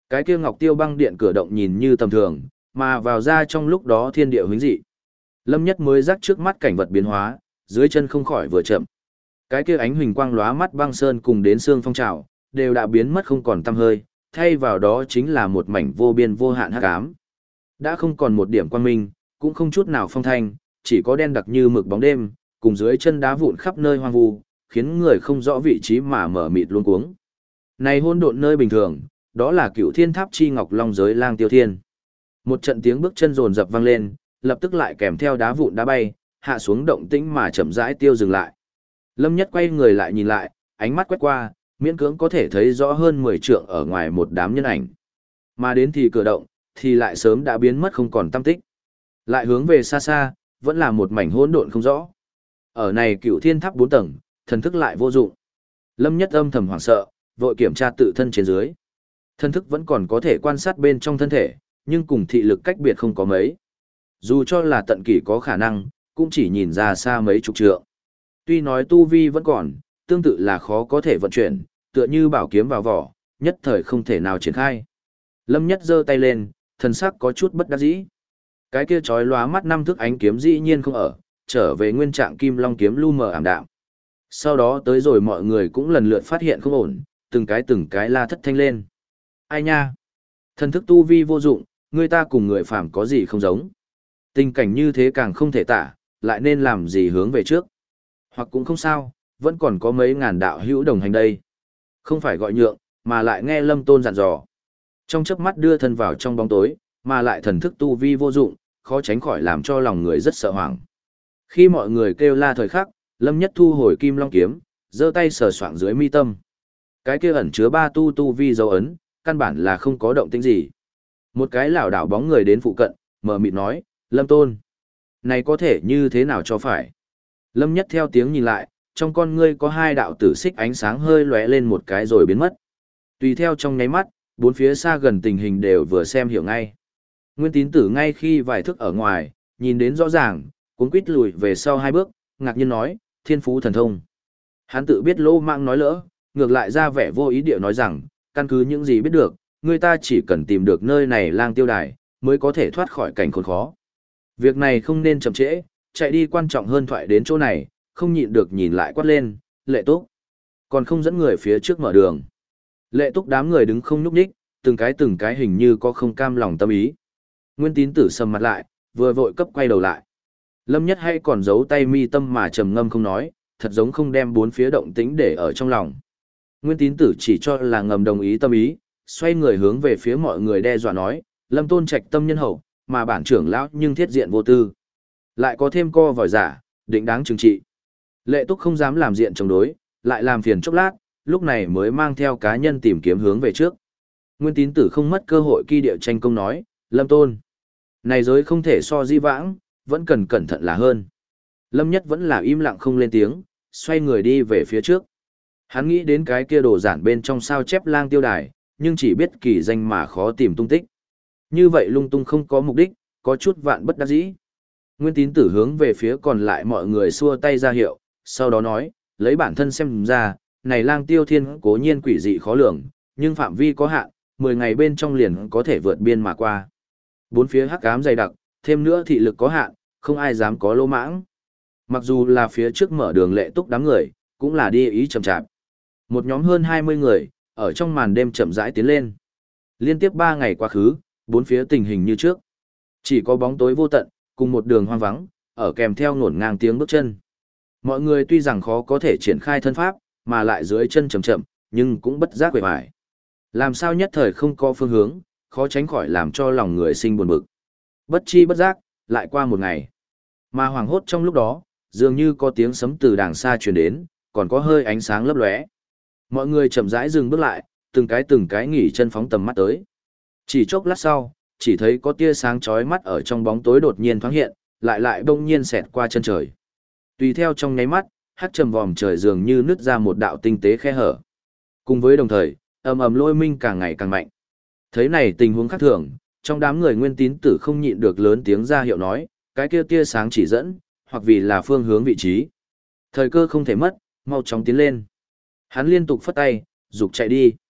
Cái kia Ngọc Tiêu băng điện cửa động nhìn như tầm thường, mà vào ra trong lúc đó thiên địa huyễn dị. Lâm Nhất mới rắc trước mắt cảnh vật biến hóa, dưới chân không khỏi vừa chậm. Cái kia ánh huỳnh quang lóa mắt băng sơn cùng đến xương phong trào, đều đã biến mất không còn tăm hơi, thay vào đó chính là một mảnh vô biên vô hạn hắc ám. Đã không còn một điểm quang minh, cũng không chút nào phong thanh, chỉ có đen đặc như mực bóng đêm, cùng dưới chân đá vụn khắp nơi hoang vu, khiến người không rõ vị trí mà mở mịt luống cuống. Này hỗn độn nơi bình thường, đó là Cửu Thiên Tháp chi ngọc long giới lang tiêu thiên. Một trận tiếng bước chân rồn rập vang lên, lập tức lại kèm theo đá vụn đá bay, hạ xuống động tĩnh mà chậm rãi tiêu dừng lại. Lâm Nhất quay người lại nhìn lại, ánh mắt quét qua, miễn cưỡng có thể thấy rõ hơn 10 trượng ở ngoài một đám nhân ảnh. Mà đến thì cửa động, thì lại sớm đã biến mất không còn tăm tích. Lại hướng về xa xa, vẫn là một mảnh hỗn độn không rõ. Ở này Cửu Thiên Tháp 4 tầng, thần thức lại vô dụng. Lâm Nhất âm thầm hoảng sợ, vội kiểm tra tự thân trên dưới. Thần thức vẫn còn có thể quan sát bên trong thân thể, nhưng cùng thị lực cách biệt không có mấy. Dù cho là tận kỷ có khả năng, cũng chỉ nhìn ra xa mấy chục trượng. Tuy nói tu vi vẫn còn, tương tự là khó có thể vận chuyển, tựa như bảo kiếm vào vỏ, nhất thời không thể nào triển khai. Lâm Nhất giơ tay lên, thần sắc có chút bất đắc dĩ. Cái kia chói lóa mắt năm thước ánh kiếm dĩ nhiên không ở, trở về nguyên trạng kim long kiếm lu mờ ảm đạm. Sau đó tới rồi mọi người cũng lần lượt phát hiện không ổn, từng cái la thất thanh lên. Ai nha? Thần thức tu vi vô dụng, người ta cùng người phàm có gì không giống. Tình cảnh như thế càng không thể tả, lại nên làm gì hướng về trước. Hoặc cũng không sao, vẫn còn có mấy ngàn đạo hữu đồng hành đây. Không phải gọi nhượng, mà lại nghe Lâm Tôn dặn dò. Trong chớp mắt đưa thân vào trong bóng tối, mà lại thần thức tu vi vô dụng, khó tránh khỏi làm cho lòng người rất sợ hoảng. Khi mọi người kêu la thời khắc, Lâm Nhất thu hồi kim long kiếm, giơ tay sờ soạng dưới mi tâm. Cái kia ẩn chứa ba tu vi dấu ấn, căn bản là không có động tĩnh gì. Một cái lảo đảo bóng người đến phụ cận, mở mịt nói, Lâm Tôn. Này có thể như thế nào cho phải? Lâm Nhất theo tiếng nhìn lại, trong con ngươi có hai đạo tử xích ánh sáng hơi lóe lên một cái rồi biến mất. Tùy theo trong nháy mắt, bốn phía xa gần tình hình đều vừa xem hiểu ngay. Nguyên Tín Tử ngay khi vài thước ở ngoài, nhìn đến rõ ràng, cuống quýt lùi về sau hai bước, ngạc nhiên nói, thiên phú thần thông. Hắn tự biết lô mạng nói lỡ, ngược lại ra vẻ vô ý địa nói rằng, căn cứ những gì biết được, người ta chỉ cần tìm được nơi này lang tiêu đài, mới có thể thoát khỏi cảnh khốn khó. Việc này không nên chậm trễ, chạy đi quan trọng hơn thoại đến chỗ này, không nhịn được nhìn lại quát lên, Lệ Túc. Còn không dẫn người phía trước mở đường. Lệ Túc đám người đứng không nhúc nhích, từng cái hình như có không cam lòng tâm ý. Nguyên Tín Tử sầm mặt lại, vừa vội cấp quay đầu lại. Lâm Nhất hay còn giấu tay mi tâm mà trầm ngâm không nói, thật giống không đem bốn phía động tĩnh để ở trong lòng. Nguyên Tín Tử chỉ cho là ngầm đồng ý tâm ý, xoay người hướng về phía mọi người đe dọa nói, Lâm Tôn trạch tâm nhân hậu, mà bản trưởng lão nhưng thiết diện vô tư. Lại có thêm co vòi giả, định đáng trừng trị. Lệ Túc không dám làm diện chống đối, lại làm phiền chốc lát, lúc này mới mang theo cá nhân tìm kiếm hướng về trước. Nguyên Tín Tử không mất cơ hội kỳ địa tranh công nói, Lâm Tôn. Này giới không thể so di vãng, vẫn cần cẩn thận là hơn. Lâm Nhất vẫn là im lặng không lên tiếng, xoay người đi về phía trước. Hắn nghĩ đến cái kia đồ giản bên trong sao chép lang tiêu đài, nhưng chỉ biết kỳ danh mà khó tìm tung tích. Như vậy lung tung không có mục đích, có chút vạn bất đắc dĩ. Nguyên Tín Tử hướng về phía còn lại mọi người xua tay ra hiệu, sau đó nói, lấy bản thân xem ra, này lang tiêu thiên cố nhiên quỷ dị khó lường, nhưng phạm vi có hạn, 10 ngày bên trong liền có thể vượt biên mà qua. Bốn phía hắc ám dày đặc, thêm nữa thị lực có hạn, không ai dám có lỗ mãng. Mặc dù là phía trước mở đường Lệ Túc đám người, cũng là đi ý chậm chạp. Một nhóm hơn 20 người, ở trong màn đêm chậm rãi tiến lên. Liên tiếp 3 ngày quá khứ, bốn phía tình hình như trước. Chỉ có bóng tối vô tận, cùng một đường hoang vắng, ở kèm theo ngổn ngang tiếng bước chân. Mọi người tuy rằng khó có thể triển khai thân pháp, mà lại dưới chân chậm chậm, nhưng cũng bất giác quệ vải. Làm sao nhất thời không có phương hướng, khó tránh khỏi làm cho lòng người sinh buồn bực. Bất chi bất giác, lại qua một ngày. Mà hoàng hốt trong lúc đó, dường như có tiếng sấm từ đàng xa truyền đến, còn có hơi ánh sáng lấp lóe. Mọi người chậm rãi dừng bước lại, từng cái nghỉ chân phóng tầm mắt tới. Chỉ chốc lát sau, chỉ thấy có tia sáng chói mắt ở trong bóng tối đột nhiên thoáng hiện, lại bỗng nhiên xẹt qua chân trời. Tùy theo trong nháy mắt, hắc trầm vòm trời dường như nứt ra một đạo tinh tế khe hở. Cùng với đồng thời, ầm ầm lôi minh càng ngày càng mạnh. Thấy này tình huống khác thường, trong đám người Nguyên Tín Tử không nhịn được lớn tiếng ra hiệu nói, cái kia tia sáng chỉ dẫn, hoặc vì là phương hướng vị trí. Thời cơ không thể mất, mau chóng tiến lên. Hắn liên tục phất tay, dục chạy đi.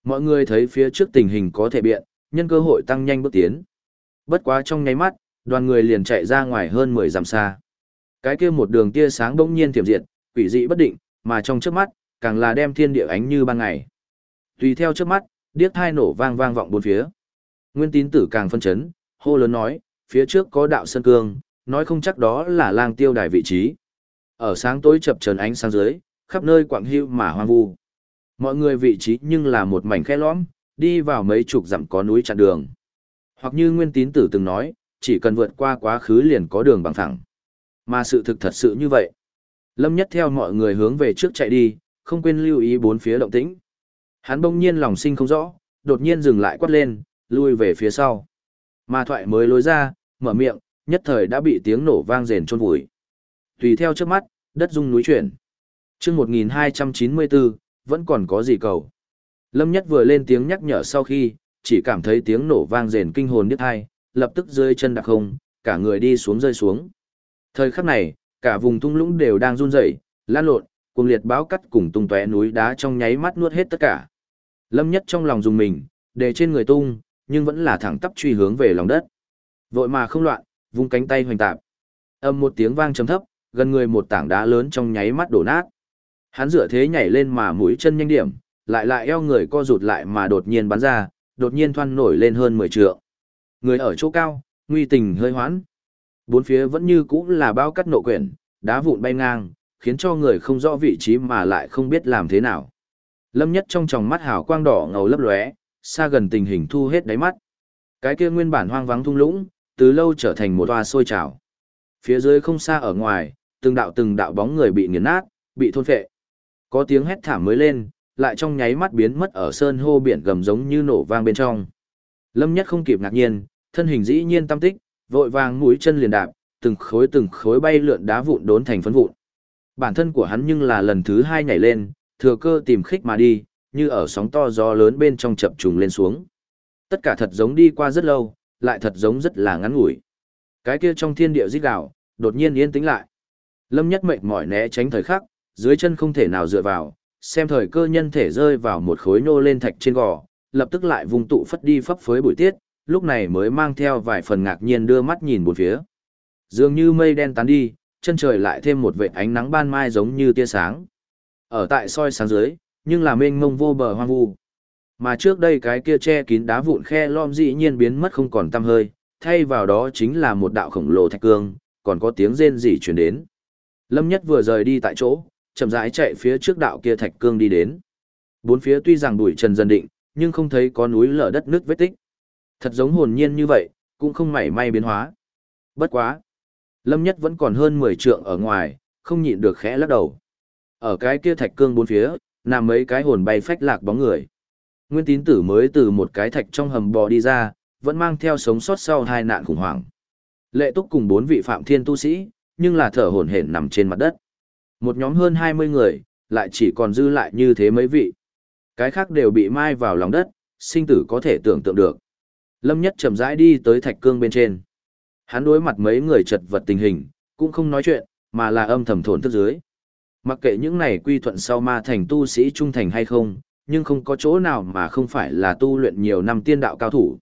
Mọi người thấy phía trước tình hình có thể biện, nhân cơ hội tăng nhanh bước tiến. Bất quá trong nháy mắt, đoàn người liền chạy ra ngoài hơn 10 dặm xa. Cái kia một đường tia sáng bỗng nhiên tiềm diệt, quỷ dị bất định, mà trong chớp mắt, càng là đem thiên địa ánh như ban ngày. Tùy theo chớp mắt, điếc tai nổ vang vang vọng bốn phía. Nguyên Tín Tử càng phân chấn, hô lớn nói, phía trước có đạo sơn cương, nói không chắc đó là lang tiêu đài vị trí. Ở sáng tối chập chờn ánh sáng dưới, khắp nơi quạng hưu mà hoang vu. Mọi người vị trí nhưng là một mảnh khe lõm, đi vào mấy chục dặm có núi chặn đường. Hoặc như Nguyên Tín Tử từng nói, chỉ cần vượt qua quá khứ liền có đường bằng phẳng. Mà sự thực thật sự như vậy. Lâm Nhất theo mọi người hướng về trước chạy đi, không quên lưu ý bốn phía động tĩnh. Hắn bỗng nhiên lòng sinh không rõ, đột nhiên dừng lại quát lên, lui về phía sau. Mà thoại mới lối ra, mở miệng, nhất thời đã bị tiếng nổ vang rền chôn vùi. Tùy theo trước mắt, đất rung núi chuyển. Chương 1294, vẫn còn có gì cầu. Lâm Nhất vừa lên tiếng nhắc nhở sau khi, chỉ cảm thấy tiếng nổ vang rền kinh hồn điếc tai, lập tức rơi chân đạp không, cả người đi xuống rơi xuống. Thời khắc này, cả vùng thung lũng đều đang run rẩy, lan lộn, cuồng liệt bão cắt cùng tung tóe núi đá trong nháy mắt nuốt hết tất cả. Lâm Nhất trong lòng dùng mình, để trên người tung, nhưng vẫn là thẳng tắp truy hướng về lòng đất. Vội mà không loạn, vung cánh tay hoành tạp. Âm một tiếng vang trầm thấp, gần người một tảng đá lớn trong nháy mắt đổ nát. Hắn dựa thế nhảy lên mà mũi chân nhanh điểm, lại eo người co rụt lại mà đột nhiên bắn ra, đột nhiên thoăn nổi lên hơn 10 trượng. Người ở chỗ cao, nguy tình hơi hoãn. Bốn phía vẫn như cũ là bao cắt nộ quyển, đá vụn bay ngang, khiến cho người không rõ vị trí mà lại không biết làm thế nào. Lâm Nhất trong tròng mắt hào quang đỏ ngầu lấp lóe, xa gần tình hình thu hết đáy mắt. Cái kia nguyên bản hoang vắng thung lũng, từ lâu trở thành một toa sôi trào. Phía dưới không xa ở ngoài, từng đạo bóng người bị nghiền nát, bị thôn phệ. Có tiếng hét thảm mới lên, lại trong nháy mắt biến mất ở sơn hô biển gầm giống như nổ vang bên trong. Lâm Nhất không kịp ngạc nhiên, thân hình dĩ nhiên tâm tích, vội vàng mũi chân liền đạp, từng khối bay lượn đá vụn đốn thành phấn vụn. Bản thân của hắn nhưng là lần thứ 2 nhảy lên, thừa cơ tìm khích mà đi, như ở sóng to gió lớn bên trong chập trùng lên xuống. Tất cả thật giống đi qua rất lâu, lại thật giống rất là ngắn ngủi. Cái kia trong thiên địa rít gào, đột nhiên yên tĩnh lại. Lâm Nhất mệt mỏi né tránh thời khắc, dưới chân không thể nào dựa vào, xem thời cơ nhân thể rơi vào một khối nô lên thạch trên gò, lập tức lại vùng tụ phất đi phấp phới bụi tiết, lúc này mới mang theo vài phần ngạc nhiên đưa mắt nhìn bốn phía. Dường như mây đen tán đi, chân trời lại thêm một vệt ánh nắng ban mai giống như tia sáng. Ở tại soi sáng dưới, nhưng là mênh mông vô bờ hoang vu. Mà trước đây cái kia che kín đá vụn khe lom dĩ nhiên biến mất không còn tăm hơi, thay vào đó chính là một đạo khổng lồ thạch cương, còn có tiếng rên rỉ truyền đến. Lâm Nhất vừa rời đi tại chỗ, chậm rãi chạy phía trước đạo kia thạch cương đi đến. Bốn phía tuy rằng bụi trần dần định, nhưng không thấy có núi lở đất nước vết tích. Thật giống hồn nhiên như vậy, cũng không mảy may biến hóa. Bất quá, Lâm Nhất vẫn còn hơn 10 trượng ở ngoài, không nhịn được khẽ lắc đầu. Ở cái kia thạch cương bốn phía, nằm mấy cái hồn bay phách lạc bóng người. Nguyên Tín Tử mới từ một cái thạch trong hầm bò đi ra, vẫn mang theo sống sót sau hai nạn khủng hoảng. Lệ Túc cùng 4 vị Phạm Thiên tu sĩ, nhưng là thở hổn hển nằm trên mặt đất. Một nhóm hơn 20 người, lại chỉ còn dư lại như thế mấy vị. Cái khác đều bị mai vào lòng đất, sinh tử có thể tưởng tượng được. Lâm Nhất chậm rãi đi tới thạch cương bên trên. Hắn đối mặt mấy người chật vật tình hình, cũng không nói chuyện, mà là âm thầm thổn thức dưới. Mặc kệ những này quy thuận sau ma thành tu sĩ trung thành hay không, nhưng không có chỗ nào mà không phải là tu luyện nhiều năm tiên đạo cao thủ.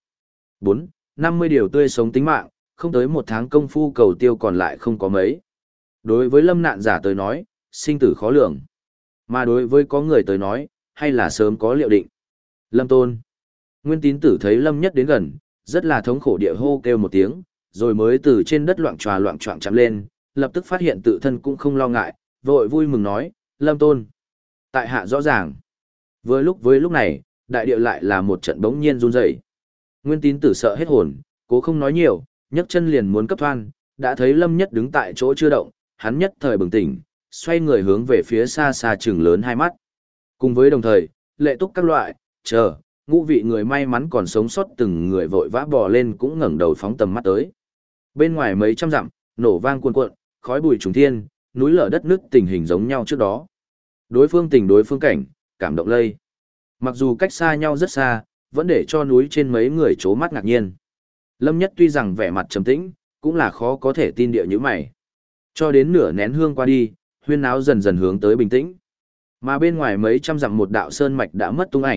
50 điều tươi sống tính mạng, không tới 1 tháng công phu cầu tiêu còn lại không có mấy. Đối với lâm nạn giả tới nói, sinh tử khó lường. Mà đối với có người tới nói, hay là sớm có liệu định. Lâm Tôn. Nguyên Tín Tử thấy Lâm Nhất đến gần, rất là thống khổ địa hô kêu một tiếng, rồi mới từ trên đất loạng choạng chạm lên, lập tức phát hiện tự thân cũng không lo ngại, vội vui mừng nói, Lâm Tôn. Tại hạ rõ ràng. Với lúc này, đại địa lại là một trận bỗng nhiên run rẩy. Nguyên Tín Tử sợ hết hồn, cố không nói nhiều, nhấc chân liền muốn cấp thoan, đã thấy Lâm Nhất đứng tại chỗ chưa động, hắn nhất thời bừng tỉnh, xoay người hướng về phía xa xa trừng lớn hai mắt. Cùng với đồng thời, Lệ Túc các loại, ngũ vị người may mắn còn sống sót từng người vội vã bò lên cũng ngẩng đầu phóng tầm mắt tới. Bên ngoài mấy trăm dặm, nổ vang cuồn cuộn, khói bụi trùng thiên, núi lở đất nước tình hình giống nhau trước đó. Đối phương tình đối phương cảnh, cảm động lây. Mặc dù cách xa nhau rất xa, vẫn để cho núi trên mấy người chố mắt ngạc nhiên. Lâm Nhất tuy rằng vẻ mặt trầm tĩnh, cũng là khó có thể tin địa như mày. Cho đến nửa nén hương qua đi, huyên náo dần dần hướng tới bình tĩnh. Mà bên ngoài mấy trăm dặm một đạo sơn mạch đã mất tung ảnh,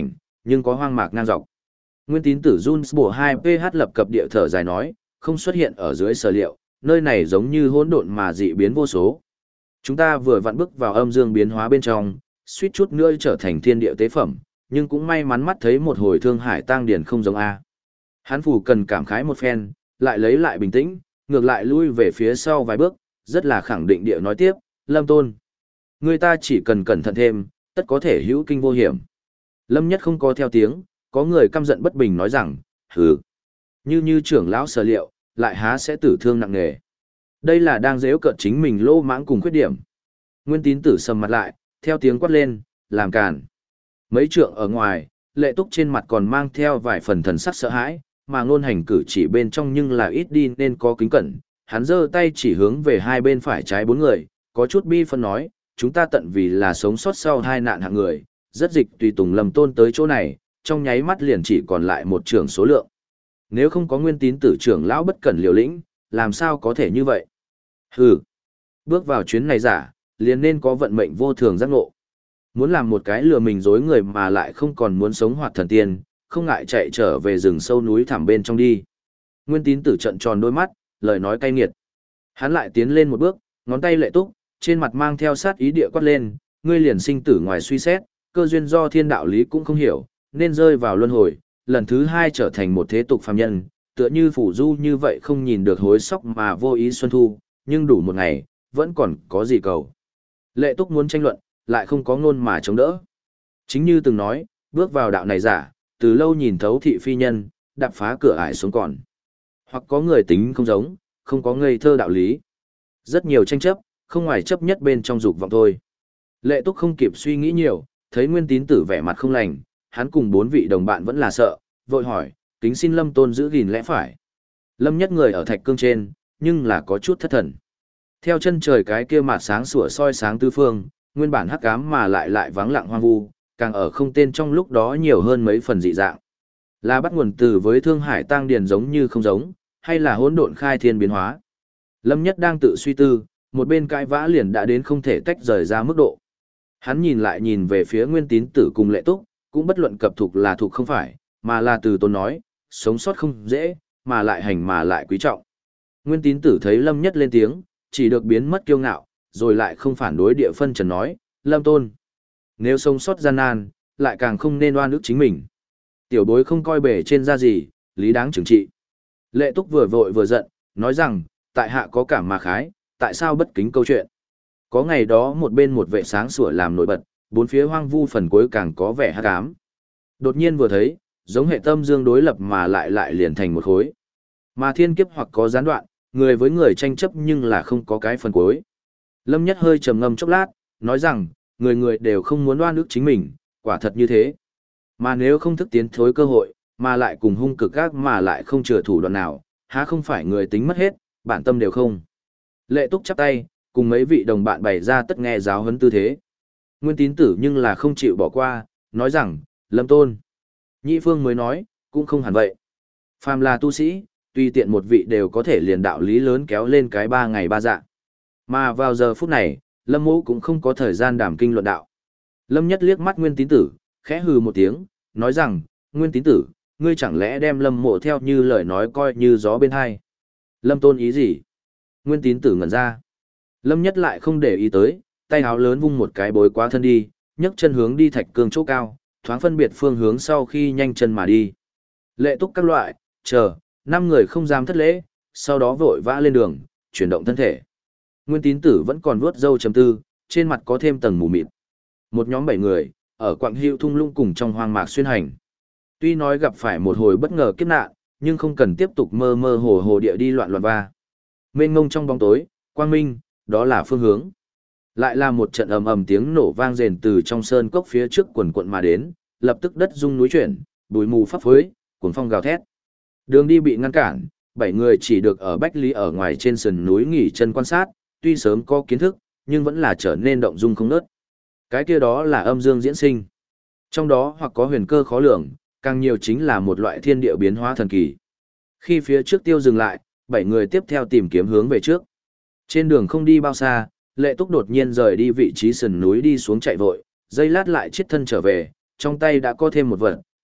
nhưng có hoang mạc ngang dọc. Nguyên tín tử Jones bổ 2PH lập cập địa thở dài nói, không xuất hiện ở dưới sở liệu, nơi này giống như hỗn độn mà dị biến vô số. Chúng ta vừa vặn bước vào âm dương biến hóa bên trong, suýt chút nữa trở thành thiên địa tế phẩm, nhưng cũng may mắn mắt thấy một hồi thương hải tang điển không giống A. Hán phủ cần cảm khái một phen, lại lấy lại bình tĩnh, ngược lại lui về phía sau vài bước, rất là khẳng định địa nói tiếp, Lâm Tôn. Người ta chỉ cần cẩn thận thêm, tất có thể hữu kinh vô hiểm. Lâm Nhất không có theo tiếng, có người căm giận bất bình nói rằng, hừ, như trưởng lão sở liệu, lại há sẽ tử thương nặng nề. Đây là đang giễu cợt chính mình lô mãng cùng khuyết điểm. Nguyên tín tử sầm mặt lại, theo tiếng quát lên, làm càn. Mấy trượng ở ngoài, Lệ Túc trên mặt còn mang theo vài phần thần sắc sợ hãi, mà ngôn hành cử chỉ bên trong nhưng là ít đi nên có kính cẩn. Hắn giơ tay chỉ hướng về hai bên phải trái bốn người, có chút bi phân nói, chúng ta tận vì là sống sót sau hai nạn hạng người, rất dịch tùy tùng Lâm Tôn tới chỗ này, trong nháy mắt liền chỉ còn lại một trưởng số lượng. Nếu không có Nguyên tín tử trưởng lão bất cẩn liều lĩnh, làm sao có thể như vậy? Hừ, bước vào chuyến này giả, liền nên có vận mệnh vô thường giác ngộ. Muốn làm một cái lừa mình dối người mà lại không còn muốn sống hoạt thần tiên, không ngại chạy trở về rừng sâu núi thẳm bên trong đi. Nguyên tín tử trợn tròn đôi mắt, lời nói cay nghiệt. Hắn lại tiến lên một bước, ngón tay Lệ Túc, trên mặt mang theo sát ý địa quát lên, ngươi liền sinh tử ngoài suy xét, cơ duyên do thiên đạo lý cũng không hiểu, nên rơi vào luân hồi, lần thứ hai trở thành một thế tục phàm nhân, tựa như phủ du như vậy không nhìn được hối sóc mà vô ý xuân thu, nhưng đủ một ngày, vẫn còn có gì cầu. Lệ Túc muốn tranh luận, lại không có ngôn mà chống đỡ. Chính như từng nói, bước vào đạo này giả, từ lâu nhìn thấu thị phi nhân, đạp phá cửa ải xuống còn. Hoặc có người tính không giống, không có ngây thơ đạo lý. Rất nhiều tranh chấp, không ngoài chấp nhất bên trong dục vọng thôi. Lệ Túc không kịp suy nghĩ nhiều, thấy Nguyên tín tử vẻ mặt không lành, hắn cùng bốn vị đồng bạn vẫn là sợ, vội hỏi, kính xin Lâm Tôn giữ gìn lẽ phải. Lâm Nhất người ở thạch cương trên, nhưng là có chút thất thần. Theo chân trời cái kia mặt sáng sủa soi sáng tứ phương, nguyên bản hắc ám mà lại vắng lặng hoang vu, càng ở không tên trong lúc đó nhiều hơn mấy phần dị dạng. Là bắt nguồn từ với thương hải tang điền giống như không giống, hay là hỗn độn khai thiên biến hóa. Lâm Nhất đang tự suy tư, một bên cãi vã liền đã đến không thể tách rời ra mức độ. Hắn nhìn lại nhìn về phía Nguyên tín tử cùng Lệ Túc, cũng bất luận cập thuộc là thuộc không phải, mà là từ tôn nói, sống sót không dễ, mà lại hành mà lại quý trọng. Nguyên tín tử thấy Lâm Nhất lên tiếng, chỉ được biến mất kiêu ngạo, rồi lại không phản đối địa phân trần nói, Lâm Tôn. Nếu sống sót gian nan, lại càng không nên oan ức chính mình. Tiểu bối không coi bề trên ra gì, lý đáng trừng trị. Lệ Túc vừa vội vừa giận, nói rằng, tại hạ có cảm mà khái, tại sao bất kính câu chuyện. Có ngày đó một bên một vệ sáng sủa làm nổi bật, bốn phía hoang vu phần cuối càng có vẻ hắc ám. Đột nhiên vừa thấy, giống hệ tâm dương đối lập mà lại liền thành một khối. Mà thiên kiếp hoặc có gián đoạn, người với người tranh chấp nhưng là không có cái phần cuối. Lâm Nhất hơi trầm ngâm chốc lát, nói rằng, người người đều không muốn oan ức chính mình, quả thật như thế. Mà nếu không thức tiến thối cơ hội, mà lại cùng hung cực gác mà lại không chừa thủ đoạn nào, há không phải người tính mất hết, bản tâm đều không. Lệ Túc chắp tay, cùng mấy vị đồng bạn bày ra tất nghe giáo huấn tư thế. Nguyên tín tử nhưng là không chịu bỏ qua, nói rằng, Lâm Tôn. Nhị Phương mới nói, cũng không hẳn vậy. Phàm là tu sĩ, tùy tiện một vị đều có thể liền đạo lý lớn kéo lên cái 3 ngày 3 dạ. Mà vào giờ phút này, Lâm Mộ cũng không có thời gian đàm kinh luận đạo. Lâm Nhất liếc mắt Nguyên tín tử, khẽ hừ một tiếng, nói rằng, Nguyên tín tử, ngươi chẳng lẽ đem Lâm Mộ theo như lời nói coi như gió bên hai. Lâm Tôn ý gì? Nguyên tín tử ngẩn ra. Lâm Nhất lại không để ý tới, tay áo lớn vung một cái bối quá thân đi, nhấc chân hướng đi thạch cương chỗ cao, thoáng phân biệt phương hướng sau khi nhanh chân mà đi. Lệ Túc các loại, chờ, 5 người không dám thất lễ, sau đó vội vã lên đường, chuyển động thân thể. Nguyên tín tử vẫn còn vuốt râu chấm tư, trên mặt có thêm tầng mù mịt. Một nhóm 7 người, ở quạng hữu thung lũng cùng trong hoang mạc xuyên hành. Tuy nói gặp phải một hồi bất ngờ kiếp nạn, nhưng không cần tiếp tục mơ mơ hồ hồ địa đi loạn loạn va. Mênh mông trong bóng tối, quang minh, đó là phương hướng. Lại là một trận ầm ầm tiếng nổ vang rền từ trong sơn cốc phía trước quần quận mà đến, lập tức đất rung núi chuyển, bụi mù phấp phới, cuồng phong gào thét. Đường đi bị ngăn cản, 7 người chỉ được ở Bách Lý ở ngoài trên sườn núi nghỉ chân quan sát, tuy sớm có kiến thức, nhưng vẫn là trở nên động dung không ngớt. Cái kia đó là âm dương diễn sinh. Trong đó hoặc có huyền cơ khó lường, càng nhiều chính là một loại thiên địa biến hóa thần kỳ. Khi phía trước tiêu dừng lại, 7 người tiếp theo tìm kiếm hướng về trước. Trên đường không đi bao xa, Lệ Túc đột nhiên rời đi vị trí sườn núi đi xuống chạy vội, giây lát lại chết thân trở về, trong tay đã có thêm một vật,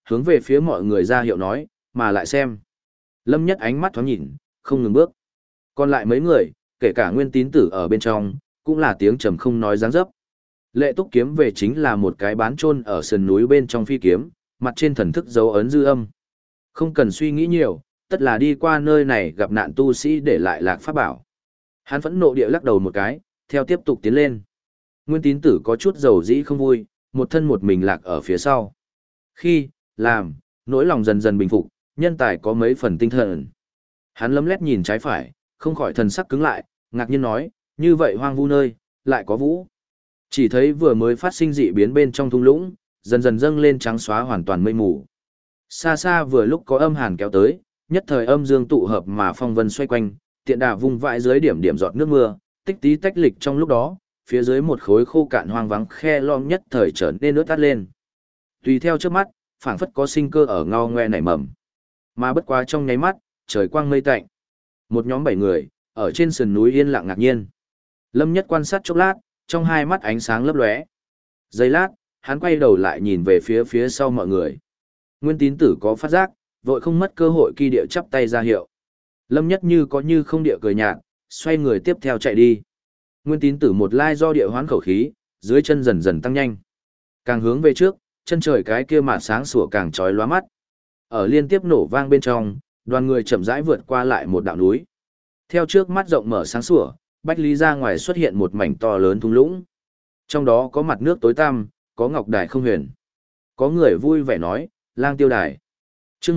hướng về phía mọi người ra hiệu nói, mà lại xem. Lâm Nhất ánh mắt thoáng nhìn, không ngừng bước. Còn lại mấy người, kể cả Nguyên Tín Tử ở bên trong, cũng là tiếng trầm không nói dáng dấp. Lệ Túc kiếm về chính là một cái bán chôn ở sườn núi bên trong phi kiếm, mặt trên thần thức dấu ấn dư âm. Không cần suy nghĩ nhiều, tất là đi qua nơi này gặp nạn tu sĩ để lại lạc pháp bảo. Hắn phẫn nộ địa lắc đầu một cái, theo tiếp tục tiến lên. Nguyên Tín Tử có chút dầu dĩ không vui, một thân một mình lạc ở phía sau. Khi, làm, nỗi lòng dần dần bình phục, nhân tài có mấy phần tinh thần. Hắn lấm lét nhìn trái phải, không khỏi thần sắc cứng lại, ngạc nhiên nói, như vậy hoang vu nơi, lại có vũ. Chỉ thấy vừa mới phát sinh dị biến bên trong thung lũng, dần dần dâng lên trắng xóa hoàn toàn mây mù. Xa xa vừa lúc có âm hàn kéo tới, nhất thời âm dương tụ hợp mà phong vân xoay quanh, tiện đà vung vãi dưới điểm điểm giọt nước mưa, tích tí tách lịch trong lúc đó, phía dưới một khối khô cạn hoang vắng khe lom nhất thời trở nên ướt át lên. Tùy theo trước mắt, phảng phất có sinh cơ ở ngao ngoe nảy mầm. Mà bất quá trong nháy mắt, trời quang mây tạnh. Một nhóm 7 người, ở trên sườn núi yên lặng ngạc nhiên. Lâm Nhất quan sát chốc lát, trong hai mắt ánh sáng lấp lóe. Giây lát, hắn quay đầu lại nhìn về phía sau mọi người. Nguyên Tín Tử có phát giác, vội không mất cơ hội kỳ địa chắp tay ra hiệu. Lâm Nhất như có như không địa cười nhạt, xoay người tiếp theo chạy đi. Nguyên Tín Tử một lai do địa hoán khẩu khí, dưới chân dần dần tăng nhanh. Càng hướng về trước, chân trời cái kia mà sáng sủa càng chói lóa mắt. Ở liên tiếp nổ vang bên trong, đoàn người chậm rãi vượt qua lại một đạo núi. Theo trước mắt rộng mở sáng sủa, Bách Lý ra ngoài xuất hiện một mảnh to lớn thung lũng. Trong đó có mặt nước tối tăm, có ngọc đài không huyền. Có người vui vẻ nói, lang tiêu đài. Chương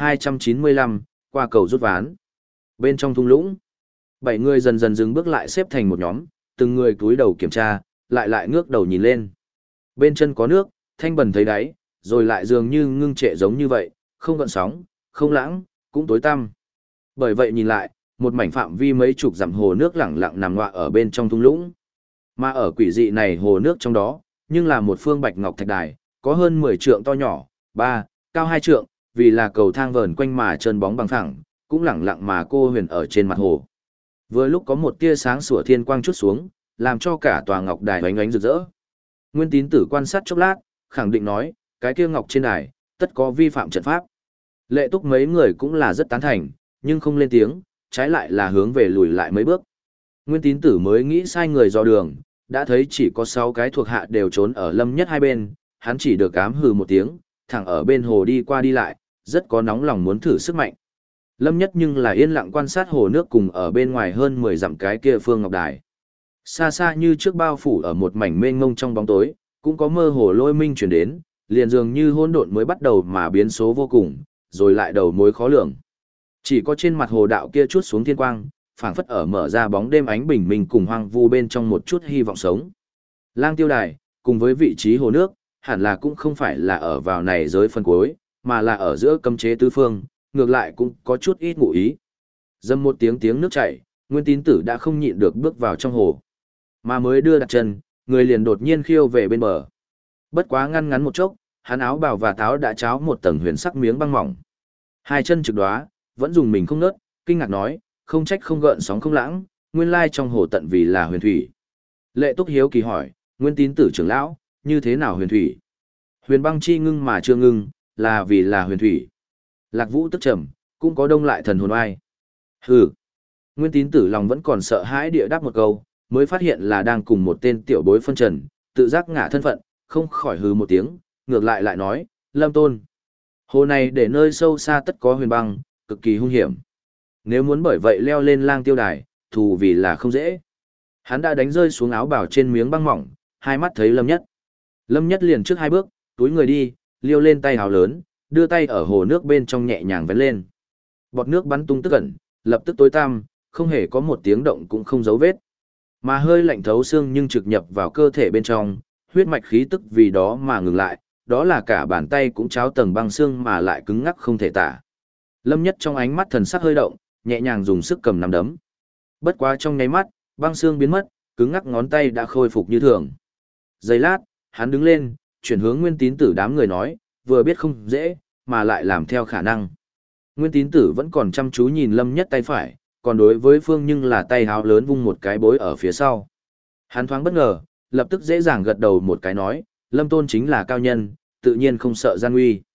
1295, qua cầu rút ván. Bên trong thung lũng, 7 người dần dần dừng bước lại xếp thành một nhóm, từng người cúi đầu kiểm tra, lại ngước đầu nhìn lên. Bên chân có nước, thanh bần thấy đáy, rồi lại dường như ngưng trệ giống như vậy, không gợn sóng, không lãng, cũng tối tăm. Bởi vậy nhìn lại, một mảnh phạm vi mấy chục dặm hồ nước lẳng lặng nằm ngọa ở bên trong thung lũng. Mà ở quỷ dị này hồ nước trong đó, nhưng là một phương bạch ngọc thạch đài, có hơn 10 trượng to nhỏ, cao 2 trượng, vì là cầu thang vờn quanh mà trơn bóng bằng phẳng, cũng lẳng lặng mà cô huyền ở trên mặt hồ. Vừa lúc có một tia sáng sủa thiên quang chút xuống, làm cho cả tòa ngọc đài oánh oánh rực rỡ. Nguyên Tín Tử quan sát chốc lát, khẳng định nói, cái kia ngọc trên đài, tất có vi phạm trận pháp. Lệ Túc mấy người cũng là rất tán thành, nhưng không lên tiếng, trái lại là hướng về lùi lại mấy bước. Nguyên Tín Tử mới nghĩ sai người dò đường, đã thấy chỉ có 6 cái thuộc hạ đều trốn ở Lâm Nhất hai bên, hắn chỉ được ám hừ một tiếng, thẳng ở bên hồ đi qua đi lại, rất có nóng lòng muốn thử sức mạnh. Lâm Nhất nhưng là yên lặng quan sát hồ nước cùng ở bên ngoài hơn 10 dặm cái kia phương ngọc đài. Xa xa như trước bao phủ ở một mảnh mênh mông trong bóng tối, cũng có mơ hồ lôi minh chuyển đến, liền dường như hỗn độn mới bắt đầu mà biến số vô cùng, rồi lại đầu mối khó lường. Chỉ có trên mặt hồ đạo kia chút xuống thiên quang, phảng phất ở mở ra bóng đêm ánh bình minh cùng hoang vu bên trong một chút hy vọng sống. Lang tiêu đài, cùng với vị trí hồ nước, hẳn là cũng không phải là ở vào này giới phân cuối, mà là ở giữa cấm chế tứ phương, ngược lại cũng có chút ít ngụ ý. Dâm một tiếng nước chảy, Nguyên Tín Tử đã không nhịn được bước vào trong hồ. Mà mới đưa đặt chân, người liền đột nhiên khiêu về bên bờ. Bất quá ngăn ngắn một chốc, hắn áo bào và tháo đã cháo một tầng huyền sắc miếng băng mỏng. Hai chân trực đóa, vẫn dùng mình không ngớt, kinh ngạc nói, không trách không gợn sóng không lãng, nguyên lai trong hồ tận vì là huyền thủy. Lệ Túc hiếu kỳ hỏi, Nguyên Tín Tử trưởng lão, như thế nào huyền thủy? Huyền băng chi ngưng mà chưa ngưng, là vì là huyền thủy. Lạc Vũ tức trầm, cũng có đông lại thần hồn oai. Hừ. Nguyên Tín Tử lòng vẫn còn sợ hãi địa đáp một câu, mới phát hiện là đang cùng một tên tiểu bối phân trần, tự giác ngả thân phận, không khỏi hừ một tiếng, ngược lại nói, Lâm Tôn. Hồ này để nơi sâu xa tất có huyền băng, cực kỳ hung hiểm. Nếu muốn bởi vậy leo lên lang tiêu đài, thù vì là không dễ. Hắn đã đánh rơi xuống áo bào trên miếng băng mỏng, hai mắt thấy Lâm Nhất. Lâm Nhất liền trước 2 bước, túi người đi, liêu lên tay hào lớn, đưa tay ở hồ nước bên trong nhẹ nhàng vén lên. Bọt nước bắn tung tức ẩn, lập tức tối tăm, không hề có một tiếng động cũng không dấu vết. Mà hơi lạnh thấu xương nhưng trực nhập vào cơ thể bên trong, huyết mạch khí tức vì đó mà ngừng lại, đó là cả bàn tay cũng cháo tầng băng xương mà lại cứng ngắc không thể tả. Lâm Nhất trong ánh mắt thần sắc hơi động, nhẹ nhàng dùng sức cầm nắm đấm. Bất quá trong nháy mắt, băng xương biến mất, cứng ngắc ngón tay đã khôi phục như thường. Giây lát, hắn đứng lên, chuyển hướng Nguyên Tín Tử đám người nói, vừa biết không dễ, mà lại làm theo khả năng. Nguyên Tín Tử vẫn còn chăm chú nhìn Lâm Nhất tay phải, còn đối với Phương nhưng là tay háo lớn vung một cái bối ở phía sau. Hắn thoáng bất ngờ, lập tức dễ dàng gật đầu một cái nói, Lâm Tôn chính là cao nhân, tự nhiên không sợ gian nguy.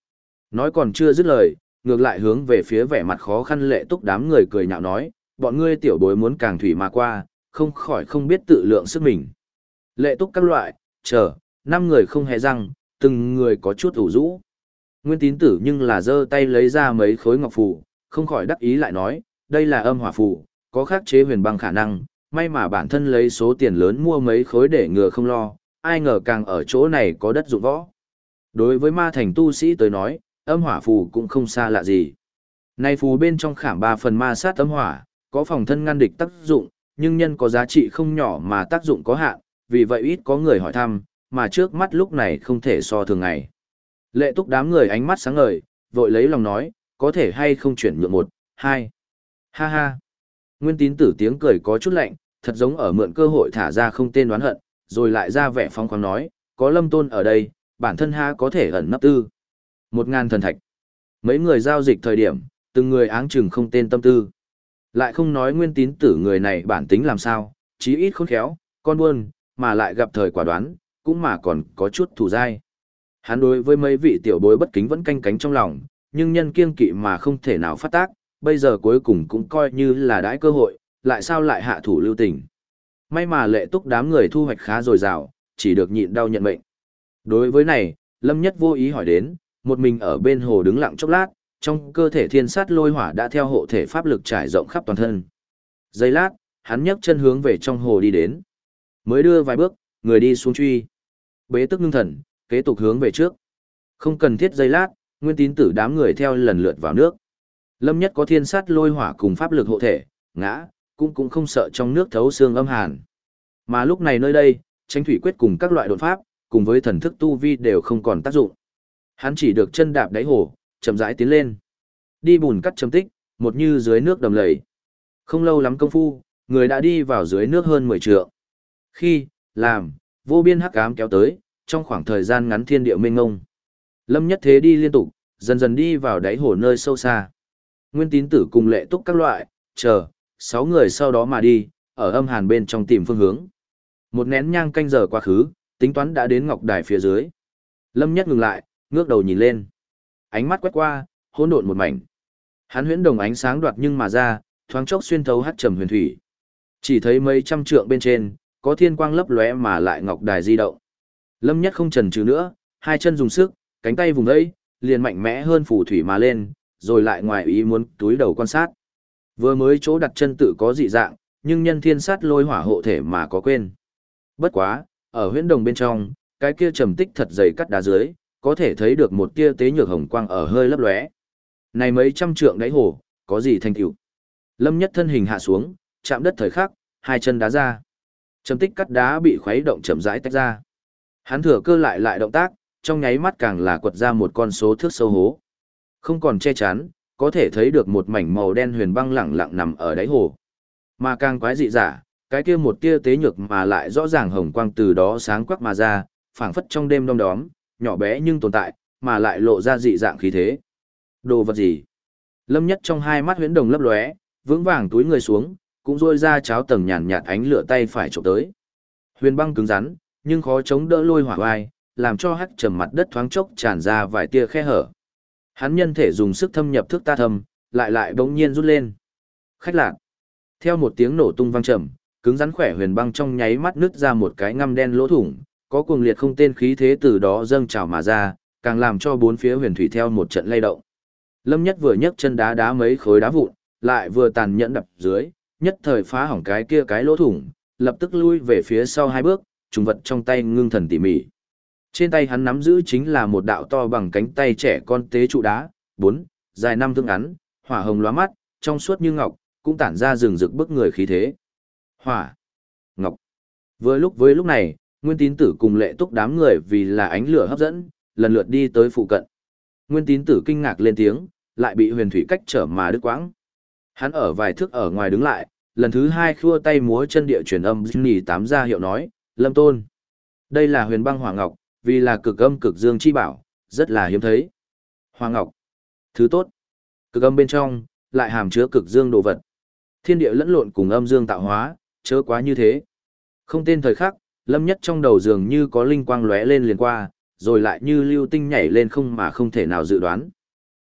Nói còn chưa dứt lời, ngược lại hướng về phía vẻ mặt khó khăn Lệ Túc đám người cười nhạo nói, bọn ngươi tiểu bối muốn càng thủy mà qua, không khỏi không biết tự lượng sức mình. Lệ Túc các loại, chờ, 5 người không hề răng, từng người có chút ủ rũ. Nguyên Tín Tử nhưng là giơ tay lấy ra mấy khối ngọc phù, không khỏi đắc ý lại nói, đây là âm hỏa phù, có khắc chế huyền băng khả năng, may mà bản thân lấy số tiền lớn mua mấy khối để ngừa không lo, ai ngờ càng ở chỗ này có đất dụng võ. Đối với ma thành tu sĩ tới nói, âm hỏa phù cũng không xa lạ gì. Này phù bên trong khảm 3 phần ma sát âm hỏa, có phòng thân ngăn địch tác dụng, nhưng nhân có giá trị không nhỏ mà tác dụng có hạn, vì vậy ít có người hỏi thăm, mà trước mắt lúc này không thể so thường ngày. Lệ Túc đám người ánh mắt sáng ngời, vội lấy lòng nói, có thể hay không chuyển nhượng 1, 2. Ha ha. Nguyên Tín Tử tiếng cười có chút lạnh, thật giống ở mượn cơ hội thả ra không tên đoán hận, rồi lại ra vẻ phong khoáng nói, có Lâm Tôn ở đây, bản thân ha có thể ẩn nấp tư. 1000 thần thạch. Mấy người giao dịch thời điểm, từng người áng chừng không tên tâm tư. Lại không nói Nguyên Tín Tử người này bản tính làm sao, chí ít khôn khéo, con buôn, mà lại gặp thời quả đoán, cũng mà còn có chút thủ dai. Hắn đối với mấy vị tiểu bối bất kính vẫn canh cánh trong lòng, nhưng nhân kiêng kỵ mà không thể nào phát tác, bây giờ cuối cùng cũng coi như là đãi cơ hội, lại sao lại hạ thủ lưu tình. May mà Lệ Túc đám người thu hoạch khá dồi dào, chỉ được nhịn đau nhận mệnh. Đối với này, Lâm Nhất vô ý hỏi đến, một mình ở bên hồ đứng lặng chốc lát, trong cơ thể thiên sát lôi hỏa đã theo hộ thể pháp lực trải rộng khắp toàn thân. Giây lát, hắn nhấc chân hướng về trong hồ đi đến. Mới đưa vài bước, người đi xuống truy. Bế tức ngưng thần, kế tục hướng về trước. Không cần thiết giây lát, Nguyên Tín Tử đám người theo lần lượt vào nước. Lâm Nhất có thiên sát lôi hỏa cùng pháp lực hộ thể, ngã, cũng không sợ trong nước thấu xương âm hàn. Mà lúc này nơi đây, Tranh thủy quyết cùng các loại đột pháp, cùng với thần thức tu vi đều không còn tác dụng. Hắn chỉ được chân đạp đáy hồ, chậm rãi tiến lên. Đi bùn cắt chấm tích, một như dưới nước đầm lầy. Không lâu lắm công phu, người đã đi vào dưới nước hơn 10 trượng. Khi, làm, vô biên hắc ám kéo tới, trong khoảng thời gian ngắn thiên địa mênh ngông. Lâm Nhất thế đi liên tục, dần dần đi vào đáy hồ nơi sâu xa. Nguyên Tín Tử cùng Lệ Túc các loại, chờ, 6 người sau đó mà đi, ở âm hàn bên trong tìm phương hướng. Một nén nhang canh giờ quá khứ, tính toán đã đến ngọc đài phía dưới. Lâm Nhất ngừng lại, ngước đầu nhìn lên. Ánh mắt quét qua, hỗn độn một mảnh. Hắn huyễn đồng ánh sáng đoạt nhưng mà ra, thoáng chốc xuyên thấu hắc trầm huyền thủy. Chỉ thấy mấy trăm trượng bên trên, có thiên quang lấp lóe mà lại ngọc đài di động. Lâm Nhất không chần chừ nữa, hai chân dùng sức, cánh tay vùng vẫy, liền mạnh mẽ hơn phù thủy mà lên, rồi lại ngoài ý muốn túi đầu quan sát. Vừa mới chỗ đặt chân tự có dị dạng, nhưng nhân thiên sát lôi hỏa hộ thể mà có quên. Bất quá, ở huyễn đồng bên trong, cái kia trầm tích thật dày cắt đá dưới, có thể thấy được một tia tế nhược hồng quang ở hơi lấp lóe. Này mấy trăm trượng đáy hồ, có gì thành tựu? Lâm Nhất thân hình hạ xuống, chạm đất thời khắc, hai chân đá ra. Trầm tích cắt đá bị khuấy động chậm rãi tách ra. Hắn thừa cơ lại động tác, trong nháy mắt càng là quật ra một con số thước sâu hố. Không còn che chắn, có thể thấy được một mảnh màu đen huyền băng lẳng lặng nằm ở đáy hồ. Mà càng quái dị giả, cái kia một tia tế nhược mà lại rõ ràng hồng quang từ đó sáng quắc mà ra, phảng phất trong đêm đông đóm, nhỏ bé nhưng tồn tại, mà lại lộ ra dị dạng khí thế. Đồ vật gì? Lâm Nhất trong hai mắt huyễn đồng lấp lóe, vững vàng túi người xuống, cũng rôi ra cháo tầng nhàn nhạt ánh lửa tay phải chụp tới. Huyền băng cứng rắn, nhưng khó chống đỡ lôi hỏa vai, làm cho hắc trầm mặt đất thoáng chốc tràn ra vài tia khe hở. Hắn nhân thể dùng sức thâm nhập thức ta thâm, lại bỗng nhiên rút lên. Khách lạc. Theo một tiếng nổ tung vang trầm, cứng rắn khỏe huyền băng trong nháy mắt nứt ra một cái ngăm đen lỗ thủng, có cuồng liệt không tên khí thế từ đó dâng trào mà ra, càng làm cho bốn phía huyền thủy theo một trận lay động. Lâm Nhất vừa nhấc chân đá mấy khối đá vụn, lại vừa tàn nhẫn đập dưới, nhất thời phá hỏng cái kia cái lỗ thủng, lập tức lui về phía sau 2 bước, trùng vật trong tay ngưng thần tỉ mỉ. Trên tay hắn nắm giữ chính là một đạo to bằng cánh tay trẻ con tế trụ đá, 4, dài 5 thước ngắn, hỏa hồng lóa mắt, trong suốt như ngọc, cũng tản ra rừng rực bức người khí thế. Hỏa, ngọc. Với lúc này, Nguyên Tín Tử cùng Lệ Túc đám người vì là ánh lửa hấp dẫn, lần lượt đi tới phụ cận. Nguyên Tín Tử kinh ngạc lên tiếng, lại bị huyền thủy cách trở mà đứt quãng. Hắn ở vài thước ở ngoài đứng lại, lần thứ 2 khua tay múa chân địa truyền âm nhì tám ra hiệu nói, Lâm Tôn. Đây là huyền băng hỏa ngọc, vì là cực âm cực dương chi bảo, rất là hiếm thấy. Hỏa ngọc, thứ tốt. Cực âm bên trong, lại hàm chứa cực dương đồ vật. Thiên địa lẫn lộn cùng âm dương tạo hóa, chớ quá như thế. Không tên thời khắc, Lâm Nhất trong đầu dường như có linh quang lóe lên liền qua, rồi lại như lưu tinh nhảy lên không mà không thể nào dự đoán.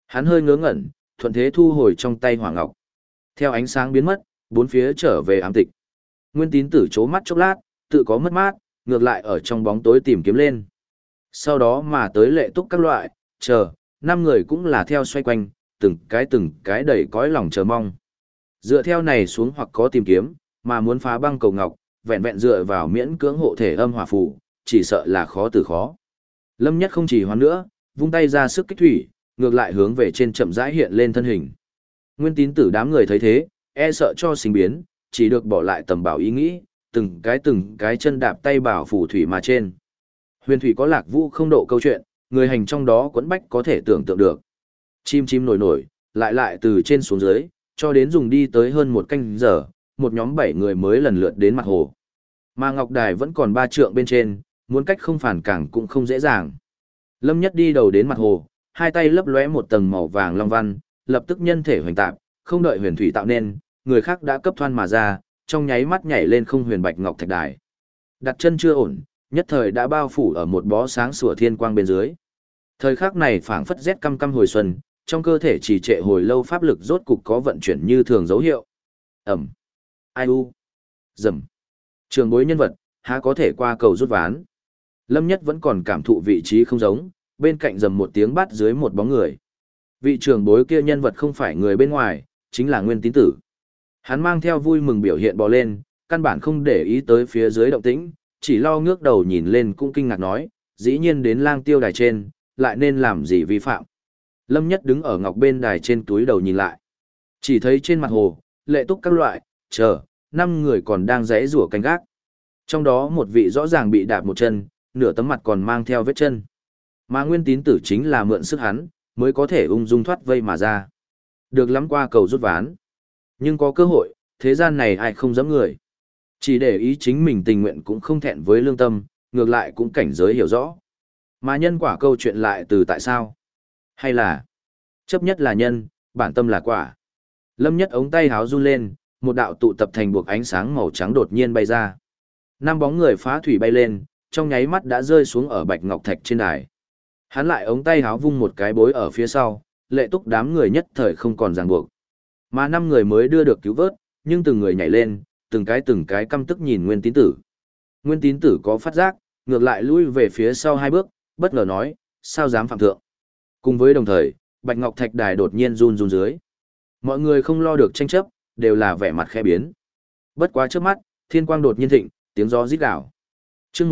Hắn hơi ngớ ngẩn, thuận thế thu hồi trong tay hỏa ngọc. Theo ánh sáng biến mất, bốn phía trở về ám tịch. Nguyên Tín Tử chố mắt chốc lát, tự có mất mát, ngược lại ở trong bóng tối tìm kiếm lên. Sau đó mà tới Lệ Túc các loại, chờ, 5 người cũng là theo xoay quanh, từng cái đầy cõi lòng chờ mong. Dựa theo này xuống hoặc có tìm kiếm, mà muốn phá băng cầu ngọc, vẹn vẹn dựa vào miễn cưỡng hộ thể âm hỏa phù, chỉ sợ là khó từ khó. Lâm Nhất không chỉ hoán nữa, vung tay ra sức kích thủy, ngược lại hướng về trên chậm rãi hiện lên thân hình. Nguyên Tín Tử đám người thấy thế, e sợ cho sinh biến, chỉ được bỏ lại tầm bảo ý nghĩ, từng cái chân đạp tay bảo phù thủy mà trên. Huyền thủy có Lạc Vũ không độ câu chuyện, người hành trong đó quẫn bách có thể tưởng tượng được. Chim chim nổi nổi, lại từ trên xuống dưới, cho đến dùng đi tới hơn một canh giờ, một nhóm 7 người mới lần lượt đến mặt hồ. Mà Ngọc Đài vẫn còn 3 trượng bên trên, muốn cách không phản cảng cũng không dễ dàng. Lâm Nhất đi đầu đến mặt hồ, hai tay lấp lóe một tầng màu vàng long văn, lập tức nhân thể hoành tạp, không đợi huyền thủy tạo nên, người khác đã cấp thoan mà ra, trong nháy mắt nhảy lên không huyền bạch ngọc thạch đài. Đặt chân chưa ổn, nhất thời đã bao phủ ở một bó sáng sủa thiên quang bên dưới. Thời khắc này phảng phất rét căm căm hồi xuân, trong cơ thể trì trệ hồi lâu pháp lực rốt cục có vận chuyển như thường dấu hiệu. Ẩm, ai u, dầm. Trường bối nhân vật, há có thể qua cầu rút ván. Lâm Nhất vẫn còn cảm thụ vị trí không giống, bên cạnh dầm một tiếng bắt dưới một bóng người. Vị trường bối kia nhân vật không phải người bên ngoài, chính là Nguyên Tín Tử. Hắn mang theo vui mừng biểu hiện bò lên, căn bản không để ý tới phía dưới động tĩnh, chỉ lo ngước đầu nhìn lên cũng kinh ngạc nói, dĩ nhiên đến lang tiêu đài trên, lại nên làm gì vi phạm. Lâm Nhất đứng ở ngọc bên đài trên túi đầu nhìn lại. Chỉ thấy trên mặt hồ, Lệ Túc các loại, chờ, 5 người còn đang giãy giụa canh gác. Trong đó một vị rõ ràng bị đạp một chân, nửa tấm mặt còn mang theo vết chân. Mà Nguyên Tín Tử chính là mượn sức hắn, mới có thể ung dung thoát vây mà ra. Được lắm qua cầu rút ván. Nhưng có cơ hội, thế gian này ai không dám người. Chỉ để ý chính mình tình nguyện cũng không thẹn với lương tâm, ngược lại cũng cảnh giới hiểu rõ. Mà nhân quả câu chuyện lại từ tại sao? Hay là chấp nhất là nhân, bản tâm là quả. Lâm Nhất ống tay háo run lên, một đạo tụ tập thành buộc ánh sáng màu trắng đột nhiên bay ra. 5 bóng người phá thủy bay lên, trong nháy mắt đã rơi xuống ở bạch ngọc thạch trên đài. Hắn lại ống tay háo vung một cái bối ở phía sau, Lệ Túc đám người nhất thời không còn ràng buộc. Mà 5 người mới đưa được cứu vớt, nhưng từng người nhảy lên, từng cái căm tức nhìn Nguyên Tín Tử. Nguyên Tín Tử có phát giác, ngược lại lui về phía sau 2 bước, bất ngờ nói, sao dám phạm thượng. Cùng với đồng thời, bạch ngọc thạch đài đột nhiên run run dưới. Mọi người không lo được tranh chấp, đều là vẻ mặt khẽ biến. Bất quá trước mắt, thiên quang đột nhiên thịnh, tiếng gió rít gào. Chương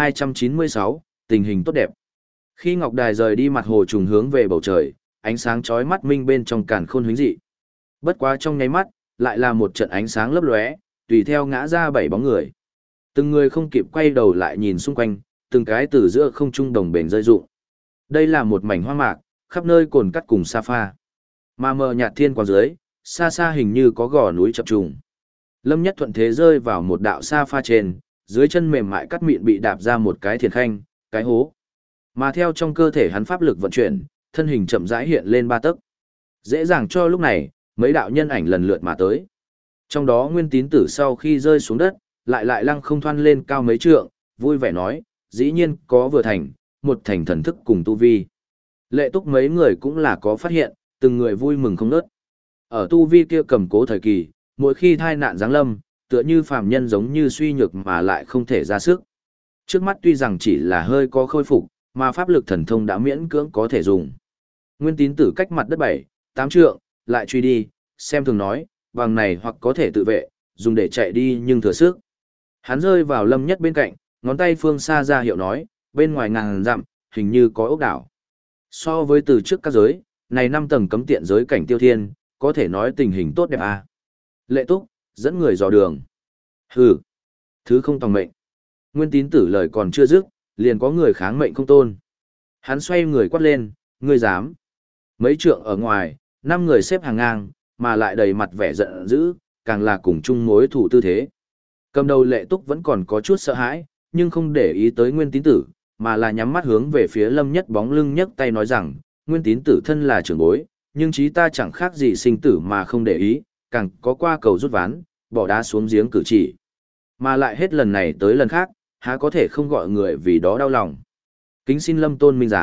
1296, tình hình tốt đẹp. Khi ngọc đài rời đi mặt hồ trùng hướng về bầu trời, ánh sáng chói mắt minh bên trong càn khôn huỳnh dị. Bất quá trong nháy mắt, lại là một trận ánh sáng lấp lóe, tùy theo ngã ra 7 bóng người. Từng người không kịp quay đầu lại nhìn xung quanh, từng cái từ giữa không trung đồng bền rơi rụng. Đây là một mảnh hoang mạc, khắp nơi cồn cắt cùng sa pha. Mà mờ nhạt thiên quang dưới, xa xa hình như có gò núi chập trùng. Lâm Nhất thuận thế rơi vào một đạo sa pha trên, dưới chân mềm mại cắt mịn bị đạp ra một cái thiền khanh, cái hố. Mà theo trong cơ thể hắn pháp lực vận chuyển, thân hình chậm rãi hiện lên 3 tấc. Dễ dàng cho lúc này, mấy đạo nhân ảnh lần lượt mà tới. Trong đó Nguyên Tín Tử sau khi rơi xuống đất, lại lăng không thoăn lên cao mấy trượng, vui vẻ nói, dĩ nhiên có vừa thành, một thành thần thức cùng tu vi. Lệ Túc mấy người cũng là có phát hiện, từng người vui mừng không nớt. Ở tu vi kia cầm cố thời kỳ, mỗi khi thai nạn giáng lâm, tựa như phàm nhân giống như suy nhược mà lại không thể ra sức. Trước mắt tuy rằng chỉ là hơi có khôi phục, mà pháp lực thần thông đã miễn cưỡng có thể dùng. Nguyên Tín Tử cách mặt đất 7-8 trượng, lại truy đi, xem thường nói, bằng này hoặc có thể tự vệ, dùng để chạy đi nhưng thừa sức. Hắn rơi vào Lâm Nhất bên cạnh, ngón tay phương xa ra hiệu nói, bên ngoài ngàn dặm, hình như có ốc đảo. So với từ trước các giới, này 5 tầng cấm tiện giới cảnh tiêu thiên, có thể nói tình hình tốt đẹp à. Lệ Túc, dẫn người dò đường. Hừ, thứ không tòng mệnh. Nguyên Tín Tử lời còn chưa dứt, liền có người kháng mệnh không tôn. Hắn xoay người quát lên, ngươi dám. Mấy trượng ở ngoài, 5 người xếp hàng ngang, mà lại đầy mặt vẻ giận dữ, càng là cùng chung mối thủ tư thế. Cầm đầu Lệ Túc vẫn còn có chút sợ hãi, nhưng không để ý tới Nguyên Tín Tử, mà là nhắm mắt hướng về phía Lâm Nhất bóng lưng nhấc tay nói rằng, Nguyên Tín Tử thân là trưởng bối, nhưng chí ta chẳng khác gì sinh tử mà không để ý, càng có qua cầu rút ván, bỏ đá xuống giếng cử chỉ. Mà lại hết lần này tới lần khác, há có thể không gọi người vì đó đau lòng. Kính xin Lâm Tôn minh giám,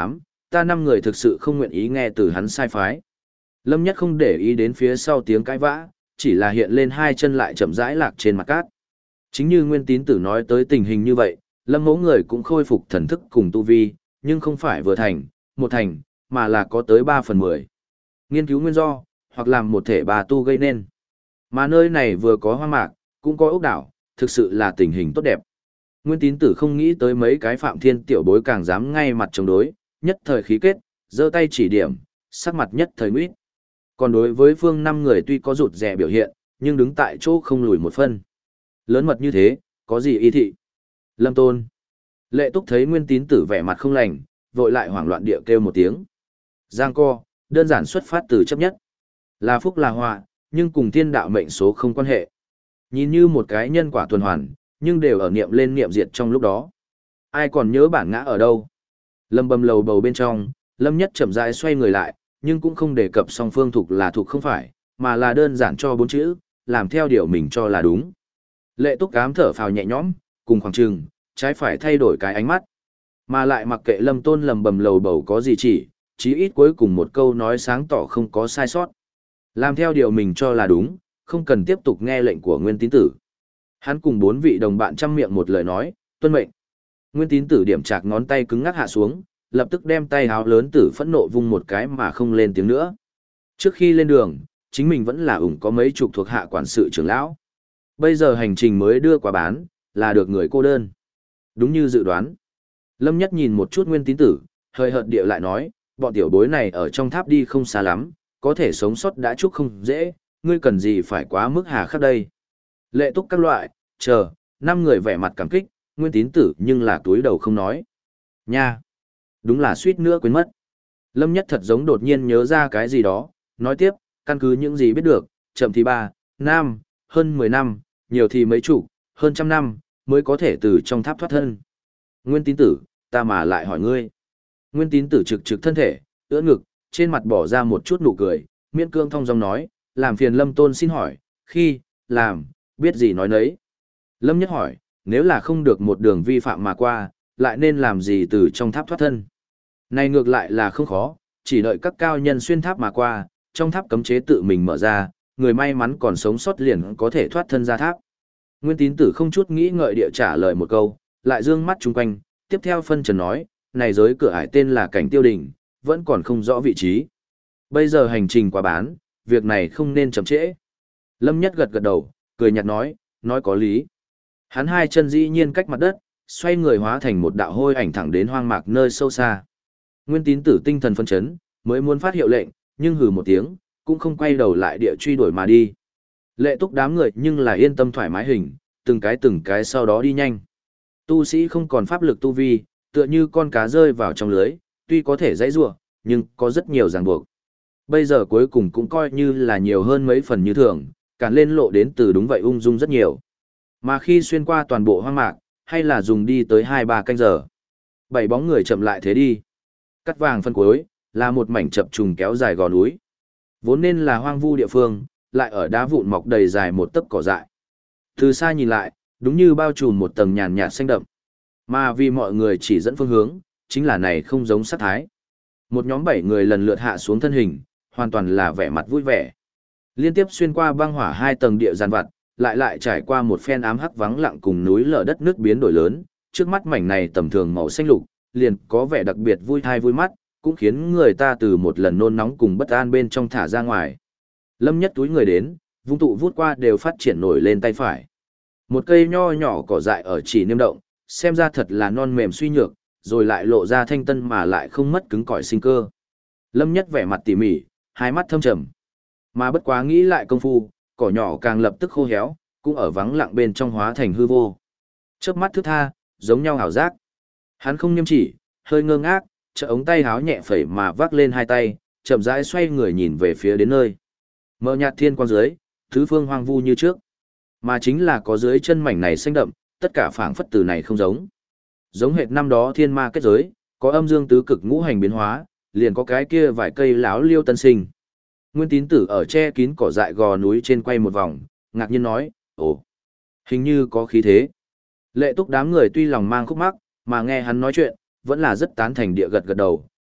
ta 5 người thực sự không nguyện ý nghe từ hắn sai phái. Lâm Nhất không để ý đến phía sau tiếng cãi vã, chỉ là hiện lên hai chân lại chậm rãi lạc trên mặt cát. Chính như Nguyên Tín Tử nói tới tình hình như vậy, Lâm mẫu người cũng khôi phục thần thức cùng tu vi, nhưng không phải vừa thành, một thành, mà là có tới 3/10. Nghiên cứu nguyên do, hoặc làm một thể bà tu gây nên. Mà nơi này vừa có hoang mạc, cũng có ốc đảo, thực sự là tình hình tốt đẹp. Nguyên Tín Tử không nghĩ tới mấy cái Phạm Thiên tiểu bối càng dám ngay mặt chống đối, nhất thời khí kết, giơ tay chỉ điểm, sắc mặt nhất thời nguyết. Còn đối với phương 5 người tuy có rụt rè biểu hiện, nhưng đứng tại chỗ không lùi một phân. Lớn mật như thế, có gì ý thị? Lâm Tôn. Lệ Túc thấy Nguyên Tín Tử vẻ mặt không lành, vội lại hoảng loạn địa kêu một tiếng. Giang co, đơn giản xuất phát từ chấp nhất. Là phúc là họa, nhưng cùng thiên đạo mệnh số không quan hệ. Nhìn như một cái nhân quả tuần hoàn, nhưng đều ở niệm lên niệm diệt trong lúc đó. Ai còn nhớ bản ngã ở đâu? Lâm bầm lầu bầu bên trong, Lâm Nhất chậm rãi xoay người lại, nhưng cũng không đề cập song phương thuộc là thuộc không phải, mà là đơn giản cho 4 chữ, làm theo điều mình cho là đúng. Lệ Túc cám thở phào nhẹ nhõm, cùng khoảng trừng, trái phải thay đổi cái ánh mắt. Mà lại mặc kệ Lâm Tôn lầm bầm lầu bầu có gì chỉ, chí ít cuối cùng một câu nói sáng tỏ không có sai sót. Làm theo điều mình cho là đúng, không cần tiếp tục nghe lệnh của Nguyên Tín Tử. Hắn cùng 4 vị đồng bạn chăm miệng một lời nói, tuân mệnh. Nguyên Tín Tử điểm chạc ngón tay cứng ngắc hạ xuống, lập tức đem tay háo lớn tử phẫn nộ vung một cái mà không lên tiếng nữa. Trước khi lên đường, chính mình vẫn là có mấy chục thuộc hạ quản sự trưởng lão. Bây giờ hành trình mới đưa qua bán, là được người cô đơn. Đúng như dự đoán. Lâm Nhất nhìn một chút Nguyên Tín Tử, hơi hợt địa lại nói, bọn tiểu bối này ở trong tháp đi không xa lắm, có thể sống sót đã chúc không dễ, ngươi cần gì phải quá mức hà khắc đây. Lệ Túc các loại, chờ, 5 người vẻ mặt cảm kích, Nguyên Tín Tử nhưng là túi đầu không nói. Nha! Đúng là suýt nữa quên mất. Lâm Nhất thật giống đột nhiên nhớ ra cái gì đó, nói tiếp, căn cứ những gì biết được, chậm thì 3, năm, hơn 10 năm, nhiều thì mấy chục, hơn trăm năm, mới có thể từ trong tháp thoát thân. Nguyên Tín Tử, ta mà lại hỏi ngươi. Nguyên Tín Tử trực trực thân thể, ưỡn ngực, trên mặt bỏ ra một chút nụ cười, miễn cương thong dong nói, làm phiền Lâm Tôn xin hỏi, khi, làm, biết gì nói nấy. Lâm Nhất hỏi, nếu là không được một đường vi phạm mà qua, lại nên làm gì từ trong tháp thoát thân? Này ngược lại là không khó, chỉ đợi các cao nhân xuyên tháp mà qua, trong tháp cấm chế tự mình mở ra, người may mắn còn sống sót liền có thể thoát thân ra tháp. Nguyên Tín Tử không chút nghĩ ngợi địa trả lời một câu, lại dương mắt chung quanh, tiếp theo phân trần nói, này giới cửa ải tên là Cảnh Tiêu Đỉnh, vẫn còn không rõ vị trí. Bây giờ hành trình qua bán, việc này không nên chậm trễ. Lâm Nhất gật gật đầu, cười nhạt nói có lý. Hắn hai chân dĩ nhiên cách mặt đất, xoay người hóa thành một đạo hôi ảnh thẳng đến hoang mạc nơi sâu xa. Nguyên Tín Tử tinh thần phấn chấn, mới muốn phát hiệu lệnh, nhưng hừ một tiếng, cũng không quay đầu lại địa truy đuổi mà đi. Lệ Túc đám người nhưng là yên tâm thoải mái hình, từng cái sau đó đi nhanh. Tu sĩ không còn pháp lực tu vi, tựa như con cá rơi vào trong lưới, tuy có thể dãy rủa, nhưng có rất nhiều ràng buộc. Bây giờ cuối cùng cũng coi như là nhiều hơn mấy phần như thường, cản lên lộ đến từ đúng vậy ung dung rất nhiều. Mà khi xuyên qua toàn bộ hoang mạc, hay là dùng đi tới 2-3 canh giờ. 7 bóng người chậm lại thế đi. Cắt vàng phân cuối, là một mảnh chập trùng kéo dài gò núi. Vốn nên là hoang vu địa phương, lại ở đá vụn mọc đầy dài một tấc cỏ dại. Từ xa nhìn lại, đúng như bao trùm một tầng nhàn nhạt xanh đậm. Mà vì mọi người chỉ dẫn phương hướng, chính là này không giống sát thái. Một nhóm 7 người lần lượt hạ xuống thân hình, hoàn toàn là vẻ mặt vui vẻ. Liên tiếp xuyên qua băng hỏa 2 tầng địa giàn vặt, lại trải qua một phen ám hắc vắng lặng cùng núi lở đất nước biến đổi lớn, trước mắt mảnh này tầm thường màu xanh lục, liền có vẻ đặc biệt vui thai vui mắt, cũng khiến người ta từ một lần nôn nóng cùng bất an bên trong thả ra ngoài. Lâm Nhất túi người đến, vung tụ vút qua đều phát triển nổi lên tay phải. Một cây nho nhỏ cỏ dại ở chỉ niêm động, xem ra thật là non mềm suy nhược, rồi lại lộ ra thanh tân mà lại không mất cứng cỏi sinh cơ. Lâm Nhất vẻ mặt tỉ mỉ, hai mắt thâm trầm. Mà bất quá nghĩ lại công phu, cỏ nhỏ càng lập tức khô héo, cũng ở vắng lặng bên trong hóa thành hư vô. Chớp mắt thức tha, giống nhau hảo giác. Hắn không niêm chỉ, hơi ngơ ngác, trợ ống tay háo nhẹ phẩy mà vác lên hai tay, chậm rãi xoay người nhìn về phía đến nơi. Mờ nhạt thiên quang dưới, thứ phương hoang vu như trước. Mà chính là có dưới chân mảnh này xanh đậm, tất cả phảng phất từ này không giống. Giống hệt năm đó thiên ma kết giới, có âm dương tứ cực ngũ hành biến hóa, liền có cái kia vài cây láo liêu tân sinh. Nguyên Tín Tử ở che kín cỏ dại gò núi trên quay một vòng, ngạc nhiên nói, ồ, hình như có khí thế. Lệ Túc đám người tuy lòng mang khúc mắc, mà nghe hắn nói chuyện, vẫn là rất tán thành địa gật gật đầu,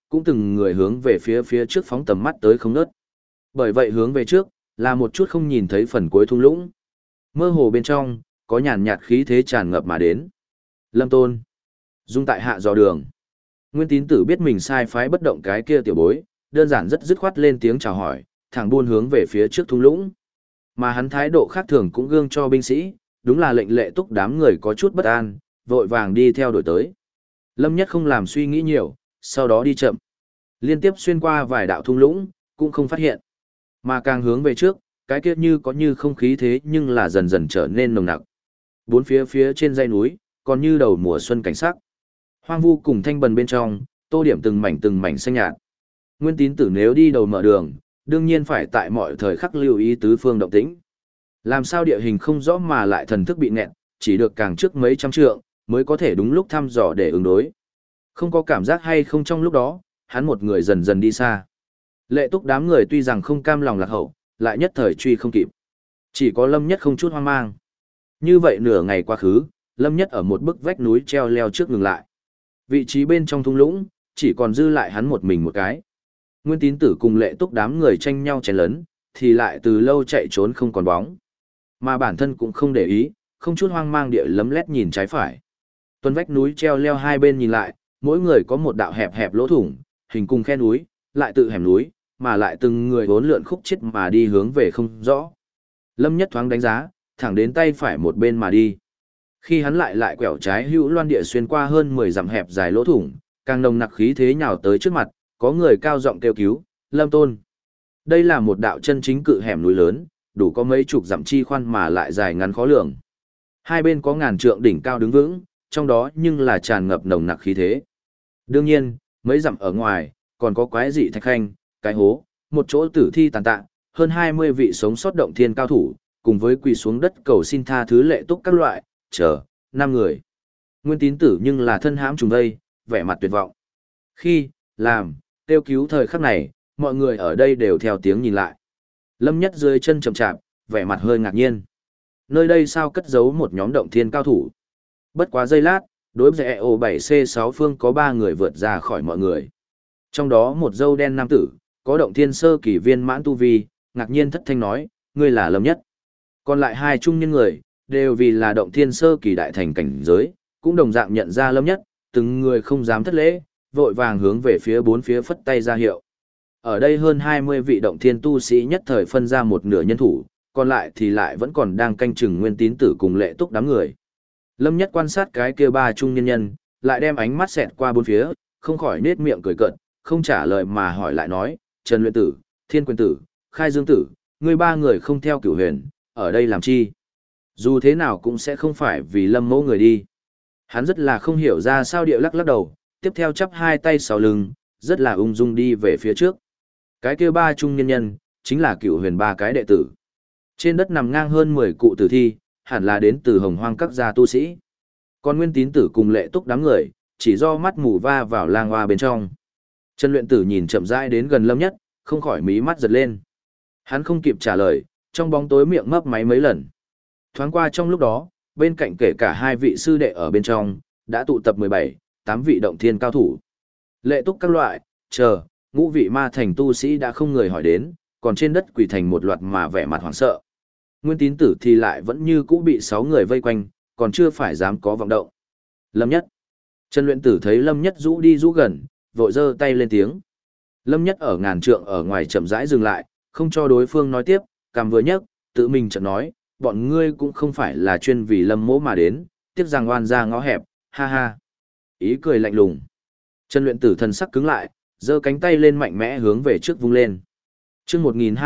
cũng từng người hướng về phía trước phóng tầm mắt tới không ngớt. Bởi vậy hướng về trước, là một chút không nhìn thấy phần cuối thung lũng. Mơ hồ bên trong, có nhàn nhạt khí thế tràn ngập mà đến. Lâm Tôn. Dung tại hạ dò đường. Nguyên Tín Tử biết mình sai phái bất động cái kia tiểu bối, đơn giản rất dứt khoát lên tiếng chào hỏi, thẳng buôn hướng về phía trước thung lũng. Mà hắn thái độ khác thường cũng gương cho binh sĩ, đúng là lệnh Lệ Túc đám người có chút bất an, vội vàng đi theo đuổi tới. Lâm Nhất không làm suy nghĩ nhiều, sau đó đi chậm. Liên tiếp xuyên qua vài đạo thung lũng, cũng không phát hiện. Mà càng hướng về trước, cái kia như có như không khí thế nhưng là dần dần trở nên nồng nặc. Bốn phía trên dãy núi, còn như đầu mùa xuân cảnh sắc. Hoang vu cùng thanh bần bên trong, tô điểm từng mảnh xanh nhạt. Nguyên Tín Tử nếu đi đầu mở đường, đương nhiên phải tại mọi thời khắc lưu ý tứ phương động tĩnh. Làm sao địa hình không rõ mà lại thần thức bị nẹt, chỉ được càng trước mấy trăm trượng, mới có thể đúng lúc thăm dò để ứng đối. Không có cảm giác hay không trong lúc đó, hắn một người dần dần đi xa. Lệ Túc đám người tuy rằng không cam lòng lạc hậu, lại nhất thời truy không kịp. Chỉ có Lâm Nhất không chút hoang mang. Như vậy nửa ngày quá khứ, Lâm Nhất ở một bức vách núi treo leo trước ngừng lại. Vị trí bên trong thung lũng, chỉ còn dư lại hắn một mình một cái. Nguyên Tín Tử cùng Lệ Túc đám người tranh nhau chén lớn, thì lại từ lâu chạy trốn không còn bóng. Mà bản thân cũng không để ý, không chút hoang mang địa lấm lét nhìn trái phải. Tuần vách núi treo leo hai bên nhìn lại, mỗi người có một đạo hẹp hẹp lỗ thủng, hình cùng khe núi, lại tự hẻm núi, mà lại từng người vốn lượn khúc chết mà đi hướng về không rõ. Lâm Nhất thoáng đánh giá, thẳng đến tay phải một bên mà đi. Khi hắn lại quẹo trái hữu loan địa xuyên qua hơn 10 dặm hẹp dài lỗ thủng, càng nồng nặc khí thế nhào tới trước mặt, có người cao giọng kêu cứu, Lâm Tôn. Đây là một đạo chân chính cự hẻm núi lớn, đủ có mấy chục dặm chi khoan mà lại dài ngắn khó lường. Hai bên có ngàn trượng đỉnh cao đứng vững, trong đó nhưng là tràn ngập nồng nặc khí thế. Đương nhiên, mấy dặm ở ngoài, còn có quái dị thạch khanh, cái hố, một chỗ tử thi tàn tạ, hơn 20 vị sống sót động thiên cao thủ, cùng với quỳ xuống đất cầu xin tha thứ Lệ Túc các loại, chờ, 5 người. Nguyên Tín Tử nhưng là thân hãm trùng vây, vẻ mặt tuyệt vọng. Khi, làm, kêu cứu thời khắc này, mọi người ở đây đều theo tiếng nhìn lại. Lâm Nhất dưới chân chậm chạp, vẻ mặt hơi ngạc nhiên. Nơi đây sao cất giấu một nhóm động thiên cao thủ? Bất quá giây lát, đối với O7C6 phương có 3 người vượt ra khỏi mọi người. Trong đó một dâu đen nam tử, có động thiên sơ kỳ viên mãn tu vi, ngạc nhiên thất thanh nói, ngươi là Lâm Nhất. Còn lại 2 trung niên người, đều vì là động thiên sơ kỳ đại thành cảnh giới, cũng đồng dạng nhận ra Lâm Nhất, từng người không dám thất lễ, vội vàng hướng về phía bốn phía phất tay ra hiệu. Ở đây hơn 20 vị động thiên tu sĩ nhất thời phân ra một nửa nhân thủ, còn lại thì lại vẫn còn đang canh chừng Nguyên Tín Tử cùng Lệ Túc đám người. Lâm Nhất quan sát cái kia 3 trung niên nhân, lại đem ánh mắt xẹt qua bốn phía, không khỏi nết miệng cười cợt, không trả lời mà hỏi lại nói, Trần Luyện Tử, Thiên Quyền Tử, Khai Dương Tử, ngươi 3 người không theo Cửu Huyền, ở đây làm chi? Dù thế nào cũng sẽ không phải vì Lâm Mẫu người đi. Hắn rất là không hiểu ra sao điệu lắc lắc đầu, tiếp theo chắp 2 tay sau lưng, rất là ung dung đi về phía trước. Cái kia 3 trung niên nhân, chính là Cửu Huyền 3 cái đệ tử. Trên đất nằm ngang hơn 10 cụ tử thi, hẳn là đến từ Hồng Hoang các gia tu sĩ. Còn Nguyên Tín Tử cùng Lệ Túc đám người, chỉ do mắt mù va vào lang hoa bên trong. Trần Luyện Tử nhìn chậm rãi đến gần Lâm Nhất, không khỏi mí mắt giật lên. Hắn không kịp trả lời, trong bóng tối miệng mấp máy mấy lần. Thoáng qua trong lúc đó, bên cạnh kể cả 2 vị sư đệ ở bên trong, đã tụ tập 17, 8 vị động thiên cao thủ. Lệ Túc các loại, chờ, ngũ vị ma thành tu sĩ đã không người hỏi đến, còn trên đất quỳ thành một loạt mà vẻ mặt hoảng sợ. Nguyên Tín Tử thì lại vẫn như cũ bị 6 người vây quanh, còn chưa phải dám có vọng động. Lâm Nhất. Trần Luyện Tử thấy Lâm Nhất rũ đi rũ gần, vội giơ tay lên tiếng. Lâm Nhất ở ngàn trượng ở ngoài chậm rãi dừng lại, không cho đối phương nói tiếp, cằm vừa nhấc, tự mình chợt nói, bọn ngươi cũng không phải là chuyên vì Lâm Mỗ mà đến, tiếc rằng oan ra ngõ hẹp, ha ha. Ý cười lạnh lùng. Trần Luyện Tử thần sắc cứng lại, giơ cánh tay lên mạnh mẽ hướng về trước vung lên. Chương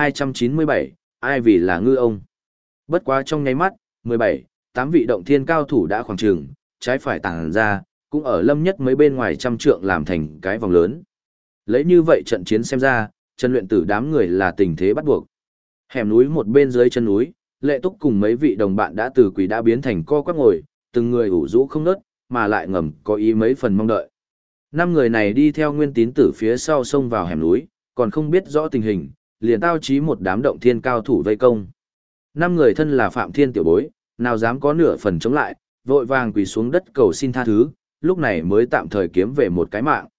1297, ai vì là ngư ông. Bất quá trong nháy mắt, 17, 8 vị động thiên cao thủ đã khoảng trường, trái phải tàng ra, cũng ở Lâm Nhất mấy bên ngoài trăm trượng làm thành cái vòng lớn. Lấy như vậy trận chiến xem ra, Trần Luyện Tử đám người là tình thế bắt buộc. Hẻm núi một bên dưới chân núi, Lệ Túc cùng mấy vị đồng bạn đã từ quỷ đã biến thành co quắp ngồi, từng người ủ rũ không ngớt, mà lại ngầm có ý mấy phần mong đợi. 5 người này đi theo Nguyên Tín Tử phía sau xông vào hẻm núi, còn không biết rõ tình hình, liền tao chí một đám động thiên cao thủ vây công. 5 người thân là Phạm Thiên tiểu bối, nào dám có nửa phần chống lại, vội vàng quỳ xuống đất cầu xin tha thứ, lúc này mới tạm thời kiếm về một cái mạng.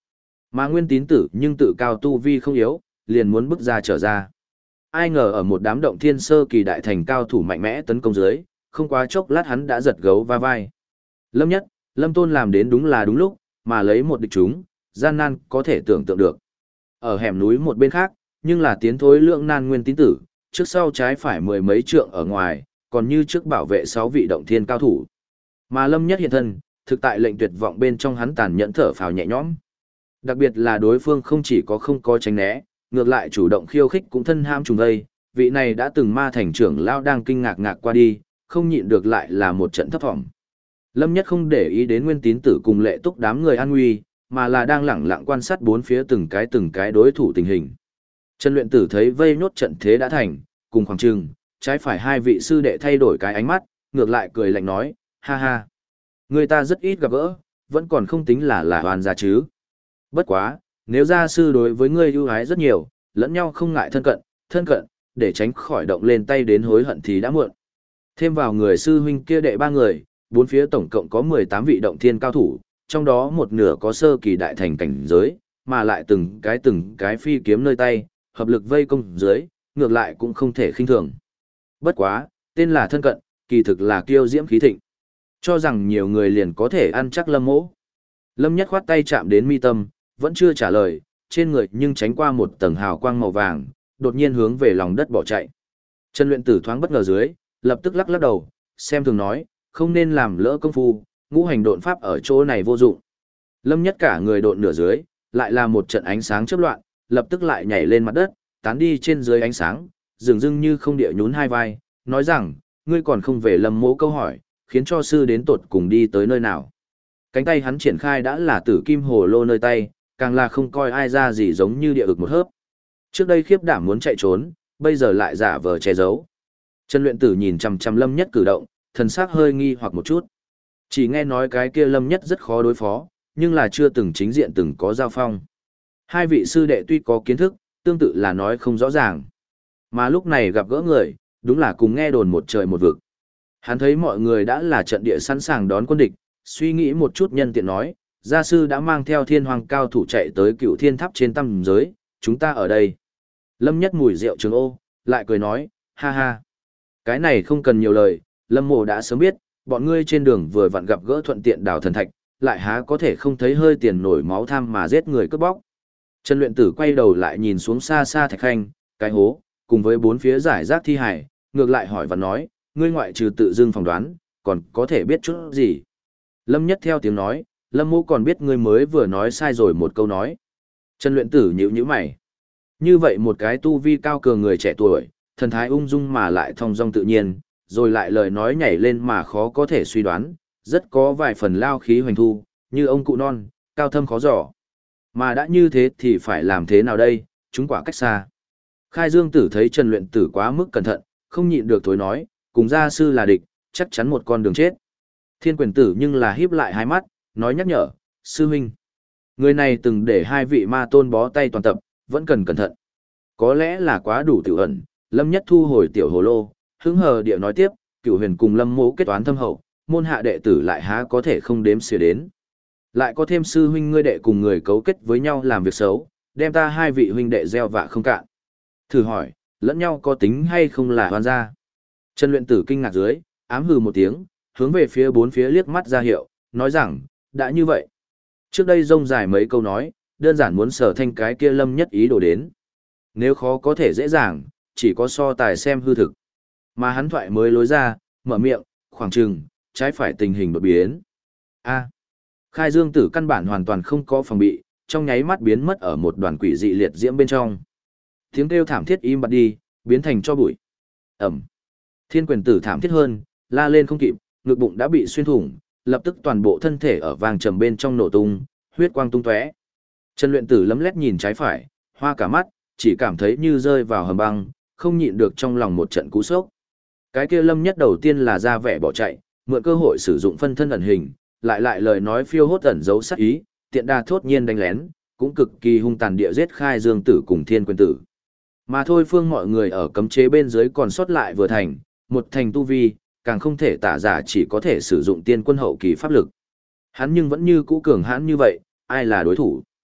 Mà Nguyên Tín Tử nhưng tự cao tu vi không yếu, liền muốn bước ra trở ra. Ai ngờ ở một đám động thiên sơ kỳ đại thành cao thủ mạnh mẽ tấn công dưới, không quá chốc lát hắn đã giật gấu va vai. Lâm Nhất, Lâm Tôn làm đến đúng là đúng lúc, mà lấy một địch chúng, gian nan có thể tưởng tượng được. Ở hẻm núi một bên khác, nhưng là tiến thối lượng nan Nguyên Tín Tử, trước sau trái phải mười mấy trượng ở ngoài, còn như trước bảo vệ 6 vị động thiên cao thủ. Mà Lâm Nhất hiện thân, thực tại lệnh tuyệt vọng bên trong hắn tàn nhẫn thở phào nhẹ nhõm. Đặc biệt là đối phương không chỉ có không có tránh né, ngược lại chủ động khiêu khích cũng thân ham trùng vây, vị này đã từng ma thành trưởng lao đang kinh ngạc ngạc qua đi, không nhịn được lại là một trận thấp vọng. Lâm Nhất không để ý đến Nguyên Tín Tử cùng Lệ Túc đám người an nguy, mà là đang lẳng lặng quan sát bốn phía từng cái đối thủ tình hình. Trần Luyện Tử thấy vây nốt trận thế đã thành, cùng khoảng trừng, trái phải hai vị sư đệ thay đổi cái ánh mắt, ngược lại cười lạnh nói, ha ha. Người ta rất ít gặp gỡ, vẫn còn không tính là hoàn gia chứ. Bất quá, nếu gia sư đối với ngươi ưu ái rất nhiều, lẫn nhau không ngại thân cận, để tránh khỏi động lên tay đến hối hận thì đã muộn. Thêm vào người sư huynh kia đệ 3 người, bốn phía tổng cộng có 18 vị động thiên cao thủ, trong đó một nửa có sơ kỳ đại thành cảnh giới, mà lại từng cái phi kiếm nơi tay, hợp lực vây công dưới, ngược lại cũng không thể khinh thường. Bất quá, tên là thân cận, kỳ thực là kiêu diễm khí thịnh. Cho rằng nhiều người liền có thể ăn chắc Lâm Mỗ. Lâm Nhất khoát tay chạm đến mi tâm, vẫn chưa trả lời, trên người nhưng tránh qua một tầng hào quang màu vàng, đột nhiên hướng về lòng đất bỏ chạy. Trần Luyện Tử thoáng bất ngờ dưới, lập tức lắc lắc đầu, xem thường nói, không nên làm lỡ công phu, ngũ hành độn pháp ở chỗ này vô dụng. Lâm Nhất cả người độn nửa dưới, lại là một trận ánh sáng chớp loạn, lập tức lại nhảy lên mặt đất, tán đi trên dưới ánh sáng, dường dưng như không địa nhún hai vai, nói rằng, ngươi còn không về Lâm Mỗ câu hỏi, khiến cho sư đến tột cùng đi tới nơi nào. Cánh tay hắn triển khai đã là tử kim hồ lô nơi tay, càng là không coi ai ra gì giống như địa ực một hớp. Trước đây khiếp đảm muốn chạy trốn, bây giờ lại giả vờ che giấu. Trần Luyện Tử nhìn chằm chằm Lâm Nhất cử động, thần sắc hơi nghi hoặc một chút. Chỉ nghe nói cái kia Lâm Nhất rất khó đối phó, nhưng là chưa từng chính diện từng có giao phong. Hai vị sư đệ tuy có kiến thức, tương tự là nói không rõ ràng. Mà lúc này gặp gỡ người, đúng là cùng nghe đồn một trời một vực. Hắn thấy mọi người đã là trận địa sẵn sàng đón quân địch, suy nghĩ một chút nhân tiện nói, gia sư đã mang theo thiên hoàng cao thủ chạy tới Cựu Thiên Tháp trên tăm giới, chúng ta ở đây. Lâm Nhất mùi rượu trường ô, lại cười nói, ha ha. Cái này không cần nhiều lời, Lâm Mộ đã sớm biết, bọn ngươi trên đường vừa vặn gặp gỡ thuận tiện đào thần thạch, lại há có thể không thấy hơi tiền nổi máu tham mà giết người cướp bóc. Trần Luyện Tử quay đầu lại nhìn xuống xa xa thạch khanh, cái hố, cùng với bốn phía giải rác thi hải, ngược lại hỏi và nói, ngươi ngoại trừ tự dưng phỏng đoán, còn có thể biết chút gì. Lâm Nhất theo tiếng nói, Lâm Mộ còn biết ngươi mới vừa nói sai rồi một câu nói. Trần Luyện Tử nhíu nhíu mày. Như vậy một cái tu vi cao cường người trẻ tuổi, thần thái ung dung mà lại thong dong tự nhiên, rồi lại lời nói nhảy lên mà khó có thể suy đoán, rất có vài phần lao khí hoành thu, như ông cụ non, cao thâm khó dò. Mà đã như thế thì phải làm thế nào đây, chúng quả cách xa. Khai Dương Tử thấy Trần Luyện Tử quá mức cẩn thận, không nhịn được thối nói, cùng gia sư là địch, chắc chắn một con đường chết. Thiên Quyền Tử nhưng là híp lại hai mắt, nói nhắc nhở, sư huynh. Người này từng để hai vị ma tôn bó tay toàn tập, vẫn cần cẩn thận. Có lẽ là quá đủ tiểu ẩn, Lâm Nhất thu hồi tiểu hồ lô, hứng hờ địa nói tiếp, Cửu Huyền cùng Lâm Mộ kết toán thâm hậu, môn hạ đệ tử lại há có thể không đếm xỉa đến. Lại có thêm sư huynh ngươi đệ cùng người cấu kết với nhau làm việc xấu, đem ta hai vị huynh đệ gieo vạ không cạn. Thử hỏi, lẫn nhau có tính hay không là hoan gia? Trần Luyện Tử kinh ngạc dưới, ám hừ một tiếng, hướng về phía bốn phía liếc mắt ra hiệu, nói rằng, đã như vậy. Trước đây rông dài mấy câu nói, đơn giản muốn Sở Thanh cái kia Lâm Nhất ý đồ đến. Nếu khó có thể dễ dàng, chỉ có so tài xem hư thực. Mà hắn thoại mới lối ra, mở miệng, khoảng chừng, trái phải tình hình đột biến. A. Khai Dương Tử căn bản hoàn toàn không có phòng bị, trong nháy mắt biến mất ở một đoàn quỷ dị liệt diễm bên trong. Tiếng kêu thảm thiết im bặt đi, biến thành cho bụi. Ẩm. Thiên Quyền Tử thảm thiết hơn, la lên không kịp, ngực bụng đã bị xuyên thủng, lập tức toàn bộ thân thể ở vàng trầm bên trong nổ tung, huyết quang tung tóe. Trần Luyện Tử lấm lét nhìn trái phải, hoa cả mắt, chỉ cảm thấy như rơi vào hầm băng, không nhịn được trong lòng một trận cú sốc. Cái kia Lâm Nhất đầu tiên là ra vẻ bỏ chạy, mượn cơ hội sử dụng phân thân ẩn hình, lại lời nói phiêu hốt ẩn giấu sát ý, tiện đa thốt nhiên đánh lén, cũng cực kỳ hung tàn địa giết Khai Dương Tử cùng Thiên Quyền Tử. Mà thôi phương mọi người ở cấm chế bên dưới còn sót lại vừa thành, một thành tu vi, càng không thể tả giả chỉ có thể sử dụng tiên quân hậu kỳ pháp lực. Hắn nhưng vẫn như cũ cường hãn như vậy, ai là đối thủ?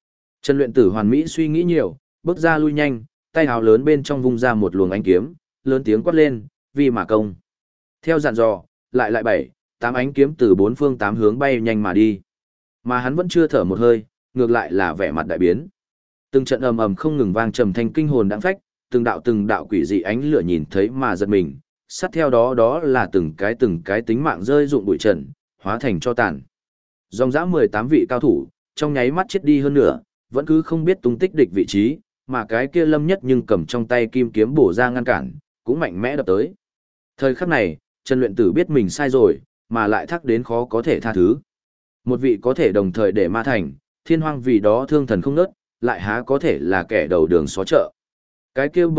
Trần Luyện Tử hoàn mỹ suy nghĩ nhiều, bước ra lui nhanh, tay hào lớn bên trong vung ra một luồng ánh kiếm, lớn tiếng quát lên, vì mà công. Theo dặn dò, lại 7, 8 ánh kiếm từ bốn phương tám hướng bay nhanh mà đi. Mà hắn vẫn chưa thở một hơi, ngược lại là vẻ mặt đại biến. Từng trận ầm ầm không ngừng vang trầm thanh kinh hồn đãng phách, từng đạo quỷ dị ánh lửa nhìn thấy mà giật mình, sát theo đó đó là từng cái tính mạng rơi rụng bụi trần, hóa thành cho tàn. Dòng dã 18 vị cao thủ, trong nháy mắt chết đi hơn nữa, vẫn cứ không biết tung tích địch vị trí, mà cái kia Lâm Nhất nhưng cầm trong tay kim kiếm bổ ra ngăn cản, cũng mạnh mẽ đập tới. Thời khắc này, Trần Luyện Tử biết mình sai rồi, mà lại thắc đến khó có thể tha thứ. Một vị có thể đồng thời để ma thành, thiên hoang vì đó thương thần không nớt, lại há có thể là kẻ đầu đường xó chợ. Cái kia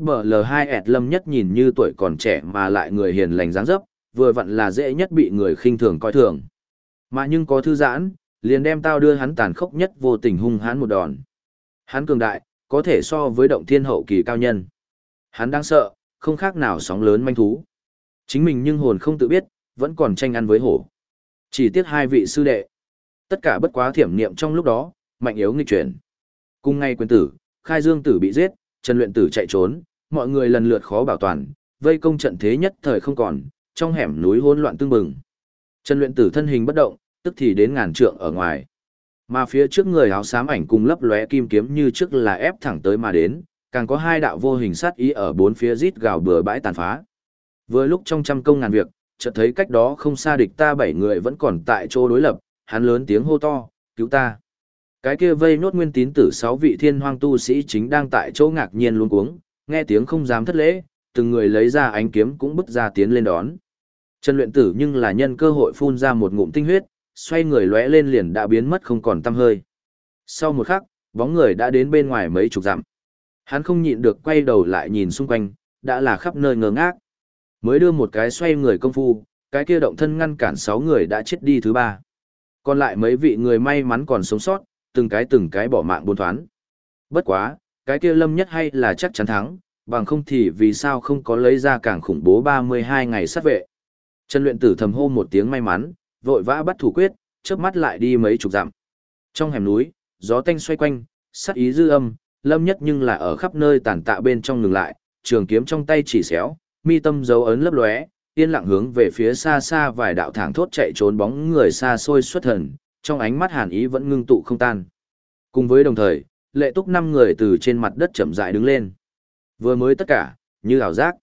BSBL2S Lâm Nhất nhìn như tuổi còn trẻ mà lại người hiền lành dáng dấp, vừa vặn là dễ nhất bị người khinh thường coi thường. Mà nhưng có thư giãn, liền đem tao đưa hắn tàn khốc nhất vô tình hung hãn một đòn. Hắn cường đại, có thể so với động thiên hậu kỳ cao nhân. Hắn đáng sợ, không khác nào sóng lớn manh thú. Chính mình nhưng hồn không tự biết, vẫn còn tranh ăn với hổ. Chỉ tiếc hai vị sư đệ. Tất cả bất quá thiểm niệm trong lúc đó, mạnh yếu nghịch chuyển. Cùng ngay quyền tử, Khai Dương tử bị giết, Trần Luyện Tử chạy trốn, mọi người lần lượt khó bảo toàn, vây công trận thế nhất thời không còn, trong hẻm núi hỗn loạn tương bừng. Trần Luyện Tử thân hình bất động, tức thì đến ngàn trượng ở ngoài. Mà phía trước người áo xám ảnh cùng lấp lóe kim kiếm như trước là ép thẳng tới mà đến, càng có hai đạo vô hình sát ý ở bốn phía rít gào bừa bãi tàn phá. Vừa lúc trong trăm công ngàn việc, chợt thấy cách đó không xa địch ta 7 người vẫn còn tại chỗ đối lập, hắn lớn tiếng hô to, cứu ta. Cái kia vây nốt Nguyên Tín Tử 6 vị thiên hoang tu sĩ chính đang tại chỗ ngạc nhiên luống cuống, nghe tiếng không dám thất lễ, từng người lấy ra ánh kiếm cũng bứt ra tiến lên đón. Trần Luyện Tử nhưng là nhân cơ hội phun ra một ngụm tinh huyết, xoay người lóe lên liền đã biến mất không còn tăm hơi. Sau một khắc, bóng người đã đến bên ngoài mấy chục dặm. Hắn không nhịn được quay đầu lại nhìn xung quanh, đã là khắp nơi ngơ ngác. Mới đưa một cái xoay người công phu, cái kia động thân ngăn cản 6 người đã chết đi thứ 3. Còn lại mấy vị người may mắn còn sống sót, từng cái bỏ mạng buôn thoán. Bất quá, cái kia Lâm Nhất hay là chắc chắn thắng, bằng không thì vì sao không có lấy ra càng khủng bố 32 ngày sát vệ. Trần Luyện Tử thầm hô một tiếng may mắn, vội vã bắt thủ quyết, chớp mắt lại đi mấy chục dặm. Trong hẻm núi, gió tanh xoay quanh, sát ý dư âm, Lâm Nhất nhưng là ở khắp nơi tàn tạ bên trong ngừng lại, trường kiếm trong tay chỉ xéo, mi tâm dấu ấn lấp lóe, yên lặng hướng về phía xa xa vài đạo thẳng thốt chạy trốn bóng người xa xôi xuất thần, trong ánh mắt hàn ý vẫn ngưng tụ không tan. Cùng với đồng thời, Lệ Túc 5 người từ trên mặt đất chậm rãi đứng lên. Vừa mới tất cả, như ảo giác.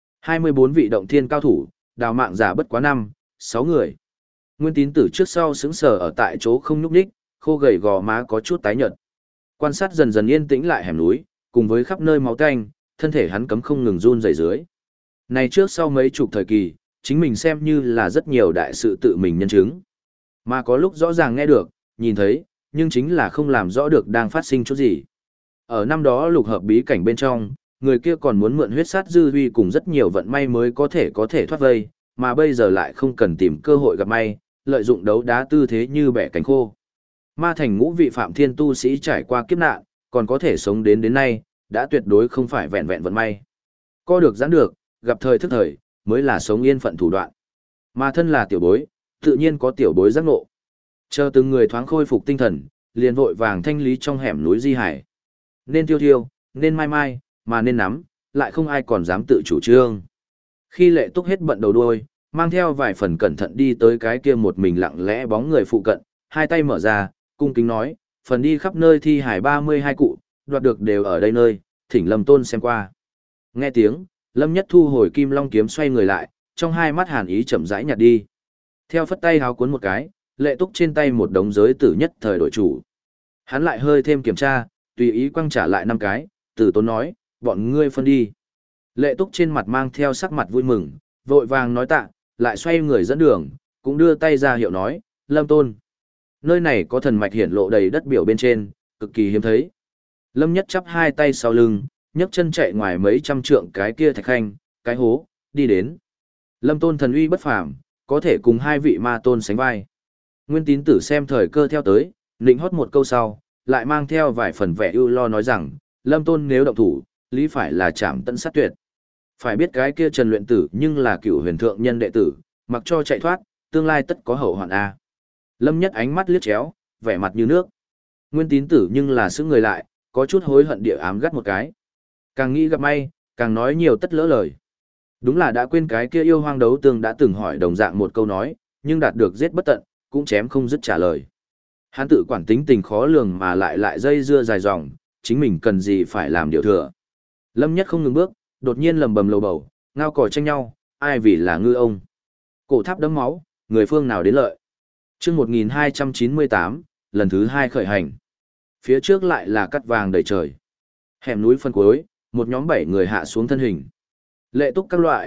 24 vị động thiên cao thủ, đào mạng giả bất quá 5, 6 người. Nguyên Tín Tử trước sau sững sờ ở tại chỗ không nhúc nhích, khô gầy gò má có chút tái nhợt. Quan sát dần dần yên tĩnh lại hẻm núi, cùng với khắp nơi máu tanh, thân thể hắn cấm không ngừng run rẩy dưới. Này trước sau mấy chục thời kỳ, chính mình xem như là rất nhiều đại sự tự mình nhân chứng. Mà có lúc rõ ràng nghe được, nhìn thấy, nhưng chính là không làm rõ được đang phát sinh chút gì. Ở năm đó lục hợp bí cảnh bên trong, người kia còn muốn mượn huyết sát dư huy cùng rất nhiều vận may mới có thể thoát vây, mà bây giờ lại không cần tìm cơ hội gặp may, lợi dụng đấu đá tư thế như bẻ cánh khô. Ma thành ngũ vị phạm thiên tu sĩ trải qua kiếp nạn, còn có thể sống đến nay, đã tuyệt đối không phải vẹn vẹn vận may. Co được giãn được, gặp thời thức thời, mới là sống yên phận thủ đoạn. Mà thân là tiểu bối, tự nhiên có tiểu bối giác ngộ. Chờ từng người thoáng khôi phục tinh thần, liền vội vàng thanh lý trong hẻm núi di hải. Nên thiêu thiêu, nên mai mai, mà nên nắm, lại không ai còn dám tự chủ trương. Khi Lệ Túc hết bận đầu đuôi, mang theo vài phần cẩn thận đi tới cái kia một mình lặng lẽ bóng người phụ cận, hai tay mở ra, cung kính nói, phần đi khắp nơi thi hải 32 cụ, đoạt được đều ở đây nơi, thỉnh Lâm Tôn xem qua. Nghe tiếng, Lâm Nhất thu hồi kim long kiếm xoay người lại, trong hai mắt hàn ý chậm rãi nhạt đi. Theo phất tay háo cuốn một cái, Lệ Túc trên tay một đống giới tử nhất thời đổi chủ. Hắn lại hơi thêm kiểm tra, tùy ý quăng trả lại 5 cái, Tử Tốn nói, bọn ngươi phân đi. Lệ Túc trên mặt mang theo sắc mặt vui mừng, vội vàng nói tạ, lại xoay người dẫn đường, cũng đưa tay ra hiệu nói, Lâm Tôn. Nơi này có thần mạch hiển lộ đầy đất biểu bên trên, cực kỳ hiếm thấy. Lâm Nhất chắp hai tay sau lưng, nhấc chân chạy ngoài mấy trăm trượng cái kia thạch khanh, cái hố, đi đến. Lâm Tôn thần uy bất phàm, có thể cùng hai vị ma tôn sánh vai. Nguyên Tín Tử xem thời cơ theo tới, định hót một câu sau, lại mang theo vài phần vẻ ưu lo nói rằng, Lâm Tôn nếu động thủ, lý phải là chạm tận sát tuyệt. Phải biết cái kia Trần Luyện Tử nhưng là cựu huyền thượng nhân đệ tử, mặc cho chạy thoát, tương lai tất có hậu hoạn A. Lâm Nhất ánh mắt liếc chéo, vẻ mặt như nước. Nguyên Tín Tử nhưng là sững người lại, có chút hối hận địa ám gắt một cái. Càng nghĩ gặp may, càng nói nhiều tất lỡ lời. Đúng là đã quên cái kia yêu hoang đấu tương đã từng hỏi đồng dạng một câu nói, nhưng đạt được giết bất tận, cũng chém không dứt trả lời. Hắn tự quản tính tình khó lường mà lại dây dưa dài dòng, chính mình cần gì phải làm điều thừa. Lâm Nhất không ngừng bước, đột nhiên lầm bầm lầu bầu, ngao cò tranh nhau, ai vì là ngư ông. Cổ tháp đẫm máu, người phương nào đến lợi. Chương 1298, lần thứ 2 khởi hành. Phía trước lại là cắt vàng đầy trời. Hẻm núi phân cuối, một nhóm 7 người hạ xuống thân hình. Lệ túc các loại,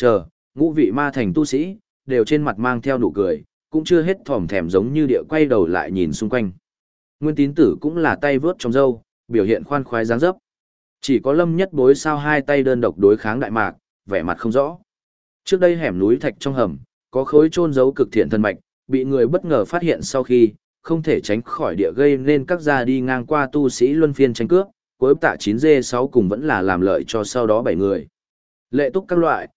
ngũ vị ma thành tu sĩ, đều trên mặt mang theo nụ cười, cũng chưa hết thòm thèm giống như địa quay đầu lại nhìn xung quanh. Nguyên Tín Tử cũng là tay vướt trong râu, biểu hiện khoan khoái dáng dấp. Chỉ có Lâm Nhất Bối sao hai tay đơn độc đối kháng đại mạc, vẻ mặt không rõ. Trước đây hẻm núi thạch trong hầm, có khối chôn giấu cực thiện thần mạch, bị người bất ngờ phát hiện sau khi, không thể tránh khỏi địa gây nên các gia đi ngang qua tu sĩ luân phiên tranh cướp, cuối tạ 9D6 cùng vẫn là làm lợi cho sau đó 7 người. Lệ túc các loại,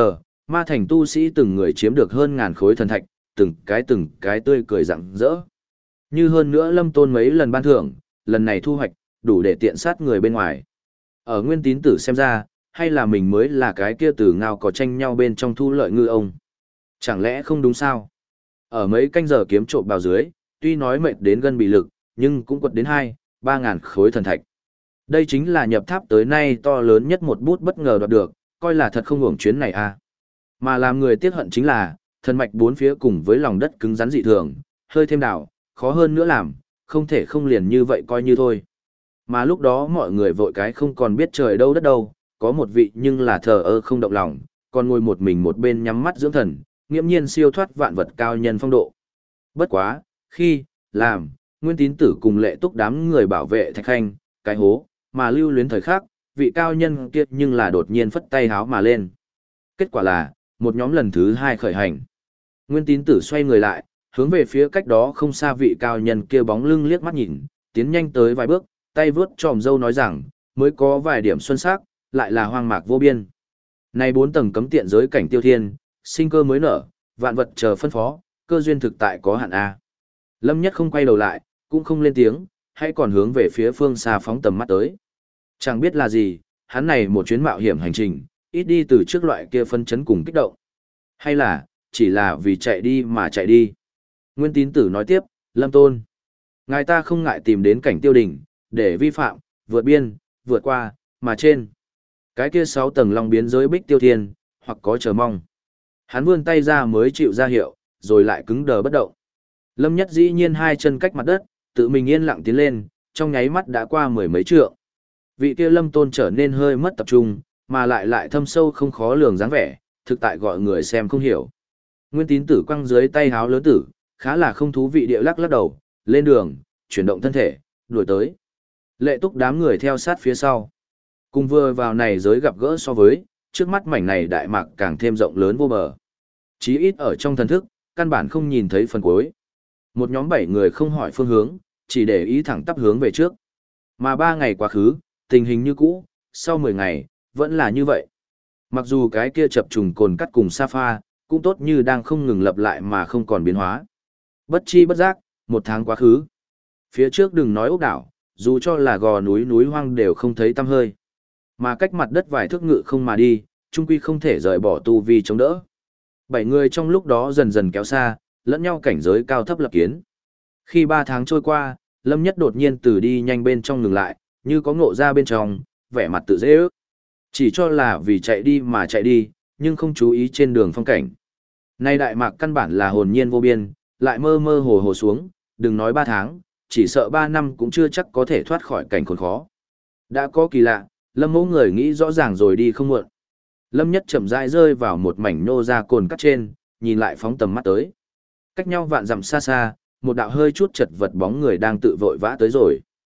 ma thành tu sĩ từng người chiếm được hơn ngàn khối thần thạch, từng cái tươi cười rạng rỡ. Như hơn nữa Lâm Tôn mấy lần ban thưởng, lần này thu hoạch, đủ để tiện sát người bên ngoài. Ở Nguyên Tín Tử xem ra, hay là mình mới là cái kia từ ngao có tranh nhau bên trong thu lợi ngư ông. Chẳng lẽ không đúng sao? Ở mấy canh giờ kiếm trộm bào dưới, tuy nói mệt đến gân bị lực, nhưng cũng quật đến 2-3 ngàn khối thần thạch. Đây chính là nhập tháp tới nay to lớn nhất một bút bất ngờ đoạt được, coi là thật không hưởng chuyến này à. Mà làm người tiếc hận chính là, thần mạch bốn phía cùng với lòng đất cứng rắn dị thường, hơi thêm đảo, khó hơn nữa làm, không thể không liền như vậy coi như thôi. Mà lúc đó mọi người vội cái không còn biết trời đâu đất đâu, có một vị nhưng là thờ ơ không động lòng, còn ngồi một mình một bên nhắm mắt dưỡng thần, nghiễm nhiên siêu thoát vạn vật cao nhân phong độ. Bất quá, khi, làm, Nguyên Tín Tử cùng Lệ Túc đám người bảo vệ Thạch Khanh, cái hố, mà lưu luyến thời khắc, vị cao nhân kia nhưng là đột nhiên phất tay háo mà lên. Kết quả là, một nhóm lần thứ 2 khởi hành. Nguyên Tín Tử xoay người lại, hướng về phía cách đó không xa vị cao nhân kia bóng lưng liếc mắt nhìn, tiến nhanh tới vài bước, tay vướt tròm râu nói rằng, mới có vài điểm xuân sắc, lại là hoang mạc vô biên. Này 4 tầng cấm tiện giới cảnh tiêu thiên, sinh cơ mới nở, vạn vật chờ phân phó, cơ duyên thực tại có hạn a. Lâm Nhất không quay đầu lại, cũng không lên tiếng, hay còn hướng về phía phương xa phóng tầm mắt tới. Chẳng biết là gì, hắn này một chuyến mạo hiểm hành trình, ít đi từ trước loại kia phân chấn cùng kích động. Hay là, chỉ là vì chạy đi mà chạy đi. Nguyên Tín Tử nói tiếp, Lâm Tôn. Ngài ta không ngại tìm đến cảnh tiêu đỉnh, để vi phạm, vượt biên, vượt qua, mà trên. Cái kia 6 tầng long biến giới bích tiêu thiên, hoặc có chờ mong. Hắn vươn tay ra mới chịu ra hiệu, rồi lại cứng đờ bất động. Lâm Nhất dĩ nhiên hai chân cách mặt đất, tự mình yên lặng tiến lên, trong nháy mắt đã qua mười mấy trượng. Vị kia Lâm Tôn trở nên hơi mất tập trung, mà lại thâm sâu không khó lường dáng vẻ, thực tại gọi người xem không hiểu. Nguyên Tín Tử quăng dưới tay háo lớn tử, khá là không thú vị địa lắc đầu, lên đường, chuyển động thân thể, đuổi tới. Lệ Túc đám người theo sát phía sau. Cùng vừa vào này giới gặp gỡ so với, trước mắt mảnh này đại mạc càng thêm rộng lớn vô bờ. Chí ít ở trong thần thức, căn bản không nhìn thấy phần cuối. Một nhóm 7 người không hỏi phương hướng, chỉ để ý thẳng tắp hướng về trước. Mà 3 ngày quá khứ, tình hình như cũ, sau 10 ngày, vẫn là như vậy. Mặc dù cái kia chập trùng cồn cắt cùng sa pha, cũng tốt như đang không ngừng lặp lại mà không còn biến hóa. Bất chi bất giác, 1 tháng quá khứ. Phía trước đừng nói ốc đảo, dù cho là gò núi hoang đều không thấy tăm hơi. Mà cách mặt đất vài thước ngự không mà đi, chung quy không thể rời bỏ tu vi chống đỡ. 7 người trong lúc đó dần dần kéo xa, lẫn nhau cảnh giới cao thấp lập kiến. Khi 3 tháng trôi qua, Lâm Nhất đột nhiên từ đi nhanh bên trong ngừng lại, như có ngộ ra bên trong, vẻ mặt tự dễ ước. Chỉ cho là vì chạy đi mà chạy đi, nhưng không chú ý trên đường phong cảnh. Nay đại mạc căn bản là hồn nhiên vô biên, lại mơ mơ hồ hồ xuống, đừng nói 3 tháng, chỉ sợ 3 năm cũng chưa chắc có thể thoát khỏi cảnh khốn khó. Đã có kỳ lạ, Lâm Mẫu người nghĩ rõ ràng rồi đi không muộn. Lâm Nhất chậm rãi rơi vào một mảnh nô ra cồn cắt trên, nhìn lại phóng tầm mắt tới. Cách nhau vạn dặm xa xa, một đạo hơi chút chật vật bóng người đang tự vội vã tới rồi.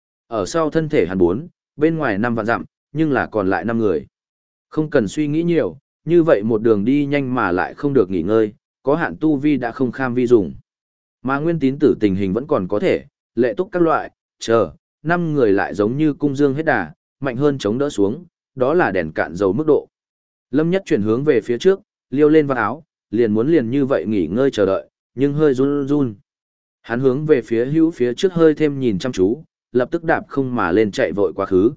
Ở sau thân thể hắn 4, bên ngoài 5 vạn dặm, nhưng là còn lại 5 người. Không cần suy nghĩ nhiều, như vậy một đường đi nhanh mà lại không được nghỉ ngơi, có hạn tu vi đã không kham vi dùng. Mà Nguyên Tín Tử tình hình vẫn còn có thể, Lệ Túc các loại, 5 người lại giống như cung dương hết đà, mạnh hơn chống đỡ xuống, đó là đèn cạn dầu mức độ. Lâm Nhất chuyển hướng về phía trước, liêu lên vào áo, liền muốn như vậy nghỉ ngơi chờ đợi, nhưng hơi run run. Hắn hướng về phía trước hơi thêm nhìn chăm chú, lập tức đạp không mà lên chạy vội quá khứ.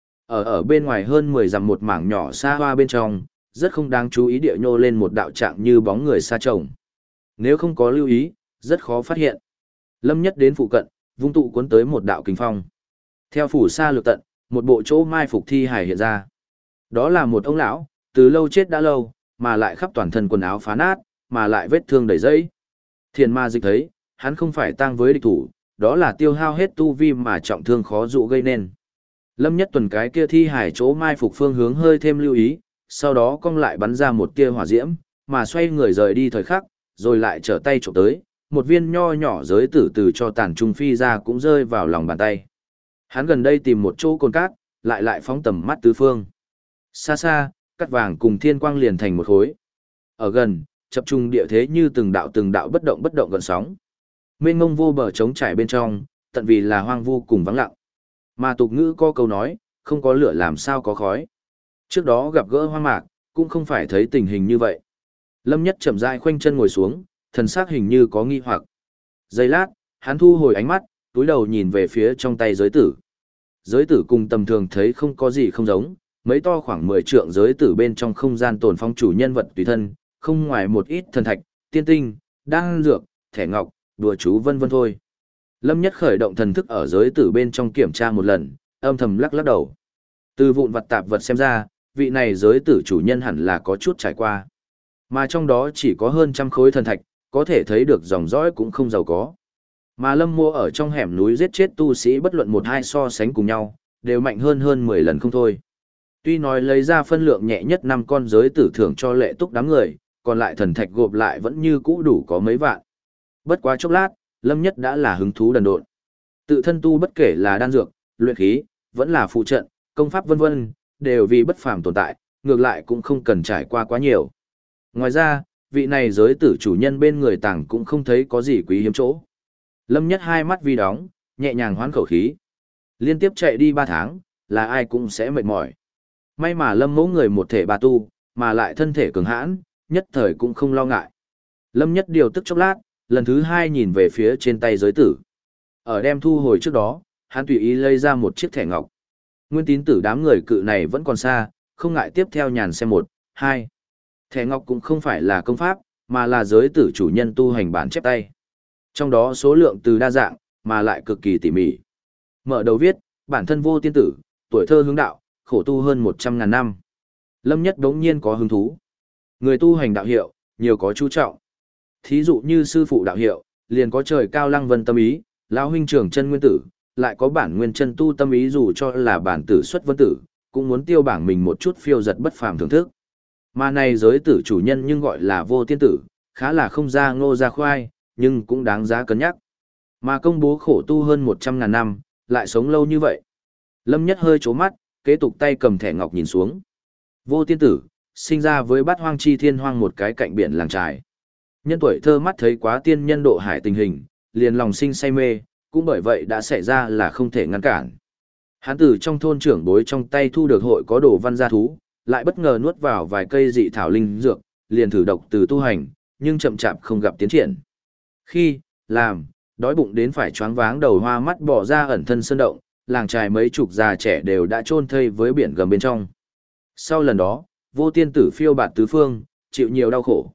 Ở bên ngoài hơn 10 dặm một mảng nhỏ xa hoa bên trong, rất không đáng chú ý địa nhô lên một đạo trạng như bóng người xa trông. Nếu không có lưu ý, rất khó phát hiện. Lâm Nhất đến phụ cận, vung tụ cuốn tới một đạo kinh phong. Theo phủ xa lược tận, một bộ chỗ mai phục thi hài hiện ra. Đó là một ông lão, từ lâu chết đã lâu, mà lại khắp toàn thân quần áo phá nát, mà lại vết thương đầy dẫy. Thiền ma dịch thấy, hắn không phải tang với địch thủ, đó là tiêu hao hết tu vi mà trọng thương khó dụ gây nên. Lâm Nhất Tuần cái kia thi hải chỗ mai phục phương hướng hơi thêm lưu ý, sau đó cong lại bắn ra một tia hỏa diễm, mà xoay người rời đi thời khắc, rồi lại trở tay chụp tới, một viên nho nhỏ giới tử từ cho tàn trung phi ra cũng rơi vào lòng bàn tay. Hắn gần đây tìm một chỗ cồn cát, lại phóng tầm mắt tứ phương. Xa xa, cắt vàng cùng thiên quang liền thành một khối. Ở gần, chập trung địa thế như từng đạo bất động gần sóng. Mênh mông vô bờ trống trải bên trong, tận vì là hoang vu cùng vắng lặng. Mà tục ngữ có câu nói, không có lửa làm sao có khói. Trước đó gặp gỡ hoang mạc, cũng không phải thấy tình hình như vậy. Lâm Nhất chậm rãi khoanh chân ngồi xuống, thần sắc hình như có nghi hoặc. Giây lát, hắn thu hồi ánh mắt, túi đầu nhìn về phía trong tay giới tử. Giới tử cùng tầm thường thấy không có gì không giống, mấy to khoảng 10 trượng giới tử bên trong không gian tồn phong chủ nhân vật tùy thân, không ngoài một ít thần thạch, tiên tinh, đan dược, thẻ ngọc, đùa chú vân vân thôi. Lâm Nhất khởi động thần thức ở giới tử bên trong kiểm tra một lần, âm thầm lắc lắc đầu. Từ vụn vật tạp vật xem ra, vị này giới tử chủ nhân hẳn là có chút trải qua. Mà trong đó chỉ có hơn trăm khối thần thạch, có thể thấy được dòng dõi cũng không giàu có. Mà Lâm Mô ở trong hẻm núi giết chết tu sĩ bất luận một hai so sánh cùng nhau, đều mạnh hơn 10 lần không thôi. Tuy nói lấy ra phân lượng nhẹ nhất 5 con giới tử thưởng cho lệ túc đám người, còn lại thần thạch gộp lại vẫn như cũ đủ có mấy vạn. Bất quá chốc lát, Lâm Nhất đã là hứng thú đần độn. Tự thân tu bất kể là đan dược, luyện khí, vẫn là phụ trận, công pháp vân vân, đều vì bất phàm tồn tại, ngược lại cũng không cần trải qua quá nhiều. Ngoài ra, vị này giới tử chủ nhân bên người tàng cũng không thấy có gì quý hiếm chỗ. Lâm Nhất hai mắt vi đóng, nhẹ nhàng hoán khẩu khí. Liên tiếp chạy đi 3 tháng, là ai cũng sẽ mệt mỏi. May mà Lâm Mẫu người một thể bà tu, mà lại thân thể cường hãn, nhất thời cũng không lo ngại. Lâm Nhất điều tức chốc lát, lần thứ 2 nhìn về phía trên tay giới tử. Ở đem thu hồi trước đó, hắn tùy ý lấy ra một chiếc thẻ ngọc. Nguyên tín tử đám người cự này vẫn còn xa, không ngại tiếp theo nhàn xem 1, 2. Thẻ ngọc cũng không phải là công pháp, mà là giới tử chủ nhân tu hành bản chép tay. Trong đó số lượng từ đa dạng, mà lại cực kỳ tỉ mỉ. Mở đầu viết, bản thân vô tiên tử, tuổi thơ hướng đạo, khổ tu hơn 100.000 năm. Lâm Nhất đống nhiên có hứng thú. Người tu hành đạo hiệu, nhiều có chú trọng. Thí dụ như sư phụ đạo hiệu, liền có trời cao lăng vân tâm ý, lão huynh trưởng chân nguyên tử, lại có bản nguyên chân tu tâm ý dù cho là bản tử xuất vân tử, cũng muốn tiêu bảng mình một chút phiêu giật bất phàm thưởng thức. Mà này giới tử chủ nhân nhưng gọi là vô tiên tử, khá là không ra ngô ra khoai, nhưng cũng đáng giá cân nhắc. Mà công bố khổ tu hơn 100.000 năm, lại sống lâu như vậy. Lâm Nhất hơi chố mắt, kế tục tay cầm thẻ ngọc nhìn xuống. Vô tiên tử, sinh ra với bát hoang chi thiên hoang một cái cạnh biển làng trài. Nhân tuổi thơ mắt thấy quá tiên nhân độ hải tình hình, liền lòng sinh say mê, cũng bởi vậy đã xảy ra là không thể ngăn cản. Hán tử trong thôn trưởng bối trong tay thu được hội có đồ văn gia thú, lại bất ngờ nuốt vào vài cây dị thảo linh dược, liền thử độc từ tu hành, nhưng chậm chạp không gặp tiến triển. Khi, làm, đói bụng đến phải choáng váng đầu hoa mắt bỏ ra ẩn thân sơn động, làng trài mấy chục già trẻ đều đã chôn thây với biển gầm bên trong. Sau lần đó, vô tiên tử phiêu bạt tứ phương, chịu nhiều đau khổ.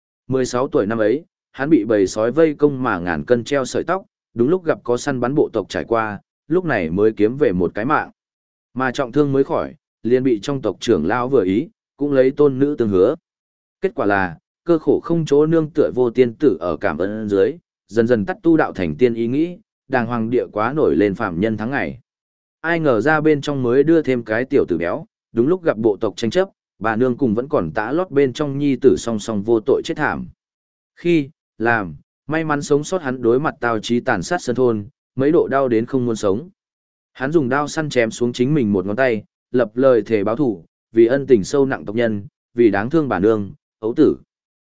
16 tuổi năm ấy, hắn bị bầy sói vây công mà ngàn cân treo sợi tóc, đúng lúc gặp có săn bắn bộ tộc trải qua, lúc này mới kiếm về một cái mạng. Mà trọng thương mới khỏi, liền bị trong tộc trưởng lão vừa ý, cũng lấy tôn nữ tương hứa. Kết quả là, cơ khổ không chỗ nương tựa vô tiên tử ở cảm ơn dưới, dần dần tắt tu đạo thành tiên ý nghĩ, đàng hoàng địa quá nổi lên phạm nhân tháng ngày. Ai ngờ ra bên trong mới đưa thêm cái tiểu tử béo, đúng lúc gặp bộ tộc tranh chấp, bà nương cùng vẫn còn tã lót bên trong nhi tử song song vô tội chết thảm. Khi, làm, may mắn sống sót hắn đối mặt tao chí tàn sát sơn thôn, mấy độ đau đến không muốn sống. Hắn dùng đao săn chém xuống chính mình một ngón tay, lập lời thề báo thủ, vì ân tình sâu nặng tộc nhân, vì đáng thương bà nương, ấu tử.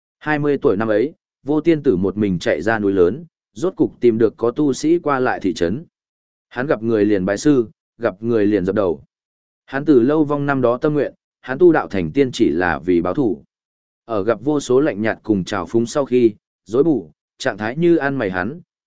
20 tuổi năm ấy, vô tiên tử một mình chạy ra núi lớn, rốt cục tìm được có tu sĩ qua lại thị trấn. Hắn gặp người liền bái sư, gặp người liền dập đầu. Hắn từ lâu vong năm đó tâm nguyện, hắn tu đạo thành tiên chỉ là vì báo thủ. Ở gặp vô số lạnh nhạt cùng trào phúng sau khi, dối bù, trạng thái như ăn mày hắn,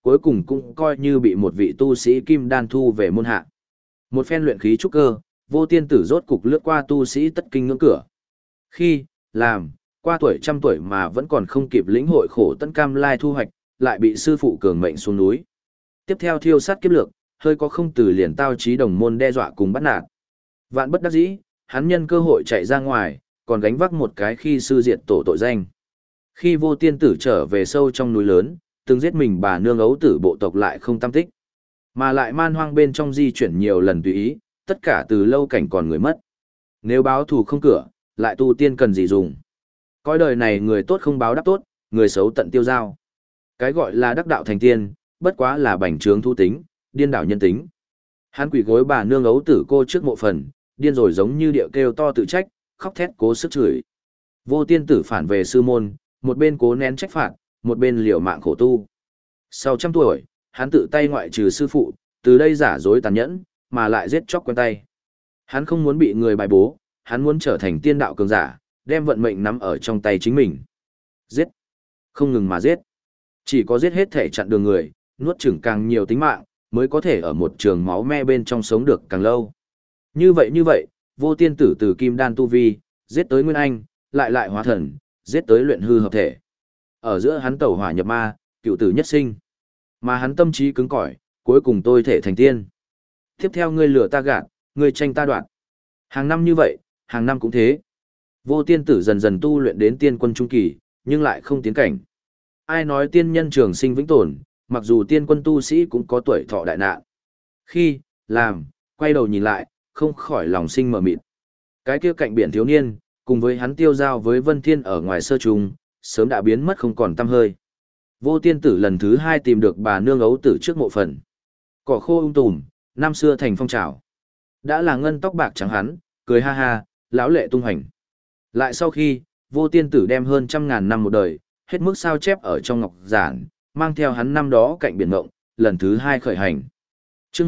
cuối cùng cũng coi như bị một vị tu sĩ kim đan thu về môn hạ. Một phen luyện khí trúc cơ, Vô Tiên Tử rốt cục lướt qua tu sĩ tất kinh ngưỡng cửa. Khi, làm, qua tuổi trăm tuổi mà vẫn còn không kịp lĩnh hội khổ tận cam lai thu hoạch, lại bị sư phụ cường mệnh xuống núi. Tiếp theo thiêu sát kiếp lược, hơi có không từ liền tao chí đồng môn đe dọa cùng bắt nạt. Vạn bất đắc dĩ, hắn nhân cơ hội chạy ra ngoài, còn gánh vác một cái khi sư diệt tổ tội danh. Khi Vô Tiên Tử trở về sâu trong núi lớn, từng giết mình bà nương ấu tử bộ tộc lại không tâm tích. Mà lại man hoang bên trong di chuyển nhiều lần tùy ý, tất cả từ lâu cảnh còn người mất. Nếu báo thù không cửa, lại tu tiên cần gì dùng. Coi đời này người tốt không báo đáp tốt, người xấu tận tiêu giao. Cái gọi là đắc đạo thành tiên, bất quá là bành trướng thu tính, điên đảo nhân tính. Hắn quỳ gối bà nương ấu tử cô trước mộ phần, điên rồi giống như điệu kêu to tự trách, khóc thét cố sức chửi. Vô Tiên Tử phản về sư môn, một bên cố nén trách phạt, một bên liều mạng khổ tu. Sau trăm tuổi, hắn tự tay ngoại trừ sư phụ, từ đây giả dối tàn nhẫn, mà lại giết chóc quen tay. Hắn không muốn bị người bài bố, hắn muốn trở thành tiên đạo cường giả, đem vận mệnh nắm ở trong tay chính mình. Giết, không ngừng mà giết. Chỉ có giết hết thể chặn đường người, nuốt chửng càng nhiều tính mạng, mới có thể ở một trường máu me bên trong sống được càng lâu. Như vậy, Vô Tiên Tử từ kim đan tu vi, giết tới nguyên anh, lại hóa thần, giết tới luyện hư hợp thể. Ở giữa hắn tẩu hỏa nhập ma, cựu tử nhất sinh. Mà hắn tâm trí cứng cỏi, cuối cùng tôi thể thành tiên. Tiếp theo ngươi lừa ta gạt, ngươi tranh ta đoạt. Hàng năm như vậy, hàng năm cũng thế. Vô Tiên Tử dần dần tu luyện đến tiên quân trung kỳ, nhưng lại không tiến cảnh. Ai nói tiên nhân trường sinh vĩnh tồn, mặc dù tiên quân tu sĩ cũng có tuổi thọ đại nạn. Khi, làm, quay đầu nhìn lại, không khỏi lòng sinh mờ mịt. Cái kia cạnh biển thiếu niên, cùng với hắn tiêu giao với Vân Thiên ở ngoài sơ trùng, sớm đã biến mất không còn tăm hơi. Vô Tiên Tử lần thứ hai tìm được bà nương ấu tử trước mộ phần. Cỏ khô tùm, năm xưa thành phong trào. Đã là ngân tóc bạc trắng hắn, cười ha ha, lão lệ tung hành. Lại sau khi, Vô Tiên Tử đem hơn 100.000 năm một đời, hết mức sao chép ở trong ngọc giản, mang theo hắn năm đó cạnh biển ngộng, lần thứ hai khởi hành. Chương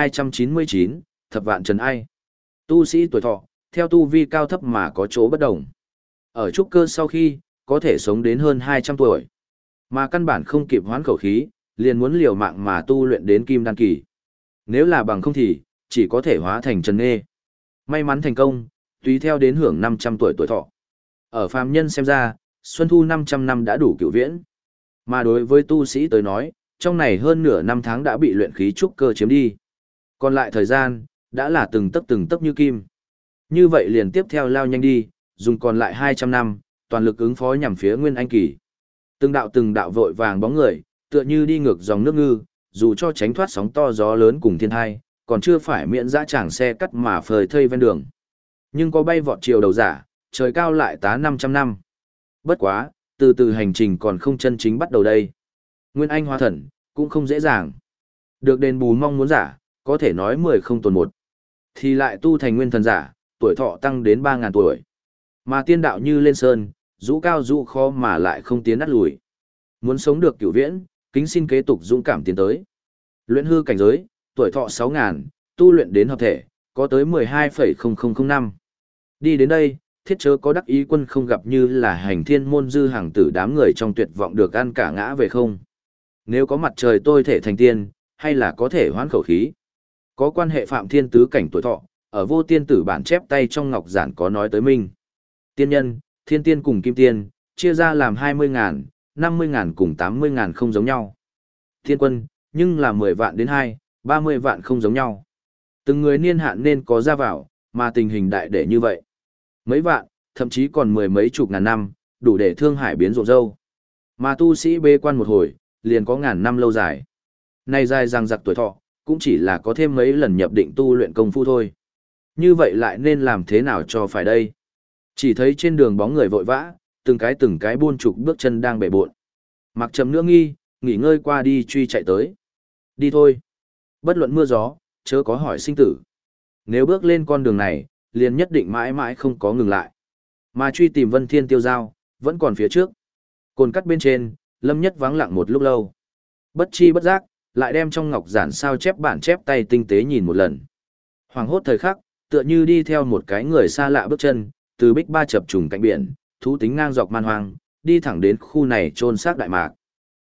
1299, Thập Vạn Trần Ai. Tu sĩ tuổi thọ, theo tu vi cao thấp mà có chỗ bất đồng. Ở trúc cơ sau khi, có thể sống đến hơn 200 tuổi. Mà căn bản không kịp hoán khẩu khí, liền muốn liều mạng mà tu luyện đến kim đan kỳ. Nếu là bằng không thì, chỉ có thể hóa thành trần nghê. May mắn thành công, tùy theo đến hưởng 500 tuổi tuổi thọ. Ở phàm nhân xem ra, xuân thu 500 năm đã đủ cửu viễn. Mà đối với tu sĩ tới nói, trong này hơn nửa năm tháng đã bị luyện khí trúc cơ chiếm đi. Còn lại thời gian, đã là từng tấc như kim. Như vậy liền tiếp theo lao nhanh đi, dùng còn lại 200 năm, toàn lực ứng phó nhằm phía Nguyên Anh kỳ. Từng đạo vội vàng bóng người, tựa như đi ngược dòng nước ngư, dù cho tránh thoát sóng to gió lớn cùng thiên thai, còn chưa phải miễn dã tràng xe cắt mà phơi thây ven đường. Nhưng có bay vọt chiều đầu giả, trời cao lại tá 500 năm. Bất quá, từ từ hành trình còn không chân chính bắt đầu đây. Nguyên Anh hóa thần, cũng không dễ dàng. Được đền bù mong muốn giả, có thể nói 10 không tồn một. Thì lại tu thành nguyên thần giả, tuổi thọ tăng đến 3.000 tuổi. Mà tiên đạo như lên sơn, rũ cao rũ khó mà lại không tiến nát lùi. Muốn sống được cửu viễn, kính xin kế tục dũng cảm tiến tới. Luyện hư cảnh giới, tuổi thọ 6.000, tu luyện đến hợp thể, có tới 12,0005 năm. Đi đến đây, thiết chớ có đắc ý quân không gặp như là hành thiên môn dư hàng tử đám người trong tuyệt vọng được ăn cả ngã về không. Nếu có mặt trời tôi thể thành tiên, hay là có thể hoán khẩu khí. Có quan hệ phạm thiên tứ cảnh tuổi thọ, ở Vô Tiên Tử bản chép tay trong ngọc giản có nói tới minh. Tiên nhân, thiên tiên cùng kim tiên, chia ra làm 20.000, 50.000 cùng 80.000 không giống nhau. Thiên quân, nhưng là 10 vạn đến 30 vạn không giống nhau. Từng người niên hạn nên có ra vào, mà tình hình đại để như vậy. Mấy vạn, thậm chí còn mười mấy chục ngàn năm, đủ để thương hải biến rộ râu. Mà tu sĩ bê quan một hồi, liền có ngàn năm lâu dài. Nay dài rằng giặc tuổi thọ, cũng chỉ là có thêm mấy lần nhập định tu luyện công phu thôi. Như vậy lại nên làm thế nào cho phải đây? Chỉ thấy trên đường bóng người vội vã, từng cái buôn trục bước chân đang bể bộn. Mặc trầm nữa nghỉ ngơi qua đi truy chạy tới. Đi thôi. Bất luận mưa gió, chớ có hỏi sinh tử. Nếu bước lên con đường này, liền nhất định mãi mãi không có ngừng lại. Mà truy tìm Vân Thiên tiêu giao, vẫn còn phía trước. Cồn cắt bên trên, Lâm Nhất vắng lặng một lúc lâu. Bất chi bất giác, lại đem trong ngọc giản sao chép bản chép tay tinh tế nhìn một lần. Hoàng hốt thời khắc, tựa như đi theo một cái người xa lạ bước chân, từ bích ba chập trùng cạnh biển, thú tính ngang dọc man hoang, đi thẳng đến khu này chôn xác đại mạc.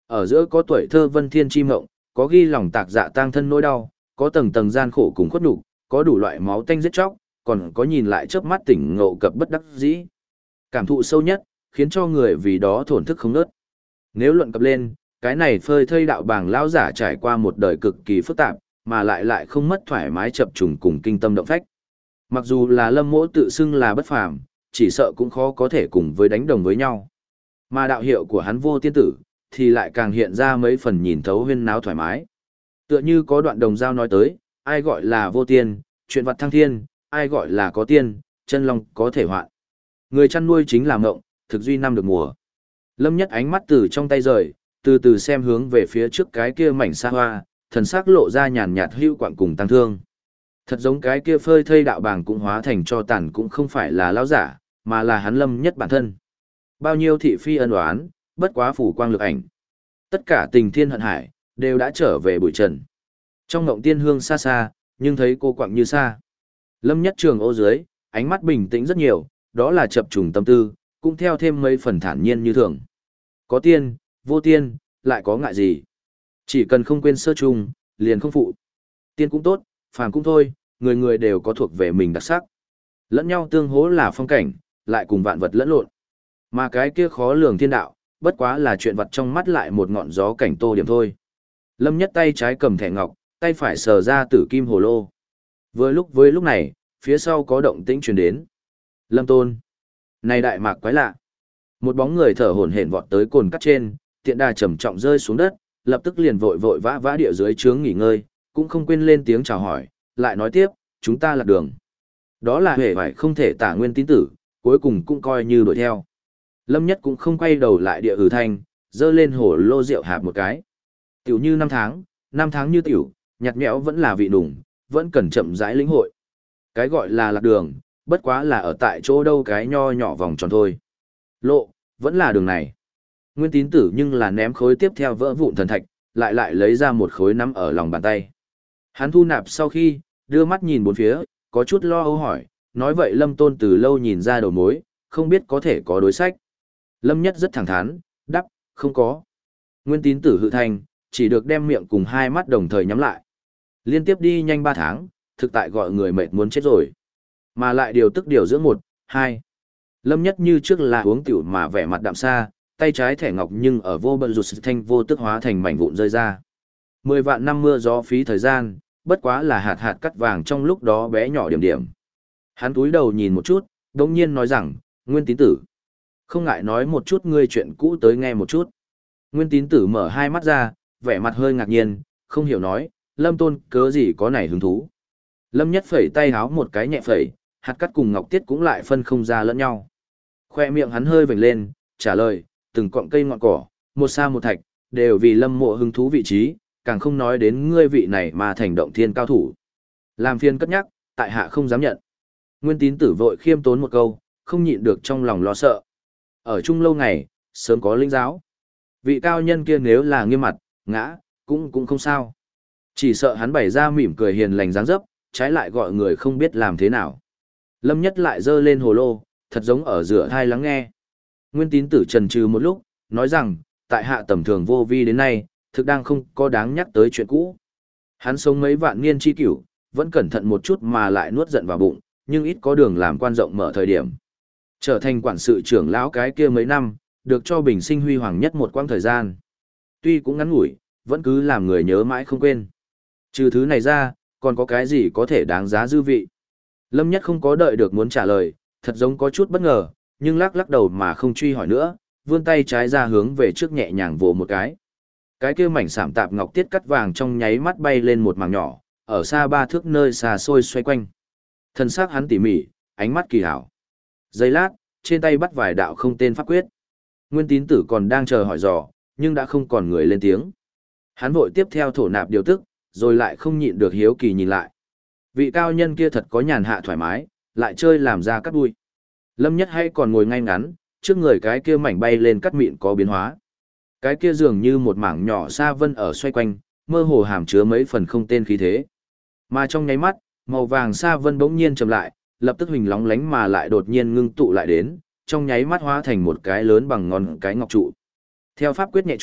Ở giữa có tuổi thơ vân thiên chi mộng, có ghi lòng tạc dạ tang thân nỗi đau, có tầng tầng gian khổ cùng khuất nhục, có đủ loại máu tanh giết chóc, còn có nhìn lại chớp mắt tỉnh ngộ cập bất đắc dĩ. Cảm thụ sâu nhất, khiến cho người vì đó thổn thức không nớt. Nếu luận cập lên, cái này phơi thây đạo bảng lão giả trải qua một đời cực kỳ phức tạp, mà lại không mất thoải mái chập trùng cùng kinh tâm động phách. Mặc dù là Lâm Mỗ tự xưng là bất phàm, chỉ sợ cũng khó có thể cùng với đánh đồng với nhau. Mà đạo hiệu của hắn Vô Tiên Tử, thì lại càng hiện ra mấy phần nhìn thấu huyên náo thoải mái. Tựa như có đoạn đồng giao nói tới, ai gọi là vô tiên, chuyện vật thăng thiên, ai gọi là có tiên, chân long có thể hoạn. Người chăn nuôi chính là mộng, thực duy năm được mùa. Lâm Nhất ánh mắt từ trong tay rời, từ từ xem hướng về phía trước cái kia mảnh xa hoa, thần sắc lộ ra nhàn nhạt hữu quạng cùng tăng thương. Thật giống cái kia phơi thây đạo bàng cũng hóa thành cho tàn cũng không phải là lão giả, mà là hắn Lâm Nhất bản thân. Bao nhiêu thị phi ân oán, bất quá phủ quang lực ảnh. Tất cả tình thiên hận hải, đều đã trở về bụi trần. Trong ngộng tiên hương xa xa, nhưng thấy cô quạng như xa. Lâm Nhất Trường ô dưới, ánh mắt bình tĩnh rất nhiều, đó là chập trùng tâm tư, cũng theo thêm mấy phần thản nhiên như thường. Có tiên, vô tiên, lại có ngại gì? Chỉ cần không quên sơ chung, liền không phụ. Tiên cũng tốt, phàm cũng thôi, người người đều có thuộc về mình đặc sắc. Lẫn nhau tương hỗ là phong cảnh, lại cùng vạn vật lẫn lộn. Mà cái kia khó lường thiên đạo, bất quá là chuyện vật trong mắt lại một ngọn gió cảnh tô điểm thôi. Lâm Nhất tay trái cầm thẻ ngọc, tay phải sờ ra tử kim hồ lô. Với lúc này, phía sau có động tĩnh truyền đến. Lâm Tôn. Này đại mạc quái lạ. Một bóng người thở hổn hển vọt tới cồn cắt trên, tiện đà trầm trọng rơi xuống đất, lập tức liền vội vội vã vã địa dưới trướng nghỉ ngơi, cũng không quên lên tiếng chào hỏi, lại nói tiếp, chúng ta lạc đường. Đó là hề phải không thể tả nguyên tín tử, cuối cùng cũng coi như đuổi theo. Lâm Nhất cũng không quay đầu lại địa thanh, dơ lên hổ lô rượu hạp một cái. Tiểu như năm tháng như tiểu, nhạt nhẽo vẫn là vị nùng, vẫn cần chậm rãi lĩnh hội. Cái gọi là lạc đường, bất quá là ở tại chỗ đâu cái nho nhỏ vòng tròn thôi. Lộ, vẫn là đường này. Nguyên tín tử nhưng là ném khối tiếp theo vỡ vụn thần thạch, lại lấy ra một khối nắm ở lòng bàn tay. Hắn thu nạp sau khi, đưa mắt nhìn bốn phía, có chút lo âu hỏi, nói vậy Lâm Tôn từ lâu nhìn ra đầu mối, không biết có thể có đối sách. Lâm Nhất rất thẳng thắn, đáp, không có. Nguyên tín tử hự thành, chỉ được đem miệng cùng hai mắt đồng thời nhắm lại. Liên tiếp đi nhanh 3 tháng, thực tại gọi người mệt muốn chết rồi. Mà lại điều tức điều dưỡng 1, 2. Lâm Nhất như trước là uống tiểu mà vẻ mặt đạm xa, tay trái thẻ ngọc nhưng ở vô bận rụt thanh vô tức hóa thành mảnh vụn rơi ra. 10 vạn năm mưa gió phí thời gian, bất quá là hạt hạt cắt vàng trong lúc đó bé nhỏ điểm điểm. Hắn túi đầu nhìn một chút, đồng nhiên nói rằng, Nguyên tín tử. Không ngại nói một chút ngươi chuyện cũ tới nghe một chút. Nguyên tín tử mở hai mắt ra, vẻ mặt hơi ngạc nhiên, không hiểu nói, Lâm Tôn cớ gì có này hứng thú. Lâm Nhất phẩy tay háo một cái nhẹ phẩy, hạt cắt cùng ngọc tiết cũng lại phân không ra lẫn nhau. Khoe miệng hắn hơi vểnh lên, trả lời, từng cọng cây ngọn cỏ, một sa một thạch, đều vì Lâm Mộ hứng thú vị trí, càng không nói đến ngươi vị này mà thành động thiên cao thủ. Làm phiền cất nhắc, tại hạ không dám nhận. Nguyên tín tử vội khiêm tốn một câu, không nhịn được trong lòng lo sợ. Ở chung lâu ngày, sớm có linh giáo. Vị cao nhân kia nếu là nghiêm mặt, ngã, cũng không sao. Chỉ sợ hắn bày ra mỉm cười hiền lành dáng dấp, trái lại gọi người không biết làm thế nào. Lâm Nhất lại giơ lên hồ lô, thật giống ở giữa thai lắng nghe. Nguyên tín tử trần trừ một lúc, nói rằng, tại hạ tầm thường vô vi đến nay, thực đang không có đáng nhắc tới chuyện cũ. Hắn sống mấy vạn niên chi cửu, vẫn cẩn thận một chút mà lại nuốt giận vào bụng, nhưng ít có đường làm quan rộng mở thời điểm. Trở thành quản sự trưởng lão cái kia mấy năm, được cho bình sinh huy hoàng nhất một quãng thời gian. Tuy cũng ngắn ngủi, vẫn cứ làm người nhớ mãi không quên. Trừ thứ này ra, còn có cái gì có thể đáng giá dư vị. Lâm Nhất không có đợi được muốn trả lời, thật giống có chút bất ngờ, nhưng lắc đầu mà không truy hỏi nữa, vươn tay trái ra hướng về trước nhẹ nhàng vồ một cái. Cái kia mảnh sạm tạp ngọc tiết cắt vàng trong nháy mắt bay lên một mảng nhỏ, ở xa 3 thước nơi xa xôi xoay quanh. Thân xác hắn tỉ mỉ, ánh mắt kỳ hảo. Giây lát, trên tay bắt vài đạo không tên pháp quyết. Nguyên tín tử còn đang chờ hỏi dò, nhưng đã không còn người lên tiếng. Hắn vội tiếp theo thổ nạp điều tức, rồi lại không nhịn được hiếu kỳ nhìn lại. Vị cao nhân kia thật có nhàn hạ thoải mái, lại chơi làm ra cắt đuôi. Lâm Nhất hay còn ngồi ngay ngắn, trước người cái kia mảnh bay lên cắt mịn có biến hóa. Cái kia dường như một mảng nhỏ sa vân ở xoay quanh, mơ hồ hàm chứa mấy phần không tên khí thế. Mà trong nháy mắt, màu vàng sa vân bỗng nhiên chậm lại, lập tức huỳnh lóng lánh mà lại đột nhiên ngưng tụ lại đến, trong nháy mắt hóa thành một cái lớn bằng ngón cái ngọc trụ. Theo pháp quyết nhẹ chút,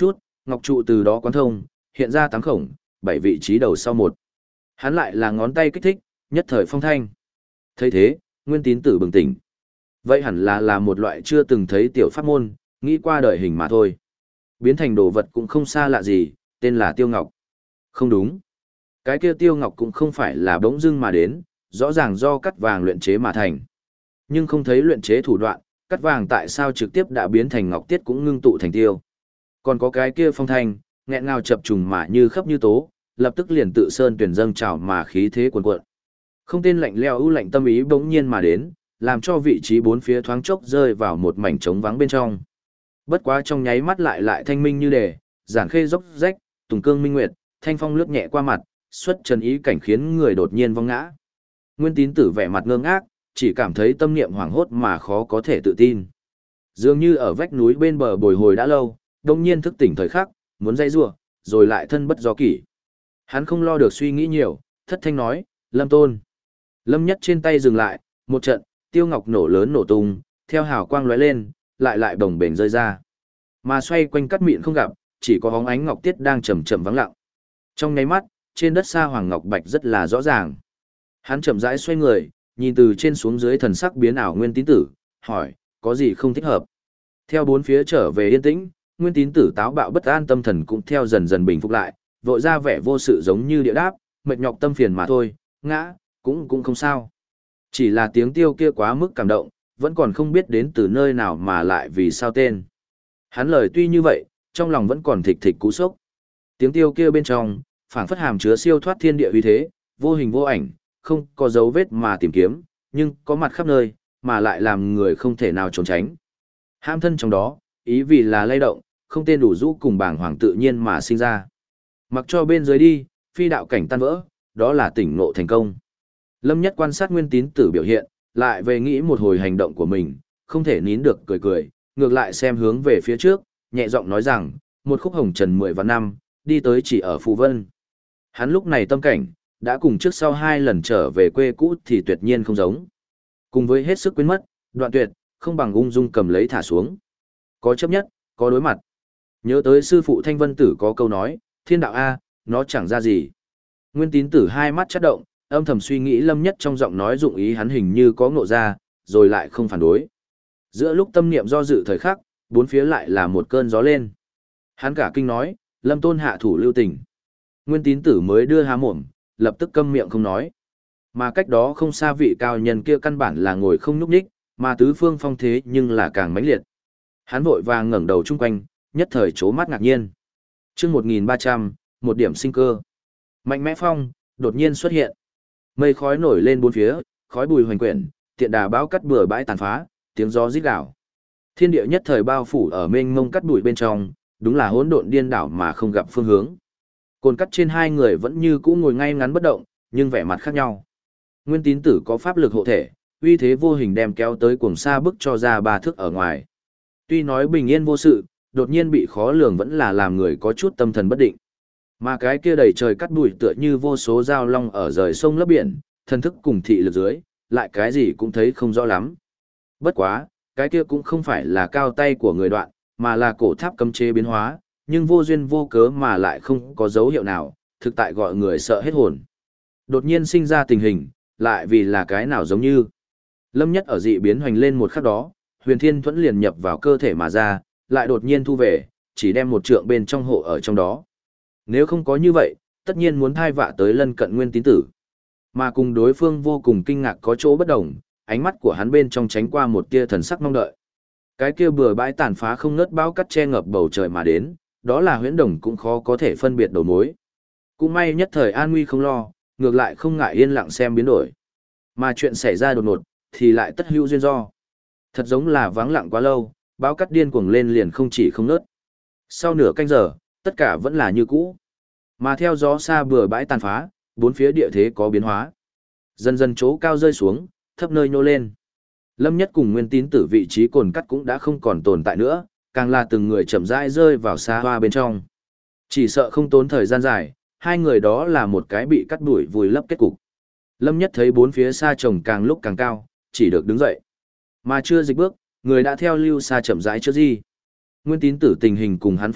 ngọc trụ từ đó quán thông, hiện ra 8 khổng, 7 vị trí đầu sau một. Hắn lại là ngón tay kích thích, nhất thời phong thanh. Thấy thế, Nguyên Tín Tử bừng tỉnh. Vậy hẳn là một loại chưa từng thấy tiểu pháp môn, nghĩ qua đời hình mà thôi. Biến thành đồ vật cũng không xa lạ gì, tên là Tiêu Ngọc. Không đúng. Cái kia Tiêu Ngọc cũng không phải là bỗng dưng mà đến, rõ ràng do cắt vàng luyện chế mà thành. Nhưng không thấy luyện chế thủ đoạn, cắt vàng tại sao trực tiếp đã biến thành ngọc tiết cũng ngưng tụ thành tiêu. Còn có cái kia phong thanh, nghẹn ngào chập trùng mà như khắp như tố, lập tức liền tự sơn tuyển dâng trào mà khí thế cuồn cuộn. Không tên lạnh lẽo ưu lạnh tâm ý bỗng nhiên mà đến, làm cho vị trí bốn phía thoáng chốc rơi vào một mảnh trống vắng bên trong. Bất quá trong nháy mắt lại thanh minh như đề, giản khê dốc rách, tùng cương minh nguyệt, thanh phong lướt nhẹ qua mặt, xuất trần ý cảnh khiến người đột nhiên vong ngã. Nguyên Tín Tử vẻ mặt ngơ ngác, chỉ cảm thấy tâm niệm hoảng hốt mà khó có thể tự tin. Dường như ở vách núi bên bờ bồi hồi đã lâu, đông nhiên thức tỉnh thời khắc, muốn dây rủa, rồi lại thân bất do kỷ. Hắn không lo được suy nghĩ nhiều, thất thanh nói, Lâm Tôn. Lâm Nhất trên tay dừng lại, một trận, tiêu ngọc nổ lớn nổ tung, theo hào quang lóe lên, lại đồng bền rơi ra. Mà xoay quanh cắt mịn không gặp, chỉ có bóng ánh ngọc tiết đang chậm chậm vắng lặng. Trong nháy mắt, trên đất xa hoàng ngọc bạch rất là rõ ràng. Hắn chậm rãi xoay người, nhìn từ trên xuống dưới thần sắc biến ảo Nguyên Tín Tử, hỏi, có gì không thích hợp? Theo bốn phía trở về yên tĩnh, Nguyên Tín Tử táo bạo bất an tâm thần cũng theo dần dần bình phục lại, vội ra vẻ vô sự giống như địa đáp, mệt nhọc tâm phiền mà thôi, ngã, cũng không sao. Chỉ là tiếng tiêu kia quá mức cảm động, vẫn còn không biết đến từ nơi nào mà lại vì sao tên. Hắn lời tuy như vậy, trong lòng vẫn còn thịch thịch cú sốc. Tiếng tiêu kia bên trong, phảng phất hàm chứa siêu thoát thiên địa uy thế, vô hình vô ảnh, không có dấu vết mà tìm kiếm, nhưng có mặt khắp nơi, mà lại làm người không thể nào trốn tránh. Ham thân trong đó, ý vì là lay động, không tên đủ rũ cùng bảng hoàng tự nhiên mà sinh ra. Mặc cho bên dưới đi, phi đạo cảnh tan vỡ, đó là tỉnh ngộ thành công. Lâm Nhất quan sát Nguyên Tín Tử biểu hiện, lại về nghĩ một hồi hành động của mình, không thể nín được cười, ngược lại xem hướng về phía trước, nhẹ giọng nói rằng, một khúc hồng trần 10 vạn năm, đi tới chỉ ở Phù Vân. Hắn lúc này tâm cảnh, đã cùng trước sau 2 lần trở về quê cũ thì tuyệt nhiên không giống. Cùng với hết sức quên mất, đoạn tuyệt, không bằng ung dung cầm lấy thả xuống. Có chấp nhất, có đối mặt. Nhớ tới sư phụ Thanh Vân Tử có câu nói, thiên đạo A, nó chẳng ra gì. Nguyên Tín Tử hai mắt chớp động, âm thầm suy nghĩ Lâm Nhất trong giọng nói dụng ý hắn hình như có ngộ ra, rồi lại không phản đối. Giữa lúc tâm niệm do dự thời khắc, bốn phía lại là một cơn gió lên. Hắn cả kinh nói, Lâm Tôn hạ thủ lưu tình. Nguyên Tín Tử mới đưa há mồm, lập tức câm miệng không nói. Mà cách đó không xa vị cao nhân kia căn bản là ngồi không nhúc nhích, mà tứ phương phong thế nhưng là càng mãnh liệt. Hắn vội vàng ngẩng đầu chung quanh, nhất thời chố mắt ngạc nhiên. Chương 1300, một điểm sinh cơ. Mạnh mẽ phong đột nhiên xuất hiện. Mây khói nổi lên bốn phía, khói bùi hoành quyển, tiện đà bão cắt bừa bãi tàn phá, tiếng gió rít gào. Thiên địa nhất thời bao phủ ở mênh mông cắt bụi bên trong, đúng là hỗn độn điên đảo mà không gặp phương hướng. Cồn cắt trên hai người vẫn như cũ ngồi ngay ngắn bất động, nhưng vẻ mặt khác nhau. Nguyên Tín Tử có pháp lực hộ thể, uy thế vô hình đem kéo tới cuồng xa bức cho ra 3 thước ở ngoài. Tuy nói bình yên vô sự, đột nhiên bị khó lường vẫn là làm người có chút tâm thần bất định. Mà cái kia đầy trời cắt bụi tựa như vô số dao long ở rời sông lấp biển, thần thức cùng thị lực dưới, lại cái gì cũng thấy không rõ lắm. Bất quá, cái kia cũng không phải là cao tay của người đoạn, mà là cổ tháp cấm chế biến hóa, nhưng vô duyên vô cớ mà lại không có dấu hiệu nào, thực tại gọi người sợ hết hồn. Đột nhiên sinh ra tình hình, lại vì là cái nào giống như. Lâm Nhất ở dị biến hoành lên một khắc đó, Huyền Thiên Thuẫn liền nhập vào cơ thể mà ra, lại đột nhiên thu về, chỉ đem một trượng bên trong hộ ở trong đó. Nếu không có như vậy, tất nhiên muốn thai vạ tới lân cận Nguyên Tín Tử. Mà cùng đối phương vô cùng kinh ngạc có chỗ bất đồng, ánh mắt của hắn bên trong tránh qua một tia thần sắc mong đợi. Cái kia bừa bãi tàn phá không ngớt bão cắt che ngập bầu trời mà đến, đó là huyễn đồng cũng khó có thể phân biệt đầu mối. Cũng may nhất thời an nguy không lo, ngược lại không ngại yên lặng xem biến đổi. Mà chuyện xảy ra đột ngột, thì lại tất hữu duyên do. Thật giống là vắng lặng quá lâu, bão cắt điên cuồng lên liền không chỉ không ngớt. Sau nửa canh giờ, tất cả vẫn là như cũ. Mà theo gió xa bừa bãi tàn phá, bốn phía địa thế có biến hóa. Dần dần chỗ cao rơi xuống, thấp nơi nhô lên. Lâm Nhất cùng Nguyên Tín Tử vị trí cồn cắt cũng đã không còn tồn tại nữa, càng là từng người chậm rãi rơi vào xa hoa bên trong. Chỉ sợ không tốn thời gian dài, hai người đó là một cái bị cắt đuổi vùi lấp kết cục. Lâm Nhất thấy bốn phía xa chồng càng lúc càng cao, chỉ được đứng dậy. Mà chưa dịch bước, người đã theo lưu xa chậm rãi chưa gì. Nguyên Tín Tử tình hình cùng hắn phảng phất,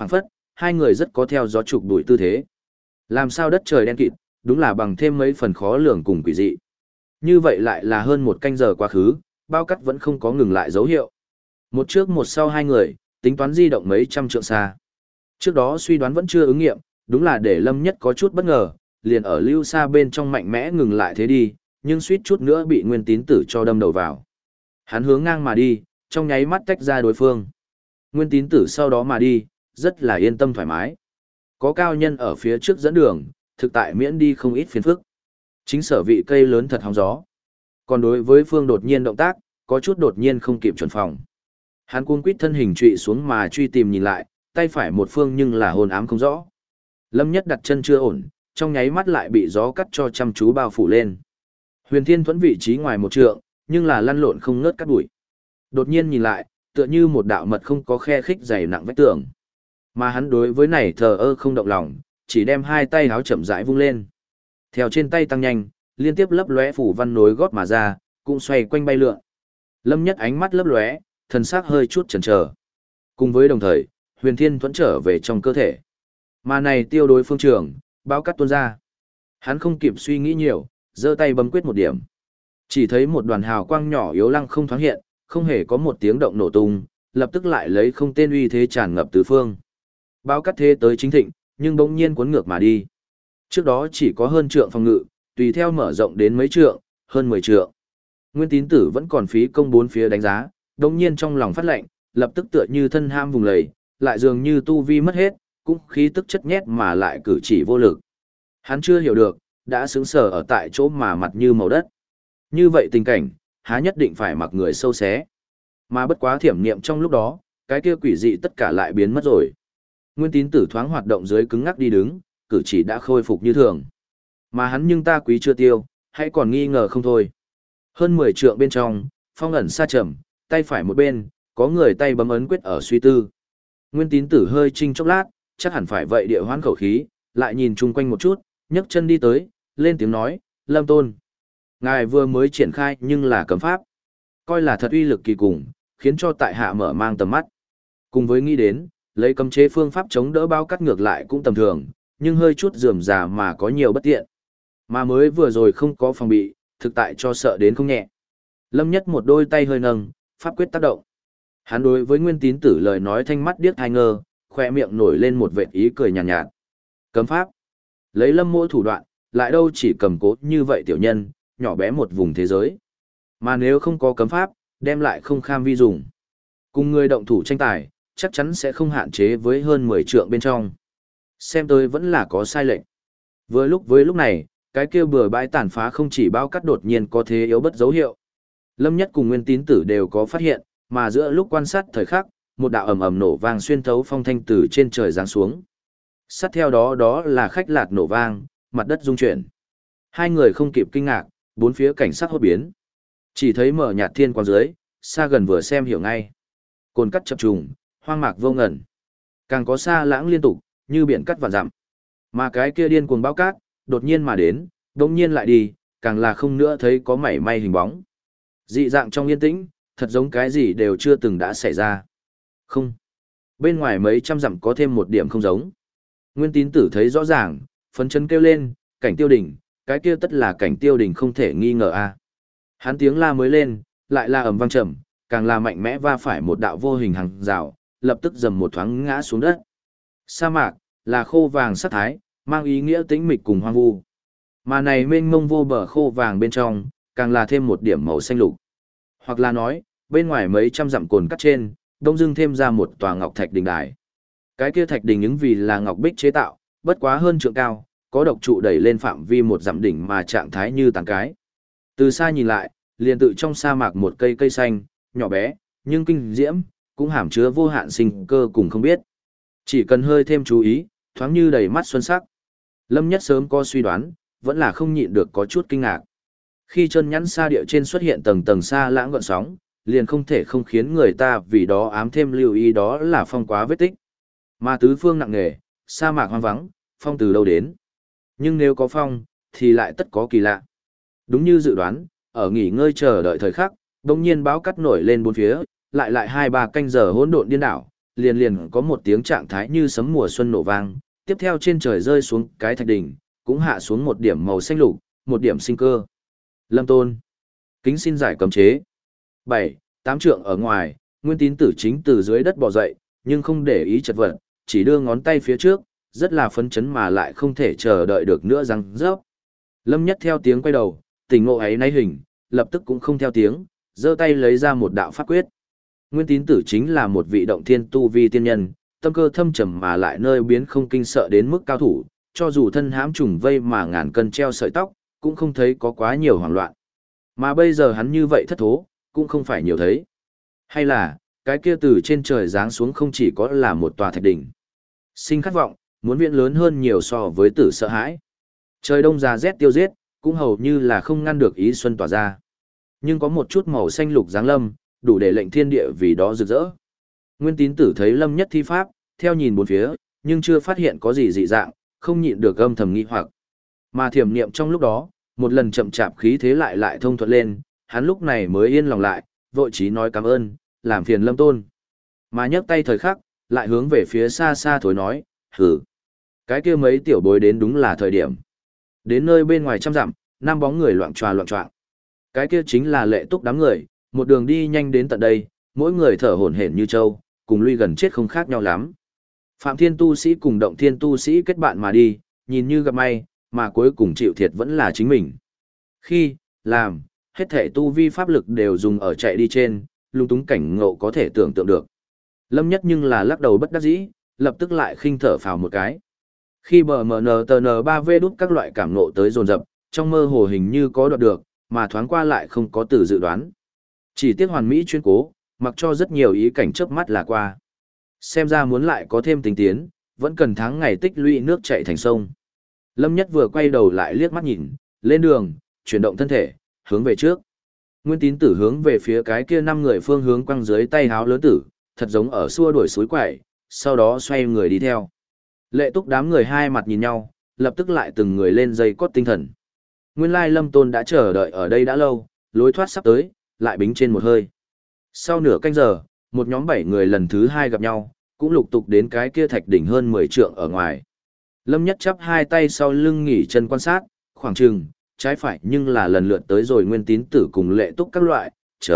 hai người rất có theo gió trục đuổi tư thế. Làm sao đất trời đen kịt, đúng là bằng thêm mấy phần khó lường cùng quỷ dị. Như vậy lại là hơn một canh giờ quá khứ, bao cắt vẫn không có ngừng lại dấu hiệu. Một trước một sau hai người, tính toán di động mấy trăm trượng xa. Trước đó suy đoán vẫn chưa ứng nghiệm, đúng là để Lâm Nhất có chút bất ngờ, liền ở lưu xa bên trong mạnh mẽ ngừng lại thế đi, nhưng suýt chút nữa bị Nguyên Tín Tử cho đâm đầu vào. Hắn hướng ngang mà đi, trong nháy mắt tách ra đối phương. Nguyên Tín Tử sau đó mà đi, rất là yên tâm thoải mái. Có cao nhân ở phía trước dẫn đường, thực tại miễn đi không ít phiền phức. Chính sở vị cây lớn thật hóng gió. Còn đối với Phương đột nhiên động tác, có chút đột nhiên không kịp chuẩn phòng. Hắn cuống quýt thân hình trụy xuống mà truy tìm nhìn lại, tay phải một phương nhưng là hồn ám không rõ. Lâm Nhất đặt chân chưa ổn, trong nháy mắt lại bị gió cắt cho chăm chú bao phủ lên. Huyền Thiên Thuẫn vị trí ngoài một trượng, nhưng là lăn lộn không ngớt cắt bụi. Đột nhiên nhìn lại, tựa như một đạo mật không có khe khích dày nặng vách tường. Mà hắn đối với này thờ ơ không động lòng, chỉ đem hai tay háo chậm rãi vung lên. Theo trên tay tăng nhanh, liên tiếp lấp lóe phủ văn nối gót mà ra, cũng xoay quanh bay lượn. Lâm Nhất ánh mắt lấp lóe, thần sắc hơi chút chần chờ. Cùng với đồng thời, Huyền Thiên Thuẫn trở về trong cơ thể. Mà này tiêu đối phương trường, báo cắt tuôn ra. Hắn không kịp suy nghĩ nhiều, giơ tay bấm quyết một điểm. Chỉ thấy một đoàn hào quang nhỏ yếu lăng không thoáng hiện, không hề có một tiếng động nổ tung, lập tức lại lấy không tên uy thế tràn ngập tứ phương. Báo cắt thế tới chính thịnh, nhưng bỗng nhiên cuốn ngược mà đi. Trước đó chỉ có hơn trượng phòng ngự, tùy theo mở rộng đến mấy trượng, hơn 10 trượng. Nguyên Tín Tử vẫn còn phí công bốn phía đánh giá, bỗng nhiên trong lòng phát lệnh, lập tức tựa như thân ham vùng lầy, lại dường như tu vi mất hết, cũng khí tức chất nhét mà lại cử chỉ vô lực. Hắn chưa hiểu được, đã sững sờ ở tại chỗ mà mặt như màu đất. Như vậy tình cảnh, há nhất định phải mặc người sâu xé. Mà bất quá thiểm niệm trong lúc đó, cái kia quỷ dị tất cả lại biến mất rồi. Nguyên Tín Tử thoáng hoạt động dưới cứng ngắc đi đứng, cử chỉ đã khôi phục như thường. Mà hắn nhưng ta quý chưa tiêu, hãy còn nghi ngờ không thôi. Hơn 10 trượng bên trong, phong ẩn xa trầm, tay phải một bên, có người tay bấm ấn quyết ở suy tư. Nguyên Tín Tử hơi chinh chốc lát, chắc hẳn phải vậy địa hoán khẩu khí, lại nhìn chung quanh một chút, nhấc chân đi tới, lên tiếng nói, Lâm Tôn. Ngài vừa mới triển khai nhưng là cấm pháp. Coi là thật uy lực kỳ cùng, khiến cho tại hạ mở mang tầm mắt. Cùng với nghĩ đến, lấy cấm chế phương pháp chống đỡ bao cắt ngược lại cũng tầm thường, nhưng hơi chút rườm rà mà có nhiều bất tiện. Mà mới vừa rồi không có phòng bị, thực tại cho sợ đến không nhẹ. Lâm Nhất một đôi tay hơi nâng, pháp quyết tác động. Hắn đối với Nguyên Tín Tử lời nói thanh mắt điếc hai ngơ, khoe miệng nổi lên một vệt ý cười nhàn nhạt. Cấm pháp. Lấy Lâm Mỗ thủ đoạn, lại đâu chỉ cầm cố như vậy tiểu nhân, nhỏ bé một vùng thế giới. Mà nếu không có cấm pháp, đem lại không kham vi dùng. Cùng người động thủ tranh tài, chắc chắn sẽ không hạn chế với hơn 10 trượng bên trong. Xem tôi vẫn là có sai lệch. Với lúc này, cái kia bừa bãi tàn phá không chỉ bao cắt đột nhiên có thế yếu bất dấu hiệu. Lâm Nhất cùng Nguyên Tín Tử đều có phát hiện, mà giữa lúc quan sát thời khắc, một đạo ầm ầm nổ vang xuyên thấu phong thanh từ trên trời giáng xuống. Sát theo đó đó là khách lạt nổ vang, mặt đất rung chuyển. Hai người không kịp kinh ngạc, bốn phía cảnh sắc hốt biến. Chỉ thấy mở nhạt thiên quang dưới, xa gần vừa xem hiểu ngay. Cồn cắt chập trùng, hoang mạc vô ngẩn. Càng có xa lãng liên tục, như biển cắt vạn dặm. Mà cái kia điên cuồng bão cát, đột nhiên mà đến, đột nhiên lại đi, càng là không nữa thấy có mảy may hình bóng. Dị dạng trong yên tĩnh, thật giống cái gì đều chưa từng đã xảy ra. Không. Bên ngoài mấy trăm dặm có thêm một điểm không giống. Nguyên Tín Tử thấy rõ ràng, phấn chấn kêu lên, cảnh Tiêu Đình, cái kia tất là cảnh Tiêu Đình không thể nghi ngờ a. Hắn tiếng la mới lên, lại là ầm vang trầm, càng là mạnh mẽ va phải một đạo vô hình hàng rào, lập tức dầm một thoáng ngã xuống đất. Sa mạc là khô vàng sắc thái, mang ý nghĩa tĩnh mịch cùng hoang vu. Mà này mênh mông vô bờ khô vàng bên trong, càng là thêm một điểm màu xanh lục. Hoặc là nói, bên ngoài mấy trăm dặm cồn cắt trên, đông dưng thêm ra một tòa ngọc thạch đình đài. Cái kia thạch đình ứng vì là ngọc bích chế tạo, bất quá hơn trượng cao, có độc trụ đẩy lên phạm vi một dặm đỉnh mà trạng thái như tàn cái. Từ xa nhìn lại, liền tự trong sa mạc một cây cây xanh, nhỏ bé, nhưng kinh diễm, cũng hàm chứa vô hạn sinh cơ cùng không biết. Chỉ cần hơi thêm chú ý, thoáng như đầy mắt xuân sắc. Lâm Nhất sớm có suy đoán, vẫn là không nhịn được có chút kinh ngạc. Khi chân nhắn xa địa trên xuất hiện tầng tầng xa lãng gợn sóng, liền không thể không khiến người ta vì đó ám thêm lưu ý đó là phong quá vết tích. Mà tứ phương nặng nề, sa mạc hoang vắng, phong từ đâu đến. Nhưng nếu có phong, thì lại tất có kỳ lạ. Đúng như dự đoán, ở nghỉ ngơi chờ đợi thời khắc, đột nhiên bão cắt nổi lên bốn phía, lại 2-3 canh giờ hỗn độn điên đảo, liền liền có một tiếng trạng thái như sấm mùa xuân nổ vang, tiếp theo trên trời rơi xuống cái thạch đỉnh, cũng hạ xuống một điểm màu xanh lục, một điểm sinh cơ. Lâm Tôn, kính xin giải cấm chế. 7, 8 trượng ở ngoài, Nguyên Tín Tử chính từ dưới đất bò dậy, nhưng không để ý chật vật, chỉ đưa ngón tay phía trước, rất là phấn chấn mà lại không thể chờ đợi được nữa răng rớp. Lâm Nhất theo tiếng quay đầu, tỉnh ngộ ấy nay hình, lập tức cũng không theo tiếng, giơ tay lấy ra một đạo pháp quyết. Nguyên Tín Tử chính là một vị động thiên tu vi tiên nhân, tâm cơ thâm trầm mà lại nơi biến không kinh sợ đến mức cao thủ, cho dù thân hãm trùng vây mà ngàn cân treo sợi tóc, cũng không thấy có quá nhiều hoảng loạn. Mà bây giờ hắn như vậy thất thố, cũng không phải nhiều thấy. Hay là, cái kia từ trên trời giáng xuống không chỉ có là một tòa thạch đỉnh. Sinh khát vọng, muốn viện lớn hơn nhiều so với tử sợ hãi. Trời đông giá rét tiêu giết, cũng hầu như là không ngăn được ý xuân tỏa ra. Nhưng có một chút màu xanh lục giáng lâm, đủ để lệnh thiên địa vì đó rực rỡ. Nguyên Tín Tử thấy Lâm Nhất thi pháp, theo nhìn bốn phía, nhưng chưa phát hiện có gì dị dạng, không nhịn được âm thầm nghi hoặc. Mà thiểm niệm trong lúc đó, một lần chậm chạp khí thế lại thông thuận lên, hắn lúc này mới yên lòng lại, vội chí nói cảm ơn, làm phiền Lâm Tôn. Mà nhấc tay thời khắc, lại hướng về phía xa xa thối nói, hử. Cái kia mấy tiểu bối đến đúng là thời điểm. Đến nơi bên ngoài trăm dặm, năm bóng người loạn choạng. Cái kia chính là Lệ Túc đám người, một đường đi nhanh đến tận đây, mỗi người thở hổn hển như trâu, cùng lui gần chết không khác nhau lắm. Phạm Thiên tu sĩ cùng Động Thiên tu sĩ kết bạn mà đi, nhìn như gặp may, mà cuối cùng chịu thiệt vẫn là chính mình. Khi, làm, hết thể tu vi pháp lực đều dùng ở chạy đi trên, lung túng cảnh ngộ có thể tưởng tượng được. Lâm Nhất nhưng là lắc đầu bất đắc dĩ, lập tức lại khinh thở phào một cái. Khi bờ MNTN3V đút các loại cảm ngộ tới dồn dập, trong mơ hồ hình như có đoạt được, mà thoáng qua lại không có từ dự đoán. Chỉ tiếc hoàn mỹ chuyên cố, mặc cho rất nhiều ý cảnh chớp mắt là qua. Xem ra muốn lại có thêm tình tiến, vẫn cần tháng ngày tích lũy nước chảy thành sông. Lâm Nhất vừa quay đầu lại liếc mắt nhìn, lên đường, chuyển động thân thể, hướng về trước. Nguyên Tín Tử hướng về phía cái kia 5 người phương hướng quăng dưới tay háo lớn tử, thật giống ở xua đuổi suối quẩy, sau đó xoay người đi theo. Lệ Túc đám người hai mặt nhìn nhau, lập tức lại từng người lên dây cót tinh thần. Nguyên lai Lâm Tôn đã chờ đợi ở đây đã lâu, lối thoát sắp tới, lại bính trên một hơi. Sau nửa canh giờ, một nhóm 7 người lần thứ 2 gặp nhau, cũng lục tục đến cái kia thạch đỉnh hơn 10 trượng ở ngoài. Lâm Nhất chắp hai tay sau lưng nghỉ chân quan sát, khoảng chừng, trái phải nhưng là lần lượt tới rồi Nguyên Tín Tử cùng Lệ Túc các loại,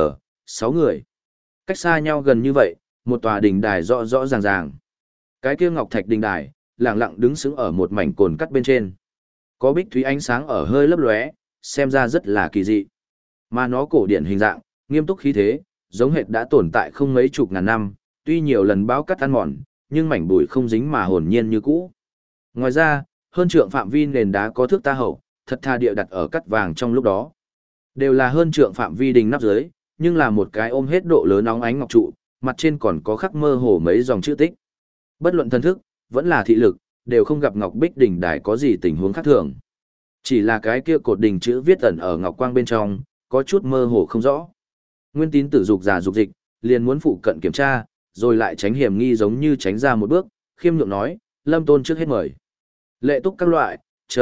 6 người. Cách xa nhau gần như vậy, một tòa đỉnh đài rõ rõ ràng ràng. Cái kia ngọc thạch đỉnh đài, lặng lặng đứng sững ở một mảnh cồn cắt bên trên. Có bích thúy ánh sáng ở hơi lấp lóe, xem ra rất là kỳ dị. Mà nó cổ điển hình dạng, nghiêm túc khí thế, giống hệt đã tồn tại không mấy chục ngàn năm, tuy nhiều lần báo cắt ăn mòn, nhưng mảnh bụi không dính mà hồn nhiên như cũ. Ngoài ra, hơn trượng phạm vi nền đá có thước ta hậu, thật tha địa đặt ở cắt vàng trong lúc đó. Đều là hơn trượng phạm vi đình nắp dưới, nhưng là một cái ôm hết độ lớn óng ánh ngọc trụ, mặt trên còn có khắc mơ hồ mấy dòng chữ tích. Bất luận thân thức, vẫn là thị lực, đều không gặp ngọc bích đỉnh đài có gì tình huống khác thường. Chỉ là cái kia cột đỉnh chữ viết ẩn ở ngọc quang bên trong, có chút mơ hồ không rõ. Nguyên Tín Tử dục giả dục dịch, liền muốn phụ cận kiểm tra, rồi lại tránh hiểm nghi giống như tránh ra một bước, khiêm nhượng nói, Lâm Tôn trước hết mời. Lệ Túc các loại,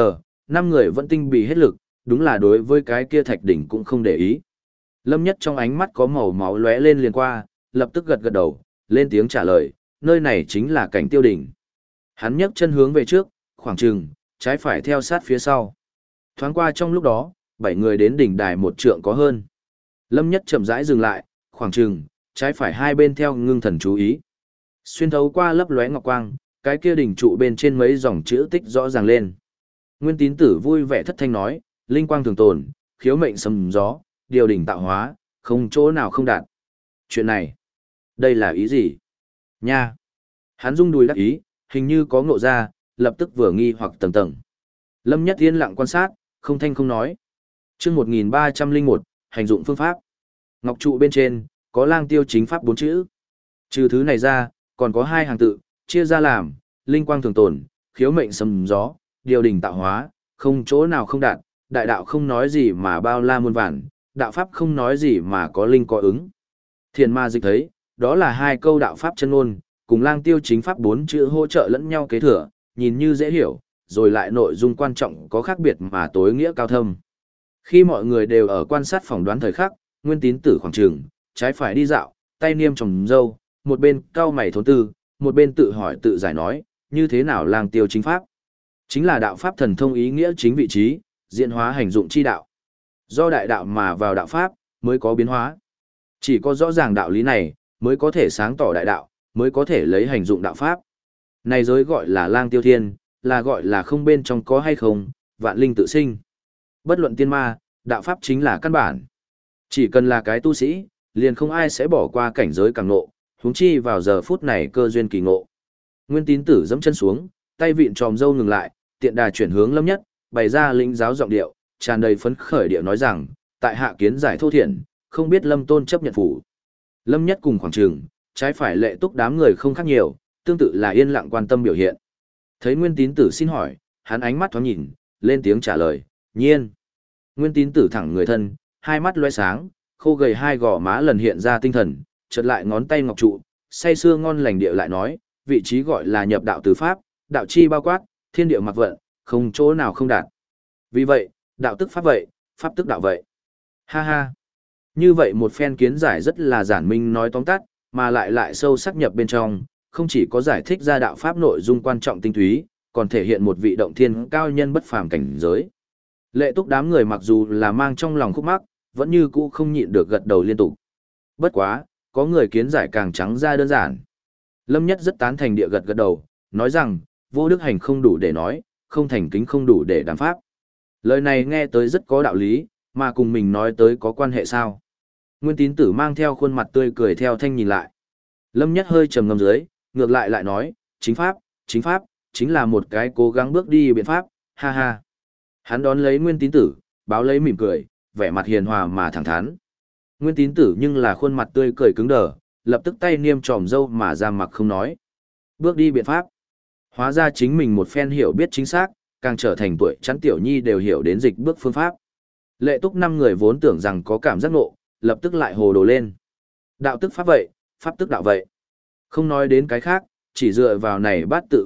5 người vẫn tinh bì hết lực, đúng là đối với cái kia thạch đỉnh cũng không để ý. Lâm Nhất trong ánh mắt có màu máu lóe lên liền qua, lập tức gật gật đầu, lên tiếng trả lời, nơi này chính là cảnh tiêu đỉnh. Hắn nhấc chân hướng về trước, khoảng chừng, trái phải theo sát phía sau. Thoáng qua trong lúc đó, 7 người đến đỉnh đài một trượng có hơn. Lâm Nhất chậm rãi dừng lại, khoảng chừng, trái phải hai bên theo ngưng thần chú ý. Xuyên thấu qua lấp lóe ngọc quang, cái kia đỉnh trụ bên trên mấy dòng chữ tích rõ ràng lên. Nguyên Tín Tử vui vẻ thất thanh nói, linh quang thường tồn, khiếu mệnh sấm gió, điều đỉnh tạo hóa, không chỗ nào không đạt. Chuyện này, đây là ý gì? Nha! Hắn rung đùi đắc ý, hình như có ngộ ra, lập tức vừa nghi hoặc tầng tầng. Lâm Nhất yên lặng quan sát, không thanh không nói. Chương 1301, hành dụng phương pháp. Ngọc trụ bên trên, có lang tiêu chính pháp 4 chữ. Trừ thứ này ra, còn có 2 hàng tự, chia ra làm, linh quang thường tồn, khiếu mệnh sấm gió, điều đình tạo hóa, không chỗ nào không đạt, đại đạo không nói gì mà bao la muôn vàn, đạo pháp không nói gì mà có linh có ứng. Thiền ma dịch thấy, đó là 2 câu đạo pháp chân ngôn, cùng lang tiêu chính pháp 4 chữ hỗ trợ lẫn nhau kế thừa, nhìn như dễ hiểu, rồi lại nội dung quan trọng có khác biệt mà tối nghĩa cao thâm. Khi mọi người đều ở quan sát phỏng đoán thời khắc, Nguyên Tín Tử khoảng trường, trái phải đi dạo, tay niêm trồng dâu, một bên cau mày thốn tư, một bên tự hỏi tự giải nói, như thế nào lang tiêu chính pháp? Chính là đạo pháp thần thông ý nghĩa chính vị trí, diễn hóa hành dụng chi đạo. Do đại đạo mà vào đạo pháp, mới có biến hóa. Chỉ có rõ ràng đạo lý này, mới có thể sáng tỏ đại đạo, mới có thể lấy hành dụng đạo pháp. Này giới gọi là lang tiêu thiên, là gọi là không bên trong có hay không, vạn linh tự sinh. Bất luận tiên ma, đạo pháp chính là căn bản. Chỉ cần là cái tu sĩ, liền không ai sẽ bỏ qua cảnh giới càng ngộ, huống chi vào giờ phút này cơ duyên kỳ ngộ. Nguyên Tín Tử giẫm chân xuống, tay vịn tròm râu ngừng lại, tiện đà chuyển hướng Lâm Nhất, bày ra lĩnh giáo giọng điệu, tràn đầy phấn khởi điệu nói rằng, tại hạ kiến giải thô thiển, không biết Lâm Tôn chấp nhận phủ. Lâm Nhất cùng khoảng trường, trái phải lệ túc đám người không khác nhiều, tương tự là yên lặng quan tâm biểu hiện. Thấy Nguyên Tín Tử xin hỏi, hắn ánh mắt thoáng nhìn, lên tiếng trả lời, nhiên. Nguyên Tín Tử thẳng người thân, hai mắt loe sáng, khô gầy hai gò má lần hiện ra tinh thần, chợt lại ngón tay ngọc trụ, say sưa ngon lành địa lại nói, vị trí gọi là nhập đạo từ pháp, đạo chi bao quát, thiên địa mặc vận, không chỗ nào không đạt. Vì vậy, đạo tức pháp vậy, pháp tức đạo vậy. Ha ha. Như vậy một phen kiến giải rất là giản minh nói tóm tắt, mà lại sâu sắc nhập bên trong, không chỉ có giải thích ra đạo pháp nội dung quan trọng tinh túy, còn thể hiện một vị động thiên cao nhân bất phàm cảnh giới. Lệ túc đám người mặc dù là mang trong lòng khúc mắc, vẫn như cũ không nhịn được gật đầu liên tục. Bất quá, có người kiến giải càng trắng ra đơn giản. Lâm Nhất rất tán thành địa gật gật đầu, nói rằng, vô đức hành không đủ để nói, không thành kính không đủ để đàm pháp. Lời này nghe tới rất có đạo lý, mà cùng mình nói tới có quan hệ sao. Nguyên Tín Tử mang theo khuôn mặt tươi cười theo thanh nhìn lại. Lâm Nhất hơi trầm ngâm dưới, ngược lại nói, chính pháp, chính là một cái cố gắng bước đi biện pháp, ha ha. Hắn đón lấy Nguyên Tín Tử, báo lấy mỉm cười, vẻ mặt hiền hòa mà thẳng thắn. Nguyên Tín Tử nhưng là khuôn mặt tươi cười cứng đờ, lập tức tay niêm tròm râu mà ra mặc không nói. Bước đi biện pháp. Hóa ra chính mình một phen hiểu biết chính xác, càng trở thành tuổi chắn tiểu nhi đều hiểu đến dịch bước phương pháp. Lệ túc năm người vốn tưởng rằng có cảm giác ngộ, lập tức lại hồ đồ lên. Đạo tức pháp vậy, pháp tức đạo vậy. Không nói đến cái khác, chỉ dựa vào này bát tự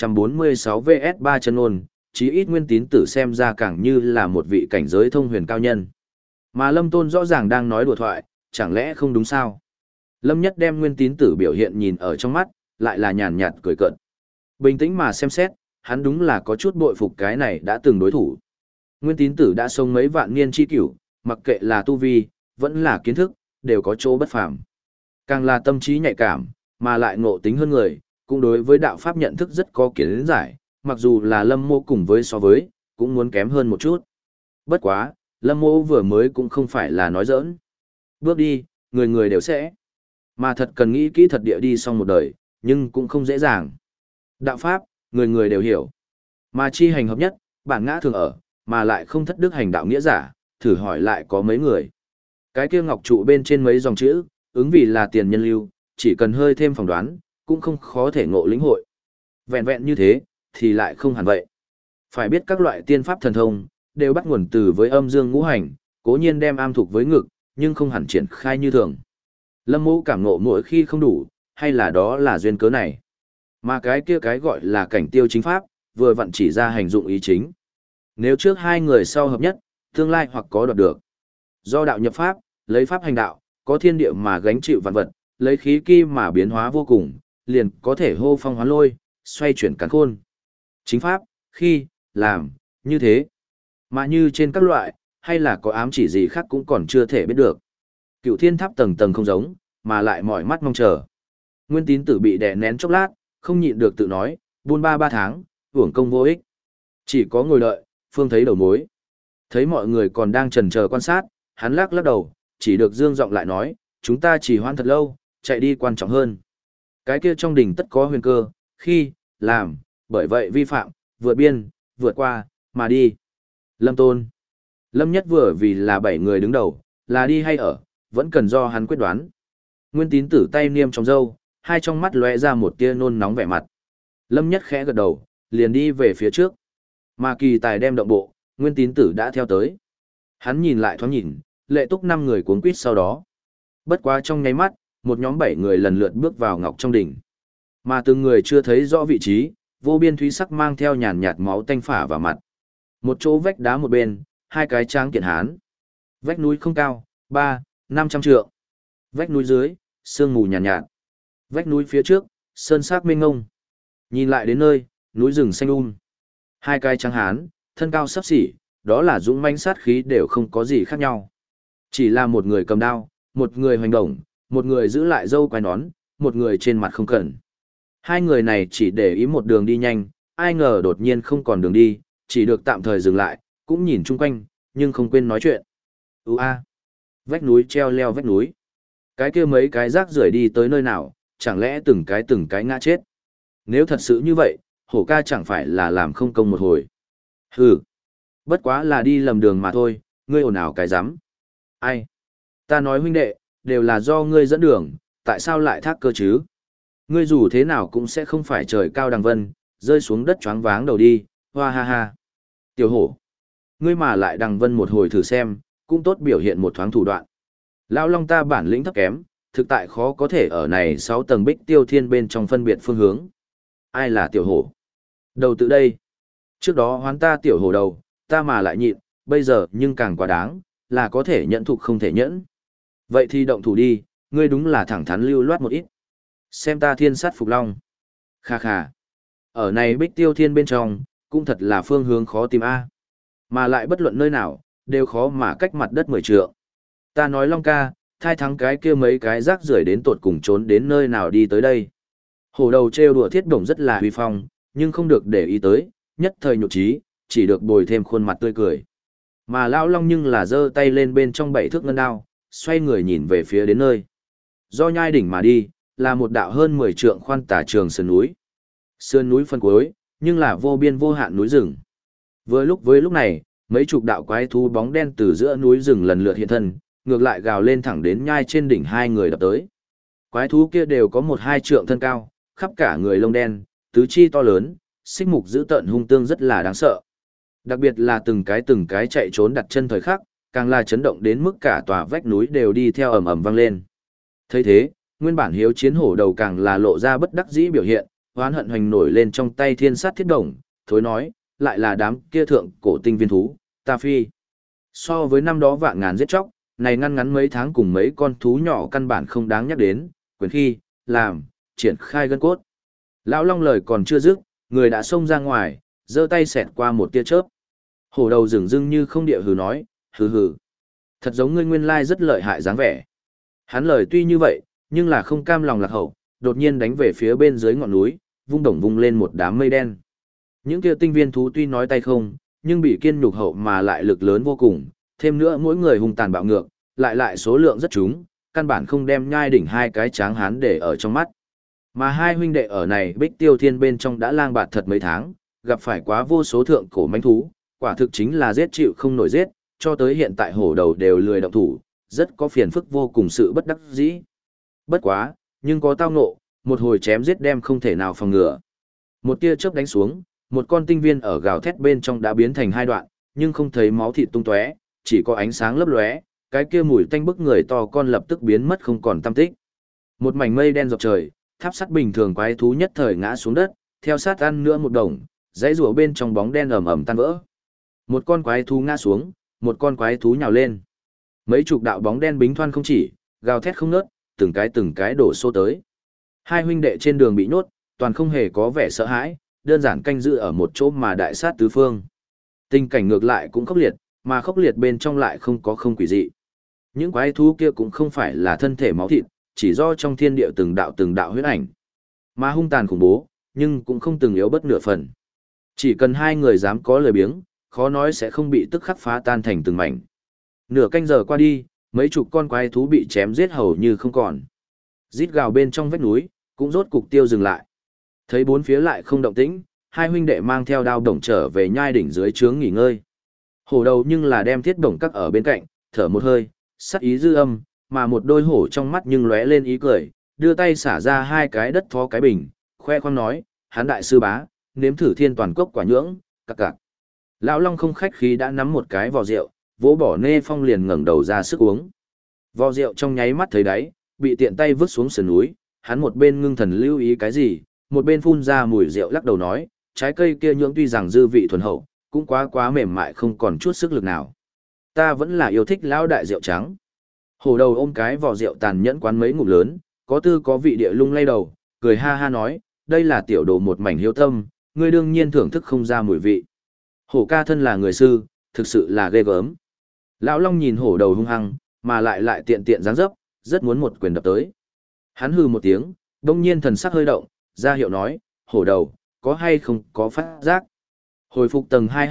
U746 VS 3 chân ôn, chí ít Nguyên Tín Tử xem ra càng như là một vị cảnh giới thông huyền cao nhân. Mà Lâm Tôn rõ ràng đang nói đùa thoại, chẳng lẽ không đúng sao? Lâm Nhất đem Nguyên Tín Tử biểu hiện nhìn ở trong mắt, lại là nhàn nhạt cười cợt. Bình tĩnh mà xem xét, hắn đúng là có chút bội phục cái này đã từng đối thủ. Nguyên Tín Tử đã sống mấy vạn niên chi cửu, mặc kệ là tu vi, vẫn là kiến thức, đều có chỗ bất phàm. Càng là tâm trí nhạy cảm, mà lại ngộ tính hơn người, cũng đối với đạo pháp nhận thức rất có kiến giải, mặc dù là Lâm Mô cùng với so với, cũng muốn kém hơn một chút. Bất quá, Lâm Mô vừa mới cũng không phải là nói giỡn. Bước đi, người người đều sẽ. Mà thật cần nghĩ kỹ thật địa đi xong một đời, nhưng cũng không dễ dàng. Đạo pháp, người người đều hiểu. Mà chi hành hợp nhất, bản ngã thường ở, mà lại không thất đức hành đạo nghĩa giả, thử hỏi lại có mấy người. Cái kia ngọc trụ bên trên mấy dòng chữ, ứng vì là tiền nhân lưu, chỉ cần hơi thêm phỏng đoán, cũng không khó thể ngộ lĩnh hội. Vẹn vẹn như thế, thì lại không hẳn vậy. Phải biết các loại tiên pháp thần thông, đều bắt nguồn từ với âm dương ngũ hành, cố nhiên đem am thuộc với ngực, nhưng không hẳn triển khai như thường. Lâm Mộ cảm ngộ mỗi khi không đủ, hay là đó là duyên cớ này. Mà cái kia cái gọi là cảnh tiêu chính pháp, vừa vặn chỉ ra hành dụng ý chính. Nếu trước hai người sau hợp nhất, tương lai hoặc có đoạt được. Do đạo nhập pháp, lấy pháp hành đạo, có thiên địa mà gánh chịu vạn vật, lấy khí kim mà biến hóa vô cùng, liền có thể hô phong hoán lôi, xoay chuyển càn khôn. Chính pháp, khi, làm, như thế. Mà như trên các loại, hay là có ám chỉ gì khác cũng còn chưa thể biết được. Cựu thiên tháp tầng tầng không giống, mà lại mỏi mắt mong chờ. Nguyên Tín Tử bị đè nén chốc lát, không nhịn được tự nói, buôn ba tháng, uổng công vô ích. Chỉ có ngồi đợi, phương thấy đầu mối. Thấy mọi người còn đang chần chờ quan sát, hắn lắc lắc đầu, chỉ được dương giọng lại nói, chúng ta chỉ hoãn thật lâu, chạy đi quan trọng hơn. Cái kia trong đỉnh tất có huyền cơ, khi, làm, bởi vậy vi phạm, vượt biên, vượt qua, mà đi. Lâm Tôn. Lâm Nhất vừa vì là 7 người đứng đầu, là đi hay ở, vẫn cần do hắn quyết đoán. Nguyên Tín Tử tay niêm trong râu, hai trong mắt lóe ra một tia nôn nóng vẻ mặt. Lâm Nhất khẽ gật đầu, liền đi về phía trước. Mà Kỳ Tài đem động bộ, Nguyên Tín Tử đã theo tới. Hắn nhìn lại thoáng nhìn, lệ túc 5 người cuống quýt sau đó. Bất quá trong nháy mắt, một nhóm 7 người lần lượt bước vào ngọc trong đỉnh. Mà từng người chưa thấy rõ vị trí, vô biên thúy sắc mang theo nhàn nhạt máu tanh phả vào mặt. Một chỗ vách đá một bên, hai cái tráng kiện hán. Vách núi không cao, 300-500 trượng. Vách núi dưới, sương mù nhàn nhạt. Vách núi phía trước, sơn sắc mênh ngông. Nhìn lại đến nơi, núi rừng xanh hai cái trắng hán, thân cao xấp xỉ, đó là dũng mãnh sát khí đều không có gì khác nhau. Chỉ là một người cầm đao, một người hoành đồng, một người giữ lại râu quai nón, một người trên mặt không cần. Hai người này chỉ để ý một đường đi nhanh, ai ngờ đột nhiên không còn đường đi, chỉ được tạm thời dừng lại, cũng nhìn chung quanh, nhưng không quên nói chuyện. Vách núi treo leo vách núi. Cái kia mấy cái rác rưởi đi tới nơi nào, chẳng lẽ từng cái ngã chết. Nếu thật sự như vậy, hổ ca chẳng phải là làm không công một hồi. Hừ, bất quá là đi lầm đường mà thôi, ngươi ồn ào cái rắm. Ai? Ta nói huynh đệ, đều là do ngươi dẫn đường, tại sao lại thác cơ chứ? Ngươi dù thế nào cũng sẽ không phải trời cao đằng vân, rơi xuống đất choáng váng đầu đi, hoa ha ha. Tiểu hổ, ngươi mà lại đằng vân một hồi thử xem, cũng tốt biểu hiện một thoáng thủ đoạn. Lão Long ta bản lĩnh thấp kém, thực tại khó có thể ở này 6 tầng Bích Tiêu Thiên bên trong phân biệt phương hướng. Ai là tiểu hổ? Đầu tự đây. Trước đó hoán ta tiểu hổ đầu, ta mà lại nhịn, bây giờ nhưng càng quá đáng, là có thể nhẫn thục không thể nhẫn. Vậy thì động thủ đi, ngươi đúng là thẳng thắn lưu loát một ít. Xem ta thiên sát phục long. Kha kha. Ở này Bích Tiêu Thiên bên trong, cũng thật là phương hướng khó tìm A. Mà lại bất luận nơi nào, đều khó mà cách mặt đất 10 trượng. Ta nói Long ca, thai thắng cái kia mấy cái rác rưởi đến tột cùng trốn đến nơi nào đi tới đây. Hổ đầu trêu đùa Thiết Đồng rất là huy phong, nhưng không được để ý tới, nhất thời nhục trí, chỉ được bồi thêm khuôn mặt tươi cười. Mà Lão Long nhưng là giơ tay lên bên trong 7 thước ngân đao, xoay người nhìn về phía đến nơi. Do nhai đỉnh mà đi, là một đạo hơn 10 trượng khoan tả trường sườn núi. Sườn núi phân cuối, nhưng là vô biên vô hạn núi rừng. Với lúc này, mấy chục đạo quái thú bóng đen từ giữa núi rừng lần lượt hiện thân, ngược lại gào lên thẳng đến nhai trên đỉnh hai người đập tới. Quái thú kia đều có 1-2 trượng thân cao, khắp cả người lông đen, tứ chi to lớn, xích mục dữ tợn hung tương rất là đáng sợ. Đặc biệt là từng cái chạy trốn đặt chân thời khắc, càng là chấn động đến mức cả tòa vách núi đều đi theo ầm ầm vang lên. Thấy thế, nguyên bản hiếu chiến hổ đầu càng là lộ ra bất đắc dĩ biểu hiện, oán hận hoành nổi lên trong tay thiên sát thiết đồng, thối nói, lại là đám kia thượng cổ tinh viên thú, ta phi. So với năm đó vạn ngàn giết chóc, này ngăn ngắn mấy tháng cùng mấy con thú nhỏ căn bản không đáng nhắc đến, quyền khi, làm, triển khai gân cốt. Lão Long lời còn chưa dứt, người đã xông ra ngoài, giơ tay xẹt qua một tia chớp. Hổ đầu dửng dưng như không địa hừ nói, hừ hừ. Thật giống ngươi nguyên lai rất lợi hại dáng vẻ. Hắn lời tuy như vậy, nhưng là không cam lòng lạc hậu, đột nhiên đánh về phía bên dưới ngọn núi, vung đồng vung lên một đám mây đen. Những kia tinh viên thú tuy nói tay không, nhưng bị kiên nhục hậu mà lại lực lớn vô cùng, thêm nữa mỗi người hung tàn bạo ngược, lại số lượng rất chúng, căn bản không đem nhai đỉnh hai cái tráng hán để ở trong mắt. Mà hai huynh đệ ở này Bích Tiêu Thiên bên trong đã lang bạt thật mấy tháng, gặp phải quá vô số thượng cổ mãnh thú, quả thực chính là giết chịu không nổi giết, cho tới hiện tại hổ đầu đều lười động thủ, rất có phiền phức vô cùng sự bất đắc dĩ. Bất quá, nhưng có tao ngộ, một hồi chém giết đem không thể nào phòng ngừa. Một tia chớp đánh xuống, một con tinh viên ở gào thét bên trong đã biến thành hai đoạn, nhưng không thấy máu thịt tung tóe, chỉ có ánh sáng lấp lóe, cái kia mùi tanh bức người to con lập tức biến mất không còn tăm tích. Một mảnh mây đen dọc trời, tháp sắt bình thường quái thú nhất thời ngã xuống đất, theo sát ăn nữa một đồng, dãy rùa bên trong bóng đen ầm ầm tan vỡ. Một con quái thú ngã xuống, một con quái thú nhào lên. Mấy chục đạo bóng đen bính thoăn không chỉ, gào thét không ngớt, từng cái đổ xô tới. Hai huynh đệ trên đường bị nhốt, toàn không hề có vẻ sợ hãi, đơn giản canh giữ ở một chỗ mà đại sát tứ phương. Tình cảnh ngược lại cũng khốc liệt, mà khốc liệt bên trong lại không quỷ dị. Những quái thú kia cũng không phải là thân thể máu thịt, chỉ do trong thiên địa từng đạo huyết ảnh. Mà hung tàn khủng bố, nhưng cũng không từng yếu bất nửa phần. Chỉ cần hai người dám có lời biếng, khó nói sẽ không bị tức khắc phá tan thành từng mảnh. Nửa canh giờ qua đi, mấy chục con quái thú bị chém giết hầu như không còn. Rít gào bên trong vách núi, cũng rốt cục tiêu dừng lại. Thấy bốn phía lại không động tĩnh, hai huynh đệ mang theo đao đồng trở về nhai đỉnh dưới trướng nghỉ ngơi. Hổ đầu nhưng là đem thiết đồng cắt ở bên cạnh, thở một hơi, sắc ý dư âm, mà một đôi hổ trong mắt nhưng lóe lên ý cười, đưa tay xả ra hai cái đất thó cái bình, khoe khoang nói, hán đại sư bá, nếm thử thiên toàn cốc quả nhưỡng, cặc cặc. Lão Long không khách khí đã nắm một cái vò rượu, vỗ bỏ nê phong liền ngẩng đầu ra sức uống. Vò rượu trong nháy mắt thấy đáy, bị tiện tay vứt xuống sườn núi, hắn một bên ngưng thần lưu ý cái gì, một bên phun ra mùi rượu lắc đầu nói, trái cây kia nhưỡng tuy rằng dư vị thuần hậu, cũng quá mềm mại không còn chút sức lực nào. Ta vẫn là yêu thích lão đại rượu trắng. Hổ đầu ôm cái vò rượu tàn nhẫn quán mấy ngụm lớn, có tư có vị địa lung lay đầu, cười ha ha nói, đây là tiểu đồ một mảnh hiếu tâm, ngươi đương nhiên thưởng thức không ra mùi vị. Hổ ca thân là người sư, thực sự là ghê gớm. Lão Long nhìn hổ đầu hung hăng, mà lại tiện tiện dáng dấp, rất muốn một quyền đập tới. Hắn hừ một tiếng, đông nhiên thần sắc hơi động, ra hiệu nói, hổ đầu, có hay không có phát giác. Hồi phục tầng 2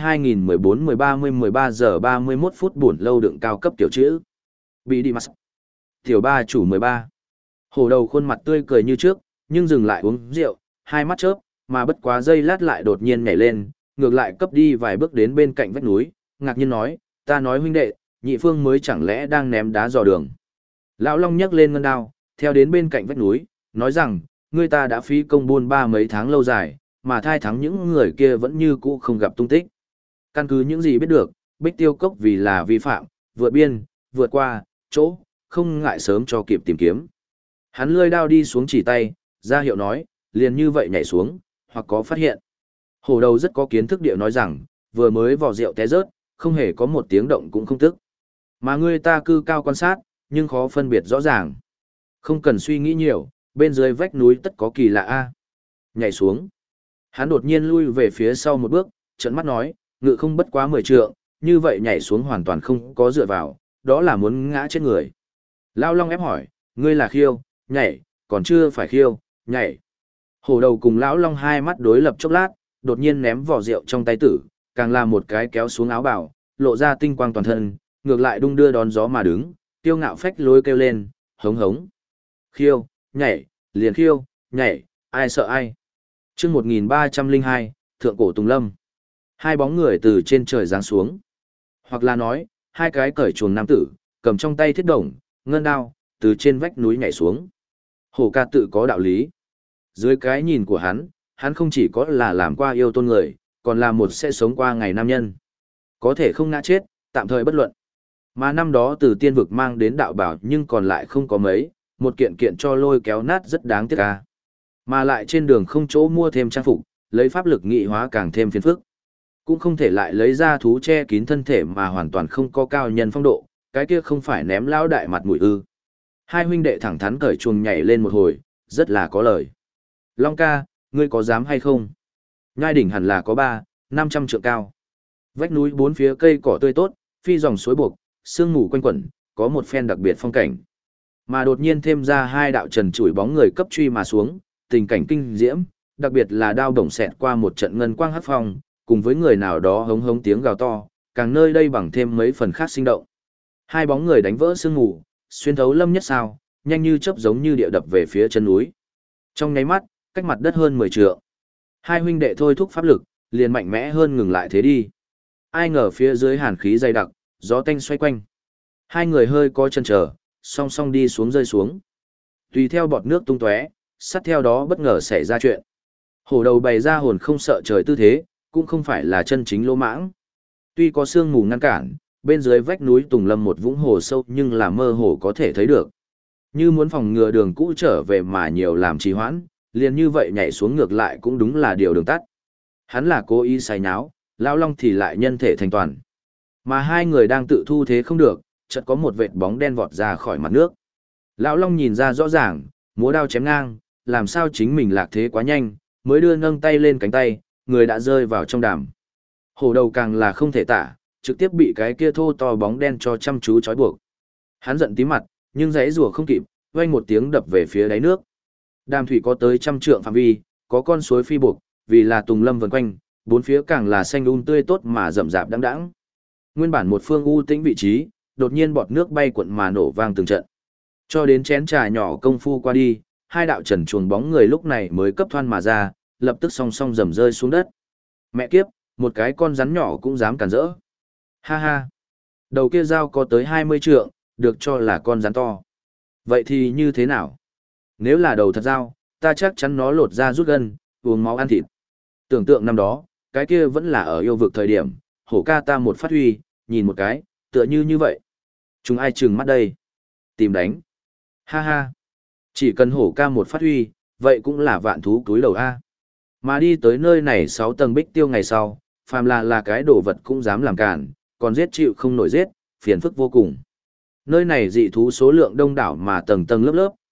2014-13 giờ 31 phút buồn lâu đựng cao cấp tiểu chữ. Bị đi mặt. Tiểu ba chủ 13. Hổ đầu khuôn mặt tươi cười như trước, nhưng dừng lại uống rượu, hai mắt chớp, mà bất quá giây lát lại đột nhiên nhảy lên, ngược lại cấp đi vài bước đến bên cạnh vách núi, ngạc nhiên nói, ta nói huynh đệ, nhị phương mới chẳng lẽ đang ném đá dò đường. Lão Long nhấc lên ngân đao, theo đến bên cạnh vách núi, nói rằng, ngươi ta đã phí công buôn ba mấy tháng lâu dài, mà thai thắng những người kia vẫn như cũ không gặp tung tích. Căn cứ những gì biết được, Bích Tiêu Cốc vì là vi phạm, vượt biên, vượt qua, chỗ, không ngại sớm cho kịp tìm kiếm. Hắn lươi đao đi xuống chỉ tay, ra hiệu nói, liền như vậy nhảy xuống, hoặc có phát hiện. Hổ đầu rất có kiến thức địa nói rằng, vừa mới vò rượu té rớt, không hề có một tiếng động cũng không tức. Mà ngươi ta cư cao quan sát, nhưng khó phân biệt rõ ràng. Không cần suy nghĩ nhiều, bên dưới vách núi tất có kỳ lạ a. Nhảy xuống. Hắn đột nhiên lui về phía sau một bước, trợn mắt nói, ngự không bất quá 10 trượng, như vậy nhảy xuống hoàn toàn không có dựa vào, đó là muốn ngã chết người. Lao Long ép hỏi, ngươi là khiêu, nhảy, còn chưa phải khiêu, nhảy. Hổ đầu cùng lão Long hai mắt đối lập chốc lát, đột nhiên ném vỏ rượu trong tay tử, càng làm một cái kéo xuống áo bảo, lộ ra tinh quang toàn thân, ngược lại đung đưa đón gió mà đứng, tiêu ngạo phách lối kêu lên, hống hống. Khiêu, nhảy, liền khiêu, nhảy, ai sợ ai. Chương 1302, Thượng cổ Tùng Lâm. Hai bóng người từ trên trời giáng xuống. Hoặc là nói, hai cái cởi chuồng nam tử, cầm trong tay thiết đồng, ngân đao, từ trên vách núi nhảy xuống. Hổ ca tự có đạo lý. Dưới cái nhìn của hắn không chỉ có là làm qua yêu tôn người, còn là một sẽ sống qua ngày nam nhân. Có thể không ngã chết, tạm thời bất luận. Mà năm đó từ tiên vực mang đến đạo bảo nhưng còn lại không có mấy, một kiện kiện cho lôi kéo nát rất đáng tiếc ca. Mà lại trên đường không chỗ mua thêm trang phục, lấy pháp lực nghị hóa càng thêm phiền phức. Cũng không thể lại lấy ra thú che kín thân thể mà hoàn toàn không có cao nhân phong độ, cái kia không phải ném lão đại mặt mũi ư. Hai huynh đệ thẳng thắn cởi chuồng nhảy lên một hồi, rất là có lời. Long ca, ngươi có dám hay không? Nhai đỉnh hẳn là có 300-500 trượng cao. Vách núi bốn phía cây cỏ tươi tốt, phi dòng suối buộc, sương mù quanh quẩn, có một phen đặc biệt phong cảnh. Mà đột nhiên thêm ra hai đạo trần trụi bóng người cấp truy mà xuống, tình cảnh kinh diễm, đặc biệt là đao đồng xẹt qua một trận ngân quang hắc phong, cùng với người nào đó hống hống tiếng gào to, càng nơi đây bằng thêm mấy phần khác sinh động. Hai bóng người đánh vỡ sương mù, xuyên thấu lâm nhất sao, nhanh như chớp giống như địa đập về phía chân núi. Trong nháy mắt, cách mặt đất hơn 10 trượng. Hai huynh đệ thôi thúc pháp lực, liền mạnh mẽ hơn ngừng lại thế đi. Ai ngờ phía dưới hàn khí dày đặc, gió tanh xoay quanh. Hai người hơi có chân trở, song song đi xuống rơi xuống. Tùy theo bọt nước tung tóe, sát theo đó bất ngờ xảy ra chuyện. Hổ đầu bày ra hồn không sợ trời tư thế, cũng không phải là chân chính lỗ mãng. Tuy có sương mù ngăn cản, bên dưới vách núi Tùng Lâm một vũng hồ sâu nhưng là mơ hồ có thể thấy được. Như muốn phòng ngừa đường cũ trở về mà nhiều làm trì hoãn, liền như vậy nhảy xuống ngược lại cũng đúng là điều đường tắt. Hắn là cố ý sai nháo, Lão Long thì lại nhân thể thành toàn. Mà hai người đang tự thu thế không được, chợt có một vệt bóng đen vọt ra khỏi mặt nước. Lão Long nhìn ra rõ ràng, múa đao chém ngang, làm sao chính mình lạc thế quá nhanh, mới đưa nâng tay lên cánh tay, người đã rơi vào trong đàm. Hổ đầu càng là không thể tả, trực tiếp bị cái kia thô to bóng đen cho chăm chú trói buộc. Hắn giận tím mặt, nhưng giãy rùa không kịp, vang một tiếng đập về phía đáy nước. Đàm thủy có tới 100 trượng phạm vi, có con suối phi buộc, vì là Tùng Lâm vần quanh, bốn phía càng là xanh tươi tốt mà rậm rạp đãng đãng. Nguyên bản một phương u tĩnh vị trí, đột nhiên bọt nước bay cuộn mà nổ vang từng trận. Cho đến chén trà nhỏ công phu qua đi, hai đạo trần chuồng bóng người lúc này mới cấp thoăn mà ra, lập tức song song rầm rơi xuống đất. Mẹ kiếp, một cái con rắn nhỏ cũng dám cản rỡ. Ha ha. Đầu kia dao có tới 20 trượng, được cho là con rắn to. Vậy thì như thế nào? Nếu là đầu thật dao, ta chắc chắn nó lột ra rút gân, uống máu ăn thịt. Tưởng tượng năm đó, cái kia vẫn là ở yêu vực thời điểm, hổ ca ta một phát huy, nhìn một cái, tựa như vậy. Chúng ai trừng mắt đây? Tìm đánh. Ha ha. Chỉ cần hổ ca một phát huy, vậy cũng là vạn thú túi đầu A. Mà đi tới nơi này 6 tầng bích tiêu ngày sau, phàm là cái đồ vật cũng dám làm cản, còn giết chịu không nổi giết, phiền phức vô cùng. Nơi này dị thú số lượng đông đảo mà tầng tầng lớp lớp,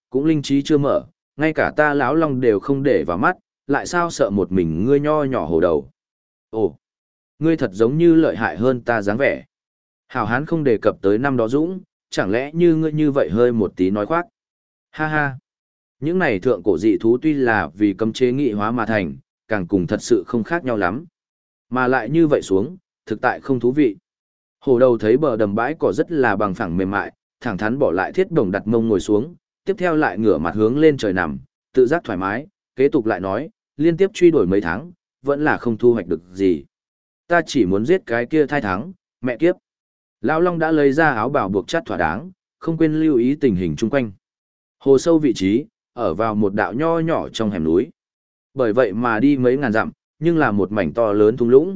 cũng linh trí chưa mở, ngay cả ta lão long đều không để vào mắt, lại sao sợ một mình ngươi nho nhỏ hồ đầu. Ồ, ngươi thật giống như lợi hại hơn ta dáng vẻ. Hảo hán không đề cập tới năm đó dũng, chẳng lẽ như ngươi như vậy hơi một tí nói khoác. Ha ha, những này thượng cổ dị thú tuy là vì cấm chế nghị hóa mà thành, càng cùng thật sự không khác nhau lắm. Mà lại như vậy xuống, thực tại không thú vị. Hồ đầu thấy bờ đầm bãi cỏ rất là bằng phẳng mềm mại, thẳng thắn bỏ lại thiết đồng đặt mông ngồi xuống, tiếp theo lại ngửa mặt hướng lên trời nằm, tự giác thoải mái, kế tục lại nói, liên tiếp truy đuổi mấy tháng, vẫn là không thu hoạch được gì. Ta chỉ muốn giết cái kia thai thắng, mẹ kiếp. Lão Long đã lấy ra áo bào buộc chặt thỏa đáng, không quên lưu ý tình hình chung quanh. Hồ sâu vị trí, ở vào một đạo nho nhỏ trong hẻm núi. Bởi vậy mà đi mấy ngàn dặm, nhưng là một mảnh to lớn thung lũng.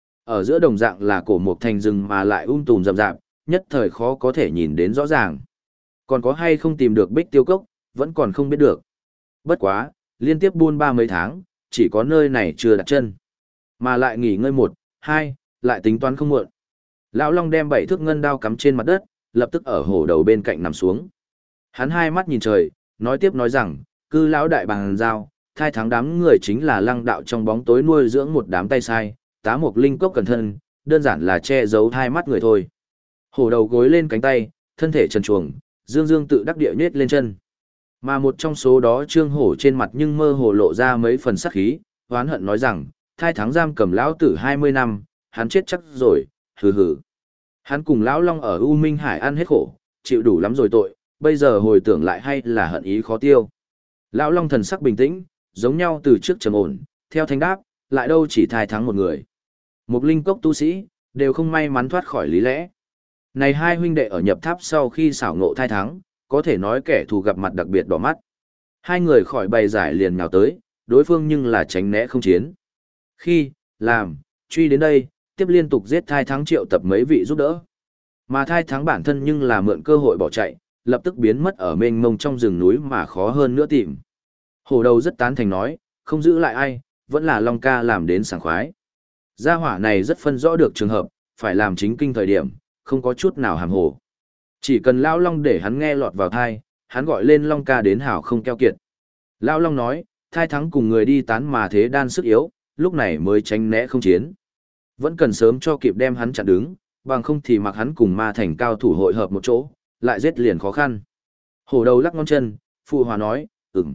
Ở giữa đồng dạng là cổ mục thành rừng mà lại tùm rậm rạp, nhất thời khó có thể nhìn đến rõ ràng. Còn có hay không tìm được Bích Tiêu Cốc, vẫn còn không biết được. Bất quá, liên tiếp buôn ba mấy tháng, chỉ có nơi này chưa đặt chân. Mà lại nghỉ ngơi một, hai, lại tính toán không muộn. Lão Long đem 7 thước ngân đao cắm trên mặt đất, lập tức ở hổ đầu bên cạnh nằm xuống. Hắn hai mắt nhìn trời, nói tiếp nói rằng, cư lão đại bằng giao, thai thắng đám người chính là lăng đạo trong bóng tối nuôi dưỡng một đám tay sai, tá một linh cốc cẩn thân, đơn giản là che giấu hai mắt người thôi. Hổ đầu gối lên cánh tay, thân thể trần truồng, dương dương tự đắc địa nhết lên chân. Mà một trong số đó trương hổ trên mặt nhưng mơ hồ lộ ra mấy phần sắc khí, hoán hận nói rằng, thai thắng giam cầm lão tử 20 năm, hắn chết chắc rồi, hừ hừ. Hắn cùng lão Long ở U Minh Hải ăn hết khổ, chịu đủ lắm rồi tội, bây giờ hồi tưởng lại hay là hận ý khó tiêu. Lão Long thần sắc bình tĩnh, giống nhau từ trước trầm ổn, theo thanh đáp, lại đâu chỉ thai thắng một người. Một linh cốc tu sĩ, đều không may mắn thoát khỏi lý lẽ. Này hai huynh đệ ở nhập tháp sau khi xảo ngộ thai thắng, có thể nói kẻ thù gặp mặt đặc biệt đỏ mắt. Hai người khỏi bày giải liền nhào tới, đối phương nhưng là tránh né không chiến. Khi, làm, truy đến đây, tiếp liên tục giết thai thắng triệu tập mấy vị giúp đỡ. Mà thai thắng bản thân nhưng là mượn cơ hội bỏ chạy, lập tức biến mất ở mênh mông trong rừng núi mà khó hơn nữa tìm. Hổ đầu rất tán thành nói, không giữ lại ai, vẫn là Long ca làm đến sảng khoái. Gia hỏa này rất phân rõ được trường hợp, phải làm chính kinh thời điểm, không có chút nào hàm hồ. Chỉ cần Lão Long để hắn nghe lọt vào thai, hắn gọi lên Long ca đến hảo không keo kiệt. Lão Long nói, thai thắng cùng người đi tán mà thế đan sức yếu, lúc này mới tránh né không chiến. Vẫn cần sớm cho kịp đem hắn chặn đứng, bằng không thì mặc hắn cùng ma thành cao thủ hội hợp một chỗ, lại giết liền khó khăn. Hổ đầu lắc ngón chân, phụ hòa nói,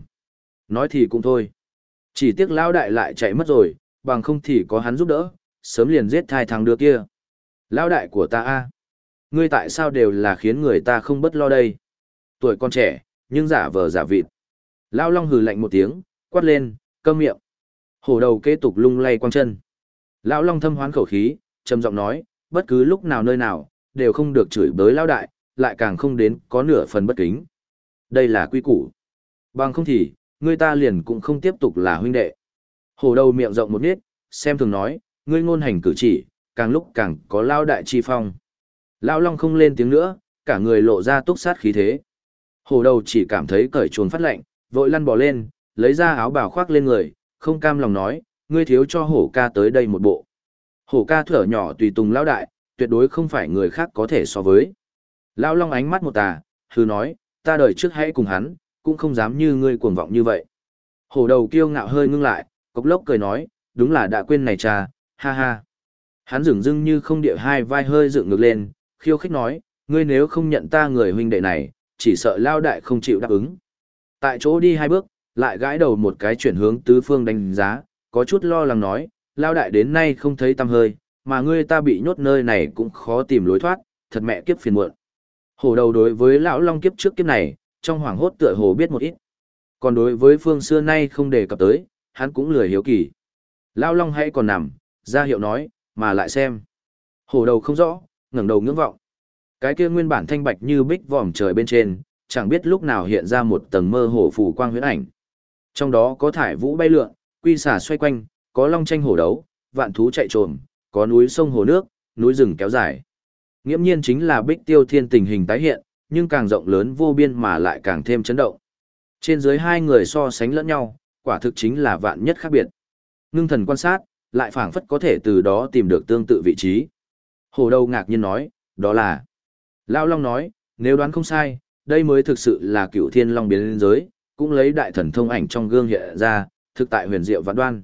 nói thì cũng thôi. Chỉ tiếc Lão đại lại chạy mất rồi, bằng không thì có hắn giúp đỡ, sớm liền giết thai thằng đứa kia. Lão đại của ta a, ngươi tại sao đều là khiến người ta không bất lo đây? Tuổi con trẻ, nhưng giả vờ giả vịt. Lão Long hừ lạnh một tiếng, quát lên, câm miệng. Hổ đầu kế tục lung lay quăng chân. Lão Long thâm hoán khẩu khí, trầm giọng nói, bất cứ lúc nào nơi nào, đều không được chửi bới Lão đại, lại càng không đến có nửa phần bất kính. Đây là quy củ. Bằng không thì, ngươi ta liền cũng không tiếp tục là huynh đệ. Hổ đầu miệng rộng một nít, xem thường nói, ngươi ngôn hành cử chỉ, càng lúc càng có Lão đại chi phong. Lão Long không lên tiếng nữa, cả người lộ ra túc sát khí thế. Hổ đầu chỉ cảm thấy cởi chuồn phát lạnh, vội lăn bò lên, lấy ra áo bào khoác lên người, không cam lòng nói, ngươi thiếu cho hổ ca tới đây một bộ. Hổ ca thở nhỏ tùy tùng Lão đại, tuyệt đối không phải người khác có thể so với. Lão Long ánh mắt một tà, hừ nói, ta đời trước hãy cùng hắn, cũng không dám như ngươi cuồng vọng như vậy. Hổ đầu kiêu ngạo hơi ngưng lại, cốc lốc cười nói, đúng là đã quên này cha, ha ha. Hắn dửng dưng như không địa hai vai hơi dựng ngược lên, khiêu khích nói, ngươi nếu không nhận ta người huynh đệ này, chỉ sợ Lao đại không chịu đáp ứng. Tại chỗ đi hai bước, lại gãi đầu một cái chuyển hướng tứ phương đánh giá, có chút lo lắng nói, Lao đại đến nay không thấy tăm hơi, mà ngươi ta bị nhốt nơi này cũng khó tìm lối thoát, thật mẹ kiếp phiền muộn. Hổ đầu đối với lão Long kiếp trước kiếp này, trong hoàng hốt tựa hồ biết một ít. Còn đối với phương xưa nay không đề cập tới, hắn cũng lười hiếu kỳ. Lão Long hãy còn nằm, ra hiệu nói, mà lại xem. Hổ đầu không rõ, ngẩng đầu ngưỡng vọng. Cái kia nguyên bản thanh bạch như bích vòm trời bên trên, chẳng biết lúc nào hiện ra một tầng mơ hồ phù quang huyễn ảnh. Trong đó có thải vũ bay lượn, quy xà xoay quanh, có long tranh hổ đấu, vạn thú chạy trồm, có núi sông hồ nước, núi rừng kéo dài. Nghiễm nhiên chính là Bích Tiêu Thiên tình hình tái hiện, nhưng càng rộng lớn vô biên mà lại càng thêm chấn động. Trên dưới hai người so sánh lẫn nhau, quả thực chính là vạn nhất khác biệt. Ngưng thần quan sát, lại phảng phất có thể từ đó tìm được tương tự vị trí. Hổ đầu ngạc nhiên nói, đó là... Lão Long nói, nếu đoán không sai, đây mới thực sự là Cửu Thiên Long biến lên giới, cũng lấy đại thần thông ảnh trong gương hiện ra, thực tại huyền diệu vạn đoan.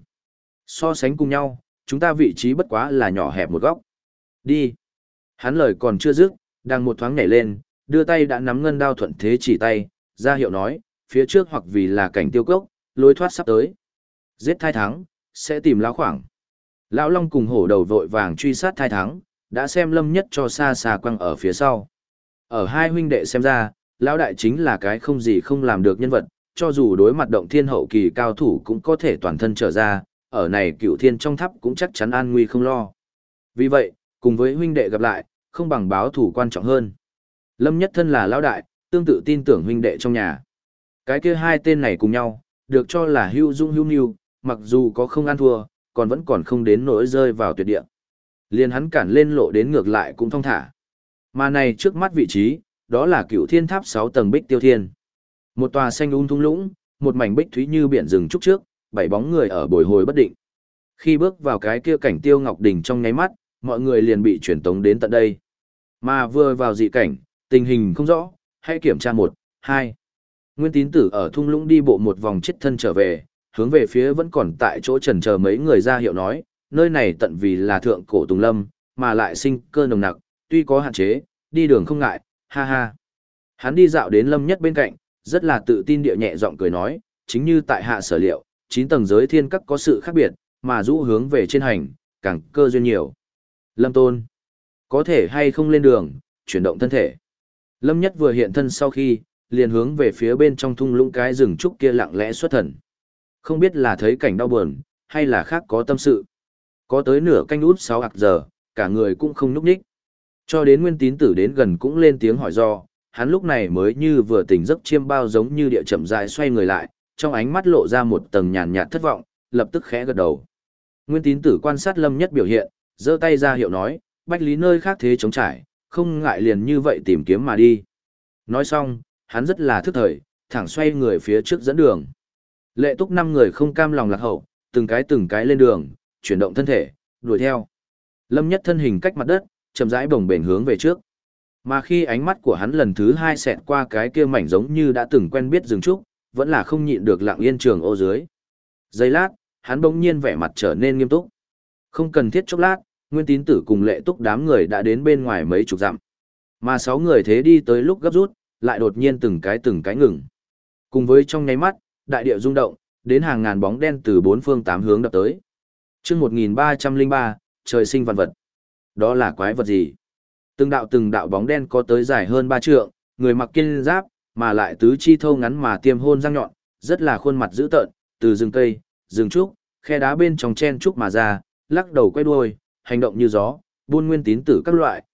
So sánh cùng nhau, chúng ta vị trí bất quá là nhỏ hẹp một góc. Đi. Hắn lời còn chưa dứt, đang một thoáng nhảy lên, đưa tay đã nắm ngân đao thuận thế chỉ tay, ra hiệu nói, phía trước hoặc vì là cảnh tiêu cốc, lối thoát sắp tới. Giết Thai Thắng, sẽ tìm lão khoảng. Lão Long cùng hổ đầu vội vàng truy sát Thai Thắng, đã xem Lâm Nhất cho xa xa quăng ở phía sau. Ở hai huynh đệ xem ra, lão đại chính là cái không gì không làm được nhân vật, cho dù đối mặt động thiên hậu kỳ cao thủ cũng có thể toàn thân trở ra, ở này Cửu Thiên trong tháp cũng chắc chắn an nguy không lo. Vì vậy, cùng với huynh đệ gặp lại, không bằng báo thủ quan trọng hơn. Lâm Nhất thân là lão đại, tương tự tin tưởng huynh đệ trong nhà. Cái kia hai tên này cùng nhau, được cho là hữu dung hữu nhu, mặc dù có không ăn thua, còn vẫn còn không đến nỗi rơi vào tuyệt địa. Liền hắn cản lên lộ đến ngược lại cũng thong thả. Mà này trước mắt vị trí, đó là Cửu Thiên tháp 6 tầng Bích Tiêu Thiên. Một tòa xanh thung lũng, một mảnh bích thúy như biển rừng trúc trước, bảy bóng người ở bồi hồi bất định. Khi bước vào cái kia cảnh Tiêu Ngọc đỉnh trong nháy mắt, mọi người liền bị chuyển tống đến tận đây. Mà vừa vào dị cảnh, tình hình không rõ, hãy kiểm tra 1, 2. Nguyên Tín Tử ở thung lũng đi bộ một vòng chết thân trở về, hướng về phía vẫn còn tại chỗ chần chờ mấy người ra hiệu nói, nơi này tận vì là thượng cổ Tùng Lâm, mà lại sinh cơ nồng nặc, tuy có hạn chế, đi đường không ngại, ha ha. Hắn đi dạo đến Lâm Nhất bên cạnh, rất là tự tin địa nhẹ giọng cười nói, chính như tại hạ sở liệu, 9 tầng giới thiên các có sự khác biệt, mà rũ hướng về trên hành, càng cơ duyên nhiều. Lâm Tôn, có thể hay không lên đường, chuyển động thân thể. Lâm Nhất vừa hiện thân sau khi, liền hướng về phía bên trong thung lũng cái rừng trúc kia lặng lẽ xuất thần. Không biết là thấy cảnh đau buồn, hay là khác có tâm sự. Có tới nửa canh út 6 giờ, cả người cũng không núp nhích. Cho đến Nguyên Tín Tử đến gần cũng lên tiếng hỏi do, hắn lúc này mới như vừa tỉnh giấc chiêm bao giống như địa chậm dài xoay người lại, trong ánh mắt lộ ra một tầng nhàn nhạt thất vọng, lập tức khẽ gật đầu. Nguyên Tín Tử quan sát Lâm Nhất biểu hiện, giơ tay ra hiệu nói, bách lý nơi khác thế chống trải, không ngại liền như vậy tìm kiếm mà đi. Nói xong, hắn rất là thức thời, thẳng xoay người phía trước dẫn đường. Lệ Túc 5 người không cam lòng lạc hậu, từng cái lên đường, chuyển động thân thể, đuổi theo. Lâm Nhất thân hình cách mặt đất, chậm rãi bồng bềnh hướng về trước. Mà khi ánh mắt của hắn lần thứ 2 xẹt qua cái kia mảnh giống như đã từng quen biết rừng trúc, vẫn là không nhịn được lặng yên trường ô dưới. Giây lát, hắn bỗng nhiên vẻ mặt trở nên nghiêm túc. Không cần thiết chốc lát, Nguyên Tín Tử cùng Lệ Túc đám người đã đến bên ngoài mấy chục dặm. Mà 6 người thế đi tới lúc gấp rút, lại đột nhiên từng cái ngừng. Cùng với trong nháy mắt, đại địa rung động, đến hàng ngàn bóng đen từ bốn phương tám hướng đập tới. Chương 1303, trời sinh vạn vật. Đó là quái vật gì? Từng đạo bóng đen có tới dài hơn 3 trượng, người mặc kiên giáp, mà lại tứ chi thâu ngắn mà tiêm hôn răng nhọn, rất là khuôn mặt dữ tợn, từ rừng cây, rừng trúc, khe đá bên trong chen trúc mà ra, lắc đầu quay đuôi, hành động như gió, buôn Nguyên Tín Tử các loại,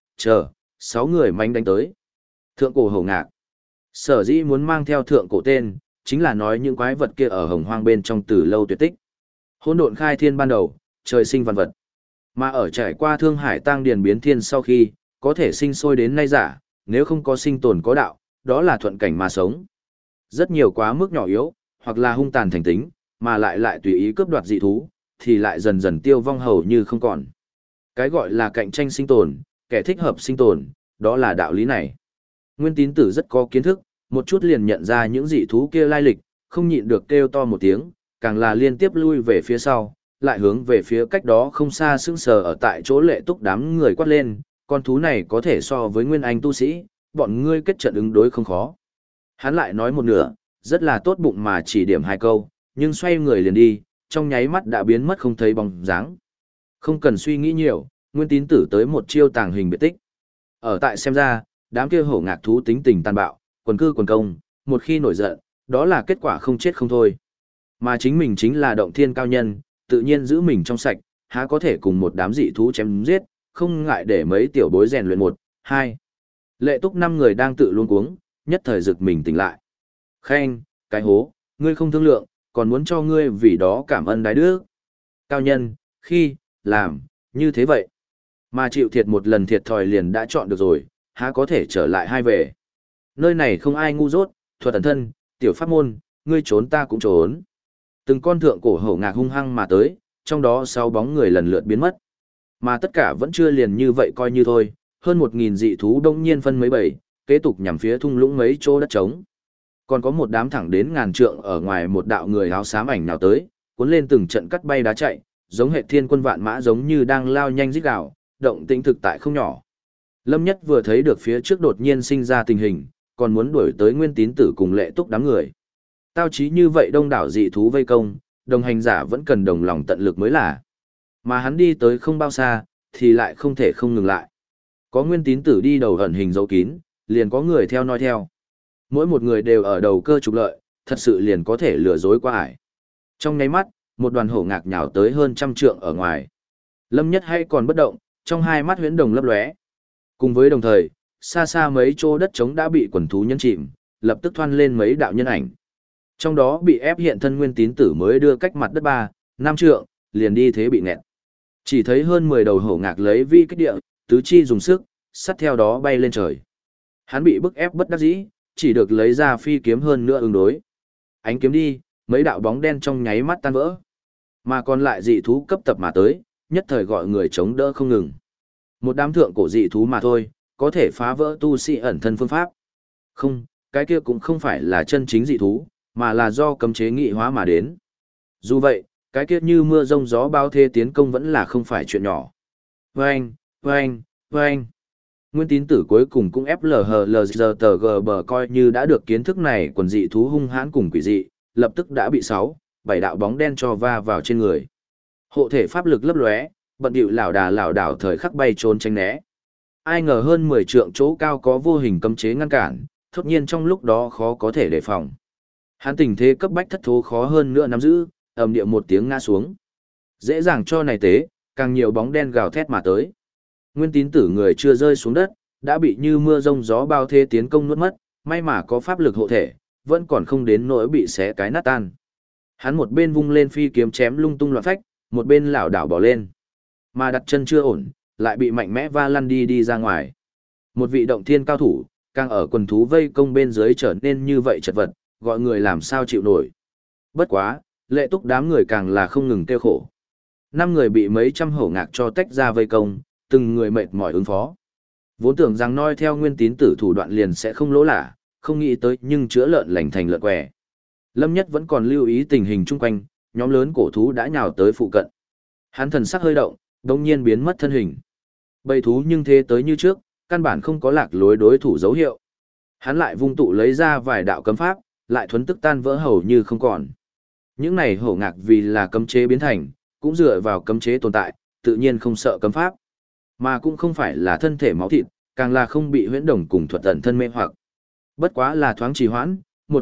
6 người manh đánh tới. Thượng cổ hổ ngạc. Sở dĩ muốn mang theo thượng cổ tên, chính là nói những quái vật kia ở hồng hoang bên trong từ lâu tuyệt tích. Hỗn độn khai thiên ban đầu, trời sinh vạn vật. Mà ở trải qua thương hải tăng điền biến thiên sau khi, có thể sinh sôi đến nay giả, nếu không có sinh tồn có đạo, đó là thuận cảnh mà sống. Rất nhiều quá mức nhỏ yếu, hoặc là hung tàn thành tính, mà lại tùy ý cướp đoạt dị thú, thì lại dần dần tiêu vong hầu như không còn. Cái gọi là cạnh tranh sinh tồn, kẻ thích hợp sinh tồn, đó là đạo lý này. Nguyên Tín Tử rất có kiến thức, một chút liền nhận ra những dị thú kia lai lịch, không nhịn được kêu to một tiếng, càng là liên tiếp lui về phía sau, lại hướng về phía cách đó không xa sững sờ ở tại chỗ Lệ Túc đám người quát lên, con thú này có thể so với nguyên anh tu sĩ, bọn ngươi kết trận ứng đối không khó. Hắn lại nói một nửa, rất là tốt bụng mà chỉ điểm hai câu, nhưng xoay người liền đi, trong nháy mắt đã biến mất không thấy bóng dáng. Không cần suy nghĩ nhiều, Nguyên Tín Tử tới một chiêu tàng hình biệt tích. Ở tại xem ra, đám kia hổ ngạc thú tính tình tàn bạo, quần cư quần công, một khi nổi giận, đó là kết quả không chết không thôi. Mà chính mình chính là động thiên cao nhân, tự nhiên giữ mình trong sạch, há có thể cùng một đám dị thú chém giết, không ngại để mấy tiểu bối rèn luyện 1, 2. Lệ Túc 5 người đang tự luống cuống, nhất thời giật mình tỉnh lại. Khen, cái hố, ngươi không thương lượng, còn muốn cho ngươi vì đó cảm ơn đái đức. Cao nhân, khi, làm, như thế vậy. Mà chịu thiệt một lần thiệt thòi liền đã chọn được rồi, há có thể trở lại hai về. Nơi này không ai ngu dốt, thuật ẩn thân, tiểu pháp môn, ngươi trốn ta cũng trốn. Từng con thượng cổ hổ ngạc hung hăng mà tới, trong đó 6 bóng người lần lượt biến mất. Mà tất cả vẫn chưa liền như vậy coi như thôi, hơn 1000 dị thú đông nhiên phân mấy bầy, kế tục nhằm phía thung lũng mấy chỗ đất trống. Còn có một đám thẳng đến ngàn trượng ở ngoài một đạo người áo xám ảnh nào tới, cuốn lên từng trận cắt bay đá chạy, giống hệ thiên quân vạn mã giống như đang lao nhanh rít gào, động tĩnh thực tại không nhỏ. Lâm Nhất vừa thấy được phía trước đột nhiên sinh ra tình hình, còn muốn đuổi tới Nguyên Tín Tử cùng Lệ Túc đám người. Tao chí như vậy đông đảo dị thú vây công, đồng hành giả vẫn cần đồng lòng tận lực mới là. Mà hắn đi tới không bao xa, thì lại không thể không ngừng lại. Có Nguyên Tín Tử đi đầu ẩn hình dấu kín, liền có người theo nói theo. Mỗi một người đều ở đầu cơ trục lợi, thật sự liền có thể lừa dối qua ải. Trong nháy mắt, một đoàn hổ ngạc nhào tới hơn 100 trượng ở ngoài. Lâm Nhất hay còn bất động, trong hai mắt huyễn đồng lấp lóe. Cùng với đồng thời, xa xa mấy chỗ đất trống đã bị quần thú nhân chìm, lập tức thoăn lên mấy đạo nhân ảnh. Trong đó bị ép hiện thân Nguyên Tín Tử mới đưa cách mặt đất 3, 5 trượng, liền đi thế bị nghẹt. Chỉ thấy hơn 10 đầu hổ ngạc lấy vi kích địa, tứ chi dùng sức, sắt theo đó bay lên trời. Hắn bị bức ép bất đắc dĩ, chỉ được lấy ra phi kiếm hơn nữa ứng đối. Ánh kiếm đi, mấy đạo bóng đen trong nháy mắt tan vỡ. Mà còn lại dị thú cấp tập mà tới, nhất thời gọi người chống đỡ không ngừng. Một đám thượng cổ dị thú mà thôi, có thể phá vỡ tu sĩ ẩn thân phương pháp. Không, cái kia cũng không phải là chân chính dị thú, mà là do cấm chế nghị hóa mà đến. Dù vậy, cái kia như mưa rông gió bao thế tiến công vẫn là không phải chuyện nhỏ. Vâng, vâng, vâng. Nguyên Tín Tử cuối cùng cũng FLHLZTG coi như đã được kiến thức này quần dị thú hung hãn cùng quỷ dị, lập tức đã bị 6, 7 đạo bóng đen cho va vào trên người. Hộ thể pháp lực lấp lóe, bận điệu lảo đảo thời khắc bay trốn tránh né. Ai ngờ hơn 10 trượng chỗ cao có vô hình cấm chế ngăn cản, thốt nhiên trong lúc đó khó có thể đề phòng. Hắn tình thế cấp bách thất thố khó hơn nữa nắm giữ, ầm điệu một tiếng ngã xuống. Dễ dàng cho này tế, càng nhiều bóng đen gào thét mà tới. Nguyên Tín Tử người chưa rơi xuống đất, đã bị như mưa rông gió bao thế tiến công nuốt mất, may mà có pháp lực hộ thể, vẫn còn không đến nỗi bị xé cái nát tan. Hắn một bên vung lên phi kiếm chém lung tung loạn phách, một bên lảo đảo bỏ lên. Mà đặt chân chưa ổn, lại bị mạnh mẽ va lăn đi ra ngoài. Một vị động thiên cao thủ, càng ở quần thú vây công bên dưới trở nên như vậy chật vật, gọi người làm sao chịu nổi. Bất quá, Lệ Túc đám người càng là không ngừng kêu khổ. 5 người bị mấy trăm hổ ngạc cho tách ra vây công, từng người mệt mỏi ứng phó. Vốn tưởng rằng noi theo Nguyên Tín Tử thủ đoạn liền sẽ không lỗ lạ, không nghĩ tới nhưng chữa lợn lành thành lợn què. Lâm Nhất vẫn còn lưu ý tình hình chung quanh, nhóm lớn cổ thú đã nhào tới phụ cận. Hắn thần sắc hơi động, đồng nhiên biến mất thân hình. Bầy thú nhưng thế tới như trước, căn bản không có lạc lối đối thủ dấu hiệu. Hắn lại vung tụ lấy ra vài đạo cấm pháp, lại thuấn tức tan vỡ hầu như không còn. Những này hổ ngạc vì là cấm chế biến thành, cũng dựa vào cấm chế tồn tại, tự nhiên không sợ cấm pháp. Mà cũng không phải là thân thể máu thịt, càng là không bị huyễn đồng cùng thuật ẩn thân mê hoặc. Bất quá là thoáng trì hoãn,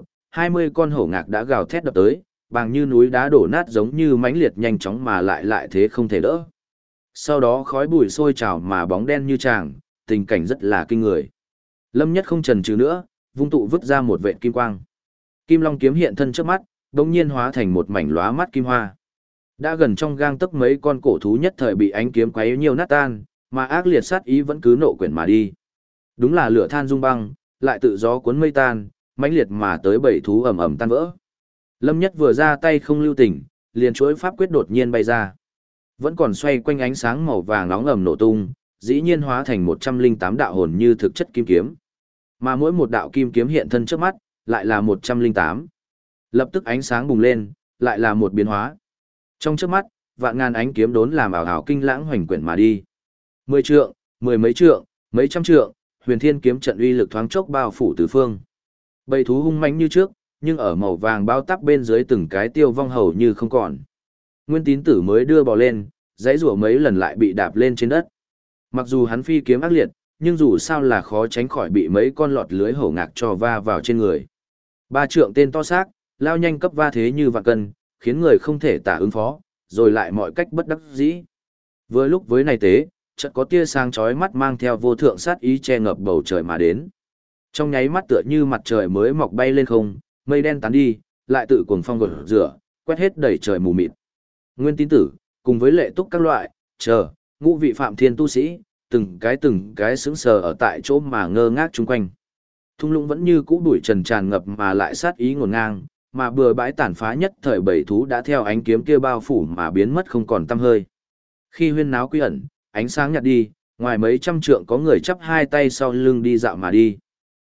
20 con hổ ngạc đã gào thét đập tới, bằng như núi đá đổ nát giống như mãnh liệt nhanh chóng mà lại thế không thể đỡ. Sau đó khói bụi sôi trào mà bóng đen như tràng, tình cảnh rất là kinh người. Lâm Nhất không chần chừ nữa, vung tụ vứt ra một vệt kim quang. Kim long kiếm hiện thân trước mắt, đống nhiên hóa thành một mảnh lóa mắt kim hoa. Đã gần trong gang tấc mấy con cổ thú nhất thời bị ánh kiếm quấy nhiều nát tan, mà ác liệt sát ý vẫn cứ nộ quyển mà đi. Đúng là lửa than dung băng, lại tự gió cuốn mây tan, mãnh liệt mà tới bảy thú ầm ầm tan vỡ. Lâm Nhất vừa ra tay không lưu tình, liền chuỗi pháp quyết đột nhiên bay ra. Vẫn còn xoay quanh ánh sáng màu vàng nóng ầm nổ tung, dĩ nhiên hóa thành 108 đạo hồn như thực chất kim kiếm. Mà mỗi một đạo kim kiếm hiện thân trước mắt, lại là 108. Lập tức ánh sáng bùng lên, lại là một biến hóa. Trong trước mắt, vạn ngàn ánh kiếm đốn làm ảo ảo kinh lãng hoành quyển mà đi. 10 trượng, mười mấy trượng, mấy trăm trượng, huyền thiên kiếm trận uy lực thoáng chốc bao phủ tứ phương. Bầy thú hung mãnh như trước, nhưng ở màu vàng bao tắp bên dưới từng cái tiêu vong hầu như không còn. Nguyên Tín Tử mới đưa bò lên, dãy rủa mấy lần lại bị đạp lên trên đất. Mặc dù hắn phi kiếm ác liệt, nhưng dù sao là khó tránh khỏi bị mấy con lọt lưới hổ ngạc cho va vào trên người. 3 trượng tên to xác, lao nhanh cấp va thế như vạn cân, khiến người không thể tả ứng phó, rồi lại mọi cách bất đắc dĩ. Vừa lúc với này tế, chợt có tia sáng chói mắt mang theo vô thượng sát ý che ngập bầu trời mà đến. Trong nháy mắt tựa như mặt trời mới mọc bay lên không, mây đen tán đi, lại tự cuồng phong gột rửa, quét hết đầy trời mù mịt. Nguyên Tín Tử, cùng với Lệ Túc các loại, ngũ vị phạm thiên tu sĩ, từng cái sững sờ ở tại chỗ mà ngơ ngác chung quanh. Thung lũng vẫn như cũ bụi trần tràn ngập mà lại sát ý ngổn ngang, mà bừa bãi tàn phá nhất thời bảy thú đã theo ánh kiếm kia bao phủ mà biến mất không còn tăm hơi. Khi huyên náo quy ẩn, ánh sáng nhạt đi, ngoài mấy trăm trượng có người chắp hai tay sau lưng đi dạo mà đi.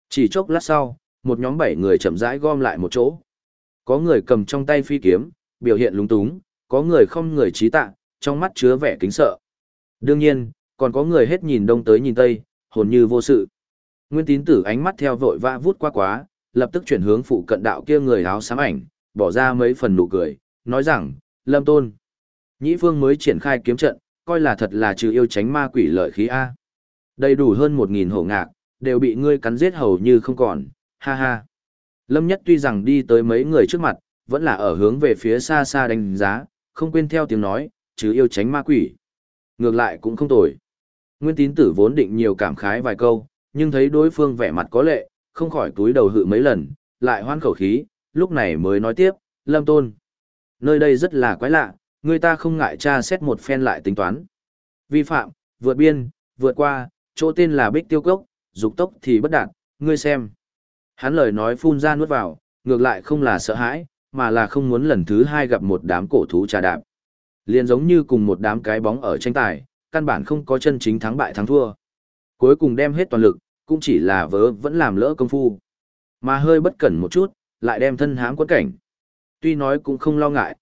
Chỉ chốc lát sau, một nhóm 7 người chậm rãi gom lại một chỗ. Có người cầm trong tay phi kiếm, biểu hiện lúng túng, có người không người trí tạ, trong mắt chứa vẻ kính sợ. Đương nhiên, còn có người hết nhìn đông tới nhìn tây, hồn như vô sự. Nguyên Tín Tử ánh mắt theo vội vã vút qua quá, lập tức chuyển hướng phụ cận đạo kia người áo xám ảnh, bỏ ra mấy phần nụ cười, nói rằng, Lâm Tôn. Nhĩ Phương mới triển khai kiếm trận, coi là thật là trừ yêu tránh ma quỷ lợi khí A. Đầy đủ hơn 1.000 hổ ngạc, đều bị ngươi cắn giết hầu như không còn, ha ha. Lâm Nhất tuy rằng đi tới mấy người trước mặt, vẫn là ở hướng về phía xa xa đánh giá, không quên theo tiếng nói, trừ yêu tránh ma quỷ. Ngược lại cũng không tồi. Nguyên Tín Tử vốn định nhiều cảm khái vài câu, nhưng thấy đối phương vẻ mặt có lệ, không khỏi túi đầu hự mấy lần, lại hoan khẩu khí, lúc này mới nói tiếp, Lâm Tôn. Nơi đây rất là quái lạ, người ta không ngại tra xét một phen lại tính toán. Vi phạm, vượt biên, vượt qua, chỗ tên là Bích Tiêu Cốc, dục tốc thì bất đạt, ngươi xem. Hắn lời nói phun ra nuốt vào, ngược lại không là sợ hãi, mà là không muốn lần thứ hai gặp một đám cổ thú trà đạp. Liền giống như cùng một đám cái bóng ở tranh tài, căn bản không có chân chính thắng bại thắng thua. Cuối cùng đem hết toàn lực, cũng chỉ là vớ vẫn làm lỡ công phu. Mà hơi bất cẩn một chút, lại đem thân hãm quẫn cảnh. Tuy nói cũng không lo ngại,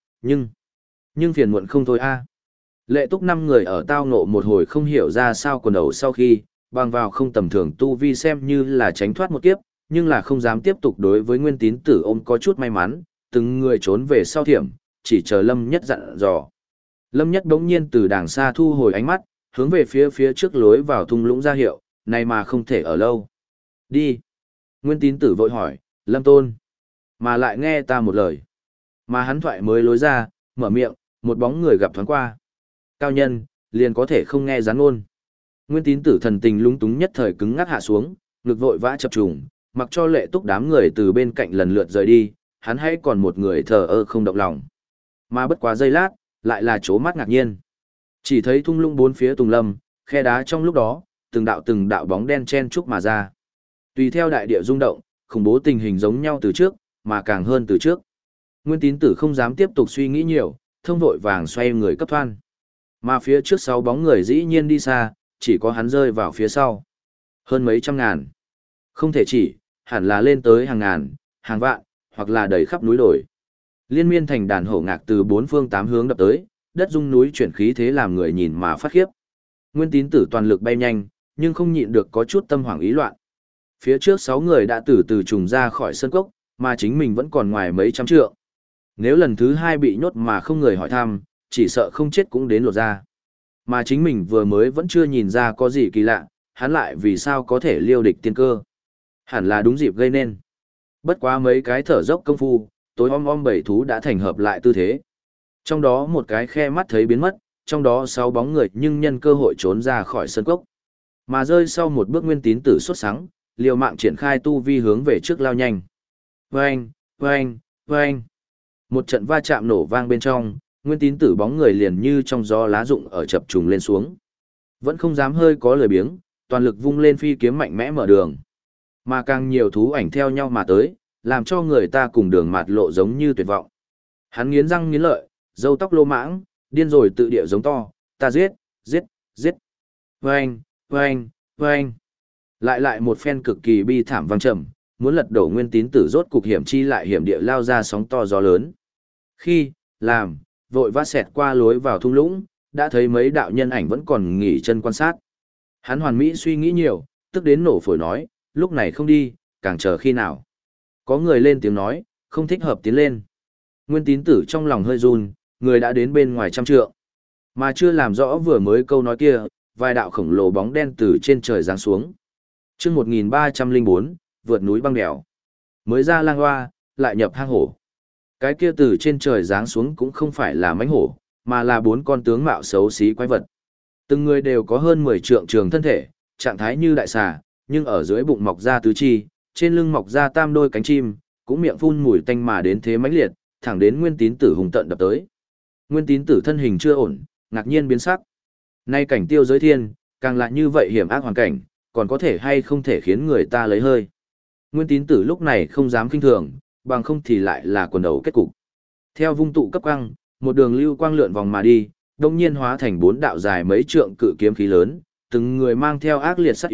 nhưng phiền muộn không thôi a. Lệ Túc 5 người ở tao ngộ một hồi không hiểu ra sao quần đầu sau khi, bằng vào không tầm thường tu vi xem như là tránh thoát một kiếp, nhưng là không dám tiếp tục đối với Nguyên Tín Tử ôm có chút may mắn, từng người trốn về sau thiểm, chỉ chờ Lâm Nhất dặn dò. Lâm Nhất bỗng nhiên từ đàng xa thu hồi ánh mắt, hướng về phía trước lối vào thung lũng ra hiệu, này mà không thể ở lâu. Đi. Nguyên Tín Tử vội hỏi, Lâm Tôn. Mà lại nghe ta một lời. Mà hắn thoại mới lối ra, mở miệng, một bóng người gặp thoáng qua. Cao nhân, liền có thể không nghe gián ngôn. Nguyên Tín Tử thần tình lúng túng nhất thời cứng ngắc hạ xuống, ngực vội vã chập trùng, mặc cho Lệ Túc đám người từ bên cạnh lần lượt rời đi, hắn hãy còn một người thờ ơ không động lòng. Mà bất quá giây lát, lại là chố mắt ngạc nhiên. Chỉ thấy thung lũng bốn phía tùng lâm, khe đá trong lúc đó, từng đạo bóng đen chen chúc mà ra. Tùy theo đại địa rung động, khủng bố tình hình giống nhau từ trước, mà càng hơn từ trước. Nguyên Tín Tử không dám tiếp tục suy nghĩ nhiều, thông vội vàng xoay người cấp thoan. Mà phía trước 6 bóng người dĩ nhiên đi xa, chỉ có hắn rơi vào phía sau. Hơn mấy trăm ngàn. Không thể chỉ, hẳn là lên tới hàng ngàn, hàng vạn, hoặc là đầy khắp núi đồi. Liên miên thành đàn hổ ngạc từ 4 phương 8 hướng đập tới, đất rung núi chuyển khí thế làm người nhìn mà phát khiếp. Nguyên Tín Tử toàn lực bay nhanh, nhưng không nhịn được có chút tâm hoảng ý loạn. Phía trước 6 người đã từ từ trùng ra khỏi sân cốc, mà chính mình vẫn còn ngoài mấy trăm trượng. Nếu lần thứ 2 bị nhốt mà không người hỏi thăm, chỉ sợ không chết cũng đến lột ra. Mà chính mình vừa mới vẫn chưa nhìn ra có gì kỳ lạ, hắn lại vì sao có thể liêu địch tiên cơ. Hẳn là đúng dịp gây nên. Bất quá mấy cái thở dốc công phu, tối om bảy thú đã thành hợp lại tư thế. Trong đó một cái khe mắt thấy biến mất, trong đó 6 bóng người nhưng nhân cơ hội trốn ra khỏi sân cốc. Mà rơi sau một bước Nguyên Tín Tử xuất sáng, liều mạng triển khai tu vi hướng về trước lao nhanh. Vâng, vâng, vâng. Một trận va chạm nổ vang bên trong, Nguyên Tín Tử bóng người liền như trong gió lá rụng ở chập trùng lên xuống. Vẫn không dám hơi có lười biếng, toàn lực vung lên phi kiếm mạnh mẽ mở đường. Mà càng nhiều thú ảnh theo nhau mà tới, làm cho người ta cùng đường mạt lộ giống như tuyệt vọng. Hắn nghiến răng nghiến lợi, râu tóc lô mãng, điên rồi tự địa giống to, ta giết, giết, giết. Vâng, vâng, vâng. Lại một phen cực kỳ bi thảm vang trầm, muốn lật đổ Nguyên Tín Tử rốt cục hiểm chi lại hiểm địa lao ra sóng to gió lớn. Khi, làm, vội vã xẹt qua lối vào thung lũng, đã thấy mấy đạo nhân ảnh vẫn còn nghỉ chân quan sát. Hắn hoàn mỹ suy nghĩ nhiều, tức đến nổ phổi nói, lúc này không đi, càng chờ khi nào. Có người lên tiếng nói, không thích hợp tiến lên. Nguyên Tín Tử trong lòng hơi run, người đã đến bên ngoài trăm trượng. Mà chưa làm rõ vừa mới câu nói kia, vài đạo khổng lồ bóng đen từ trên trời giáng xuống. Chương 1304, vượt núi băng đèo. Mới ra lang hoa, lại nhập hang hổ. Cái kia từ trên trời giáng xuống cũng không phải là mãnh hổ, mà là 4 con tướng mạo xấu xí quái vật. Từng người đều có hơn 10 trượng trường thân thể, trạng thái như đại xà, nhưng ở dưới bụng mọc ra tứ chi, trên lưng mọc ra tam đôi cánh chim, cũng miệng phun mùi tanh mà đến thế mãnh liệt, thẳng đến Nguyên Tín Tử hùng tận đập tới. Nguyên Tín Tử thân hình chưa ổn, ngạc nhiên biến sắc. Nay cảnh tiêu giới thiên, càng lại như vậy hiểm ác hoàn cảnh, còn có thể hay không thể khiến người ta lấy hơi. Nguyên Tín Tử lúc này không dám kinh thường, bằng không thì lại là quần đầu kết cục. Theo vung tụ cấp quang, một đường lưu quang lượn vòng mà đi, đồng nhiên hóa thành 4 đạo dài mấy trượng cự kiếm khí lớn, từng người mang theo ác liệt sát ý,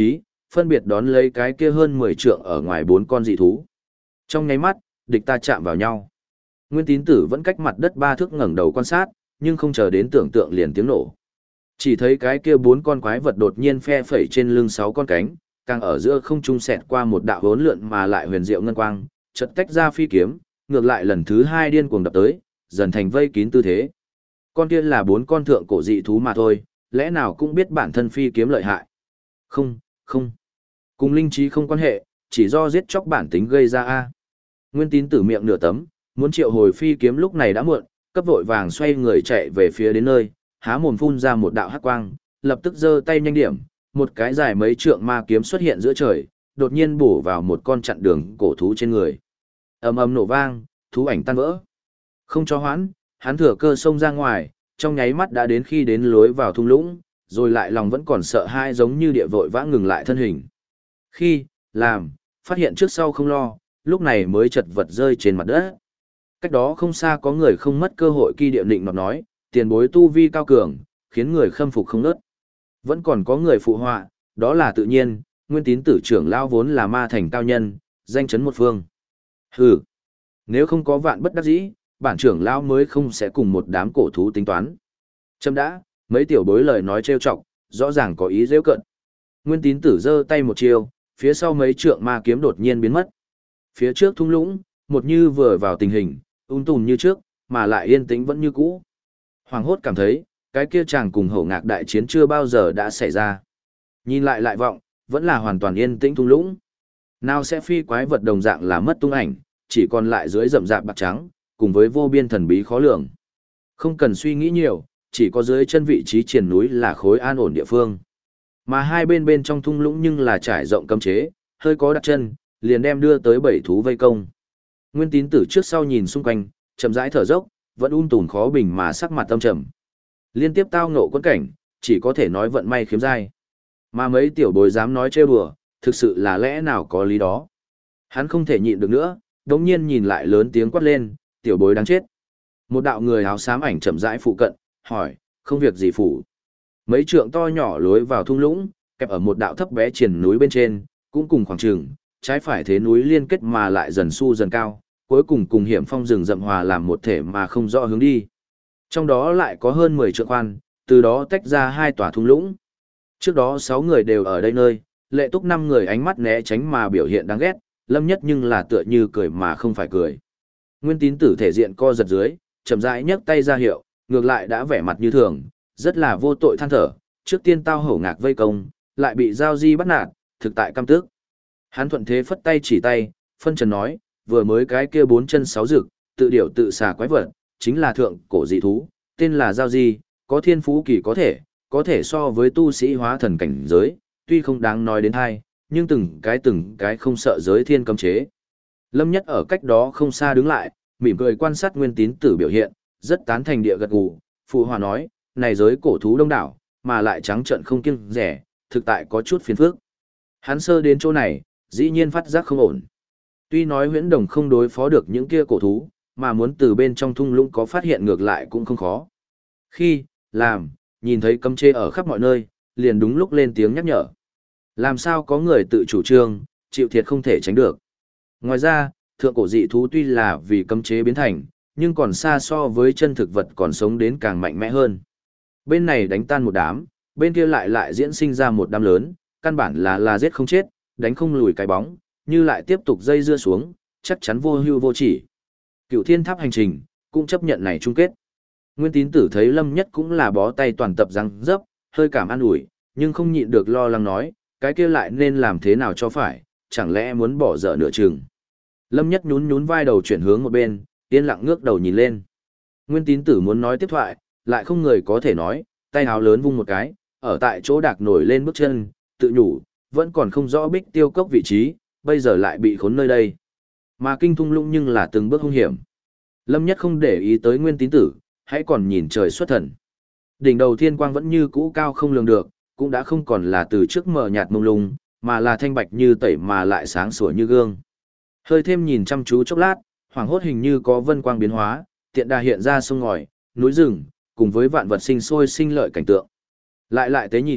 phân biệt đón lấy cái kia hơn 10 trượng ở ngoài 4 con dị thú. Trong nháy mắt, địch ta chạm vào nhau. Nguyên Tín Tử vẫn cách mặt đất 3 thước ngẩng đầu quan sát, nhưng không chờ đến tưởng tượng liền tiếng nổ. Chỉ thấy cái kia 4 con quái vật đột nhiên phe phẩy trên lưng 6 con cánh, càng ở giữa không trung xẹt qua một đạo hỗn lượn mà lại huyền diệu ngân quang, chợt tách ra phi kiếm, ngược lại lần thứ 2 điên cuồng đập tới, dần thành vây kín tư thế. Con kia là 4 con thượng cổ dị thú mà thôi, lẽ nào cũng biết bản thân phi kiếm lợi hại. Không, không. Cùng linh trí không quan hệ, chỉ do giết chóc bản tính gây ra a. Nguyên Tín Tử miệng nửa tấm, muốn triệu hồi phi kiếm lúc này đã muộn, cấp vội vàng xoay người chạy về phía đến nơi, há mồm phun ra một đạo hắc quang, lập tức giơ tay nhanh điểm, một cái dài mấy trượng ma kiếm xuất hiện giữa trời, đột nhiên bổ vào một con chặn đường cổ thú trên người. Ầm ầm nổ vang, thú ảnh tan vỡ. Không cho hoãn, hắn thừa cơ xông ra ngoài, trong nháy mắt đã đến khi đến lối vào thung lũng, rồi lại lòng vẫn còn sợ hãi giống như địa vội vã ngừng lại thân hình. Khi, làm, phát hiện trước sau không lo, lúc này mới chật vật rơi trên mặt đất. Cách đó không xa có người không mất cơ hội kỳ điệm định nọt nói, tiền bối tu vi cao cường, khiến người khâm phục không nớt. Vẫn còn có người phụ họa, đó là tự nhiên, Nguyên Tín Tử trưởng lão vốn là ma thành cao nhân, danh chấn một phương. Hừ, nếu không có vạn bất đắc dĩ, bản trưởng lão mới không sẽ cùng một đám cổ thú tính toán. Chấm đã, mấy tiểu bối lời nói trêu chọc, rõ ràng có ý giễu cận. Nguyên Tín Tử giơ tay một chiêu, phía sau mấy trượng ma kiếm đột nhiên biến mất. Phía trước thung lũng, một như vừa vào tình hình, tùm như trước, mà lại yên tĩnh vẫn như cũ. Hoàng hốt cảm thấy, cái kia chàng cùng hổ ngạc đại chiến chưa bao giờ đã xảy ra. Nhìn lại lại vọng, vẫn là hoàn toàn yên tĩnh thung lũng. Nào sẽ phi quái vật đồng dạng là mất tung ảnh, chỉ còn lại dưới rậm rạp bạc trắng, cùng với vô biên thần bí khó lường. Không cần suy nghĩ nhiều, chỉ có dưới chân vị trí triển núi là khối an ổn địa phương. Mà hai bên bên trong thung lũng nhưng là trải rộng cấm chế, hơi có đặt chân, liền đem đưa tới 7 thú vây công. Nguyên Tín Tử trước sau nhìn xung quanh, chậm rãi thở dốc, vẫn tùm khó bình mà sắc mặt tâm trầm. Liên tiếp tao ngộ quẫn cảnh, chỉ có thể nói vận may khiếm dai. Mà mấy tiểu bối dám nói trêu đùa, thực sự là lẽ nào có lý đó. Hắn không thể nhịn được nữa, đống nhiên nhìn lại lớn tiếng quát lên, tiểu bối đáng chết. Một đạo người áo xám ảnh chậm rãi phụ cận, hỏi, không việc gì phủ. Mấy trượng to nhỏ lối vào thung lũng, kẹp ở một đạo thấp bé triển núi bên trên, cũng cùng khoảng trường, trái phải thế núi liên kết mà lại dần su dần cao, cuối cùng cùng hiểm phong rừng rậm hòa làm một thể mà không rõ hướng đi. Trong đó lại có hơn 10 trượng khoan, từ đó tách ra 2 tòa thung lũng. Trước đó 6 người đều ở đây nơi, Lệ Túc 5 người ánh mắt né tránh mà biểu hiện đáng ghét, Lâm Nhất nhưng là tựa như cười mà không phải cười. Nguyên Tín Tử thể diện co giật dưới, chậm rãi nhấc tay ra hiệu, ngược lại đã vẻ mặt như thường, rất là vô tội than thở, trước tiên tao hổ ngạc vây công, lại bị giao di bắt nạt, thực tại căm tức. Hắn thuận thế phất tay chỉ tay, phân trần nói, vừa mới cái kia 4 chân 6 rực, tự điểu tự xà quái vật, chính là thượng cổ dị thú, tên là giao di, có thiên phú kỳ có thể so với tu sĩ hóa thần cảnh giới, tuy không đáng nói đến hai, nhưng từng cái không sợ giới thiên cấm chế. Lâm Nhất ở cách đó không xa đứng lại, mỉm cười quan sát Nguyên Tín Tử biểu hiện, rất tán thành địa gật gù, phụ hòa nói, này giới cổ thú đông đảo, mà lại trắng trợn không kiêng rẻ, thực tại có chút phiền phức. Hắn sơ đến chỗ này, dĩ nhiên phát giác không ổn. Tuy nói Huyễn Đồng không đối phó được những kia cổ thú, mà muốn từ bên trong thung lũng có phát hiện ngược lại cũng không khó. Khi, làm, nhìn thấy cấm chế ở khắp mọi nơi, liền đúng lúc lên tiếng nhắc nhở. Làm sao có người tự chủ trương, chịu thiệt không thể tránh được. Ngoài ra, thượng cổ dị thú tuy là vì cấm chế biến thành, nhưng còn xa so với chân thực vật còn sống đến càng mạnh mẽ hơn. Bên này đánh tan một đám, bên kia lại diễn sinh ra một đám lớn, căn bản là giết không chết, đánh không lùi cái bóng, như lại tiếp tục dây dưa xuống, chắc chắn vô hưu vô chỉ. Cựu Thiên Tháp hành trình, cũng chấp nhận này chung kết. Nguyên Tín Tử thấy Lâm Nhất cũng là bó tay toàn tập răng dấp, hơi cảm an ủi, nhưng không nhịn được lo lắng nói, cái kia lại nên làm thế nào cho phải, chẳng lẽ muốn bỏ dở nửa chừng. Lâm Nhất nhún vai đầu chuyển hướng một bên, yên lặng ngước đầu nhìn lên. Nguyên Tín Tử muốn nói tiếp thoại, lại không người có thể nói, tay áo lớn vung một cái, ở tại chỗ đạc nổi lên bước chân, tự nhủ, vẫn còn không rõ Bích Tiêu Cốc vị trí, bây giờ lại bị khốn nơi đây. Mà kinh thung lũng nhưng là từng bước hung hiểm. Lâm Nhất không để ý tới Nguyên Tín Tử, hãy còn nhìn trời xuất thần. Đỉnh đầu thiên quang vẫn như cũ cao không lường được, cũng đã không còn là từ trước mờ nhạt mông lung, mà là thanh bạch như tẩy mà lại sáng sủa như gương. Hơi thêm nhìn chăm chú chốc lát, hoàng hốt hình như có vân quang biến hóa, tiện đà hiện ra sông ngòi, núi rừng, cùng với vạn vật sinh sôi sinh lợi cảnh tượng. Lại tế nhìn,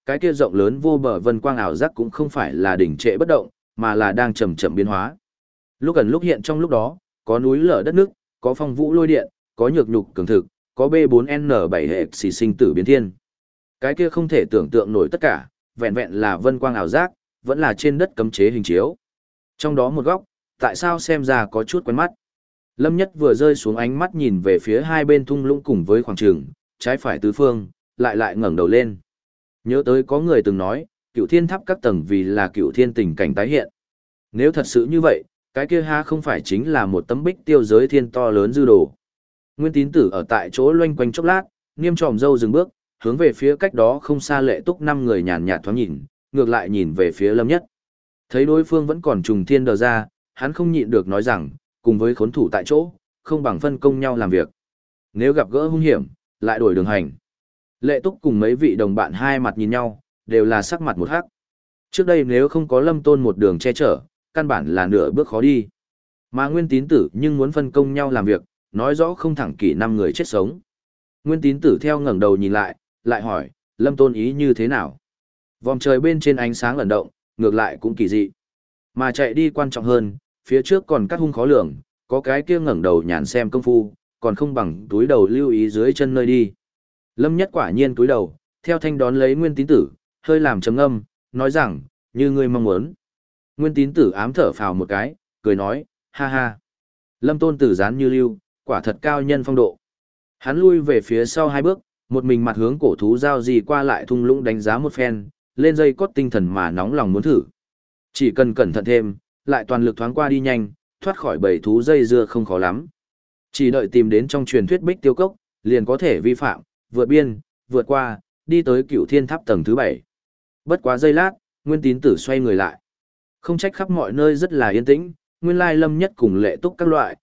cái kia rộng lớn vô bờ vân quang ảo giác cũng không phải là đỉnh trệ bất động, mà là đang chậm chậm biến hóa. Lúc gần lúc hiện trong lúc đó, có núi lở đất nước, có phong vũ lôi điện, có nhược nhục cường thực, có B4N7 hệ xì sinh tử biến thiên. Cái kia không thể tưởng tượng nổi tất cả, vẹn vẹn là vân quang ảo giác, vẫn là trên đất cấm chế hình chiếu. Trong đó một góc, tại sao xem ra có chút quen mắt. Lâm Nhất vừa rơi xuống ánh mắt nhìn về phía hai bên thung lũng cùng với khoảng trường, trái phải tứ phương, lại ngẩng đầu lên. Nhớ tới có người từng nói, Cửu Thiên Tháp các tầng vì là Cửu Thiên tình cảnh tái hiện. Nếu thật sự như vậy, cái kia ha không phải chính là một tấm bích tiêu giới thiên to lớn dư đồ. Nguyên Tín Tử ở tại chỗ loanh quanh chốc lát, niêm tròm râu dừng bước, hướng về phía cách đó không xa Lệ Túc năm người nhàn nhạt thoáng nhìn, ngược lại nhìn về phía Lâm Nhất. Thấy đối phương vẫn còn trùng thiên đờ ra, hắn không nhịn được nói rằng, cùng với khốn thủ tại chỗ, không bằng phân công nhau làm việc. Nếu gặp gỡ hung hiểm, lại đổi đường hành. Lệ Túc cùng mấy vị đồng bạn hai mặt nhìn nhau, đều là sắc mặt một hắc. Trước đây nếu không có Lâm Tôn một đường che chở, căn bản là nửa bước khó đi. Mà Nguyên Tín Tử nhưng muốn phân công nhau làm việc, nói rõ không thẳng kỷ năm người chết sống. Nguyên Tín Tử theo ngẩng đầu nhìn lại hỏi, Lâm Tôn ý như thế nào? Vòng trời bên trên ánh sáng ẩn động, ngược lại cũng kỳ dị. Mà chạy đi quan trọng hơn, phía trước còn các hung khó lường, có cái kia ngẩng đầu nhàn xem công phu, còn không bằng túi đầu lưu ý dưới chân nơi đi. Lâm Nhất quả nhiên túi đầu, theo thanh đón lấy Nguyên Tín Tử, hơi làm trầm ngâm, nói rằng, như ngươi mong muốn. Nguyên Tín Tử ám thở phào một cái, cười nói, ha ha. Lâm Tôn Tử dán như lưu, quả thật cao nhân phong độ. Hắn lui về phía sau hai bước, một mình mặt hướng cổ thú giao gì qua lại thung lũng đánh giá một phen, lên dây cót tinh thần mà nóng lòng muốn thử. Chỉ cần cẩn thận thêm, lại toàn lực thoáng qua đi nhanh, thoát khỏi bầy thú dây dưa không khó lắm. Chỉ đợi tìm đến trong truyền thuyết Bích Tiêu Cốc, liền có thể vi phạm, vượt biên, vượt qua, đi tới Cửu Thiên Tháp tầng thứ 7. Bất quá giây lát, Nguyên Tín Tử xoay người lại. Không trách khắp mọi nơi rất là yên tĩnh, nguyên lai Lâm Nhất cùng Lệ Túc các loại,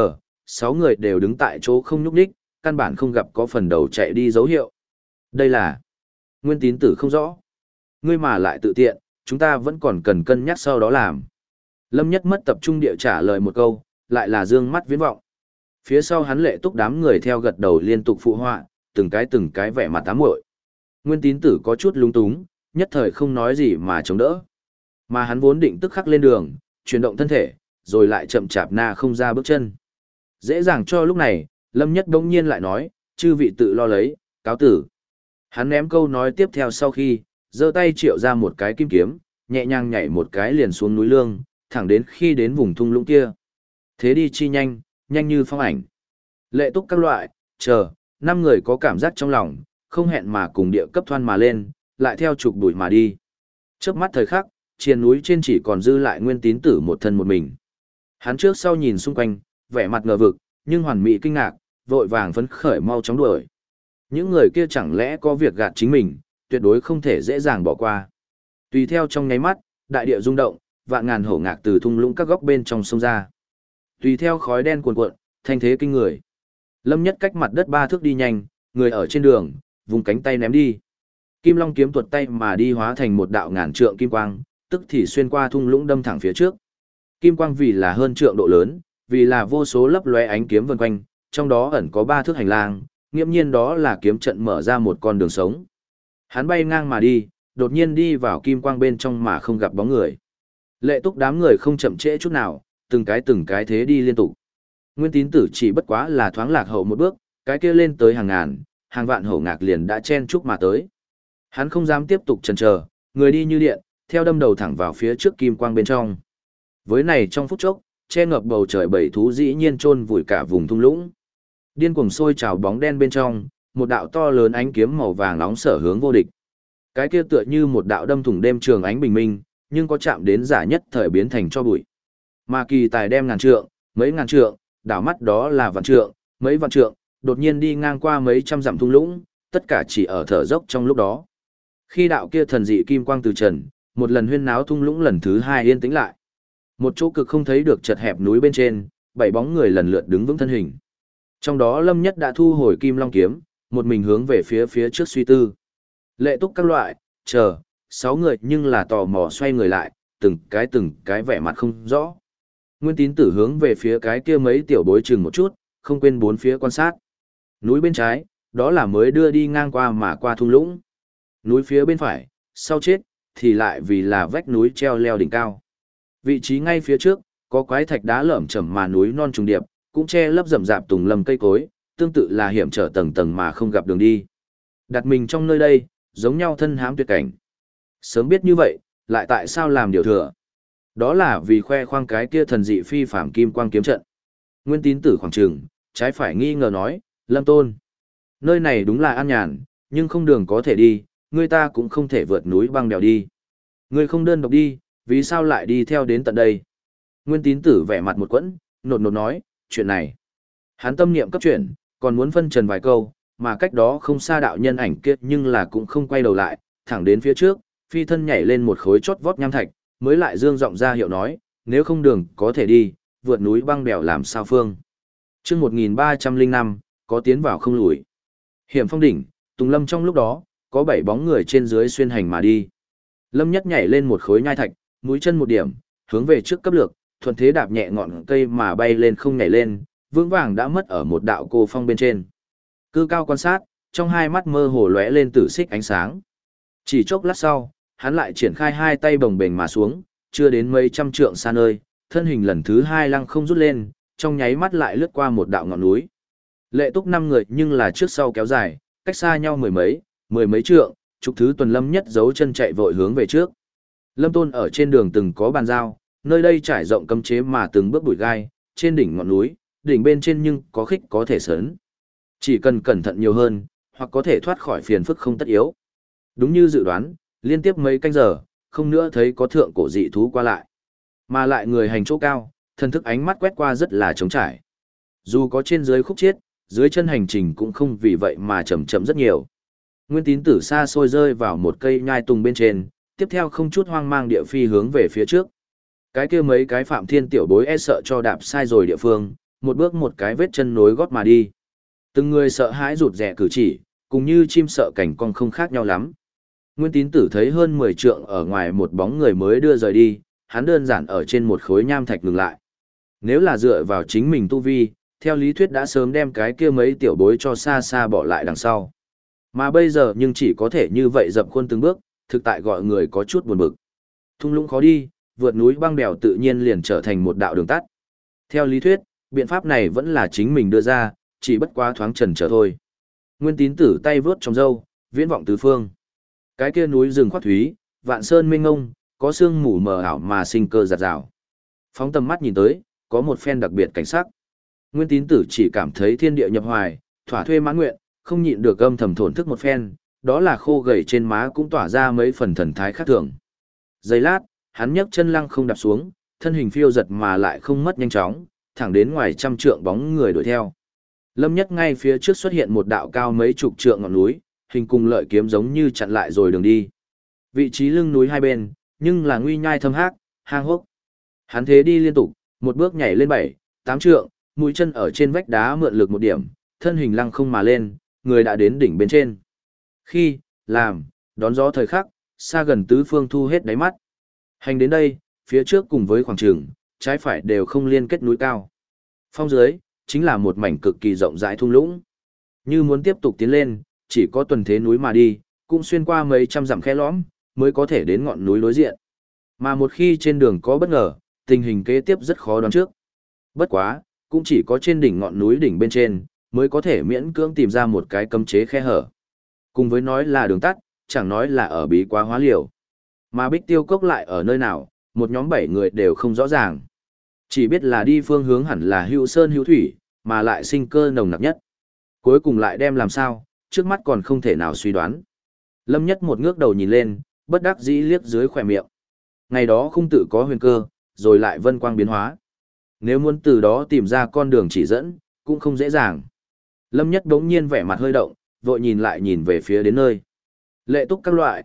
6 người đều đứng tại chỗ không nhúc nhích, căn bản không gặp có phần đầu chạy đi dấu hiệu. Đây là Nguyên Tín Tử không rõ. Ngươi mà lại tự tiện, chúng ta vẫn còn cần cân nhắc sau đó làm. Lâm Nhất mất tập trung địa trả lời một câu, lại là dương mắt viễn vọng. Phía sau hắn Lệ Túc đám người theo gật đầu liên tục phụ họa, từng cái vẻ mặt ám muội. Nguyên Tín Tử có chút lung túng, nhất thời không nói gì mà chống đỡ. Mà hắn vốn định tức khắc lên đường, chuyển động thân thể, rồi lại chậm chạp na không ra bước chân. Dễ dàng cho lúc này, Lâm Nhất bỗng nhiên lại nói, chư vị tự lo lấy, cáo tử. Hắn ném câu nói tiếp theo sau khi, giơ tay triệu ra một cái kim kiếm, nhẹ nhàng nhảy một cái liền xuống núi lương, thẳng đến khi đến vùng thung lũng kia. Thế đi chi nhanh, nhanh như phong ảnh. Lệ Túc các loại, 5 người có cảm giác trong lòng, không hẹn mà cùng địa cấp thoan mà lên, lại theo trục đuổi mà đi. Chớp mắt thời khắc, triền núi trên chỉ còn dư lại Nguyên Tín Tử một thân một mình. Hắn trước sau nhìn xung quanh, vẻ mặt ngờ vực, nhưng hoàn mỹ kinh ngạc, vội vàng phấn khởi mau chóng đuổi. Những người kia chẳng lẽ có việc gạt chính mình, tuyệt đối không thể dễ dàng bỏ qua. Tùy theo trong nháy mắt, đại địa rung động, vạn ngàn hổ ngạc từ thung lũng các góc bên trong sông ra. Tùy theo khói đen cuồn cuộn, thanh thế kinh người. Lâm Nhất cách mặt đất 3 thước đi nhanh, người ở trên đường, vùng cánh tay ném đi. Kim Long kiếm tuột tay mà đi hóa thành một đạo ngàn trượng kim quang, tức thì xuyên qua thung lũng đâm thẳng phía trước. Kim quang vì là hơn trượng độ lớn, vì là vô số lấp lóe ánh kiếm vần quanh, trong đó ẩn có 3 thước hành lang, nghiễm nhiên đó là kiếm trận mở ra một con đường sống. Hắn bay ngang mà đi, đột nhiên đi vào kim quang bên trong mà không gặp bóng người. Lệ Túc đám người không chậm trễ chút nào, từng cái thế đi liên tục. Nguyên Tín Tử chỉ bất quá là thoáng lạc hậu một bước, cái kia lên tới hàng ngàn, hàng vạn hổ ngạc liền đã chen chúc mà tới. Hắn không dám tiếp tục chần chờ, người đi như điện, theo đâm đầu thẳng vào phía trước kim quang bên trong. Với này trong phút chốc, che ngập bầu trời bảy thú dĩ nhiên chôn vùi cả vùng thung lũng. Điên cuồng sôi trào bóng đen bên trong, một đạo to lớn ánh kiếm màu vàng nóng sở hướng vô địch. Cái kia tựa như một đạo đâm thủng đêm trường ánh bình minh, nhưng có chạm đến giả nhất thời biến thành cho bụi. Mà kỳ tài đem ngàn trượng, mấy ngàn trượng, đảo mắt đó là vạn trượng, mấy vạn trượng, đột nhiên đi ngang qua mấy trăm dặm thung lũng, tất cả chỉ ở thở dốc trong lúc đó. Khi đạo kia thần dị kim quang từ trần, một lần huyên náo thung lũng lần thứ 2 yên tĩnh lại. Một chỗ cực không thấy được chật hẹp núi bên trên, 7 bóng người lần lượt đứng vững thân hình. Trong đó Lâm Nhất đã thu hồi Kim Long kiếm, một mình hướng về phía trước suy tư. Lệ Túc các loại, 6 người nhưng là tò mò xoay người lại, từng cái vẻ mặt không rõ. Nguyên Tín Tử hướng về phía cái kia mấy tiểu bối chừng một chút, không quên bốn phía quan sát. Núi bên trái, đó là mới đưa đi ngang qua mà qua thung lũng. Núi phía bên phải, sau chết, thì lại vì là vách núi treo leo đỉnh cao. Vị trí ngay phía trước, có quái thạch đá lởm chởm mà núi non trùng điệp, cũng che lấp rậm rạp tùng lâm cây cối, tương tự là hiểm trở tầng tầng mà không gặp đường đi. Đặt mình trong nơi đây, giống nhau thân hãm tuyệt cảnh. Sớm biết như vậy, lại tại sao làm điều thừa? Đó là vì khoe khoang cái kia thần dị phi phàm kim quang kiếm trận. Nguyên Tín Tử khoảng trường, trái phải nghi ngờ nói, Lâm Tôn. Nơi này đúng là an nhàn, nhưng không đường có thể đi, người ta cũng không thể vượt núi băng đèo đi. Người không đơn độc đi, vì sao lại đi theo đến tận đây? Nguyên Tín Tử vẻ mặt một quẫn, nột nột nói, chuyện này. Hắn tâm niệm cấp chuyển, còn muốn phân trần vài câu, mà cách đó không xa đạo nhân ảnh kia nhưng là cũng không quay đầu lại, thẳng đến phía trước, phi thân nhảy lên một khối chót vót nham thạch, mới lại dương giọng ra hiệu nói, nếu không đường có thể đi, vượt núi băng đèo làm sao phương. Chương 1305, có tiến vào không lùi. Hiểm phong đỉnh, Tùng Lâm trong lúc đó, có 7 bóng người trên dưới xuyên hành mà đi. Lâm Nhất nhảy lên một khối nhai thạch, mũi chân một điểm, hướng về trước cấp lược, thuận thế đạp nhẹ ngọn cây mà bay lên không nhảy lên, vững vàng đã mất ở một đạo cô phong bên trên. Cư cao quan sát, trong hai mắt mơ hồ lóe lên tử xích ánh sáng. Chỉ chốc lát sau, hắn lại triển khai hai tay bồng bềnh mà xuống, chưa đến mấy trăm trượng xa nơi, thân hình lần thứ hai lăng không rút lên, trong nháy mắt lại lướt qua một đạo ngọn núi. Lệ túc 5 người nhưng là trước sau kéo dài, cách xa nhau mười mấy trượng, trục thứ tuần Lâm Nhất giấu chân chạy vội hướng về trước. Lâm Tôn ở trên đường từng có bàn giao, nơi đây trải rộng cấm chế mà từng bước bụi gai, trên đỉnh ngọn núi, đỉnh bên trên nhưng có khích có thể sớn. Chỉ cần cẩn thận nhiều hơn, hoặc có thể thoát khỏi phiền phức không tất yếu. Đúng như dự đoán, liên tiếp mấy canh giờ, không nữa thấy có thượng cổ dị thú qua lại. Mà lại người hành chỗ cao, thần thức ánh mắt quét qua rất là trống trải. Dù có trên dưới khúc chiết, dưới chân hành trình cũng không vì vậy mà chậm chậm rất nhiều. Nguyên Tín Tử xa xôi rơi vào một cây nhai tùng bên trên, tiếp theo không chút hoang mang địa phi hướng về phía trước. Cái kia mấy cái Phạm Thiên tiểu bối e sợ cho đạp sai rồi địa phương, một bước một cái vết chân nối gót mà đi. Từng người sợ hãi rụt rè cử chỉ, cùng như chim sợ cảnh con không khác nhau lắm. Nguyên Tín Tử thấy hơn 10 trượng ở ngoài một bóng người mới đưa rời đi, hắn đơn giản ở trên một khối nham thạch ngừng lại. Nếu là dựa vào chính mình tu vi, theo lý thuyết đã sớm đem cái kia mấy tiểu bối cho xa xa bỏ lại đằng sau. Mà bây giờ nhưng chỉ có thể như vậy dập khuôn từng bước, thực tại gọi người có chút buồn bực. Thung lũng khó đi, vượt núi băng đèo tự nhiên liền trở thành một đạo đường tắt. Theo lý thuyết, biện pháp này vẫn là chính mình đưa ra, chỉ bất quá thoáng chần chờ thôi. Nguyên Tín Tử tay vướt trong râu, viễn vọng tứ phương. Cái kia núi rừng khoát thúy, vạn sơn mênh ngông, có sương mù mờ ảo mà sinh cơ giạt rào. Phóng tầm mắt nhìn tới, có một phen đặc biệt cảnh sắc. Nguyên Tín Tử chỉ cảm thấy thiên địa nhập hoài, thỏa thuê mãn nguyện, không nhịn được âm thầm thổn thức một phen, đó là khô gầy trên má cũng tỏa ra mấy phần thần thái khác thường. Giây lát, hắn nhấc chân lăng không đạp xuống, thân hình phiêu giật mà lại không mất nhanh chóng, thẳng đến ngoài trăm trượng bóng người đuổi theo. Lâm Nhất ngay phía trước xuất hiện một đạo cao mấy chục trượng ngọn núi, hình cùng lợi kiếm giống như chặn lại rồi đường đi. Vị trí lưng núi hai bên, nhưng là nguy nhai thâm hác, hang hốc. Hắn thế đi liên tục, một bước nhảy lên 7, 8 trượng, mũi chân ở trên vách đá mượn lực một điểm, thân hình lăng không mà lên, người đã đến đỉnh bên trên. Khi, làm, đón gió thời khắc, xa gần tứ phương thu hết đáy mắt. Hành đến đây, phía trước cùng với khoảng trường, trái phải đều không liên kết núi cao. Phong dưới, chính là một mảnh cực kỳ rộng rãi thung lũng. Như muốn tiếp tục tiến lên, chỉ có tuần thế núi mà đi, cũng xuyên qua mấy trăm dặm khe lõm, mới có thể đến ngọn núi đối diện. Mà một khi trên đường có bất ngờ, tình hình kế tiếp rất khó đoán trước. Bất quá, cũng chỉ có trên đỉnh ngọn núi đỉnh bên trên, mới có thể miễn cưỡng tìm ra một cái cấm chế khe hở. Cùng với nói là đường tắt, chẳng nói là ở bí quá hóa liều. Mà Bích Tiêu Cốc lại ở nơi nào, một nhóm 7 người đều không rõ ràng. Chỉ biết là đi phương hướng hẳn là hữu sơn hữu thủy, mà lại sinh cơ nồng nặc nhất. Cuối cùng lại đem làm sao, trước mắt còn không thể nào suy đoán. Lâm Nhất một ngước đầu nhìn lên, bất đắc dĩ liếc dưới khỏe miệng. Ngày đó không tự có huyền cơ, rồi lại vân quang biến hóa. Nếu muốn từ đó tìm ra con đường chỉ dẫn, cũng không dễ dàng. Lâm Nhất đống nhiên vẻ mặt hơi động, vội nhìn lại nhìn về phía đến nơi. Lệ túc các loại,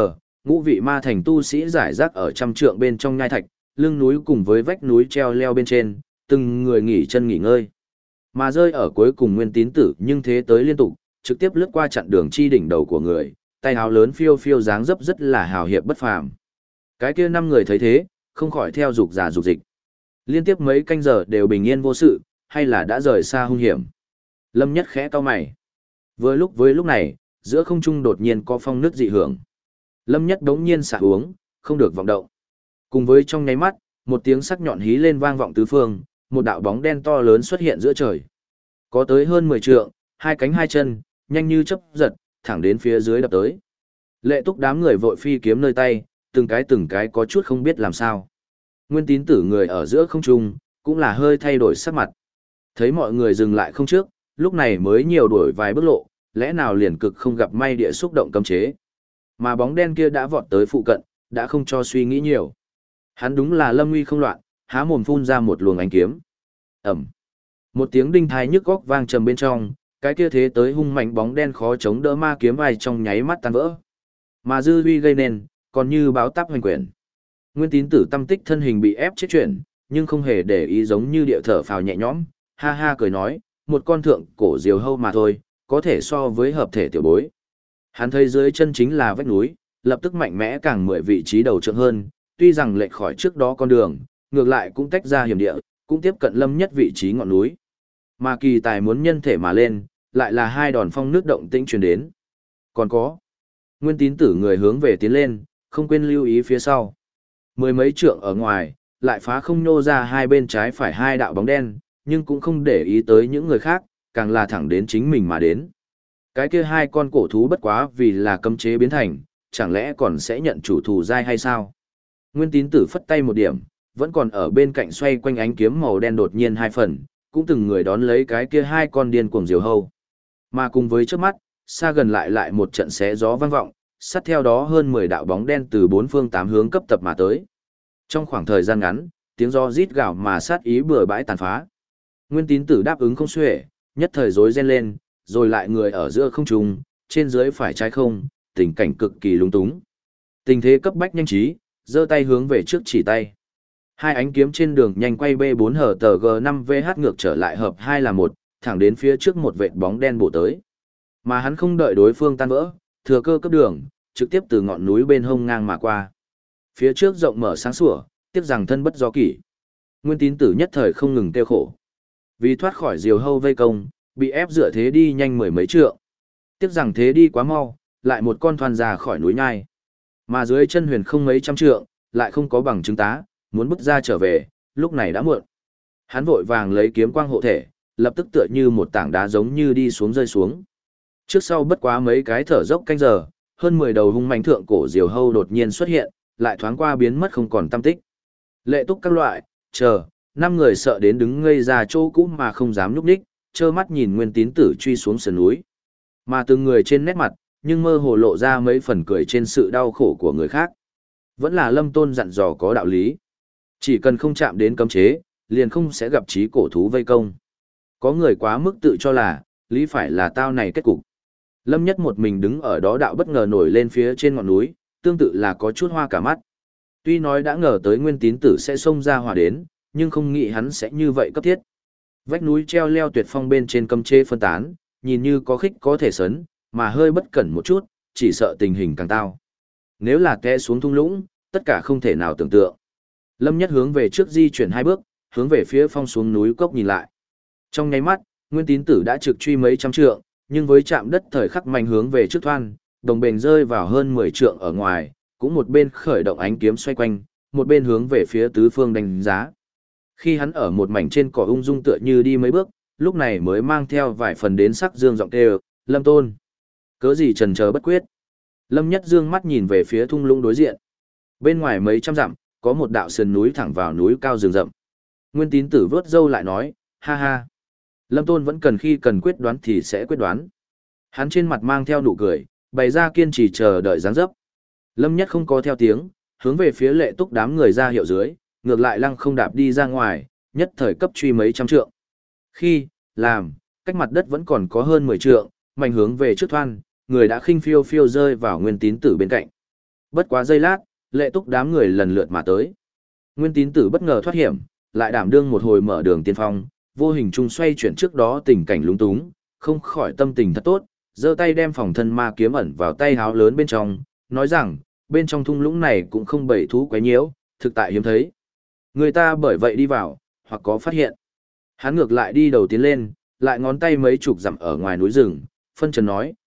ngũ vị ma thành tu sĩ giải rác ở trăm trượng bên trong nhai thạch, lưng núi cùng với vách núi treo leo bên trên, từng người nghỉ chân nghỉ ngơi. Mà rơi ở cuối cùng Nguyên Tín Tử nhưng thế tới liên tục, trực tiếp lướt qua chặn đường chi đỉnh đầu của người, tay áo lớn phiêu phiêu dáng dấp rất là hào hiệp bất phàm. Cái kia 5 người thấy thế, không khỏi theo dục giả dục dịch. Liên tiếp mấy canh giờ đều bình yên vô sự, hay là đã rời xa hung hiểm. Lâm Nhất khẽ cau mày. Với lúc này, giữa không trung đột nhiên có phong nước dị hưởng. Lâm Nhất đống nhiên xả uống, không được vọng động. Cùng với trong nháy mắt, một tiếng sắc nhọn hí lên vang vọng tứ phương, một đạo bóng đen to lớn xuất hiện giữa trời. Có tới hơn 10 trượng, hai cánh hai chân, nhanh như chớp giật, thẳng đến phía dưới đập tới. Lệ Túc đám người vội phi kiếm nơi tay, từng cái có chút không biết làm sao. Nguyên Tín Tử người ở giữa không trung, cũng là hơi thay đổi sắc mặt. Thấy mọi người dừng lại không trước, lúc này mới nhiều đuổi vài bước lộ, lẽ nào liền cực không gặp may địa xúc động cấm chế. Mà bóng đen kia đã vọt tới phụ cận, đã không cho suy nghĩ nhiều. Hắn đúng là lâm nguy không loạn, há mồm phun ra một luồng ánh kiếm. Ẩm. Một tiếng đinh thai nhức góc vang trầm bên trong, cái kia thế tới hung mạnh bóng đen khó chống đỡ ma kiếm vai trong nháy mắt tan vỡ. Mà dư uy gây nên, còn như báo táp hoành quyển. Nguyên Tín Tử tâm tích thân hình bị ép chết chuyển, nhưng không hề để ý, giống như địa thở phào nhẹ nhõm, ha ha cười nói, một con thượng cổ diều hâu mà thôi, có thể so với hợp thể tiểu bối. Hắn thấy dưới chân chính là vách núi, lập tức mạnh mẽ càng 10 vị trí đầu trượng hơn, tuy rằng lệch khỏi trước đó con đường, ngược lại cũng tách ra hiểm địa, cũng tiếp cận Lâm Nhất vị trí ngọn núi. Mà kỳ tài muốn nhân thể mà lên, lại là hai đòn phong nước động tĩnh truyền đến. Còn có, Nguyên Tín Tử người hướng về tiến lên, không quên lưu ý phía sau. Mười mấy trượng ở ngoài, lại phá không nhô ra hai bên trái phải hai đạo bóng đen, nhưng cũng không để ý tới những người khác, càng là thẳng đến chính mình mà đến. Cái kia hai con cổ thú bất quá vì là cấm chế biến thành, chẳng lẽ còn sẽ nhận chủ thù dai hay sao? Nguyên Tín Tử phất tay một điểm, vẫn còn ở bên cạnh xoay quanh ánh kiếm màu đen đột nhiên hai phần, cũng từng người đón lấy cái kia hai con điên cuồng diều hâu. Mà cùng với trước mắt, xa gần lại một trận xé gió vang vọng, sát theo đó hơn 10 đạo bóng đen từ bốn phương tám hướng cấp tập mà tới. Trong khoảng thời gian ngắn, tiếng gió rít gào mà sát ý bừa bãi tàn phá. Nguyên Tín Tử đáp ứng không xuể, nhất thời rối ren lên, rồi lại người ở giữa không trung, trên dưới phải trái không, tình cảnh cực kỳ lung túng. Tình thế cấp bách nhanh trí, giơ tay hướng về trước chỉ tay. Hai ánh kiếm trên đường nhanh quay B4 hở tờ G5VH ngược trở lại hợp 2 là 1, thẳng đến phía trước một vệt bóng đen bổ tới. Mà hắn không đợi đối phương tan vỡ, thừa cơ cấp đường, trực tiếp từ ngọn núi bên hông ngang mà qua. Phía trước rộng mở sáng sủa, tiếc rằng thân bất do kỷ. Nguyên Tín Tử nhất thời không ngừng tiêu khổ. Vì thoát khỏi diều hâu vây công, bị ép dựa thế đi nhanh mười mấy trượng. Tiếc rằng thế đi quá mau, lại một con thoăn ra khỏi núi nhai. Mà dưới chân huyền không mấy trăm trượng, lại không có bằng chứng tá, muốn bước ra trở về, lúc này đã muộn. Hắn vội vàng lấy kiếm quang hộ thể, lập tức tựa như một tảng đá giống như đi xuống rơi xuống. Trước sau bất quá mấy cái thở dốc canh giờ, hơn 10 đầu hung mãnh thượng cổ diều hâu đột nhiên xuất hiện, lại thoáng qua biến mất không còn tăm tích. Lệ Túc các loại, chờ, 5 người sợ đến đứng ngây ra chỗ cũ mà không dám nhúc nhích, trơ mắt nhìn Nguyên Tín Tử truy xuống sườn núi. Mà từng người trên nét mặt, nhưng mơ hồ lộ ra mấy phần cười trên sự đau khổ của người khác. Vẫn là Lâm Tôn dặn dò có đạo lý. Chỉ cần không chạm đến cấm chế, liền không sẽ gặp chí cổ thú vây công. Có người quá mức tự cho là, lý phải là tao này kết cục. Lâm Nhất một mình đứng ở đó đạo bất ngờ nổi lên phía trên ngọn núi, tương tự là có chút hoa cả mắt. Tuy nói đã ngờ tới Nguyên Tín Tử sẽ xông ra hỏa đến, nhưng không nghĩ hắn sẽ như vậy cấp thiết. Vách núi treo leo tuyệt phong bên trên cấm chế phân tán, nhìn như có khích có thể sấn, mà hơi bất cẩn một chút, chỉ sợ tình hình càng tao. Nếu là té xuống thung lũng, tất cả không thể nào tưởng tượng. Lâm Nhất hướng về trước di chuyển hai bước, hướng về phía phong xuống núi cốc nhìn lại. Trong nháy mắt, Nguyên Tín Tử đã trực truy mấy trăm trượng, nhưng với chạm đất thời khắc mạnh hướng về trước thoan, đồng bền rơi vào hơn 10 trượng ở ngoài, cũng một bên khởi động ánh kiếm xoay quanh, một bên hướng về phía tứ phương đánh giá. Khi hắn ở một mảnh trên cỏ ung dung tựa như đi mấy bước, lúc này mới mang theo vài phần đến sắc dương giọng kêu, Lâm Tôn. Cớ gì chần chờ bất quyết. Lâm Nhất dương mắt nhìn về phía thung lũng đối diện. Bên ngoài mấy trăm dặm, có một đạo sườn núi thẳng vào núi cao rừng rậm. Nguyên Tín Tử vớt râu lại nói, ha ha. Lâm Tôn vẫn cần khi cần quyết đoán thì sẽ quyết đoán. Hắn trên mặt mang theo nụ cười, bày ra kiên trì chờ đợi dáng dấp. Lâm Nhất không có theo tiếng, hướng về phía Lệ Túc đám người ra hiệu dưới, ngược lại lăng không đạp đi ra ngoài, nhất thời cấp truy mấy trăm trượng. Khi, làm, cách mặt đất vẫn còn có hơn 10 trượng, mạnh hướng về trước thoan, người đã khinh phiêu phiêu rơi vào Nguyên Tín Tử bên cạnh. Bất quá giây lát, Lệ Túc đám người lần lượt mà tới. Nguyên Tín Tử bất ngờ thoát hiểm, lại đảm đương một hồi mở đường tiên phong, vô hình trung xoay chuyển trước đó tình cảnh lúng túng, không khỏi tâm tình thật tốt, giơ tay đem phòng thân ma kiếm ẩn vào tay háo lớn bên trong, nói rằng, bên trong thung lũng này cũng không bầy thú quấy nhiễu, thực tại hiếm thấy. Người ta bởi vậy đi vào, hoặc có phát hiện. Hắn ngược lại đi đầu tiến lên, lại ngón tay mấy chục dặm ở ngoài núi rừng, phân trần nói,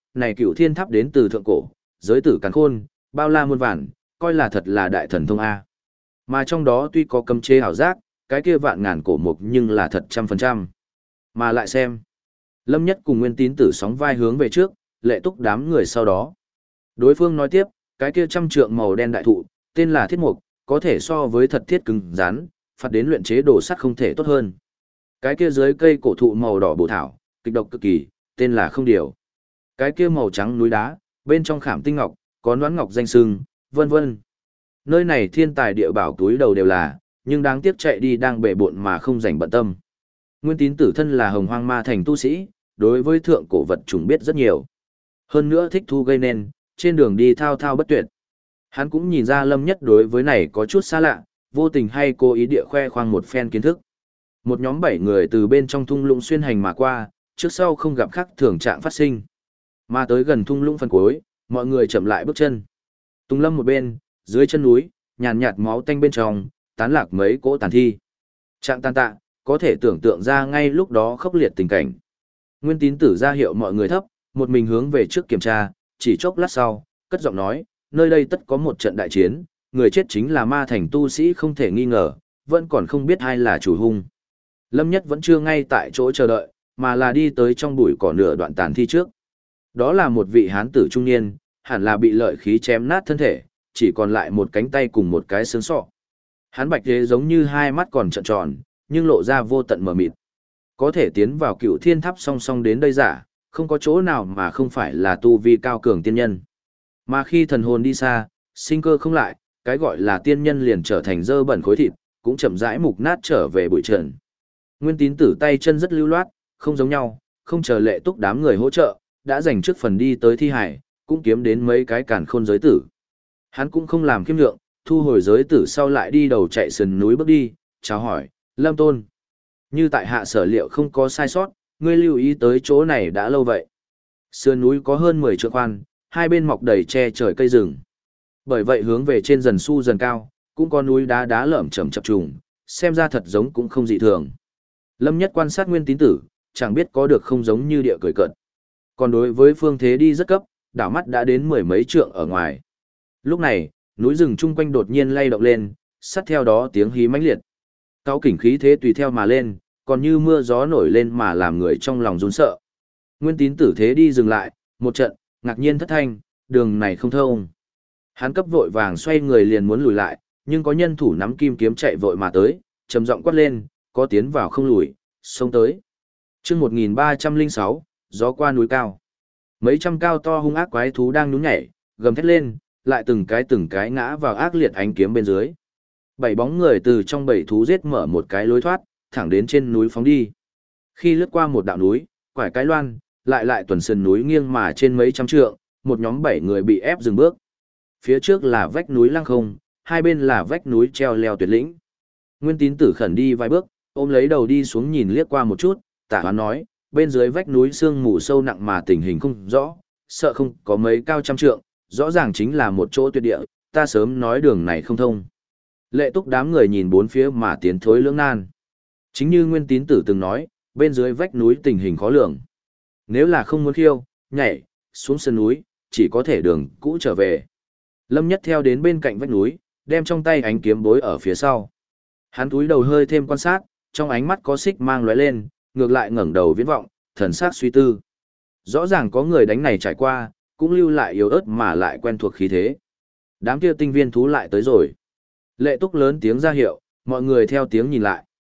này cựu thiên tháp đến từ thượng cổ, giới tử càn khôn, bao la muôn vàn, coi là thật là đại thần thông A. Mà trong đó tuy có cấm chế ảo giác, cái kia vạn ngàn cổ mục nhưng là thật 100%. Mà lại xem. Lâm Nhất cùng Nguyên Tín Tử sóng vai hướng về trước, Lệ Túc đám người sau đó. Đối phương nói tiếp, cái kia 100 trượng màu đen đại thụ, tên là thiết mục, có thể so với thật thiết cứng rắn, phạt đến luyện chế đồ sắt không thể tốt hơn. Cái kia dưới cây cổ thụ màu đỏ bổ thảo, kịch độc cực kỳ, tên là không điều. Cái kia màu trắng núi đá, bên trong khảm tinh ngọc, có noãn ngọc danh sưng, vân vân. Nơi này thiên tài địa bảo túi đầu đều là, nhưng đáng tiếc chạy đi đang bể bộn mà không dành bận tâm. Nguyên Tín Tử thân là Hồng Hoang Ma Thành tu sĩ, đối với thượng cổ vật trùng biết rất nhiều. Hơn nữa thích thu gây nên, trên đường đi thao thao bất tuyệt. Hắn cũng nhìn ra Lâm Nhất đối với này có chút xa lạ, vô tình hay cố ý địa khoe khoang một phen kiến thức. Một nhóm 7 người từ bên trong thung lũng xuyên hành mà qua, trước sau không gặp khác thường trạng phát sinh. Mà tới gần thung lũng phần cuối, mọi người chậm lại bước chân. Tùng Lâm một bên, dưới chân núi, nhàn nhạt máu tanh bên trong, tán lạc mấy cỗ tàn thi. Trạng tan tạ, có thể tưởng tượng ra ngay lúc đó khốc liệt tình cảnh. Nguyên Tín Tử ra hiệu mọi người thấp, một mình hướng về trước kiểm tra, chỉ chốc lát sau, cất giọng nói, nơi đây tất có một trận đại chiến, người chết chính là Ma Thành tu sĩ không thể nghi ngờ, vẫn còn không biết ai là chủ hung. Lâm Nhất vẫn chưa ngay tại chỗ chờ đợi, mà là đi tới trong bụi cỏ nửa đoạn tàn thi trước. Đó là một vị hán tử trung niên, hẳn là bị lợi khí chém nát thân thể, chỉ còn lại một cánh tay cùng một cái xương sọ. Hắn bạch thế giống như hai mắt còn trợn tròn, nhưng lộ ra vô tận mờ mịt. Có thể tiến vào cựu thiên tháp song song đến đây giả, không có chỗ nào mà không phải là tu vi cao cường tiên nhân. Mà khi thần hồn đi xa, sinh cơ không lại, cái gọi là tiên nhân liền trở thành dơ bẩn khối thịt, cũng chậm rãi mục nát trở về bụi trần. Nguyên Tín Tử tay chân rất lưu loát, không giống nhau, không chờ Lệ Túc đám người hỗ trợ, đã dành trước phần đi tới thi hải, cũng kiếm đến mấy cái càn khôn giới tử. Hắn cũng không làm khiêm lượng, thu hồi giới tử sau lại đi đầu chạy sườn núi bước đi, chào hỏi, Lâm Tôn. Như tại hạ sở liệu không có sai sót, ngươi lưu ý tới chỗ này đã lâu vậy. Sườn núi có hơn 10 trượng khoan, hai bên mọc đầy che trời cây rừng. Bởi vậy hướng về trên dần su dần cao, cũng có núi đá đá lởm chởm chập trùng, xem ra thật giống cũng không dị thường. Lâm Nhất quan sát Nguyên Tín Tử, chẳng biết có được không giống như địa cười cợt. Còn đối với phương thế đi rất cấp, đảo mắt đã đến 10 mấy trượng ở ngoài. Lúc này, núi rừng chung quanh đột nhiên lay động lên, sát theo đó tiếng hí mãnh liệt. Cao kình khí thế tùy theo mà lên, còn như mưa gió nổi lên mà làm người trong lòng run sợ. Nguyên Tín Tử thế đi dừng lại, một trận, ngạc nhiên thất thanh, đường này không thông. Hắn cấp vội vàng xoay người liền muốn lùi lại, nhưng có nhân thủ nắm kim kiếm chạy vội mà tới, trầm giọng quát lên, có tiến vào không lùi, xông tới. Chương 1306, gió qua núi cao. Mấy trăm cao to hung ác quái thú đang nhún nhảy, gầm thét lên, lại từng cái ngã vào ác liệt ánh kiếm bên dưới. 7 bóng người từ trong bầy thú giết mở một cái lối thoát, thẳng đến trên núi phóng đi. Khi lướt qua một đạo núi, quải cái loan, lại tuần sườn núi nghiêng mà trên mấy trăm trượng, một nhóm 7 người bị ép dừng bước. Phía trước là vách núi lăng không, hai bên là vách núi treo leo tuyệt lĩnh. Nguyên Tín Tử khẩn đi vài bước, ôm lấy đầu đi xuống nhìn liếc qua một chút, tả hoán nói, bên dưới vách núi sương mù sâu nặng mà tình hình không rõ, sợ không có mấy cao trăm trượng, rõ ràng chính là một chỗ tuyệt địa, ta sớm nói đường này không thông. Lệ Túc đám người nhìn bốn phía mà tiến thối lưỡng nan. Chính như Nguyên Tín Tử từng nói, bên dưới vách núi tình hình khó lường. Nếu là không muốn khiêu, nhảy, xuống sườn núi, chỉ có thể đường cũ trở về. Lâm Nhất theo đến bên cạnh vách núi, đem trong tay ánh kiếm bối ở phía sau. Hắn cúi đầu hơi thêm quan sát, trong ánh mắt có xích mang lóe lên, ngược lại ngẩng đầu viễn vọng, thần sắc suy tư. Rõ ràng có người đánh này trải qua, cũng lưu lại yếu ớt mà lại quen thuộc khí thế. Đám kia tinh viên thú lại tới rồi. Lệ Túc lớn tiếng ra hiệu, mọi người theo tiếng nhìn lại.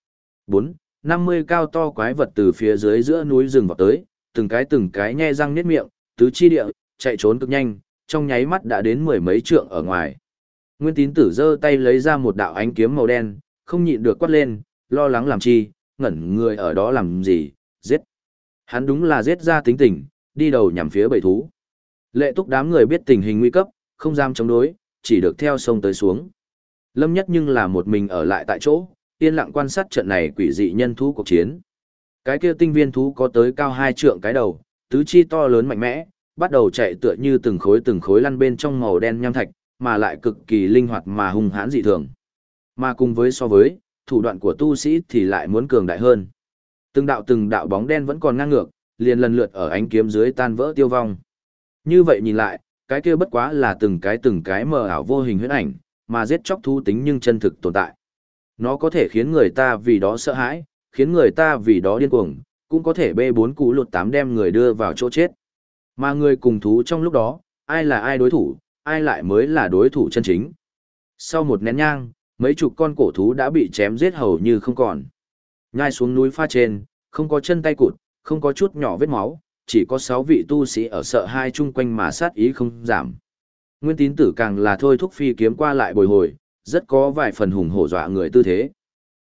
50 cao to quái vật từ phía dưới giữa núi rừng vào tới, từng cái nhe răng niết miệng, tứ chi địa, chạy trốn cực nhanh, trong nháy mắt đã đến 10 mấy trượng ở ngoài. Nguyên Tín Tử giơ tay lấy ra một đạo ánh kiếm màu đen, không nhịn được quát lên, lo lắng làm chi, ngẩn người ở đó làm gì, giết. Hắn đúng là giết ra tính tình, đi đầu nhằm phía bầy thú. Lệ Túc đám người biết tình hình nguy cấp, không dám chống đối, chỉ được theo sông tới xuống. Lâm Nhất nhưng là một mình ở lại tại chỗ, yên lặng quan sát trận này quỷ dị nhân thú cuộc chiến. Cái kia tinh viên thú có tới cao 2 trượng cái đầu, tứ chi to lớn mạnh mẽ, bắt đầu chạy tựa như từng khối lăn bên trong màu đen nham thạch, mà lại cực kỳ linh hoạt mà hung hãn dị thường. Mà cùng với so với, thủ đoạn của tu sĩ thì lại muốn cường đại hơn. Từng đạo bóng đen vẫn còn ngang ngược, liền lần lượt ở ánh kiếm dưới tan vỡ tiêu vong. Như vậy nhìn lại, cái kia bất quá là từng cái mờ ảo vô hình huyễn ảnh, mà giết chóc thú tính nhưng chân thực tồn tại. Nó có thể khiến người ta vì đó sợ hãi, khiến người ta vì đó điên cuồng, cũng có thể bê bốn cú lột tám đem người đưa vào chỗ chết. Mà người cùng thú trong lúc đó, ai là ai đối thủ, ai lại mới là đối thủ chân chính. Sau một nén nhang, mấy chục con cổ thú đã bị chém giết hầu như không còn. Nhai xuống núi pha trên, không có chân tay cụt, không có chút nhỏ vết máu, chỉ có 6 vị tu sĩ ở sợ hai chung quanh mà sát ý không giảm. Nguyên Tín Tử càng là thôi thúc phi kiếm qua lại bồi hồi, rất có vài phần hùng hổ dọa người tư thế.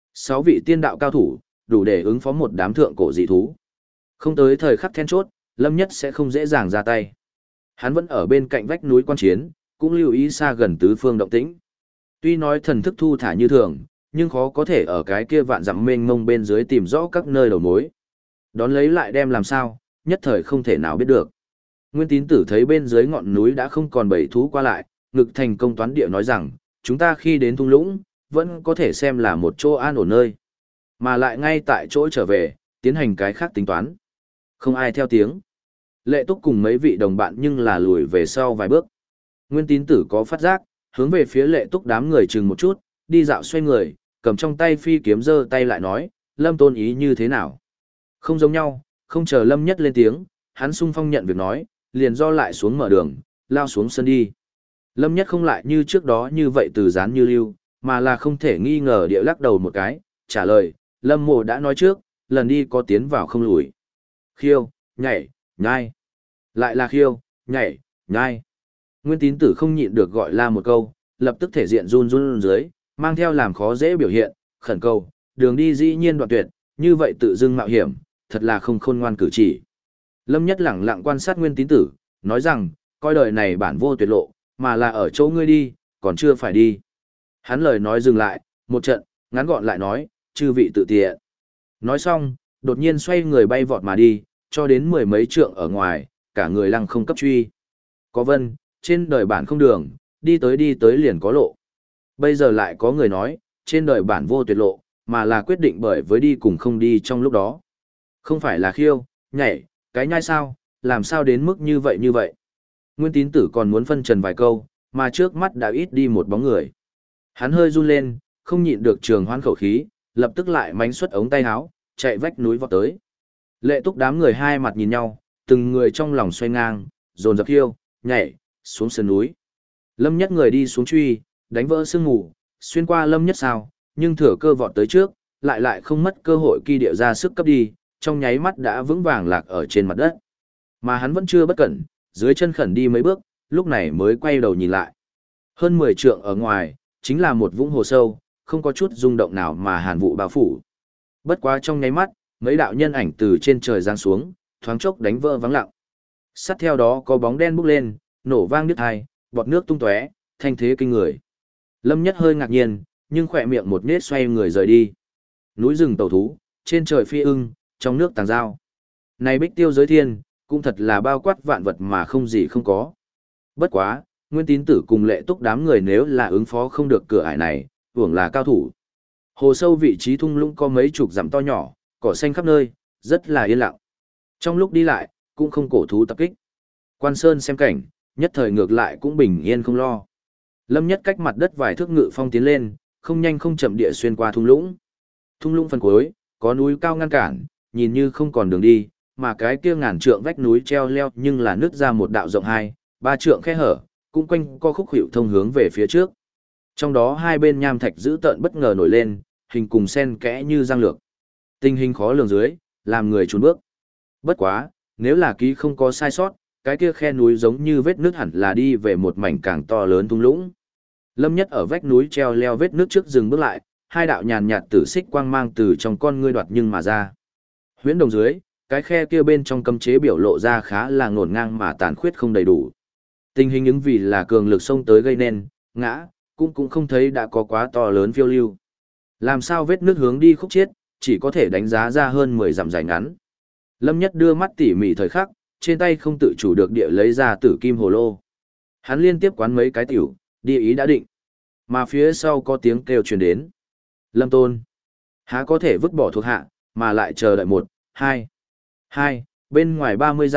6 vị tiên đạo cao thủ, đủ để ứng phó một đám thượng cổ dị thú. Không tới thời khắc then chốt, Lâm Nhất sẽ không dễ dàng ra tay. Hắn vẫn ở bên cạnh vách núi quan chiến, cũng lưu ý xa gần tứ phương động tĩnh. Tuy nói thần thức thu thả như thường, nhưng khó có thể ở cái kia vạn dặm mênh mông bên dưới tìm rõ các nơi đầu mối. Đón lấy lại đem làm sao, nhất thời không thể nào biết được. Nguyên Tín Tử thấy bên dưới ngọn núi đã không còn bảy thú qua lại, ngực thành công toán địa nói rằng, chúng ta khi đến thung lũng, vẫn có thể xem là một chỗ an ổn nơi. Mà lại ngay tại chỗ trở về, tiến hành cái khác tính toán. Không ai theo tiếng. Lệ Túc cùng mấy vị đồng bạn nhưng là lùi về sau vài bước. Nguyên Tín Tử có phát giác, hướng về phía Lệ Túc đám người chừng một chút, đi dạo xoay người, cầm trong tay phi kiếm giơ tay lại nói, Lâm Tôn ý như thế nào? Không giống nhau, không chờ Lâm Nhất lên tiếng, hắn sung phong nhận việc nói, liền do lại xuống mở đường, lao xuống sân đi. Lâm Nhất không lại như trước đó như vậy từ gián như lưu, mà là không thể nghi ngờ địa lắc đầu một cái, trả lời, Lâm Mộ đã nói trước, lần đi có tiến vào không lùi. Khiêu, nhảy, nhai. Lại là khiêu, nhảy, nhai. Nguyên Tín Tử không nhịn được gọi la một câu, lập tức thể diện run run dưới, mang theo làm khó dễ biểu hiện, khẩn cầu, đường đi dĩ nhiên đoạn tuyệt, như vậy tự dưng mạo hiểm, thật là không khôn ngoan cử chỉ. Lâm Nhất lẳng lặng quan sát Nguyên Tín Tử, nói rằng, coi đời này bản vô tuyệt lộ, mà là ở chỗ ngươi đi, còn chưa phải đi. Hắn lời nói dừng lại, một trận, ngắn gọn lại nói, chư vị tự tiện. Nói xong, đột nhiên xoay người bay vọt mà đi, cho đến mười mấy trượng ở ngoài, cả người lăng không cấp truy. Có vân, trên đời bản không đường, đi tới liền có lộ. Bây giờ lại có người nói, trên đời bản vô tuyệt lộ, mà là quyết định bởi với đi cùng không đi trong lúc đó. Không phải là khiêu, nhảy, cái nhai sao, làm sao đến mức như vậy. Nguyên Tín Tử còn muốn phân trần vài câu, mà trước mắt đã ít đi một bóng người. Hắn hơi run lên, không nhịn được trường hoan khẩu khí, lập tức lại mánh xuất ống tay áo, chạy vách núi vọt tới. Lệ Túc đám người hai mặt nhìn nhau, từng người trong lòng xoay ngang, dồn dập khiêu, nhảy, xuống sườn núi. Lâm Nhất người đi xuống truy, đánh vỡ sương mù, xuyên qua Lâm Nhất sao, nhưng thừa cơ vọt tới trước, lại không mất cơ hội kỳ điệu ra sức cấp đi, trong nháy mắt đã vững vàng lạc ở trên mặt đất. Mà hắn vẫn chưa bất cẩn, dưới chân khẩn đi mấy bước, lúc này mới quay đầu nhìn lại. Hơn 10 trượng ở ngoài, chính là một vũng hồ sâu, không có chút rung động nào mà hàn vụ bao phủ. Bất quá trong nháy mắt, mấy đạo nhân ảnh từ trên trời giáng xuống, thoáng chốc đánh vỡ vắng lặng. Sát theo đó có bóng đen bốc lên, nổ vang đứt hai, bọt nước tung tóe, thanh thế kinh người. Lâm Nhất hơi ngạc nhiên, nhưng khỏe miệng một nết xoay người rời đi. Núi rừng tàu thú, trên trời phi ưng, trong nước tàng dao. Này bích tiêu giới thiên, cũng thật là bao quát vạn vật mà không gì không có. Bất quá, Nguyên Tín Tử cùng Lệ Túc đám người nếu là ứng phó không được cửa ải này, hưởng là cao thủ. Hồ sâu vị trí thung lũng có mấy chục dặm to nhỏ, cỏ xanh khắp nơi, rất là yên lặng. Trong lúc đi lại, cũng không cổ thú tập kích. Quan Sơn xem cảnh, nhất thời ngược lại cũng bình yên không lo. Lâm Nhất cách mặt đất vài thước ngự phong tiến lên, không nhanh không chậm địa xuyên qua thung lũng. Thung lũng phần cuối, có núi cao ngăn cản, nhìn như không còn đường đi, mà cái kia ngàn trượng vách núi treo leo nhưng là nứt ra một đạo rộng 2, 3 trượng khe hở, cũng quanh co khúc hiệu thông hướng về phía trước. Trong đó hai bên nham thạch dữ tợn bất ngờ nổi lên, hình cùng sen kẽ như răng lược. Tình hình khó lường dưới, làm người trốn bước. Bất quá, nếu là ký không có sai sót, cái kia khe núi giống như vết nước hẳn là đi về một mảnh càng to lớn thung lũng. Lâm Nhất ở vách núi treo leo vết nước trước dừng bước lại, hai đạo nhàn nhạt tử xích quang mang từ trong con ngươi đoạt nhưng mà ra. Huyễn đồng dưới, cái khe kia bên trong cấm chế biểu lộ ra khá là ngổn ngang mà tàn khuyết không đầy đủ. Tình hình ứng vì là cường lực xông tới gây nên, ngã, cũng không thấy đã có quá to lớn phiêu lưu. Làm sao vết nước hướng đi khúc chiết, chỉ có thể đánh giá ra hơn 10 dặm dài ngắn. Lâm Nhất đưa mắt tỉ mỉ thời khắc, trên tay không tự chủ được địa lấy ra tử kim hồ lô. Hắn liên tiếp quán mấy cái tiểu, địa ý đã định. Mà phía sau có tiếng kêu truyền đến. Lâm Tôn, há có thể vứt bỏ thuộc hạ, mà lại chờ đợi 1, 2, bên ngoài 30 dặm,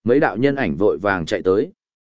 mấy đạo nhân ảnh vội vàng chạy tới.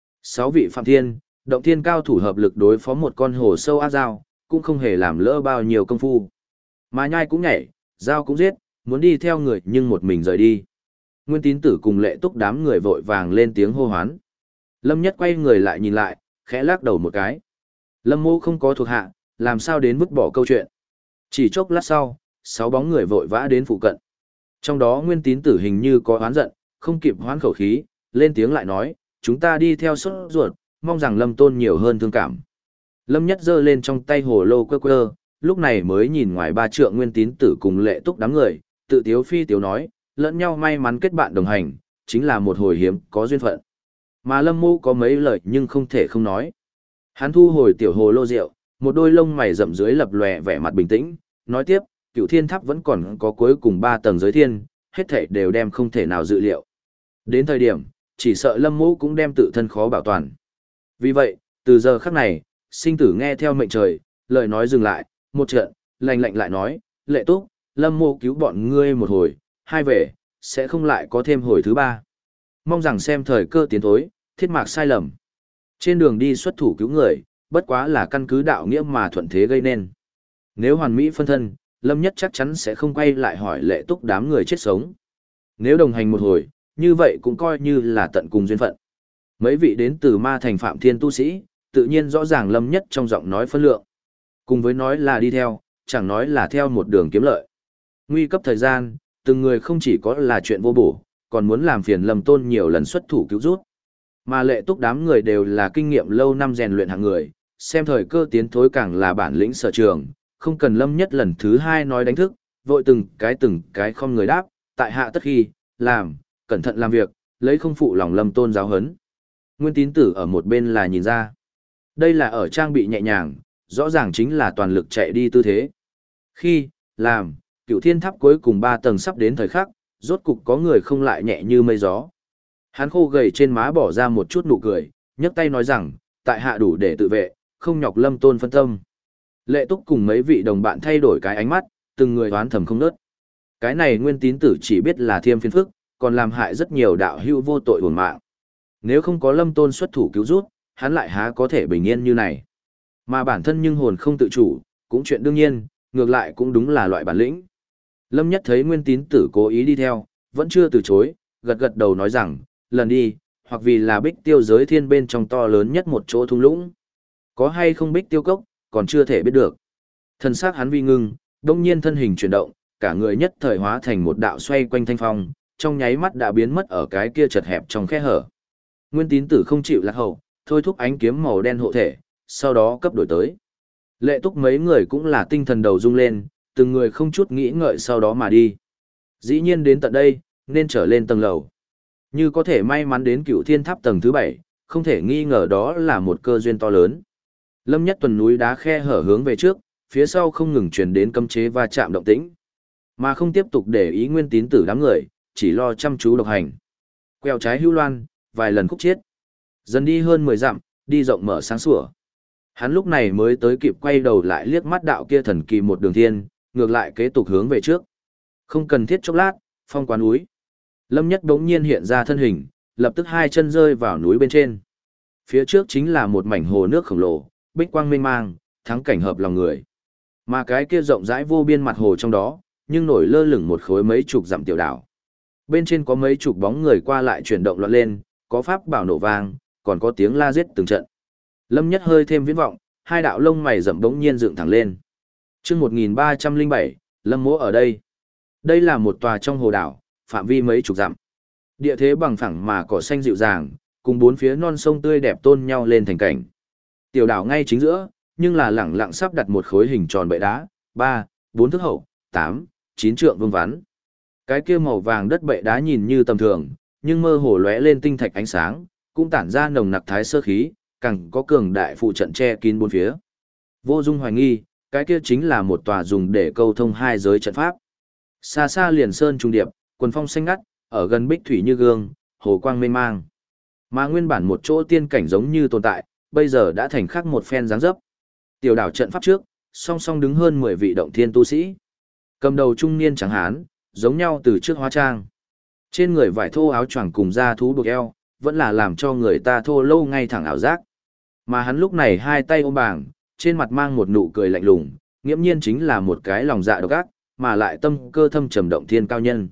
6 vị Phạm Thiên, Động Thiên cao thủ hợp lực đối phó một con hồ sâu ác dao, cũng không hề làm lỡ bao nhiêu công phu. Mà nhai cũng nhảy, dao cũng giết, muốn đi theo người nhưng một mình rời đi. Nguyên Tín Tử cùng Lệ Túc đám người vội vàng lên tiếng hô hoán. Lâm Nhất quay người lại nhìn lại, khẽ lắc đầu một cái. Lâm Mô không có thuộc hạ, làm sao đến vứt bỏ câu chuyện. Chỉ chốc lát sau, 6 bóng người vội vã đến phụ cận. Trong đó Nguyên Tín Tử hình như có oán giận, không kịp hoán khẩu khí, lên tiếng lại nói, chúng ta đi theo sốt ruột, mong rằng Lâm Tôn nhiều hơn thương cảm. Lâm Nhất giơ lên trong tay hồ lô quơ quơ, lúc này mới nhìn ngoài 3 trượng Nguyên Tín Tử cùng Lệ Túc đám người, tự tiếu phi tiếu nói, lẫn nhau may mắn kết bạn đồng hành, chính là một hồi hiếm có duyên phận. Mà Lâm Mô có mấy lời nhưng không thể không nói. Hắn thu hồi tiểu hồ lô rượu, một đôi lông mày rậm dưới lập lòe vẻ mặt bình tĩnh, nói tiếp, Cửu Thiên Tháp vẫn còn có cuối cùng 3 tầng giới thiên, hết thảy đều đem không thể nào dự liệu. Đến thời điểm, chỉ sợ Lâm Mô cũng đem tự thân khó bảo toàn. Vì vậy, từ giờ khắc này, sinh tử nghe theo mệnh trời, lời nói dừng lại, một trận, lạnh lạnh lại nói, Lệ Túc, Lâm Mô cứu bọn ngươi một hồi, hai về, sẽ không lại có thêm hồi thứ 3. Mong rằng xem thời cơ tiến thối, thiết mạc sai lầm. Trên đường đi xuất thủ cứu người, bất quá là căn cứ đạo nghĩa mà thuận thế gây nên. Nếu hoàn mỹ phân thân, Lâm Nhất chắc chắn sẽ không quay lại hỏi Lệ Túc đám người chết sống. Nếu đồng hành một hồi, như vậy cũng coi như là tận cùng duyên phận. Mấy vị đến từ ma thành Phạm Thiên tu sĩ, tự nhiên rõ ràng Lâm Nhất trong giọng nói phân lượng. Cùng với nói là đi theo, chẳng nói là theo một đường kiếm lợi. Nguy cấp thời gian, từng người không chỉ có là chuyện vô bổ, còn muốn làm phiền Lâm Tôn nhiều lần xuất thủ cứu rút. Mà Lệ Túc đám người đều là kinh nghiệm lâu năm rèn luyện hạng người, xem thời cơ tiến thối càng là bản lĩnh sở trường, không cần Lâm Nhất lần thứ 2 nói đánh thức, vội từng cái không người đáp, tại hạ tất khi, làm, cẩn thận làm việc, lấy không phụ lòng Lâm Tôn giáo hấn. Nguyên Tín Tử ở một bên là nhìn ra. Đây là ở trang bị nhẹ nhàng, rõ ràng chính là toàn lực chạy đi tư thế. Khi, làm, Cửu Thiên Tháp cuối cùng 3 tầng sắp đến thời khắc, rốt cục có người không lại nhẹ như mây gió. Hắn khô gầy trên má bỏ ra một chút nụ cười, nhấc tay nói rằng, tại hạ đủ để tự vệ, không nhọc Lâm Tôn phân tâm. Lệ Túc cùng mấy vị đồng bạn thay đổi cái ánh mắt, từng người oán thầm không nớt. Cái này Nguyên Tín Tử chỉ biết là thiêm phiền phức, còn làm hại rất nhiều đạo hữu vô tội uổng mạng. Nếu không có Lâm Tôn xuất thủ cứu rút, hắn lại há có thể bình yên như này. Mà bản thân nhưng hồn không tự chủ, cũng chuyện đương nhiên, ngược lại cũng đúng là loại bản lĩnh. Lâm Nhất thấy Nguyên Tín Tử cố ý đi theo, vẫn chưa từ chối, gật gật đầu nói rằng, lần đi, hoặc vì là Bích Tiêu giới thiên bên trong to lớn nhất một chỗ thung lũng. Có hay không Bích Tiêu cốc, còn chưa thể biết được. Thân xác hắn vi ngưng, đông nhiên thân hình chuyển động, cả người nhất thời hóa thành một đạo xoay quanh thanh phong, trong nháy mắt đã biến mất ở cái kia chật hẹp trong khe hở. Nguyên Tín Tử không chịu lạc hậu, thôi thúc ánh kiếm màu đen hộ thể, sau đó cấp đổi tới. Lệ Túc mấy người cũng là tinh thần đầu rung lên, từng người không chút nghĩ ngợi sau đó mà đi. Dĩ nhiên đến tận đây, nên trở lên tầng lầu. Như có thể may mắn đến Cửu Thiên Tháp tầng thứ 7, không thể nghi ngờ đó là một cơ duyên to lớn. Lâm Nhất tuần núi đá khe hở hướng về trước, phía sau không ngừng truyền đến cấm chế va chạm động tĩnh, mà không tiếp tục để ý Nguyên Tín Tử đám người, chỉ lo chăm chú độc hành. Quẹo trái hưu loan, vài lần khúc chiết. Dần đi hơn 10 dặm, đi rộng mở sáng sủa. Hắn lúc này mới tới kịp quay đầu lại liếc mắt đạo kia thần kỳ một đường thiên, ngược lại kế tục hướng về trước. Không cần thiết chốc lát, phong quán núi. Lâm Nhất đống nhiên hiện ra thân hình, lập tức 2 chân rơi vào núi bên trên. Phía trước chính là một mảnh hồ nước khổng lồ, bích quang mênh mang, thắng cảnh hợp lòng người. Mà cái kia rộng rãi vô biên mặt hồ trong đó, nhưng nổi lơ lửng một khối mấy chục dặm tiểu đảo. Bên trên có mấy chục bóng người qua lại chuyển động loạn lên, có pháp bảo nổ vang, còn có tiếng la giết từng trận. Lâm Nhất hơi thêm viễn vọng, 2 đạo lông mày rậm bỗng nhiên dựng thẳng lên. Chương 1307, Lâm Mỗ ở đây. Đây là một tòa trong hồ đảo, phạm vi mấy chục dặm. Địa thế bằng phẳng mà cỏ xanh dịu dàng, cùng bốn phía non sông tươi đẹp tôn nhau lên thành cảnh. Tiểu đảo ngay chính giữa, nhưng là lẳng lặng sắp đặt một khối hình tròn bệ đá, 3, 4 thước hậu, 8, 9 trượng vuông vắn. Cái kia màu vàng đất bệ đá nhìn như tầm thường, nhưng mơ hồ lóe lên tinh thạch ánh sáng, cũng tản ra nồng nặc thái sơ khí, càng có cường đại phụ trận che kín bốn phía. Vô dung hoài nghi, cái kia chính là một tòa dùng để câu thông hai giới trận pháp. Xa xa liền sơn trung điệp, quần phong xanh ngắt, ở gần bích thủy như gương, hồ quang mênh mang. Mà nguyên bản một chỗ tiên cảnh giống như tồn tại, bây giờ đã thành khác một phen dáng dấp. Tiểu đảo trận pháp trước, song song đứng hơn 10 vị động thiên tu sĩ. Cầm đầu trung niên trắng hán, giống nhau từ trước hóa trang. Trên người vải thô áo choàng cùng da thú buộc eo, vẫn là làm cho người ta thô lâu ngay thẳng ảo giác. Mà hắn lúc này hai tay ôm bảng, trên mặt mang một nụ cười lạnh lùng, nghiễm nhiên chính là một cái lòng dạ độc ác, mà lại tâm cơ thâm trầm động thiên cao nhân.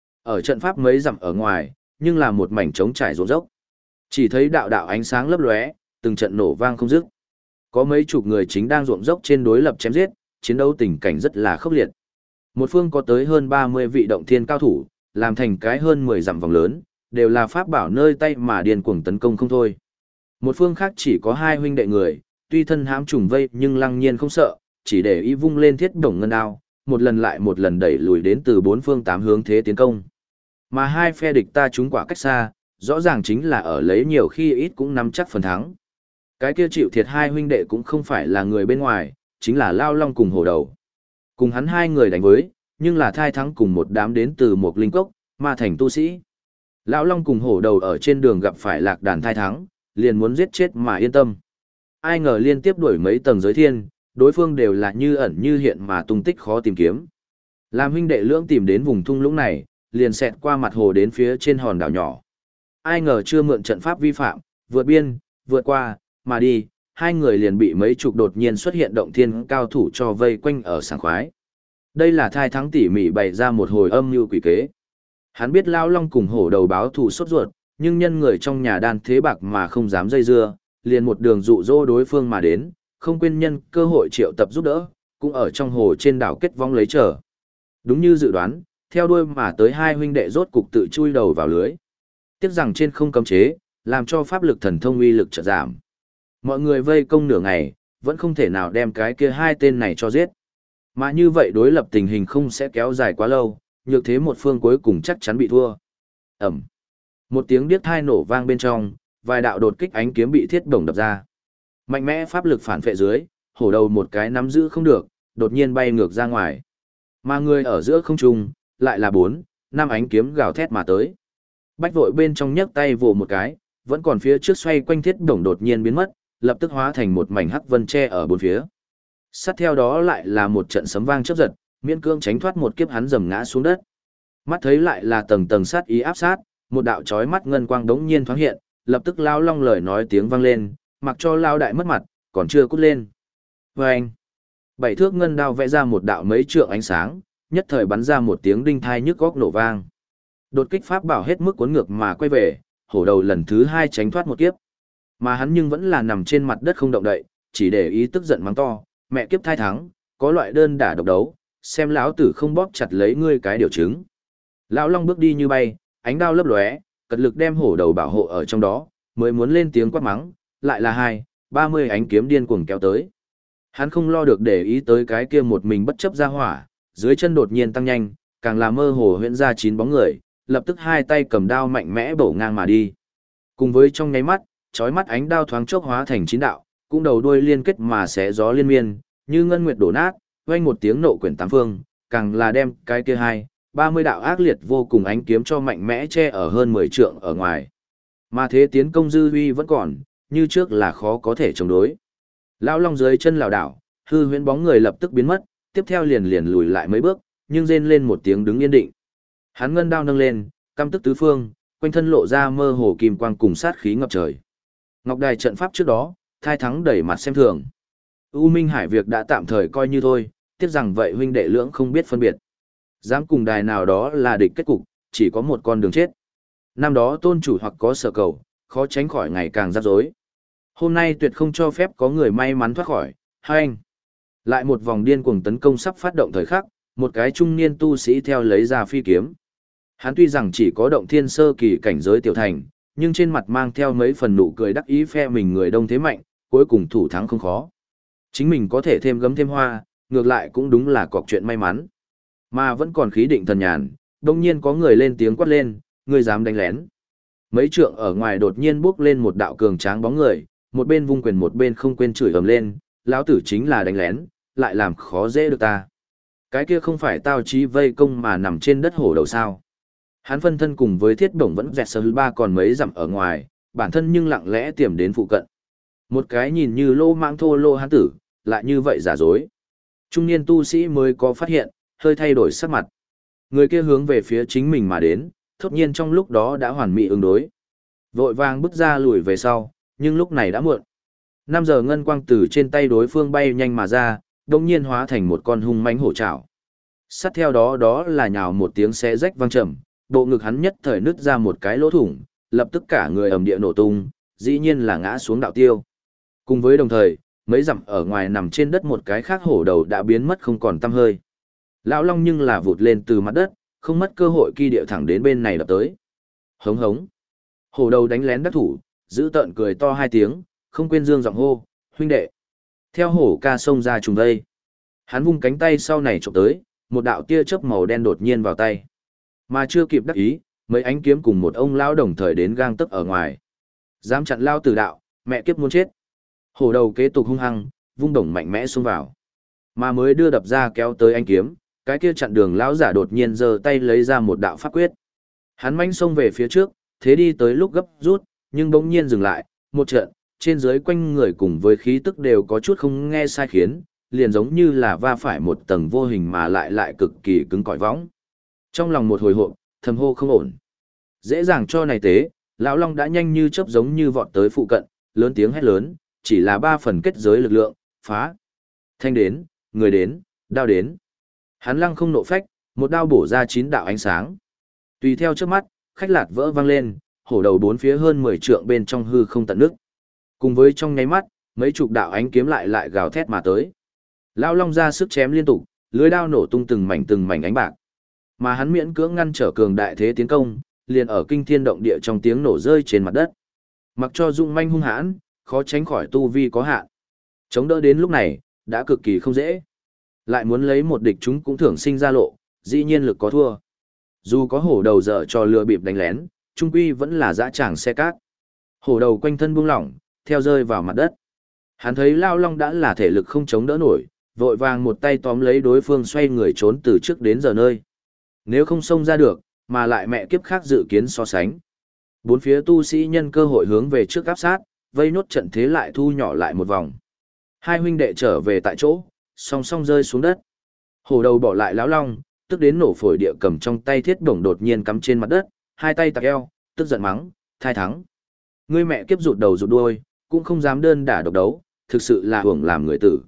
Ở trận pháp mấy dặm ở ngoài, nhưng là một mảnh trống trải rộng dốc. Chỉ thấy đạo đạo ánh sáng lấp lóe, từng trận nổ vang không dứt. Có mấy chục người chính đang ruộng dốc trên đối lập chém giết, chiến đấu tình cảnh rất là khốc liệt. Một phương có tới hơn 30 vị động thiên cao thủ, làm thành cái hơn 10 dặm vòng lớn, đều là pháp bảo nơi tay mà điên cuồng tấn công không thôi. Một phương khác chỉ có hai huynh đệ người, tuy thân hãm trùng vây nhưng lăng nhiên không sợ, chỉ để ý vung lên thiết bổng ngân đao, một lần lại một lần đẩy lùi đến từ bốn phương tám hướng thế tiến công. Mà hai phe địch ta chúng quả cách xa, rõ ràng chính là ở lấy nhiều khi ít cũng nắm chắc phần thắng. Cái kia chịu thiệt hai huynh đệ cũng không phải là người bên ngoài, chính là Lao Long cùng Hổ Đầu. Cùng hắn hai người đánh với, nhưng là thai thắng cùng một đám đến từ một linh cốc, ma thành tu sĩ. Lão Long cùng Hổ Đầu ở trên đường gặp phải lạc đàn thai thắng, liền muốn giết chết mà yên tâm. Ai ngờ liên tiếp đuổi mấy tầng giới thiên, đối phương đều là như ẩn như hiện mà tung tích khó tìm kiếm. Làm huynh đệ lưỡng tìm đến vùng thung lũng này, liền xẹt qua mặt hồ đến phía trên hòn đảo nhỏ. Ai ngờ chưa mượn trận pháp vi phạm, vượt biên, vượt qua, mà đi, hai người liền bị mấy chục đột nhiên xuất hiện động thiên cao thủ cho vây quanh ở sảng khoái. Đây là thai thắng tỉ mỉ bày ra một hồi âm mưu quỷ kế. Hắn biết Lão Long cùng Hổ Đầu báo thù sốt ruột, nhưng nhân người trong nhà đan thế bạc mà không dám dây dưa, liền một đường dụ dỗ đối phương mà đến, không quên nhân cơ hội triệu tập giúp đỡ, cũng ở trong hồ trên đảo kết vong lấy trở. Đúng như dự đoán, theo đuôi mà tới hai huynh đệ rốt cục tự chui đầu vào lưới. Tiếc rằng trên không cấm chế, làm cho pháp lực thần thông uy lực chợt giảm. Mọi người vây công nửa ngày, vẫn không thể nào đem cái kia hai tên này cho giết. Mà như vậy đối lập tình hình không sẽ kéo dài quá lâu, nhược thế một phương cuối cùng chắc chắn bị thua. Ẩm. Một tiếng điếc thai nổ vang bên trong, vài đạo đột kích ánh kiếm bị thiết bổng đập ra. Mạnh mẽ pháp lực phản phệ dưới, Hổ Đầu một cái nắm giữ không được, đột nhiên bay ngược ra ngoài. Mà người ở giữa không trung, lại là 4, 5 ánh kiếm gào thét mà tới. Bách vội bên trong nhấc tay vồ một cái, vẫn còn phía trước xoay quanh thiết bổng đột nhiên biến mất, lập tức hóa thành một mảnh hắc vân tre ở bốn phía. Sát theo đó lại là một trận sấm vang chớp giật, miễn cương tránh thoát một kiếp hắn dầm ngã xuống đất. Mắt thấy lại là tầng tầng sát ý áp sát, một đạo chói mắt ngân quang đống nhiên thoáng hiện, lập tức Lao Long lời nói tiếng vang lên, mặc cho Lao Đại mất mặt, còn chưa cút lên. Vâng! 7 thước ngân đao vẽ ra một đạo mấy trượng ánh sáng, nhất thời bắn ra một tiếng đinh thai nhức góc nổ vang. Đột kích pháp bảo hết mức cuốn ngược mà quay về, Hổ Đầu lần thứ 2 tránh thoát một kiếp. Mà hắn nhưng vẫn là nằm trên mặt đất không động đậy, chỉ để ý tức giận mắng to, mẹ kiếp thai thắng, có loại đơn đả độc đấu, xem lão tử không bóp chặt lấy ngươi cái điều chứng. Lão Long bước đi như bay, ánh đao lấp lóe, cật lực đem Hổ Đầu bảo hộ ở trong đó, mới muốn lên tiếng quát mắng, lại là 20-30 ánh kiếm điên cuồng kéo tới. Hắn không lo được để ý tới cái kia một mình bất chấp ra hỏa, dưới chân đột nhiên tăng nhanh, càng là mơ hồ huyễn ra 9 bóng người, lập tức hai tay cầm đao mạnh mẽ bổ ngang mà đi. Cùng với trong nháy mắt, chói mắt ánh đao thoáng chốc hóa thành 9 đạo, cũng đầu đuôi liên kết mà xé gió liên miên, như ngân nguyệt đổ nát, vang một tiếng nộ quyển tám phương, càng là đem cái kia 20-30 đạo ác liệt vô cùng ánh kiếm cho mạnh mẽ che ở hơn 10 trượng ở ngoài. Mà thế tiến công dư huy vẫn còn, như trước là khó có thể chống đối. Lão Long dưới chân lảo đảo, hư huyễn bóng người lập tức biến mất, tiếp theo liền lùi lại mấy bước, nhưng rên lên một tiếng đứng yên định. Hắn ngân đao nâng lên, căm tức tứ phương, quanh thân lộ ra mơ hồ kim quang cùng sát khí ngập trời. Ngọc đài trận pháp trước đó, thai thắng đẩy mặt xem thường. U Minh Hải việc đã tạm thời coi như thôi, tiếc rằng vậy huynh đệ lưỡng không biết phân biệt. Dám cùng đài nào đó là địch kết cục, chỉ có một con đường chết. Năm đó tôn chủ hoặc có sở cầu, khó tránh khỏi ngày càng rắc rối. Hôm nay tuyệt không cho phép có người may mắn thoát khỏi, hai anh. Lại một vòng điên cuồng tấn công sắp phát động thời khắc, một cái trung niên tu sĩ theo lấy ra phi kiếm. Hắn tuy rằng chỉ có động thiên sơ kỳ cảnh giới tiểu thành, nhưng trên mặt mang theo mấy phần nụ cười đắc ý phe mình người đông thế mạnh, cuối cùng thủ thắng không khó. Chính mình có thể thêm gấm thêm hoa, ngược lại cũng đúng là cọc chuyện may mắn. Mà vẫn còn khí định thần nhàn, đông nhiên có người lên tiếng quát lên, người dám đánh lén. Mấy trượng ở ngoài đột nhiên bước lên một đạo cường tráng bóng người, một bên vung quyền một bên không quên chửi ầm lên, lão tử chính là đánh lén, lại làm khó dễ được ta. Cái kia không phải tao chí vây công mà nằm trên đất Hổ Đầu sao. Hắn phân thân cùng với thiết bổng vẫn vẹt sơ ba còn mấy dặm ở ngoài, bản thân nhưng lặng lẽ tiềm đến phụ cận. Một cái nhìn như lô mạng thô lô hán tử, lại như vậy giả dối. Trung niên tu sĩ mới có phát hiện, hơi thay đổi sắc mặt. Người kia hướng về phía chính mình mà đến, thốt nhiên trong lúc đó đã hoàn mỹ ứng đối. Vội vàng bước ra lùi về sau, nhưng lúc này đã muộn. 5 giờ ngân quang từ trên tay đối phương bay nhanh mà ra, đồng nhiên hóa thành một con hung mãnh hổ trảo. Sát theo đó đó là nhào một tiếng xé rách vang trầm, bộ ngực hắn nhất thời nứt ra một cái lỗ thủng, lập tức cả người ầm địa nổ tung, dĩ nhiên là ngã xuống đạo tiêu. Cùng với đồng thời, mấy dặm ở ngoài nằm trên đất một cái khác hổ đầu đã biến mất không còn tăm hơi. Lão Long nhưng là vụt lên từ mặt đất, không mất cơ hội kỳ điệu thẳng đến bên này đập tới. Hống hống. Hổ đầu đánh lén đắc thủ, giữ tợn cười to 2 tiếng, không quên dương giọng hô, huynh đệ. Theo hổ ca xông ra trùng đây. Hắn vung cánh tay sau này chụp tới, một đạo tia chớp màu đen đột nhiên vào tay. Mà chưa kịp đắc ý, mấy ánh kiếm cùng một ông lão đồng thời đến gang tấc ở ngoài. Dám chặn lao tử đạo, mẹ kiếp muốn chết. Hổ đầu kế tục hung hăng, vung đồng mạnh mẽ xông vào. Mà mới đưa đập ra kéo tới ánh kiếm, cái kia chặn đường lão giả đột nhiên giơ tay lấy ra một đạo pháp quyết. Hắn manh xông về phía trước, thế đi tới lúc gấp rút, nhưng bỗng nhiên dừng lại, một trận, trên dưới quanh người cùng với khí tức đều có chút không nghe sai khiến, liền giống như là va phải một tầng vô hình mà lại cực kỳ cứng cỏi võng. Trong lòng một hồi hộp, thầm hô không ổn. Dễ dàng cho này tế, lão Long đã nhanh như chớp giống như vọt tới phụ cận, lớn tiếng hét lớn, chỉ là 3 phần kết giới lực lượng, phá. Thanh đến, người đến, đao đến. Hắn lăng không nộ phách, một đao bổ ra 9 đạo ánh sáng. Tùy theo trước mắt, khách lạt vỡ vang lên, hổ đầu 4 phía hơn 10 trượng bên trong hư không tận nước. Cùng với trong nháy mắt, mấy chục đạo ánh kiếm lại gào thét mà tới. Lão Long ra sức chém liên tục, lưới đao nổ tung từng mảnh ánh bạc. Mà hắn miễn cưỡng ngăn trở cường đại thế tiến công, liền ở kinh thiên động địa trong tiếng nổ rơi trên mặt đất. Mặc cho dụng manh hung hãn, khó tránh khỏi tu vi có hạn. Chống đỡ đến lúc này, đã cực kỳ không dễ. Lại muốn lấy một địch chúng cũng thường sinh ra lộ, dĩ nhiên lực có thua. Dù có hổ đầu dở cho lừa bịp đánh lén, trung quy vẫn là dã tràng xe cát. Hổ đầu quanh thân buông lỏng, theo rơi vào mặt đất. Hắn thấy Lao Long đã là thể lực không chống đỡ nổi, vội vàng một tay tóm lấy đối phương xoay người trốn từ trước đến giờ nơi. Nếu không xông ra được, mà lại mẹ kiếp khác dự kiến so sánh. 4 phía tu sĩ nhân cơ hội hướng về trước áp sát, vây nốt trận thế lại thu nhỏ lại một vòng. 2 huynh đệ trở về tại chỗ, song song rơi xuống đất. Hổ đầu bỏ lại Lão Long, tức đến nổ phổi địa cầm trong tay thiết bổng đột nhiên cắm trên mặt đất, 2 tay tặc eo, tức giận mắng, thai thắng. Ngươi mẹ kiếp rụt đầu rụt đuôi, cũng không dám đơn đả độc đấu, thực sự là hưởng làm người tử.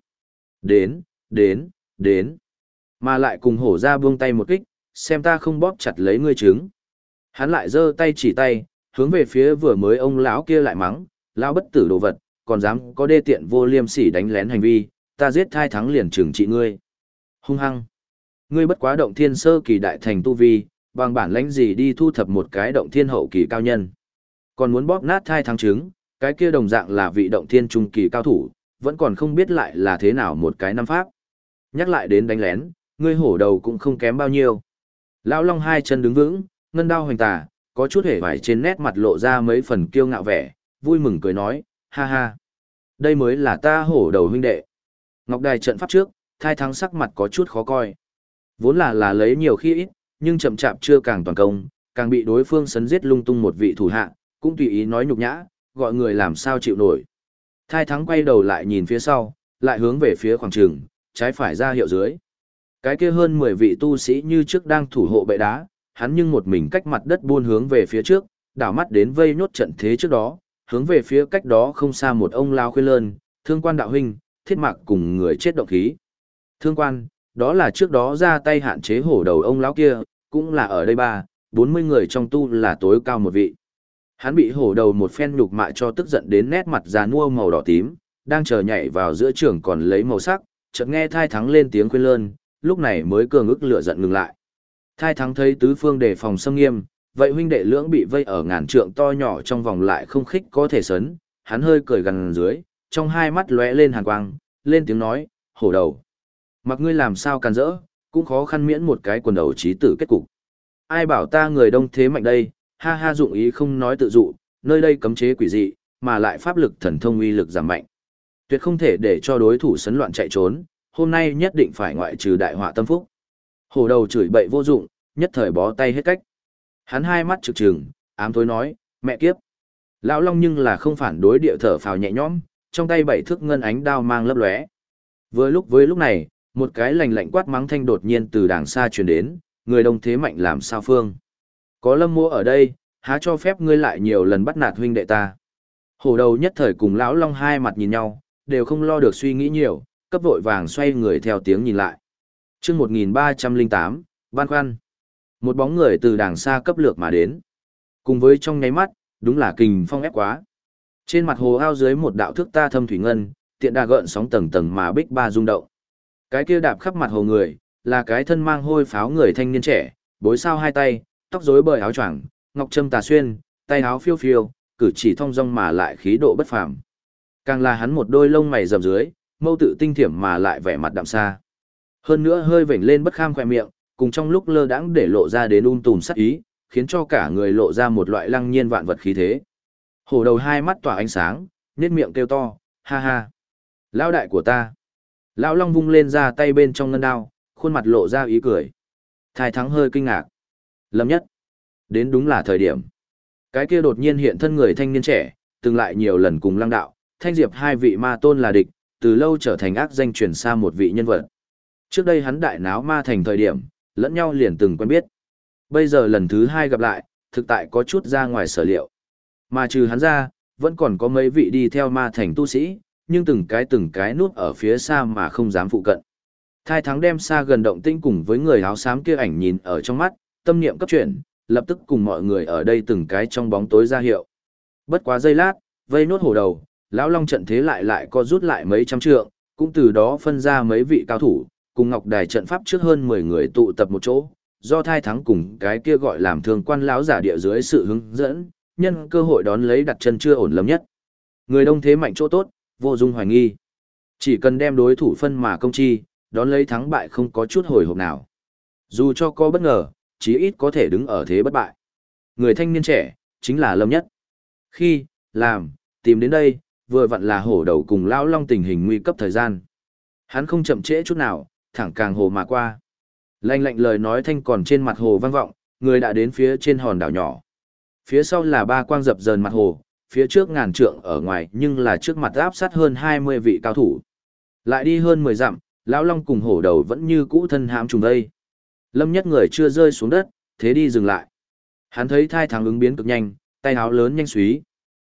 Đến. Mà lại cùng hổ ra buông tay một kích, xem ta không bóp chặt lấy ngươi trứng. Hắn lại giơ tay chỉ tay, hướng về phía vừa mới ông lão kia lại mắng, lão bất tử đồ vật, còn dám có đê tiện vô liêm sỉ đánh lén hành vi, ta giết thai thắng liền trừng trị ngươi. Hung hăng. Ngươi bất quá động thiên sơ kỳ đại thành tu vi, bằng bản lãnh gì đi thu thập một cái động thiên hậu kỳ cao nhân. Còn muốn bóp nát thai thắng trứng, cái kia đồng dạng là vị động thiên trung kỳ cao thủ, vẫn còn không biết lại là thế nào một cái năm pháp. Nhắc lại đến đánh lén, ngươi hổ đầu cũng không kém bao nhiêu. Lão Long 2 chân đứng vững, ngân đao hoành tà, có chút hề vải trên nét mặt lộ ra mấy phần kiêu ngạo vẻ, vui mừng cười nói, ha ha. Đây mới là ta hổ đầu huynh đệ. Ngọc đài trận pháp trước, thai thắng sắc mặt có chút khó coi. Vốn là lấy nhiều khi ít, nhưng chậm chạp chưa càng toàn công, càng bị đối phương sấn giết lung tung một vị thủ hạ, cũng tùy ý nói nhục nhã, gọi người làm sao chịu nổi. Thai thắng quay đầu lại nhìn phía sau, lại hướng về phía khoảng trường, trái phải ra hiệu dưới. Cái kia hơn 10 vị tu sĩ như trước đang thủ hộ bệ đá, hắn nhưng một mình cách mặt đất buôn hướng về phía trước, đảo mắt đến vây nhốt trận thế trước đó, hướng về phía cách đó không xa một ông lao khuyên lơn, Thương Quan đạo huynh, Thiết Mạc cùng người chết động khí. Thương Quan, đó là trước đó ra tay hạn chế hổ đầu ông lão kia, cũng là ở đây 40 người trong tu là tối cao một vị. Hắn bị hổ đầu một phen nhục mạ cho tức giận đến nét mặt già nua màu đỏ tím, đang chờ nhảy vào giữa trường còn lấy màu sắc, chợt nghe thai thắng lên tiếng khuyên lơn, lúc này mới cường ức lửa giận ngừng lại. Thai thắng thấy tứ phương đề phòng xâm nghiêm, vậy huynh đệ lưỡng bị vây ở ngàn trượng to nhỏ trong vòng lại không khích có thể sấn, hắn hơi cười gần dưới, trong hai mắt lóe lên hàn quang, lên tiếng nói, hổ đầu. Mặc ngươi làm sao càn rỡ, cũng khó khăn miễn một cái quần đầu chí tử kết cục. Ai bảo ta người đông thế mạnh đây, ha ha dụng ý không nói tự dụ, nơi đây cấm chế quỷ dị, mà lại pháp lực thần thông uy lực giảm mạnh. Tuyệt không thể để cho đối thủ sấn loạn chạy trốn, hôm nay nhất định phải ngoại trừ đại họa tâm phúc. Hổ đầu chửi bậy vô dụng, nhất thời bó tay hết cách. Hắn hai mắt trực trừng, ám tối nói, mẹ kiếp. Lão Long nhưng là không phản đối địa thở phào nhẹ nhõm, trong tay 7 thước ngân ánh đao mang lấp lóe. Vừa lúc này, một cái lạnh lạnh quát mắng thanh đột nhiên từ đàng xa truyền đến, người đông thế mạnh làm sao phương. Có Lâm Mỗ ở đây, há cho phép ngươi lại nhiều lần bắt nạt huynh đệ ta. Hổ đầu nhất thời cùng lão Long hai mặt nhìn nhau, đều không lo được suy nghĩ nhiều, cấp vội vàng xoay người theo tiếng nhìn lại. Chương 1308, băn khoăn. Một bóng người từ đàng xa cấp lược mà đến. Cùng với trong nháy mắt, đúng là kình phong ép quá. Trên mặt hồ ao dưới một đạo thước ta thâm thủy ngân, tiện đà gợn sóng tầng tầng mà bích ba rung động. Cái kia đạp khắp mặt hồ người, là cái thân mang hôi pháo người thanh niên trẻ, bối sao hai tay, tóc rối bời áo choàng, ngọc trâm tà xuyên, tay áo phiêu phiêu, cử chỉ thong dong mà lại khí độ bất phàm. Càng là hắn một đôi lông mày rậm dưới, mâu tự tinh thiểm mà lại vẻ mặt đạm xa. Hơn nữa hơi vểnh lên bất kham khỏe miệng, cùng trong lúc lơ đãng để lộ ra đến tùm sắc ý, khiến cho cả người lộ ra một loại lăng nhiên vạn vật khí thế. Hổ đầu hai mắt tỏa ánh sáng, nhếch miệng kêu to, ha ha. Lão đại của ta. Lão Long vung lên ra tay bên trong ngân đao, khuôn mặt lộ ra ý cười. Thái Thắng hơi kinh ngạc. Lâm Nhất. Đến đúng là thời điểm. Cái kia đột nhiên hiện thân người thanh niên trẻ, từng lại nhiều lần cùng Lăng Đạo, Thanh Diệp hai vị ma tôn là địch, từ lâu trở thành ác danh truyền xa một vị nhân vật. Trước đây hắn đại náo ma thành thời điểm, lẫn nhau liền từng quen biết. Bây giờ lần thứ hai gặp lại, thực tại có chút ra ngoài sở liệu. Mà trừ hắn ra, vẫn còn có mấy vị đi theo ma thành tu sĩ, nhưng từng cái núp ở phía xa mà không dám phụ cận. Thái Thắng đem xa gần động tĩnh cùng với người áo xám kia ảnh nhìn ở trong mắt, tâm niệm cấp chuyển, lập tức cùng mọi người ở đây từng cái trong bóng tối ra hiệu. Bất quá giây lát, vây nốt hổ đầu, lão Long trận thế lại co rút lại mấy trăm trượng, cũng từ đó phân ra mấy vị cao thủ, cùng Ngọc Đài trận pháp trước hơn 10 người tụ tập một chỗ, do Thái Thắng cùng cái kia gọi làm thường quan lão giả địa dưới sự hướng dẫn, nhân cơ hội đón lấy đặt chân chưa ổn Lâm Nhất. Người đông thế mạnh chỗ tốt, vô dung hoài nghi. Chỉ cần đem đối thủ phân mà công chi, đón lấy thắng bại không có chút hồi hộp nào. Dù cho có bất ngờ, chí ít có thể đứng ở thế bất bại. Người thanh niên trẻ, chính là Lâm Nhất. Khi, làm, tìm đến đây, vừa vặn là hổ đầu cùng lão Long tình hình nguy cấp thời gian. Hắn không chậm trễ chút nào, thẳng càng hồ mà qua. Lạnh lạnh lời nói thanh còn trên mặt hồ vang vọng, người đã đến phía trên hòn đảo nhỏ. Phía sau là ba quang dập dờn mặt hồ, phía trước ngàn trượng ở ngoài nhưng là trước mặt áp sát hơn 20 vị cao thủ. Lại đi hơn 10 dặm, lão Long cùng hổ đầu vẫn như cũ thân hãm trùng đây. Lâm Nhất người chưa rơi xuống đất, thế đi dừng lại. Hắn thấy Thái Thắng ứng biến cực nhanh, tay áo lớn nhanh súy.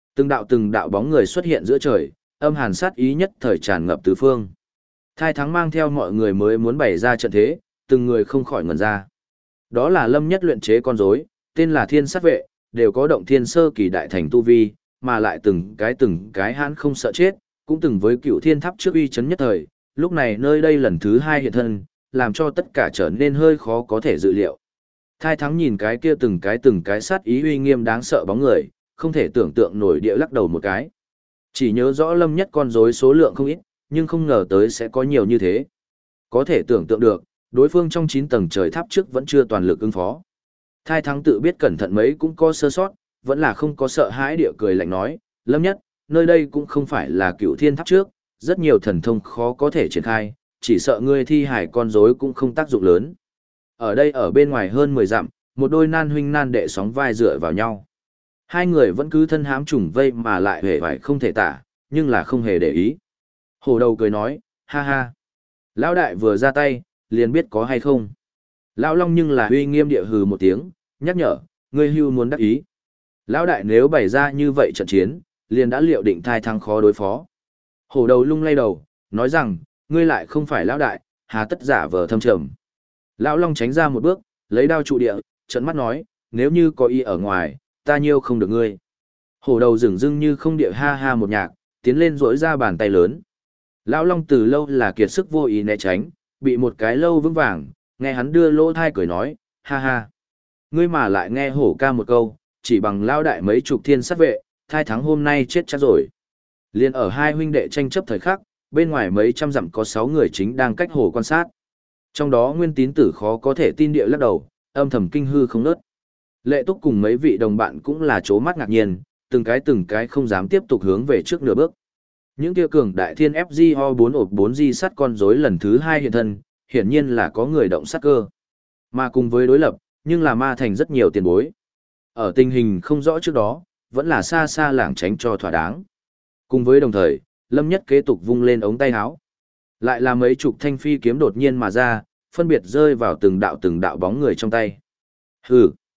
Từng đạo bóng người xuất hiện giữa trời, âm hàn sát ý nhất thời tràn ngập tứ phương. Thái Thắng mang theo mọi người mới muốn bày ra trận thế, từng người không khỏi ngẩn ra. Đó là Lâm Nhất luyện chế con rối, tên là Thiên Sát Vệ, đều có động thiên sơ kỳ đại thành tu vi, mà lại từng cái hãn không sợ chết, cũng từng với Cựu Thiên Tháp trước uy chấn nhất thời, lúc này nơi đây lần thứ hai hiện thân, làm cho tất cả trở nên hơi khó có thể dự liệu. Thái Thắng nhìn cái kia từng cái sát ý uy nghiêm đáng sợ bóng người, không thể tưởng tượng nổi địa lắc đầu một cái. Chỉ nhớ rõ Lâm Nhất con rối số lượng không ít, nhưng không ngờ tới sẽ có nhiều như thế. Có thể tưởng tượng được, đối phương trong 9 tầng trời tháp trước vẫn chưa toàn lực ứng phó. Thái Thắng tự biết cẩn thận mấy cũng có sơ sót, vẫn là không có sợ hãi địa cười lạnh nói, Lâm Nhất, nơi đây cũng không phải là Cựu Thiên Tháp trước, rất nhiều thần thông khó có thể triển khai, chỉ sợ ngươi thi hải con rối cũng không tác dụng lớn. Ở đây ở bên ngoài hơn 10 dặm, một đôi nan huynh nan đệ sóng vai dựa vào nhau. Hai người vẫn cứ thân hám trùng vây mà lại hề vải không thể tả, nhưng là không hề để ý. Hổ đầu cười nói, ha ha. Lão đại vừa ra tay, liền biết có hay không. Lão Long nhưng là uy nghiêm địa hừ một tiếng, nhắc nhở, ngươi hưu muốn đắc ý. Lão đại nếu bày ra như vậy trận chiến, liền đã liệu định Thái Thắng khó đối phó. Hổ đầu lung lay đầu, nói rằng, ngươi lại không phải lão đại, hà tất giả vờ thâm trầm. Lão Long tránh ra một bước, lấy đao trụ địa, trợn mắt nói, nếu như có ý ở ngoài, ta nhiêu không được ngươi. Hổ đầu dửng dưng như không địa ha ha một nhạc, tiến lên rỗi ra bàn tay lớn. Lão Long từ lâu là kiệt sức vô ý né tránh, bị một cái lâu vững vàng, nghe hắn đưa lỗ thai cười nói, ha ha. Ngươi mà lại nghe hổ ca một câu, chỉ bằng lao đại mấy chục thiên sát vệ, Thái Thắng hôm nay chết chắc rồi. Liên ở hai huynh đệ tranh chấp thời khắc, bên ngoài mấy trăm dặm có 6 người chính đang cách hồ quan sát. Trong đó Nguyên Tín Tử khó có thể tin địa lắc đầu, âm thầm kinh hư không nớt. Lệ Túc cùng mấy vị đồng bạn cũng là chố mắt ngạc nhiên, từng cái không dám tiếp tục hướng về trước nửa bước. Những kia cường đại thiên FGO 4 ộp 4 di sắt con rối lần thứ 2 hiện thân, hiển nhiên là có người động sát cơ. Mà cùng với đối lập, nhưng là ma thành rất nhiều tiền bối. Ở tình hình không rõ trước đó, vẫn là xa xa lảng tránh cho thỏa đáng. Cùng với đồng thời, Lâm Nhất kế tục vung lên ống tay áo. Lại là mấy chục thanh phi kiếm đột nhiên mà ra, phân biệt rơi vào từng đạo bóng người trong tay. Hừ.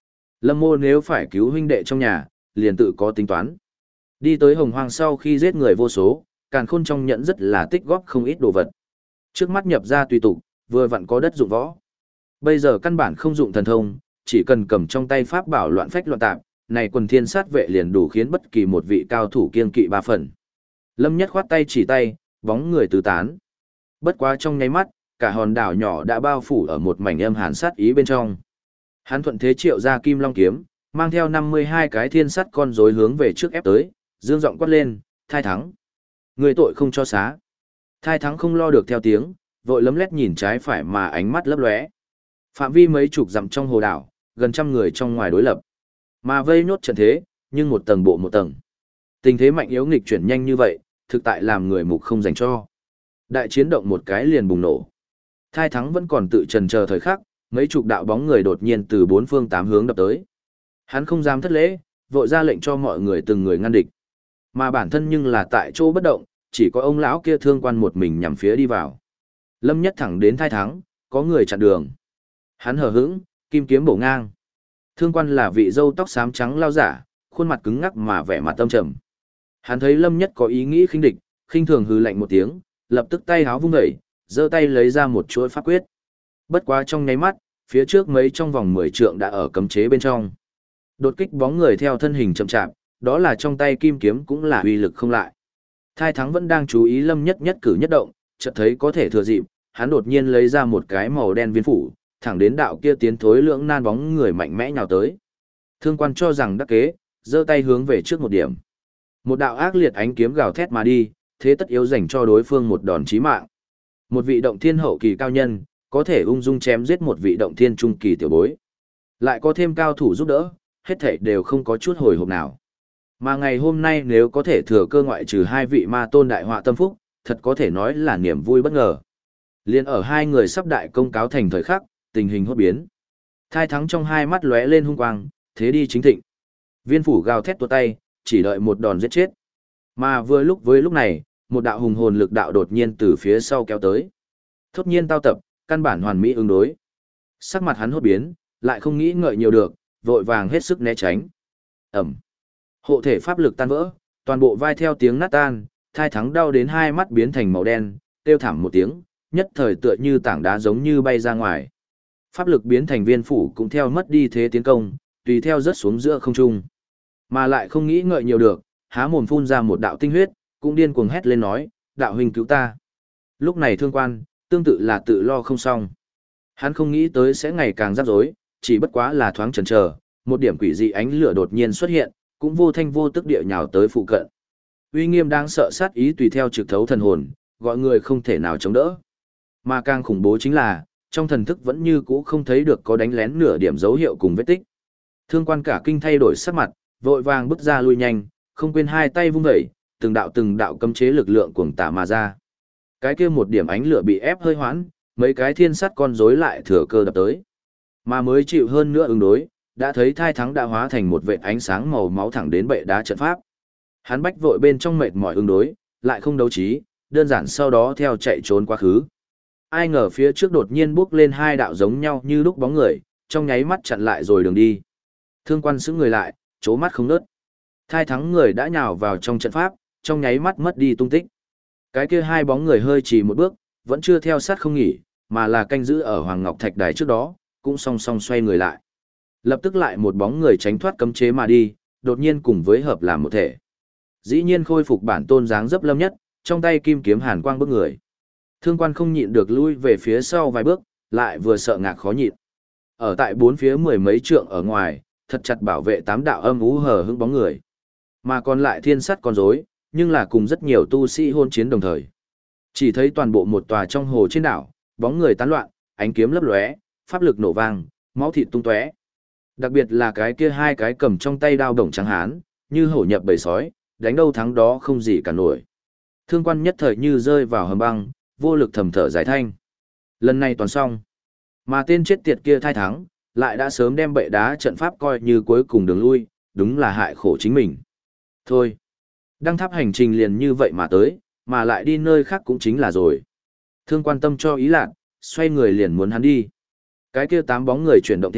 Lâm Mô nếu phải cứu huynh đệ trong nhà, liền tự có tính toán. Đi tới Hồng Hoang sau khi giết người vô số, Càn Khôn trong nhẫn rất là tích góp không ít đồ vật. Trước mắt nhập ra tùy tục, vừa vặn có đất dụng võ. Bây giờ căn bản không dụng thần thông, chỉ cần cầm trong tay pháp bảo loạn phách loạn tạp, này quần thiên sát vệ liền đủ khiến bất kỳ một vị cao thủ kiên kỵ ba phần. Lâm Nhất khoát tay chỉ tay, bóng người tứ tán. Bất quá trong nháy mắt, cả hòn đảo nhỏ đã bao phủ ở một mảnh âm hàn sát ý bên trong. Hắn thuận thế triệu ra kim long kiếm, mang theo 52 cái thiên sắt con rối hướng về trước ép tới, dương giọng quát lên, Thai Thắng. Người tội không cho xá. Thai Thắng không lo được theo tiếng, vội lấm lét nhìn trái phải mà ánh mắt lấp lóe. Phạm vi mấy chục dặm trong hồ đảo, gần trăm người trong ngoài đối lập. Mà vây nhốt trận thế, nhưng một tầng bộ một tầng. Tình thế mạnh yếu nghịch chuyển nhanh như vậy, thực tại làm người mục không dành cho. Đại chiến động một cái liền bùng nổ. Thai Thắng vẫn còn tự trần chờ thời khắc, mấy chục đạo bóng người đột nhiên từ bốn phương tám hướng đập tới. Hắn không dám thất lễ, vội ra lệnh cho mọi người từng người ngăn địch. Mà bản thân nhưng là tại chỗ bất động, chỉ có ông lão kia Thương Quan một mình nhằm phía đi vào. Lâm Nhất thẳng đến Thai Thắng, có người chặn đường. Hắn hờ hững, kim kiếm bổ ngang. Thương Quan là vị râu tóc xám trắng lao giả, khuôn mặt cứng ngắc mà vẻ mặt tâm trầm. Hắn thấy Lâm Nhất có ý nghĩ khinh địch, khinh thường hừ lạnh một tiếng, lập tức tay háo vung dậy, giơ tay lấy ra một chuỗi pháp quyết. Bất quá trong nháy mắt, phía trước mấy trong vòng 10 trượng đã ở cấm chế bên trong. Đột kích bóng người theo thân hình chậm chạp, đó là trong tay kim kiếm cũng là uy lực không lại. Thai Thắng vẫn đang chú ý Lâm Nhất nhất cử nhất động, chợt thấy có thể thừa dịp, hắn đột nhiên lấy ra một cái màu đen viên phủ, thẳng đến đạo kia tiến thối lưỡng nan bóng người mạnh mẽ nhào tới. Thương Quan cho rằng đắc kế, giơ tay hướng về trước một điểm. Một đạo ác liệt ánh kiếm gào thét mà đi, thế tất yếu dành cho đối phương một đòn chí mạng. Một vị động thiên hậu kỳ cao nhân, có thể ung dung chém giết một vị động thiên trung kỳ tiểu bối. Lại có thêm cao thủ giúp đỡ, hết thảy đều không có chút hồi hộp nào. Mà ngày hôm nay nếu có thể thừa cơ ngoại trừ hai vị ma tôn đại họa tâm phúc, thật có thể nói là niềm vui bất ngờ. Liên ở hai người sắp đại công cáo thành thời khắc, tình hình hốt biến. Thai Thắng trong hai mắt lóe lên hung quang, thế đi chính thịnh. Viên phủ gào thét tuột tay, chỉ đợi một đòn giết chết. Mà vừa lúc với lúc này, một đạo hùng hồn lực đạo đột nhiên từ phía sau kéo tới. Thốt nhiên tao tập, căn bản hoàn mỹ ứng đối. Sắc mặt hắn hốt biến, lại không nghĩ ngợi nhiều được, vội vàng hết sức né tránh. Ẩm. Hộ thể pháp lực tan vỡ, toàn bộ vai theo tiếng nát tan, Thai Thắng đau đến hai mắt biến thành màu đen, kêu thảm một tiếng, nhất thời tựa như tảng đá giống như bay ra ngoài. Pháp lực biến thành viên phủ cũng theo mất đi thế tiến công, tùy theo rớt xuống giữa không trung. Mà lại không nghĩ ngợi nhiều được, há mồm phun ra một đạo tinh huyết, cũng điên cuồng hét lên nói, đạo huynh cứu ta. Lúc này Thương Quan, tương tự là tự lo không xong. Hắn không nghĩ tới sẽ ngày càng rắc rối, chỉ bất quá là thoáng chần chờ, một điểm quỷ dị ánh lửa đột nhiên xuất hiện, cũng vô thanh vô tức địa nhào tới phụ cận. Uy nghiêm đang sợ sát ý tùy theo trực thấu thần hồn, gọi người không thể nào chống đỡ. Mà càng khủng bố chính là, trong thần thức vẫn như cũ không thấy được có đánh lén nửa điểm dấu hiệu cùng vết tích. Thương Quan cả kinh thay đổi sắc mặt, vội vàng bước ra lui nhanh, không quên hai tay vung dậy, từng đạo cấm chế lực lượng cuồng tả mà ra. Cái kia một điểm ánh lửa bị ép hơi hoãn, mấy cái thiên sắt con rối lại thừa cơ đập tới. Mà mới chịu hơn nữa ứng đối, đã thấy Thai Thắng đã hóa thành một vệt ánh sáng màu máu thẳng đến bệ đá trận pháp. Hắn bách vội bên trong mệt mỏi ứng đối, lại không đấu trí, đơn giản sau đó theo chạy trốn quá khứ. Ai ngờ phía trước đột nhiên bước lên hai đạo giống nhau như lúc bóng người, trong nháy mắt chặn lại rồi đường đi. Thương Quan sững người lại, chố mắt không ngớt. Thai Thắng người đã nhào vào trong trận pháp, trong nháy mắt mất đi tung tích. Cái kia hai bóng người hơi chỉ một bước, vẫn chưa theo sát không nghỉ, mà là canh giữ ở Hoàng Ngọc Thạch Đài trước đó, cũng song song xoay người lại. Lập tức lại một bóng người tránh thoát cấm chế mà đi, đột nhiên cùng với hợp làm một thể. Dĩ nhiên khôi phục bản tôn dáng dấp Lâm Nhất, trong tay kim kiếm hàn quang bước người. Thương Quan không nhịn được lui về phía sau vài bước, lại vừa sợ ngạc khó nhịn. Ở tại bốn phía mười mấy trượng ở ngoài, thật chặt bảo vệ tám đạo âm u hờ hững bóng người. Mà còn lại thiên sắt con rối, nhưng là cùng rất nhiều tu sĩ hôn chiến đồng thời. Chỉ thấy toàn bộ một tòa trong hồ trên đảo, bóng người tán loạn, ánh kiếm lấp lóe, pháp lực nổ vang, máu thịt tung tóe. Đặc biệt là cái kia hai cái cầm trong tay đao đồng trắng hán, như hổ nhập bầy sói, đánh đâu thắng đó không gì cả nổi. Thương Quan nhất thời như rơi vào hầm băng, vô lực thầm thở giải thanh. Lần này toàn xong. Mà tên chết tiệt kia Thai Thắng, lại đã sớm đem bệ đá trận pháp coi như cuối cùng đường lui, đúng là hại khổ chính mình. Thôi, đăng tháp hành trình liền như vậy mà tới, mà lại đi nơi khác cũng chính là rồi. Thương Quan tâm cho ý lạc, xoay người liền muốn hắn đi. Cái kia tám bóng người chuyển động theo,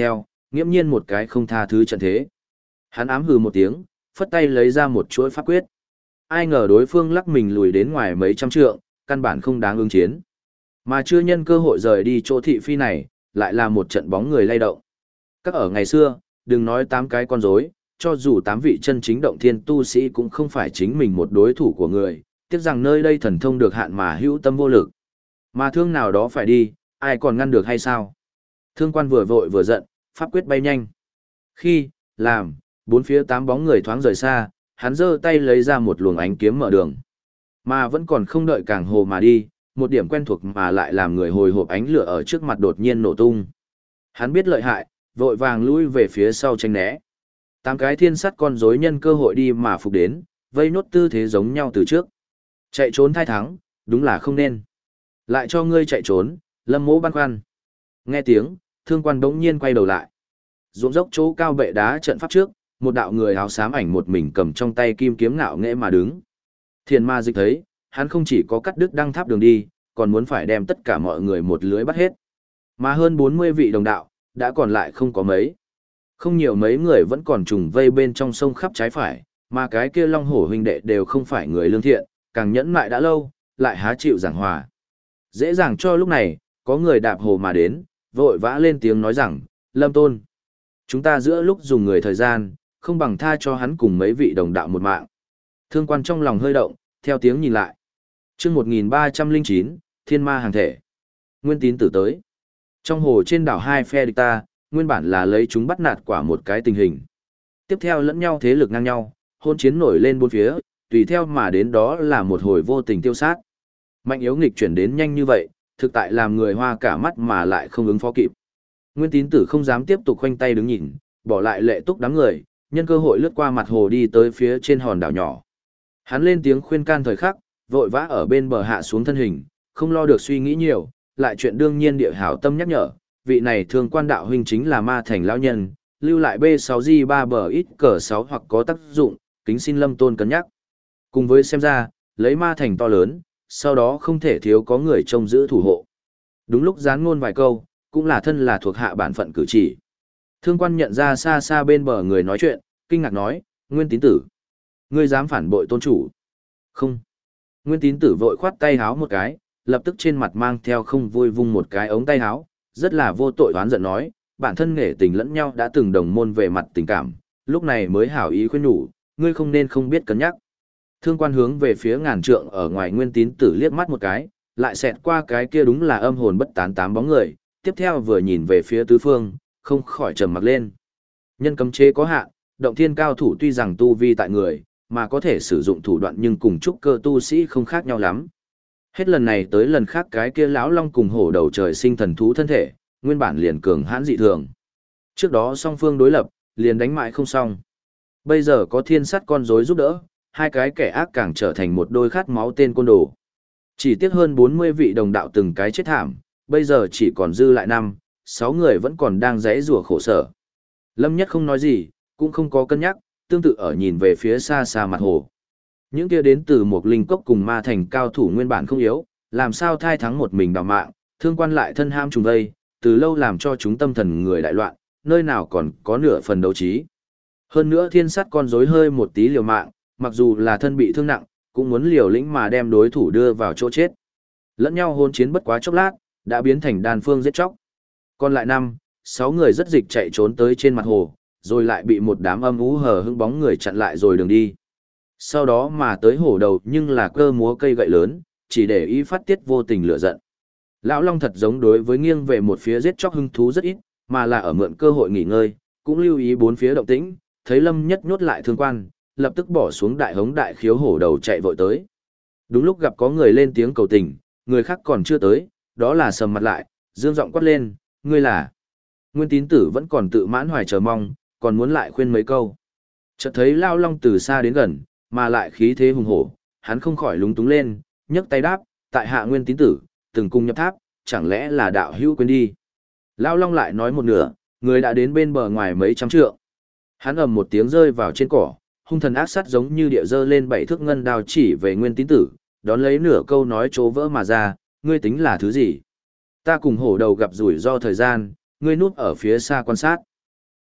nghiễm nhiên một cái không tha thứ trận thế. Hắn ám hừ một tiếng, phất tay lấy ra một chuỗi pháp quyết. Ai ngờ đối phương lắc mình lùi đến ngoài mấy trăm trượng, căn bản không đáng ứng chiến. Mà chưa nhân cơ hội rời đi chỗ thị phi này, lại là một trận bóng người lay động. Các ở ngày xưa, đừng nói 8 cái con rối, cho dù 8 vị chân chính động thiên tu sĩ cũng không phải chính mình một đối thủ của người, tiếc rằng nơi đây thần thông được hạn mà hữu tâm vô lực. Mà thương nào đó phải đi, ai còn ngăn được hay sao? Thương quan vừa vội vừa giận, pháp quyết bay nhanh. Khi, làm, bốn phía 8 bóng người thoáng rời xa, hắn giơ tay lấy ra một luồng ánh kiếm mở đường. Mà vẫn còn không đợi càng hồ mà đi, một điểm quen thuộc mà lại làm người hồi hộp ánh lửa ở trước mặt đột nhiên nổ tung. Hắn biết lợi hại, vội vàng lui về phía sau tránh né. 8 cái thiên sắt con rối nhân cơ hội đi mà phục đến, vây nốt tư thế giống nhau từ trước. Chạy trốn thai thắng, đúng là không nên. Lại cho ngươi chạy trốn, Lâm Mỗ băn khoăn. Nghe tiếng, thương quan bỗng nhiên quay đầu lại. Ruộng dốc chỗ cao bệ đá trận pháp trước, một đạo người áo xám ảnh một mình cầm trong tay kim kiếm ngạo nghễ mà đứng. Thiền ma dịch thấy, hắn không chỉ có cắt đứt đăng tháp đường đi, còn muốn phải đem tất cả mọi người một lưới bắt hết. Mà hơn 40 vị đồng đạo, đã còn lại không có mấy. Không nhiều mấy người vẫn còn trùng vây bên trong sông khắp trái phải, mà cái kia long hổ huynh đệ đều không phải người lương thiện, càng nhẫn mại đã lâu, lại há chịu giảng hòa. Dễ dàng cho lúc này, có người đạp hồ mà đến, vội vã lên tiếng nói rằng, Lâm Tôn, chúng ta giữa lúc dùng người thời gian, không bằng tha cho hắn cùng mấy vị đồng đạo một mạng. Thương quan trong lòng hơi động, theo tiếng nhìn lại. Chương 1309, Thiên Ma hàng thể. Nguyên Tín tử tới. Trong hồ trên đảo hai phe địch ta, nguyên bản là lấy chúng bắt nạt quả một cái tình hình. Tiếp theo lẫn nhau thế lực ngang nhau, hôn chiến nổi lên bốn phía, tùy theo mà đến đó là một hồi vô tình tiêu sát. Mạnh yếu nghịch chuyển đến nhanh như vậy, thực tại làm người hoa cả mắt mà lại không ứng phó kịp. Nguyên Tín tử không dám tiếp tục khoanh tay đứng nhìn, bỏ lại lệ túc đám người, nhân cơ hội lướt qua mặt hồ đi tới phía trên hòn đảo nhỏ. Hắn lên tiếng khuyên can thời khắc, vội vã ở bên bờ hạ xuống thân hình, không lo được suy nghĩ nhiều, lại chuyện đương nhiên địa hảo tâm nhắc nhở, vị này thương quan đạo huynh chính là ma thành lão nhân, lưu lại B6G3 bờ ít cờ 6 hoặc có tác dụng, kính xin Lâm Tôn cân nhắc. Cùng với xem ra, lấy ma thành to lớn, sau đó không thể thiếu có người trông giữ thủ hộ. Đúng lúc gián ngôn vài câu, cũng là thân là thuộc hạ bản phận cử chỉ. Thương quan nhận ra xa xa bên bờ người nói chuyện, kinh ngạc nói, Nguyên Tín tử, ngươi dám phản bội tôn chủ? Không. Nguyên Tín tử vội khoát tay háo một cái, lập tức trên mặt mang theo không vui vung một cái ống tay háo, rất là vô tội oán giận nói, bản thân nghệ tình lẫn nhau đã từng đồng môn về mặt tình cảm, lúc này mới hảo ý khuyên nhủ, ngươi không nên không biết cân nhắc. Thương quan hướng về phía ngàn trượng ở ngoài Nguyên Tín tử liếc mắt một cái, lại xẹt qua cái kia đúng là âm hồn bất tán 8 bóng người, tiếp theo vừa nhìn về phía tứ phương, không khỏi trầm mặc lên. Nhân cấm chế có hạn, động thiên cao thủ tuy rằng tu vi tại người, mà có thể sử dụng thủ đoạn nhưng cùng trúc cơ tu sĩ không khác nhau lắm. Hết lần này tới lần khác cái kia lão long cùng hổ đầu trời sinh thần thú thân thể, nguyên bản liền cường hãn dị thường. Trước đó song phương đối lập, liền đánh mãi không xong. Bây giờ có thiên sắt con rối giúp đỡ, hai cái kẻ ác càng trở thành một đôi khát máu tên côn đồ. Chỉ tiếc hơn 40 vị đồng đạo từng cái chết thảm, bây giờ chỉ còn dư lại 6 người vẫn còn đang giãy giụa khổ sở. Lâm Nhất không nói gì, cũng không có cân nhắc, tương tự ở nhìn về phía xa xa mặt hồ. Những kia đến từ một linh cốc cùng ma thành cao thủ nguyên bản không yếu, làm sao thai thắng một mình đào mạng, thương quan lại thân ham trùng vây, từ lâu làm cho chúng tâm thần người đại loạn, nơi nào còn có nửa phần đấu trí. Hơn nữa thiên sắt con rối hơi một tí liều mạng, mặc dù là thân bị thương nặng, cũng muốn liều lĩnh mà đem đối thủ đưa vào chỗ chết. Lẫn nhau hôn chiến bất quá chốc lát, đã biến thành đàn phương giết chóc. Còn lại 6 người rất dịch chạy trốn tới trên mặt hồ, rồi lại bị một đám âm ú hờ hững bóng người chặn lại rồi đường đi. Sau đó mà tới hổ đầu nhưng là cơ múa cây gậy lớn, chỉ để ý phát tiết vô tình lửa giận. Lão Long thật giống đối với nghiêng về một phía giết chóc hứng thú rất ít, mà là ở mượn cơ hội nghỉ ngơi, cũng lưu ý bốn phía động tĩnh, thấy Lâm Nhất nhốt lại thương quan, lập tức bỏ xuống đại hống đại khiếu hổ đầu chạy vội tới. Đúng lúc gặp có người lên tiếng cầu tình, người khác còn chưa tới, đó là sầm mặt lại, dương giọng quát lên, ngươi là. Nguyên Tín tử vẫn còn tự mãn hoài chờ mong, còn muốn lại khuyên mấy câu. Chợt thấy Lao Long từ xa đến gần, mà lại khí thế hùng hổ, hắn không khỏi lúng túng lên, nhấc tay đáp, tại hạ Nguyên Tín tử, từng cùng nhập tháp, chẳng lẽ là đạo hữu quên đi. Lao Long lại nói một nửa, người đã đến bên bờ ngoài mấy trăm trượng. Hắn ầm một tiếng rơi vào trên cỏ, hung thần ác sát giống như địa dơ lên 7 thước ngân đao chỉ về Nguyên Tín tử, đón lấy nửa câu nói trố vỡ mà ra, ngươi tính là thứ gì? Ta cùng hổ đầu gặp rủi ro thời gian, ngươi núp ở phía xa quan sát.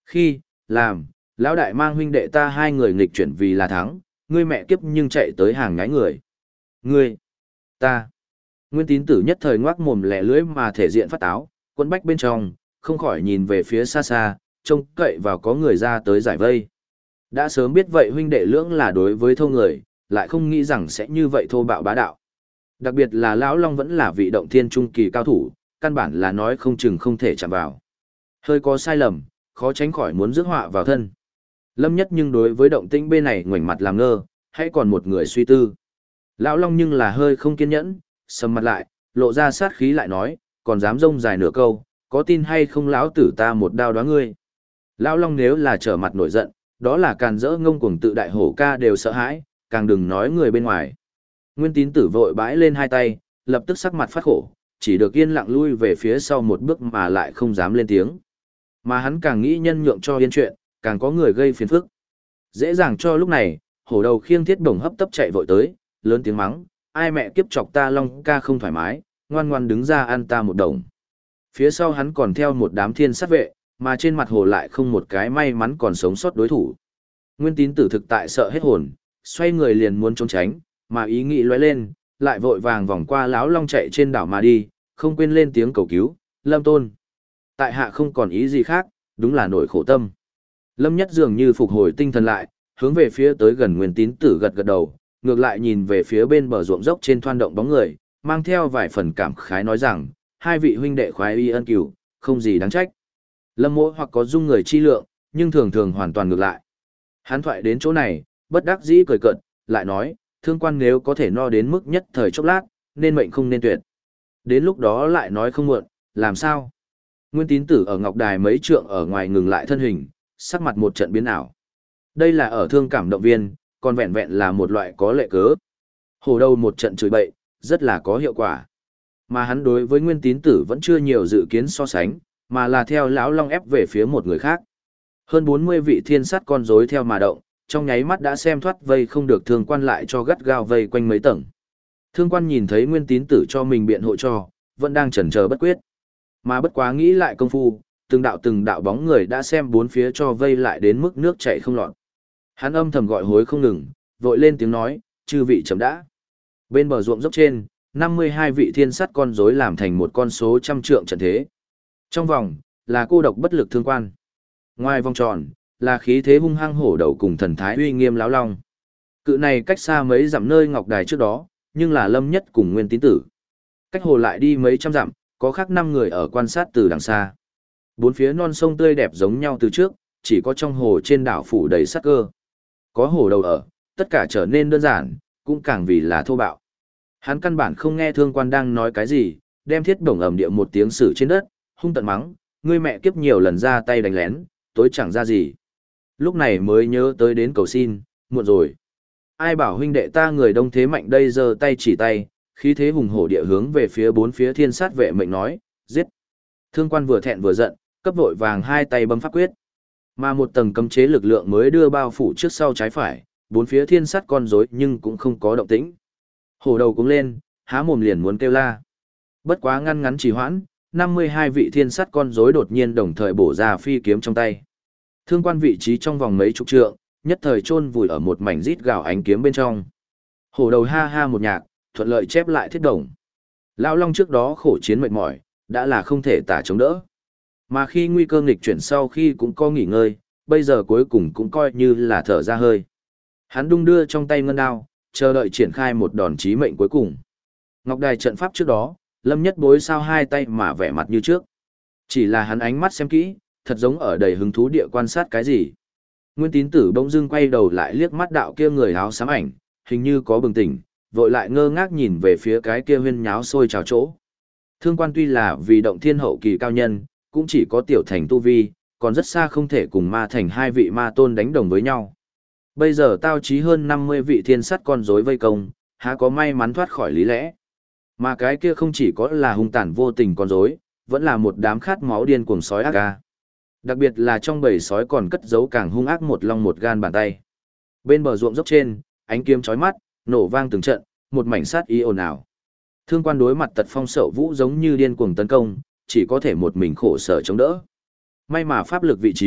Khi, làm, lão đại mang huynh đệ ta hai người nghịch chuyển vì là thắng, ngươi mẹ kiếp nhưng chạy tới hàng ngái người. Ngươi, ta. Nguyên Tín Tử nhất thời ngoác mồm lẻ lưỡi mà thể diện phát táo, quấn bách bên trong, không khỏi nhìn về phía xa xa, trông cậy vào có người ra tới giải vây. Đã sớm biết vậy huynh đệ lưỡng là đối với thô người, lại không nghĩ rằng sẽ như vậy thô bạo bá đạo. Đặc biệt là Lão Long vẫn là vị động thiên trung kỳ cao thủ, căn bản là nói không chừng không thể chạm vào. Hơi có sai lầm, khó tránh khỏi muốn rước họa vào thân. Lâm Nhất nhưng đối với động tĩnh bên này ngoảnh mặt làm ngơ, hãy còn một người suy tư. Lão Long nhưng là hơi không kiên nhẫn, sầm mặt lại, lộ ra sát khí lại nói, còn dám rông dài nửa câu, có tin hay không lão tử ta một đao đoán ngươi. Lão Long nếu là trở mặt nổi giận, đó là càn rỡ ngông cuồng tự đại hổ ca đều sợ hãi, càng đừng nói người bên ngoài. Nguyên Tín Tử vội bãi lên hai tay, lập tức sắc mặt phát khổ, chỉ được yên lặng lui về phía sau một bước mà lại không dám lên tiếng. Mà hắn càng nghĩ nhân nhượng cho yên chuyện, càng có người gây phiền phức. Dễ dàng cho lúc này, hổ đầu khiêng thiết đồng hấp tấp chạy vội tới, lớn tiếng mắng, ai mẹ kiếp chọc ta Long ca không thoải mái, ngoan ngoan đứng ra ăn ta một đồng. Phía sau hắn còn theo một đám thiên sát vệ, mà trên mặt hồ lại không một cái may mắn còn sống sót đối thủ. Nguyên Tín Tử thực tại sợ hết hồn, xoay người liền muốn trốn tránh, mà ý nghĩ lóe lên, lại vội vàng vòng qua lão Long chạy trên đảo mà đi, không quên lên tiếng cầu cứu, Lâm Tôn. Tại hạ không còn ý gì khác, đúng là nỗi khổ tâm. Lâm Nhất dường như phục hồi tinh thần lại, hướng về phía tới gần Nguyên Tín Tử gật gật đầu, ngược lại nhìn về phía bên bờ ruộng dốc trên thoan động bóng người, mang theo vài phần cảm khái nói rằng, hai vị huynh đệ khoái y ân cửu, không gì đáng trách. Lâm Mỗ hoặc có dung người chi lượng, nhưng thường thường hoàn toàn ngược lại. Hắn thoại đến chỗ này, bất đắc dĩ cười cợt, lại nói, thương quan nếu có thể no đến mức nhất thời chốc lát, nên mệnh không nên tuyệt. Đến lúc đó lại nói không muộn, làm sao? Nguyên Tín Tử ở ngọc đài mấy trượng ở ngoài ngừng lại thân hình, sắc mặt một trận biến ảo. Đây là ở thương cảm động viên, còn vẹn vẹn là một loại có lệ cớ. Hổ đầu một trận chửi bậy, rất là có hiệu quả. Mà hắn đối với Nguyên Tín Tử vẫn chưa nhiều dự kiến so sánh, mà là theo lão Long ép về phía một người khác. Hơn 40 vị thiên sát con rối theo mà động, trong nháy mắt đã xem thoát vây không được thương quan lại cho gắt gao vây quanh mấy tầng. Thương quan nhìn thấy Nguyên Tín Tử cho mình biện hộ cho, vẫn đang chần chờ bất quyết. Mà bất quá nghĩ lại công phu, từng đạo bóng người đã xem bốn phía cho vây lại đến mức nước chảy không lọt. Hắn âm thầm gọi hối không ngừng, vội lên tiếng nói, chư vị chấm đã. Bên bờ ruộng dốc trên, 52 vị thiên sát con rối làm thành một con số trăm trượng trận thế. Trong vòng, là cô độc bất lực thương quan. Ngoài vòng tròn, là khí thế hung hăng hổ đầu cùng thần thái uy nghiêm láo long. Cự này cách xa mấy dặm nơi ngọc đài trước đó, nhưng là Lâm Nhất cùng Nguyên Tín Tử. Cách hồ lại đi mấy trăm dặm, có khác 5 người ở quan sát từ đằng xa. Bốn phía non sông tươi đẹp giống nhau từ trước, chỉ có trong hồ trên đảo phủ đầy sắc cơ. Có hổ đầu ở, tất cả trở nên đơn giản, cũng càng vì là thô bạo. Hắn căn bản không nghe thương quan đang nói cái gì, đem thiết bổng ầm địa một tiếng sử trên đất, hung tận mắng, ngươi mẹ kiếp nhiều lần ra tay đánh lén, tối chẳng ra gì. Lúc này mới nhớ tới đến cầu xin, muộn rồi. Ai bảo huynh đệ ta người đông thế mạnh đây giơ tay chỉ tay, khí thế hùng hổ địa hướng về phía bốn phía thiên sát vệ mệnh nói, giết. Thương quan vừa thẹn vừa giận, cấp vội vàng hai tay bấm pháp quyết. Mà một tầng cấm chế lực lượng mới đưa bao phủ trước sau trái phải, bốn phía thiên sát con rối nhưng cũng không có động tĩnh. Hổ đầu cũng lên, há mồm liền muốn kêu la. Bất quá ngăn ngắn trì hoãn, 52 vị thiên sát con rối đột nhiên đồng thời bổ ra phi kiếm trong tay. Thương quan vị trí trong vòng mấy chục trượng, nhất thời chôn vùi ở một mảnh rít gào ánh kiếm bên trong. Hổ đầu ha ha một nhạc, thuận lợi chép lại thiết đồng. Lão Long trước đó khổ chiến mệt mỏi, đã là không thể tả chống đỡ. Mà khi nguy cơ nghịch chuyển sau khi cũng có nghỉ ngơi, bây giờ cuối cùng cũng coi như là thở ra hơi. Hắn đung đưa trong tay ngân đao, chờ đợi triển khai một đòn chí mệnh cuối cùng. Ngọc đài trận pháp trước đó, Lâm Nhất bối sao hai tay mà vẻ mặt như trước. Chỉ là hắn ánh mắt xem kỹ, thật giống ở đầy hứng thú địa quan sát cái gì. Nguyên Tín Tử bỗng dưng quay đầu lại liếc mắt đạo kia người áo xám ảnh, hình như có bừng tỉnh, vội lại ngơ ngác nhìn về phía cái kia huyên nháo sôi trào chỗ. Thương quan tuy là vì động thiên hậu kỳ cao nhân, cũng chỉ có tiểu thành tu vi, còn rất xa không thể cùng ma thành hai vị ma tôn đánh đồng với nhau. Bây giờ tao chí hơn 50 vị thiên sắt con rối vây công, há có may mắn thoát khỏi lý lẽ. Mà cái kia không chỉ có là hung tàn vô tình con rối, vẫn là một đám khát máu điên cuồng sói ác ga. Đặc biệt là trong bầy sói còn cất giấu càng hung ác một long một gan bàn tay. Bên bờ ruộng dốc trên, ánh kiếm chói mắt, nổ vang từng trận, một mảnh sát ý ồn ào. Thương quan đối mặt tật phong sậu vũ giống như điên cuồng tấn công, chỉ có thể một mình khổ sở chống đỡ. May mà pháp lực vị trí,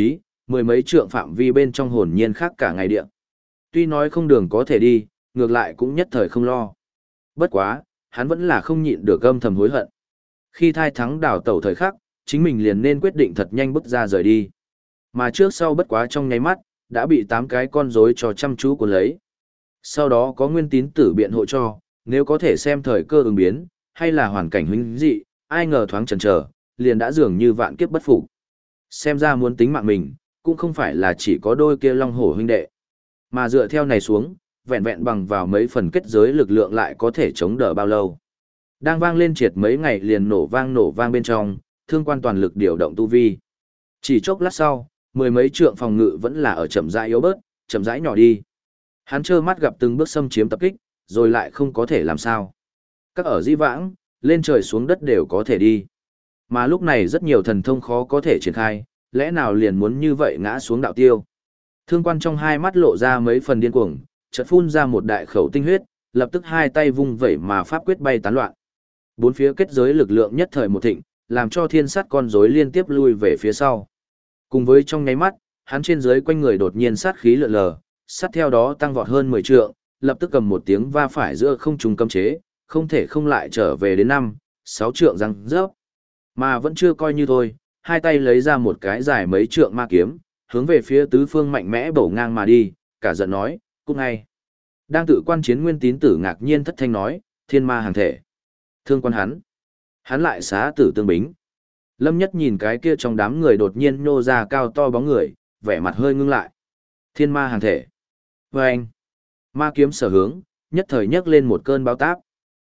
mười mấy trượng phạm vi bên trong hồn nhiên khác cả ngày địa. Tuy nói không đường có thể đi, ngược lại cũng nhất thời không lo. Bất quá, hắn vẫn là không nhịn được âm thầm hối hận. Khi thai thắng đảo tẩu thời khắc, chính mình liền nên quyết định thật nhanh bước ra rời đi. Mà trước sau bất quá trong nháy mắt, đã bị 8 cái con rối cho chăm chú cuốn lấy. Sau đó có Nguyên Tín Tử biện hộ cho, nếu có thể xem thời cơ ứng biến, hay là hoàn cảnh huynh dị, ai ngờ thoáng chần chờ, liền đã dường như vạn kiếp bất phục. Xem ra muốn tính mạng mình, cũng không phải là chỉ có đôi kia long hổ huynh đệ. Mà dựa theo này xuống, vẹn vẹn bằng vào mấy phần kết giới lực lượng lại có thể chống đỡ bao lâu. Đang vang lên triệt mấy ngày liền nổ vang bên trong, Thương Quan toàn lực điều động tu vi. Chỉ chốc lát sau, mười mấy trượng phòng ngự vẫn là ở chậm rãi yếu bớt, chậm rãi nhỏ đi. Hắn trơ mắt gặp từng bước xâm chiếm tập kích, rồi lại không có thể làm sao. Các ở di vãng, lên trời xuống đất đều có thể đi. Mà lúc này rất nhiều thần thông khó có thể triển khai, lẽ nào liền muốn như vậy ngã xuống đạo tiêu. Thương Quan trong hai mắt lộ ra mấy phần điên cuồng, chợt phun ra một đại khẩu tinh huyết, lập tức hai tay vung vẩy mà pháp quyết bay tán loạn. Bốn phía kết giới lực lượng nhất thời một thịnh, làm cho thiên sát con rối liên tiếp lui về phía sau. Cùng với trong nháy mắt, hắn trên dưới quanh người đột nhiên sát khí lượn lờ, sát theo đó tăng vọt hơn 10 trượng, lập tức cầm một tiếng va phải giữa không trung cấm chế, không thể không lại trở về đến 5, 6 trượng răng rớp. Mà vẫn chưa coi như thôi, hai tay lấy ra một cái dài mấy trượng ma kiếm, hướng về phía tứ phương mạnh mẽ bổ ngang mà đi, cả giận nói, cút ngay. Đang tự quan chiến Nguyên Tín Tử ngạc nhiên thất thanh nói, thiên ma hàng thể. Thương Quan hắn lại xá tử tương bính. Lâm Nhất nhìn cái kia trong đám người đột nhiên nhô ra cao to bóng người, vẻ mặt hơi ngưng lại. Thiên ma hàng thể. Và anh, ma kiếm sở hướng, nhất thời nhấc lên một cơn báo táp.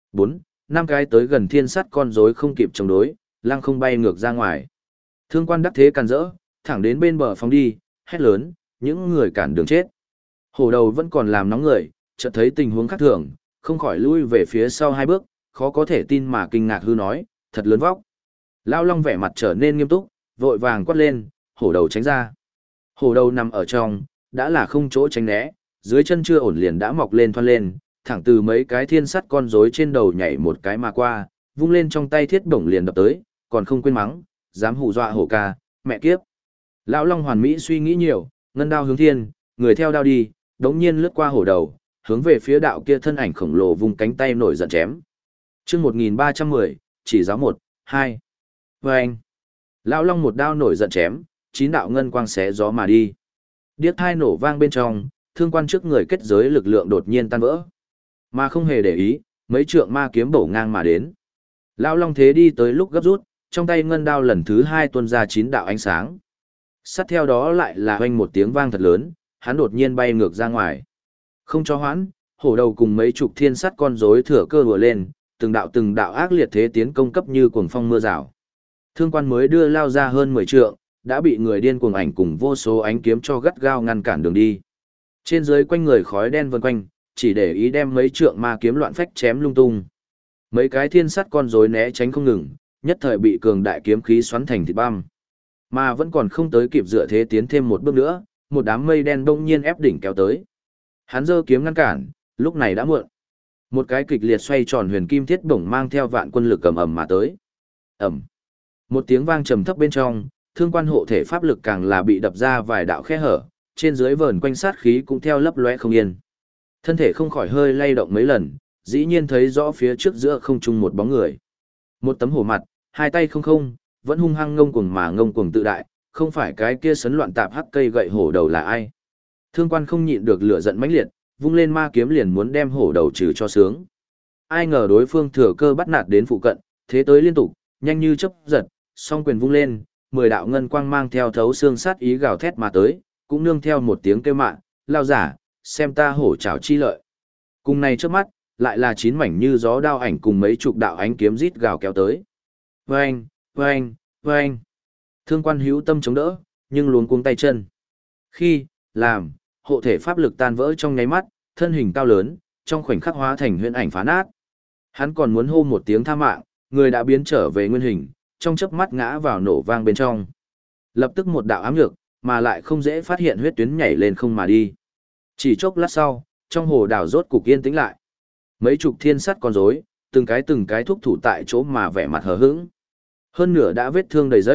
4, 5 cái tới gần thiên sắt con rối không kịp chống đối, lăng không bay ngược ra ngoài. Thương Quan đắc thế càn rỡ, thẳng đến bên bờ phóng đi, hét lớn, những người cản đường chết. Hổ đầu vẫn còn làm nóng người, chợt thấy tình huống khác thường, không khỏi lui về phía sau 2 bước, khó có thể tin mà kinh ngạc hư nói, thật lớn vóc. Lão Long vẻ mặt trở nên nghiêm túc, vội vàng quát lên, hổ đầu tránh ra. Hổ đầu nằm ở trong, đã là không chỗ tránh né, dưới chân chưa ổn liền đã mọc lên thoăn lên, thẳng từ mấy cái thiên sắt con rối trên đầu nhảy một cái mà qua, vung lên trong tay thiết bổng liền đập tới, còn không quên mắng, dám hù dọa hổ ca, mẹ kiếp. Lão Long hoàn mỹ suy nghĩ nhiều, ngân đao hướng thiên, người theo đao đi, đống nhiên lướt qua hổ đầu, hướng về phía đạo kia thân ảnh khổng lồ vung cánh tay nổi giận chém. Chương 1310, chỉ giáo 1, 2. Và anh, Lão Long một đao nổi giận chém, 9 đạo ngân quang xé gió mà đi. Điếc thai nổ vang bên trong, Thương Quan trước người kết giới lực lượng đột nhiên tan vỡ. Mà không hề để ý, mấy trượng ma kiếm bổ ngang mà đến. Lão Long thế đi tới lúc gấp rút, trong tay ngân đao lần thứ 2 tuôn ra 9 đạo ánh sáng. Sát theo đó lại là hoanh một tiếng vang thật lớn, hắn đột nhiên bay ngược ra ngoài. Không cho hoãn, hổ đầu cùng mấy chục thiên sắt con rối thừa cơ đùa lên, từng đạo ác liệt thế tiến công cấp như cuồng phong mưa rào. Thương Quan mới đưa lao ra hơn 10 trượng, đã bị người điên cuồng ảnh cùng vô số ánh kiếm cho gắt gao ngăn cản đường đi. Trên dưới quanh người khói đen vần quanh, chỉ để ý đem mấy trượng ma kiếm loạn phách chém lung tung. Mấy cái thiên sắt con rối né tránh không ngừng, nhất thời bị cường đại kiếm khí xoắn thành thịt băm. Mà vẫn còn không tới kịp dựa thế tiến thêm một bước nữa, một đám mây đen đông nhiên ép đỉnh kéo tới. Hắn giơ kiếm ngăn cản, lúc này đã muộn. Một cái kịch liệt xoay tròn huyền kim thiết bổng mang theo vạn quân lực ầm ầm mà tới. Ầm. Một tiếng vang trầm thấp bên trong, Thương Quan hộ thể pháp lực càng là bị đập ra vài đạo khe hở, trên dưới vờn quanh sát khí cũng theo lấp lóe không yên. Thân thể không khỏi hơi lay động mấy lần, dĩ nhiên thấy rõ phía trước giữa không trung một bóng người. Một tấm hổ mặt, hai tay không, vẫn hung hăng ngông cuồng tự đại, không phải cái kia sấn loạn tạp hắc cây gậy hổ đầu là ai. Thương Quan không nhịn được lửa giận mãnh liệt, vung lên ma kiếm liền muốn đem hổ đầu trừ cho sướng. Ai ngờ đối phương thừa cơ bắt nạt đến phụ cận, thế tới liên tục, nhanh như chớp giật, song quyền vung lên, 10 đạo ngân quang mang theo thấu xương sát ý gào thét mà tới, cũng nương theo một tiếng kêu mạ, lao giả, xem ta hổ trảo chi lợi. Cùng này trước mắt, lại là 9 mảnh như gió đao ảnh cùng mấy chục đạo ánh kiếm rít gào kéo tới. Vâng, vâng, vâng. Thương Quan hữu tâm chống đỡ, nhưng luống cuống tay chân. Khi, làm, hộ thể pháp lực tan vỡ trong nháy mắt, thân hình cao lớn, trong khoảnh khắc hóa thành huyễn ảnh phá nát. Hắn còn muốn hô một tiếng tha mạng, người đã biến trở về nguyên hình, trong chớp mắt ngã vào nổ vang bên trong. Lập tức một đạo ám nhược, mà lại không dễ phát hiện huyết tuyến nhảy lên không mà đi. Chỉ chốc lát sau, trong hồ đảo rốt cục yên tĩnh lại. Mấy chục thiên sắt con rối, từng cái thúc thủ tại chỗ mà vẻ mặt hờ hững. Hơn nửa đã vết thương đầy dẫy,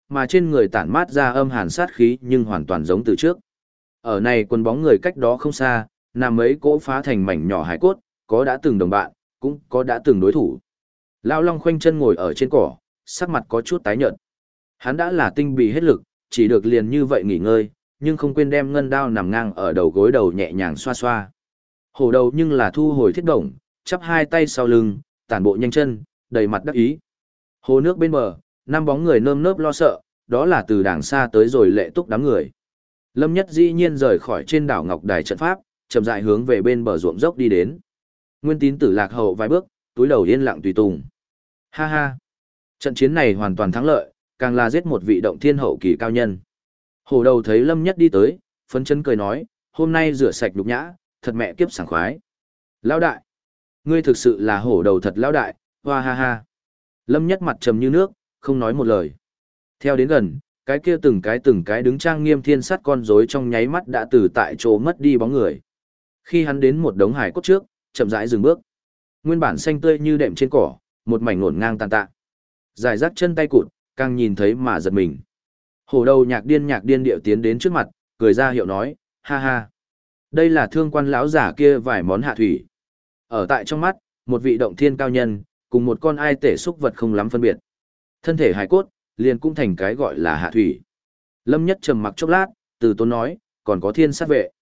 mà trên người tản mát ra âm hàn sát khí nhưng hoàn toàn giống từ trước. Ở này quần bóng người cách đó không xa, nằm mấy cỗ phá thành mảnh nhỏ hải cốt, có đã từng đồng bạn, cũng có đã từng đối thủ. Lão Long khoanh chân ngồi ở trên cỏ, sắc mặt có chút tái nhợt. Hắn đã là tinh bị hết lực, chỉ được liền như vậy nghỉ ngơi, nhưng không quên đem ngân đao nằm ngang ở đầu gối đầu nhẹ nhàng xoa xoa. Hổ đầu nhưng là thu hồi thiết động, chắp hai tay sau lưng, tản bộ nhanh chân, đầy mặt đắc ý. Hồ nước bên bờ, năm bóng người nơm nớp lo sợ, đó là từ đàng xa tới rồi lệ túc đám người. Lâm Nhất dĩ nhiên rời khỏi trên đảo Ngọc Đài trận pháp, chậm rãi hướng về bên bờ ruộng dốc đi đến. Nguyên Tín Tử lạc hậu vài bước, túi đầu yên lặng tùy tùng. Ha ha! Trận chiến này hoàn toàn thắng lợi, càng là giết một vị động thiên hậu kỳ cao nhân. Hổ đầu thấy Lâm Nhất đi tới, phấn chấn cười nói, hôm nay rửa sạch nhục nhã, thật mẹ kiếp sảng khoái. Lão đại! Ngươi thực sự là hổ đầu thật lão đại, hoa ha ha! Lâm Nhất mặt trầm như nước, không nói một lời. Theo đến gần, cái kia từng cái đứng trang nghiêm thiên sắt con rối trong nháy mắt đã từ tại chỗ mất đi bóng người. Khi hắn đến một đống hải cốt trước, chậm rãi dừng bước. Nguyên bản xanh tươi như đệm trên cỏ, một mảnh ngổn ngang tàn tạ. Giải rác chân tay cụt, càng nhìn thấy mà giật mình. Hổ đầu nhạc điên điệu tiến đến trước mặt, cười ra hiệu nói, ha ha. Đây là thương quan lão giả kia vài món hạ thủy. Ở tại trong mắt, một vị động thiên cao nhân, cùng một con ai tể xúc vật không lắm phân biệt. Thân thể hải cốt, liền cũng thành cái gọi là hạ thủy. Lâm Nhất trầm mặc chốc lát, từ tốn nói, còn có thiên sát vệ.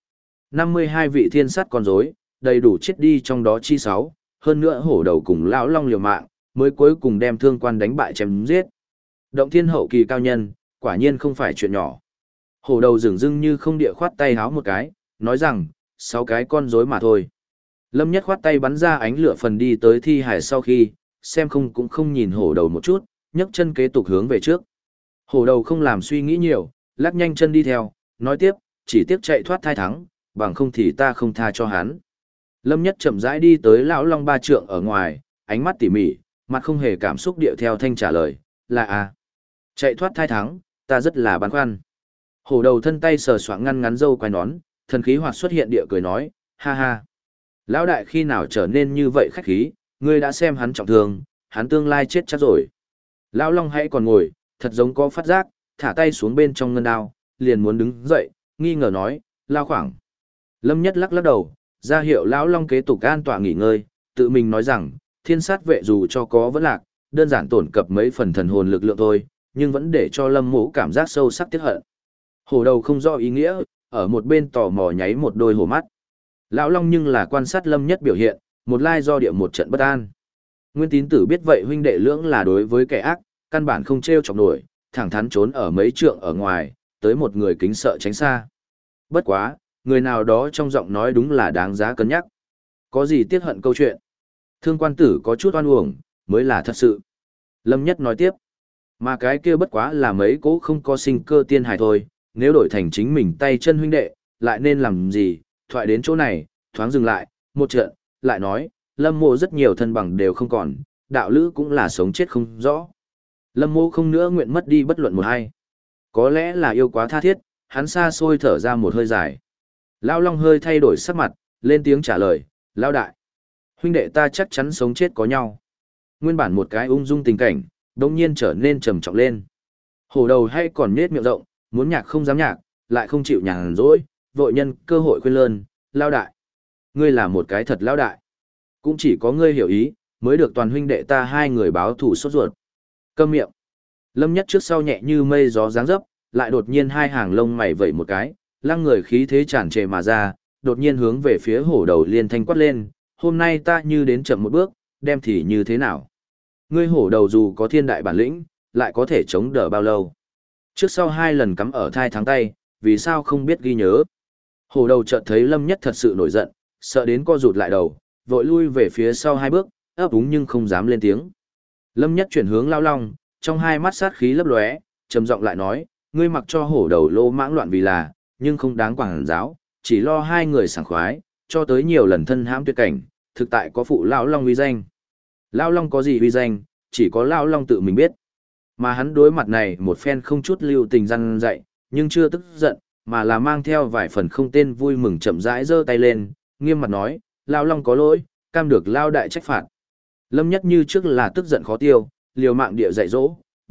52 vị thiên sát con rối, đầy đủ chết đi trong đó chi 6, hơn nữa hổ đầu cùng lão long liều mạng, mới cuối cùng đem thương quan đánh bại chém giết. Động thiên hậu kỳ cao nhân, quả nhiên không phải chuyện nhỏ. Hổ đầu dửng dưng như không địa khoát tay háo một cái, nói rằng, 6 cái con rối mà thôi. Lâm Nhất khoát tay bắn ra ánh lửa phần đi tới thi hải sau khi, xem không cũng không nhìn hổ đầu một chút, nhấc chân kế tục hướng về trước. Hổ đầu không làm suy nghĩ nhiều, lắc nhanh chân đi theo, nói tiếp, chỉ tiếc chạy thoát thai thắng, bằng không thì ta không tha cho hắn. Lâm Nhất chậm rãi đi tới lão long ba trượng ở ngoài, ánh mắt tỉ mỉ, mặt không hề cảm xúc điệu theo thanh trả lời, là à. Chạy thoát thai thắng, ta rất là băn khoăn. Hổ đầu thân tay sờ soạng ngăn ngắn râu quai nón, thần khí hoạt xuất hiện địa cười nói, ha ha. Lão đại khi nào trở nên như vậy khách khí, ngươi đã xem hắn trọng thương, hắn tương lai chết chắc rồi. Lão long hãy còn ngồi, thật giống có phát giác, thả tay xuống bên trong ngân đao, liền muốn đứng dậy, nghi ngờ nói, lao khoảng. Lâm Nhất lắc lắc đầu, ra hiệu lão long kế tục an tọa nghỉ ngơi, tự mình nói rằng, thiên sát vệ dù cho có vẫn lạc, đơn giản tổn cập mấy phần thần hồn lực lượng thôi, nhưng vẫn để cho Lâm Mộ cảm giác sâu sắc tiếc hận. Hổ đầu không rõ ý nghĩa, ở một bên tò mò nháy một đôi hổ mắt. Lão long nhưng là quan sát Lâm Nhất biểu hiện, một lai do địa một trận bất an. Nguyên Tín Tử biết vậy huynh đệ lưỡng là đối với kẻ ác, căn bản không trêu chọc nổi, thẳng thắn trốn ở mấy trượng ở ngoài, tới một người kính sợ tránh xa. Bất quá, người nào đó trong giọng nói đúng là đáng giá cân nhắc. Có gì tiếc hận câu chuyện. Thương quan tử có chút oan uổng, mới là thật sự. Lâm Nhất nói tiếp. Mà cái kia bất quá là mấy cố không có sinh cơ tiên hài thôi, nếu đổi thành chính mình tay chân huynh đệ, lại nên làm gì, thoại đến chỗ này, thoáng dừng lại, một trận, lại nói, Lâm Mộ rất nhiều thân bằng đều không còn, đạo lữ cũng là sống chết không rõ. Lâm Mộ không nữa nguyện mất đi bất luận một hay. Có lẽ là yêu quá tha thiết, hắn xa xôi thở ra một hơi dài. Lão Long hơi thay đổi sắc mặt, lên tiếng trả lời, Lão đại. Huynh đệ ta chắc chắn sống chết có nhau. Nguyên bản một cái ung dung tình cảnh, đồng nhiên trở nên trầm trọng lên. Hổ đầu hay còn nết miệng rộng, muốn nhạc không dám nhạc, lại không chịu nhàn rỗi, vội nhân cơ hội khuyên lơn, Lão đại. Ngươi là một cái thật lão đại. Cũng chỉ có ngươi hiểu ý, mới được toàn huynh đệ ta hai người báo thù sốt ruột. Câm miệng. Lâm Nhất trước sau nhẹ như mây gió dáng dấp, lại đột nhiên hai hàng lông mày vẩy một cái, lăng người khí thế tràn trề mà ra, đột nhiên hướng về phía hổ đầu liên thanh quát lên, hôm nay ta như đến chậm một bước, đem thì như thế nào? Ngươi hổ đầu dù có thiên đại bản lĩnh, lại có thể chống đỡ bao lâu? Trước sau hai lần cắm ở thai thắng tay, vì sao không biết ghi nhớ? Hổ đầu chợt thấy Lâm Nhất thật sự nổi giận, sợ đến co rụt lại đầu, vội lui về phía sau hai bước, ấp úng nhưng không dám lên tiếng. Lâm Nhất chuyển hướng Lao Long, trong hai mắt sát khí lấp lóe, trầm giọng lại nói, ngươi mặc cho hổ đầu lô mãng loạn vì là, nhưng không đáng quảng giáo, chỉ lo hai người sảng khoái, cho tới nhiều lần thân hãm tuyệt cảnh, thực tại có phụ Lão Long uy danh. Lão Long có gì uy danh, chỉ có Lão Long tự mình biết. Mà hắn đối mặt này một phen không chút lưu tình răn dạy, nhưng chưa tức giận, mà là mang theo vài phần không tên vui mừng chậm rãi giơ tay lên, nghiêm mặt nói, Lão Long có lỗi, cam được Lao đại trách phạt. Lâm Nhất như trước là tức giận khó tiêu, liều mạng địa dạy dỗ,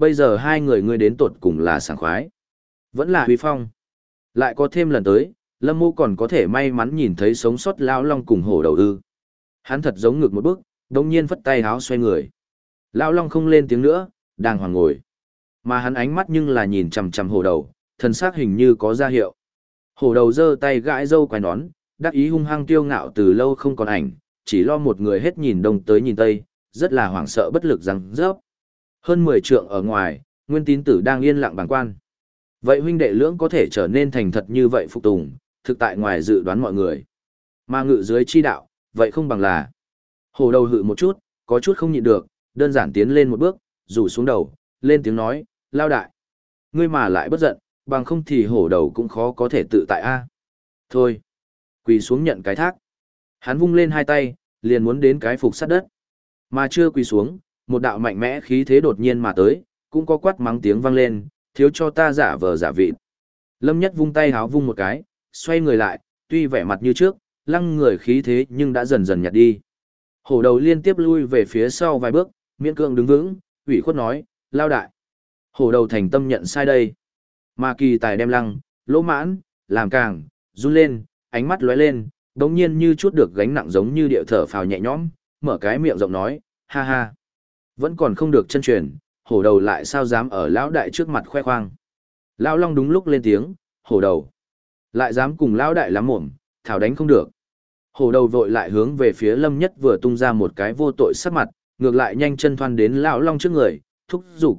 bây giờ hai người ngươi đến tột cùng là sảng khoái. Vẫn là huy phong. Lại có thêm lần tới, Lâm Mô còn có thể may mắn nhìn thấy sống sót Lão Long cùng hổ đầu ư. Hắn thật giống ngực một bước, đồng nhiên phất tay háo xoay người. Lão Long không lên tiếng nữa, đang hoàng ngồi. Mà hắn ánh mắt nhưng là nhìn chằm chằm hổ đầu, thần sắc hình như có ra hiệu. Hổ đầu giơ tay gãi râu quai nón, đắc ý hung hăng tiêu ngạo từ lâu không còn ảnh, chỉ lo một người hết nhìn đông tới nhìn tây, rất là hoảng sợ bất lực răng rớp. Hơn 10 trượng ở ngoài, Nguyên Tín Tử đang yên lặng bàng quan. Vậy huynh đệ lưỡng có thể trở nên thành thật như vậy phục tùng, thực tại ngoài dự đoán mọi người. Mà ngự dưới chi đạo, vậy không bằng là. Hổ đầu hự một chút, có chút không nhịn được, đơn giản tiến lên một bước, rủ xuống đầu, lên tiếng nói, lao đại. Ngươi mà lại bất giận, bằng không thì hổ đầu cũng khó có thể tự tại a. Thôi, quỳ xuống nhận cái thác. Hắn vung lên hai tay, liền muốn đến cái phục sát đất. Mà chưa quỳ xuống, một đạo mạnh mẽ khí thế đột nhiên mà tới, cũng có quát mắng tiếng vang lên, thiếu cho ta giả vờ giả vịt. Lâm Nhất vung tay háo vung một cái, xoay người lại, tuy vẻ mặt như trước, lăng người khí thế nhưng đã dần dần nhạt đi. Hổ đầu liên tiếp lui về phía sau vài bước, miễn cưỡng đứng vững, ủy khuất nói, lao đại. Hổ đầu thành tâm nhận sai đây. Mà kỳ tài đem lăng, lỗ mãn, làm càng, run lên, ánh mắt lóe lên, đống nhiên như chút được gánh nặng giống như điệu thở phào nhẹ nhõm, mở cái miệng rộng nói, ha ha. Vẫn còn không được chân truyền, hổ đầu lại sao dám ở lão đại trước mặt khoe khoang. Lão Long đúng lúc lên tiếng, hổ đầu. Lại dám cùng lão đại lắm mồm, thảo đánh không được. Hổ đầu vội lại hướng về phía Lâm Nhất vừa tung ra một cái vô tội sắc mặt, ngược lại nhanh chân thoăn đến lão Long trước người, thúc giục,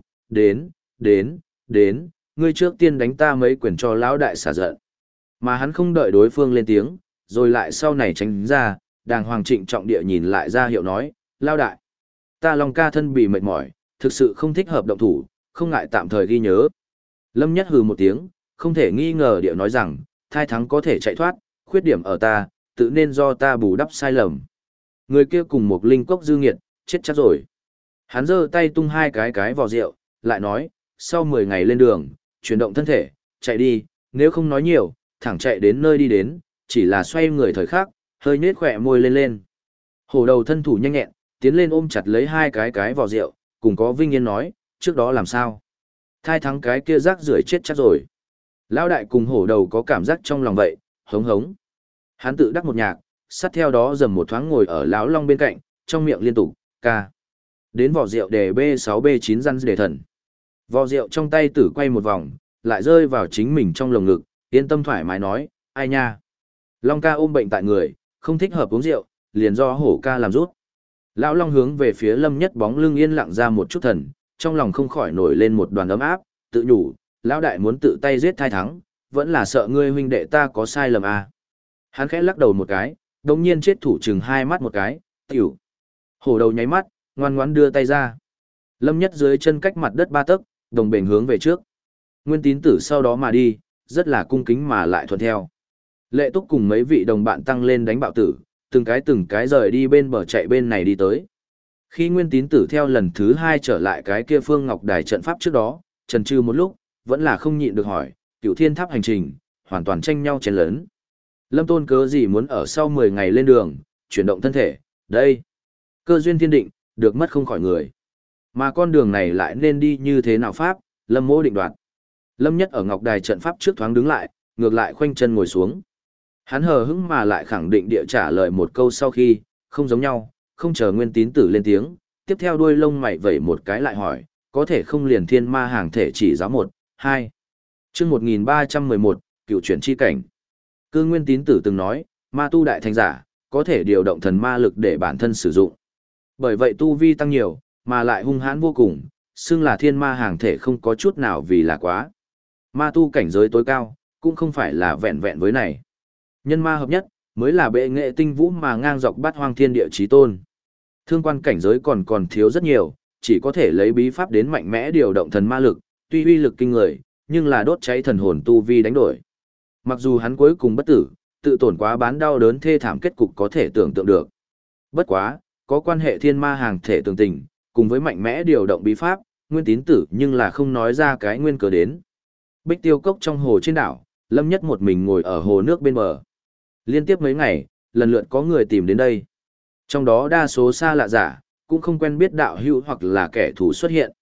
đến, ngươi trước tiên đánh ta mấy quyền cho lão đại xả giận. Mà hắn không đợi đối phương lên tiếng, rồi lại sau này tránh ra, đàng hoàng trịnh trọng địa nhìn lại ra hiệu nói, lão đại. Ta Long ca thân bị mệt mỏi, thực sự không thích hợp động thủ, không ngại tạm thời ghi nhớ. Lâm Nhất hừ một tiếng, không thể nghi ngờ địa nói rằng, thai thắng có thể chạy thoát, khuyết điểm ở ta, tự nên do ta bù đắp sai lầm. Người kia cùng một linh cốc dư nghiệt, chết chắc rồi. Hắn giơ tay tung hai cái vò rượu, lại nói, sau 10 ngày lên đường, chuyển động thân thể, chạy đi, nếu không nói nhiều, thẳng chạy đến nơi đi đến, chỉ là xoay người thời khắc, hơi nết khỏe môi lên lên. Hổ đầu thân thủ nhanh nhẹn, tiến lên ôm chặt lấy hai cái vò rượu, cùng có vinh yên nói, trước đó làm sao? Thai thắng cái kia rác rưởi chết chắc rồi. Lão đại cùng hổ đầu có cảm giác trong lòng vậy, hống hống. Hắn tự đắc một nhạc, sát theo đó dầm một thoáng ngồi ở lão Long bên cạnh, trong miệng liên tục, ca. Đến vỏ rượu đề B6B9 răn đề thần. Vò rượu trong tay tử quay một vòng, lại rơi vào chính mình trong lồng ngực, yên tâm thoải mái nói, ai nha. Long ca ôm bệnh tại người, không thích hợp uống rượu, liền do hổ ca làm rút. Lão Long hướng về phía Lâm Nhất bóng lưng yên lặng ra một chút thần, trong lòng không khỏi nổi lên một đoàn ấm áp, tự nhủ, lão đại muốn tự tay giết thai thắng, vẫn là sợ ngươi huynh đệ ta có sai lầm à. Hắn khẽ lắc đầu một cái, đồng nhiên chết thủ chừng hai mắt một cái, tiểu. Hổ đầu nháy mắt, ngoan ngoãn đưa tay ra. Lâm Nhất dưới chân cách mặt đất 3 tấc, đồng bền hướng về trước. Nguyên Tín Tử sau đó mà đi, rất là cung kính mà lại thuận theo. Lệ Túc cùng mấy vị đồng bạn tăng lên đánh bạo tử, từng cái rời đi bên bờ chạy bên này đi tới. Khi Nguyên Tín Tử theo lần thứ 2 trở lại cái kia Phương Ngọc Đài trận pháp trước đó, chần chừ một lúc, vẫn là không nhịn được hỏi, Cửu Thiên Tháp hành trình, hoàn toàn tranh nhau chén lớn. Lâm Tôn cớ gì muốn ở sau 10 ngày lên đường, chuyển động thân thể, đây. Cơ duyên thiên định, được mất không khỏi người. Mà con đường này lại nên đi như thế nào pháp, Lâm Mỗ định đoạt. Lâm Nhất ở Ngọc Đài trận pháp trước thoáng đứng lại, ngược lại khoanh chân ngồi xuống. Hắn hờ hững mà lại khẳng định địa trả lời một câu sau khi, không giống nhau, không chờ Nguyên Tín Tử lên tiếng, tiếp theo đuôi lông mày vẩy một cái lại hỏi, có thể không liền thiên ma hàng thể chỉ giáo 1, 2. Chương 1311, cựu chuyển chi cảnh. Cư Nguyên Tín Tử từng nói, ma tu đại thành giả, có thể điều động thần ma lực để bản thân sử dụng. Bởi vậy tu vi tăng nhiều, mà lại hung hãn vô cùng, xưng là thiên ma hàng thể không có chút nào vì là quá. Ma tu cảnh giới tối cao, cũng không phải là vẹn vẹn với này. Nhân ma hợp nhất, mới là bệ nghệ tinh vũ mà ngang dọc bát hoang thiên địa chí tôn. Thương quan cảnh giới còn thiếu rất nhiều, chỉ có thể lấy bí pháp đến mạnh mẽ điều động thần ma lực, tuy uy lực kinh người, nhưng là đốt cháy thần hồn tu vi đánh đổi. Mặc dù hắn cuối cùng bất tử, tự tổn quá bán đau đớn thê thảm kết cục có thể tưởng tượng được. Bất quá, có quan hệ thiên ma hàng thể tường tình, cùng với mạnh mẽ điều động bí pháp, Nguyên Tín Tử nhưng là không nói ra cái nguyên cớ đến. Bích Tiêu Cốc trong hồ trên đảo, Lâm Nhất một mình ngồi ở hồ nước bên bờ. Liên tiếp mấy ngày, lần lượt có người tìm đến đây. Trong đó đa số xa lạ giả, cũng không quen biết đạo hữu hoặc là kẻ thù xuất hiện.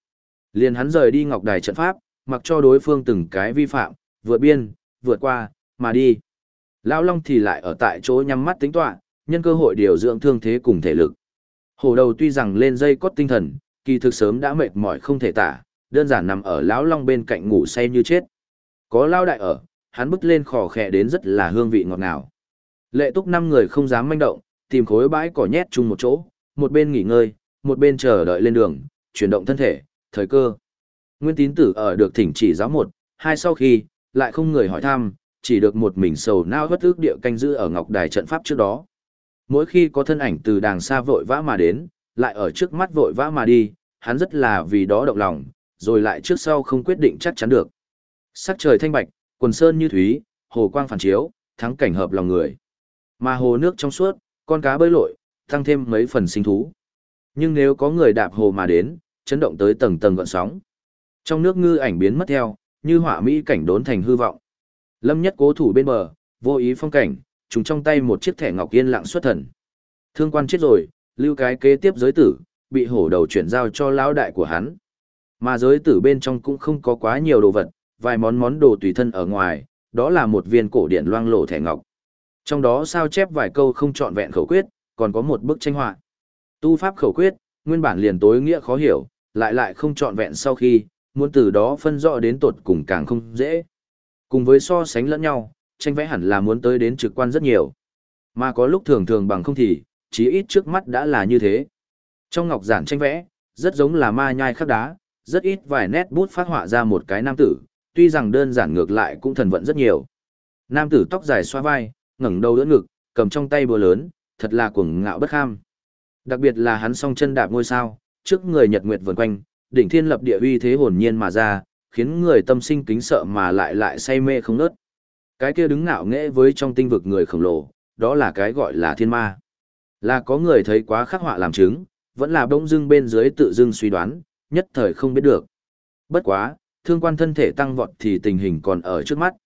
Liền hắn rời đi ngọc đài trận pháp, mặc cho đối phương từng cái vi phạm, vượt biên, vượt qua, mà đi. Lão Long thì lại ở tại chỗ nhắm mắt tính tọa, nhân cơ hội điều dưỡng thương thế cùng thể lực. Hổ đầu tuy rằng lên dây cót tinh thần, kỳ thực sớm đã mệt mỏi không thể tả, đơn giản nằm ở lão Long bên cạnh ngủ say như chết. Có Lão đại ở, hắn bứt lên khò khẽ đến rất là hương vị ngọt ngào. Lệ Túc 5 người không dám manh động, tìm khối bãi cỏ nhét chung một chỗ, một bên nghỉ ngơi, một bên chờ đợi lên đường, chuyển động thân thể, thời cơ. Nguyên Tín Tử ở được thỉnh chỉ giáo 1, 2 sau khi, lại không người hỏi thăm, chỉ được một mình sầu não bất ức địa canh giữ ở ngọc đài trận pháp trước đó. Mỗi khi có thân ảnh từ đàng xa vội vã mà đến, lại ở trước mắt vội vã mà đi, hắn rất là vì đó động lòng, rồi lại trước sau không quyết định chắc chắn được. Sắc trời thanh bạch, quần sơn như thúy, hồ quang phản chiếu, thắng cảnh hợp lòng người. Mà hồ nước trong suốt, con cá bơi lội, tăng thêm mấy phần sinh thú. Nhưng nếu có người đạp hồ mà đến, chấn động tới tầng tầng gợn sóng. Trong nước ngư ảnh biến mất theo, như họa mỹ cảnh đốn thành hư vọng. Lâm Nhất cố thủ bên bờ, vô ý phong cảnh, trùng trong tay một chiếc thẻ ngọc yên lặng xuất thần. Thương quan chết rồi, lưu cái kế tiếp giới tử, bị hổ đầu chuyển giao cho lão đại của hắn. Mà giới tử bên trong cũng không có quá nhiều đồ vật, vài món đồ tùy thân ở ngoài, đó là một viên cổ điển loang lổ thẻ ngọc. Trong đó sao chép vài câu không trọn vẹn khẩu quyết, còn có một bức tranh họa. Tu pháp khẩu quyết, nguyên bản liền tối nghĩa khó hiểu, lại không trọn vẹn sau khi, muốn từ đó phân rõ đến tột cùng càng không dễ. Cùng với so sánh lẫn nhau, tranh vẽ hẳn là muốn tới đến trực quan rất nhiều. Mà có lúc thường thường bằng không thì, chí ít trước mắt đã là như thế. Trong ngọc giản tranh vẽ, rất giống là ma nhai khắc đá, rất ít vài nét bút phát họa ra một cái nam tử, tuy rằng đơn giản ngược lại cũng thần vận rất nhiều. Nam tử tóc dài xoa vai, ngẩng đầu đỡ ngực, cầm trong tay búa lớn, thật là cuồng ngạo bất kham. Đặc biệt là hắn song chân đạp ngôi sao, trước người nhật nguyệt vần quanh, đỉnh thiên lập địa uy thế hồn nhiên mà ra, khiến người tâm sinh kính sợ mà lại say mê không ngớt. Cái kia đứng ngạo nghễ với trong tinh vực người khổng lồ, đó là cái gọi là thiên ma. Là có người thấy quá khắc họa làm chứng, vẫn là bỗng dưng bên dưới tự dưng suy đoán, nhất thời không biết được. Bất quá, thương quan thân thể tăng vọt thì tình hình còn ở trước mắt,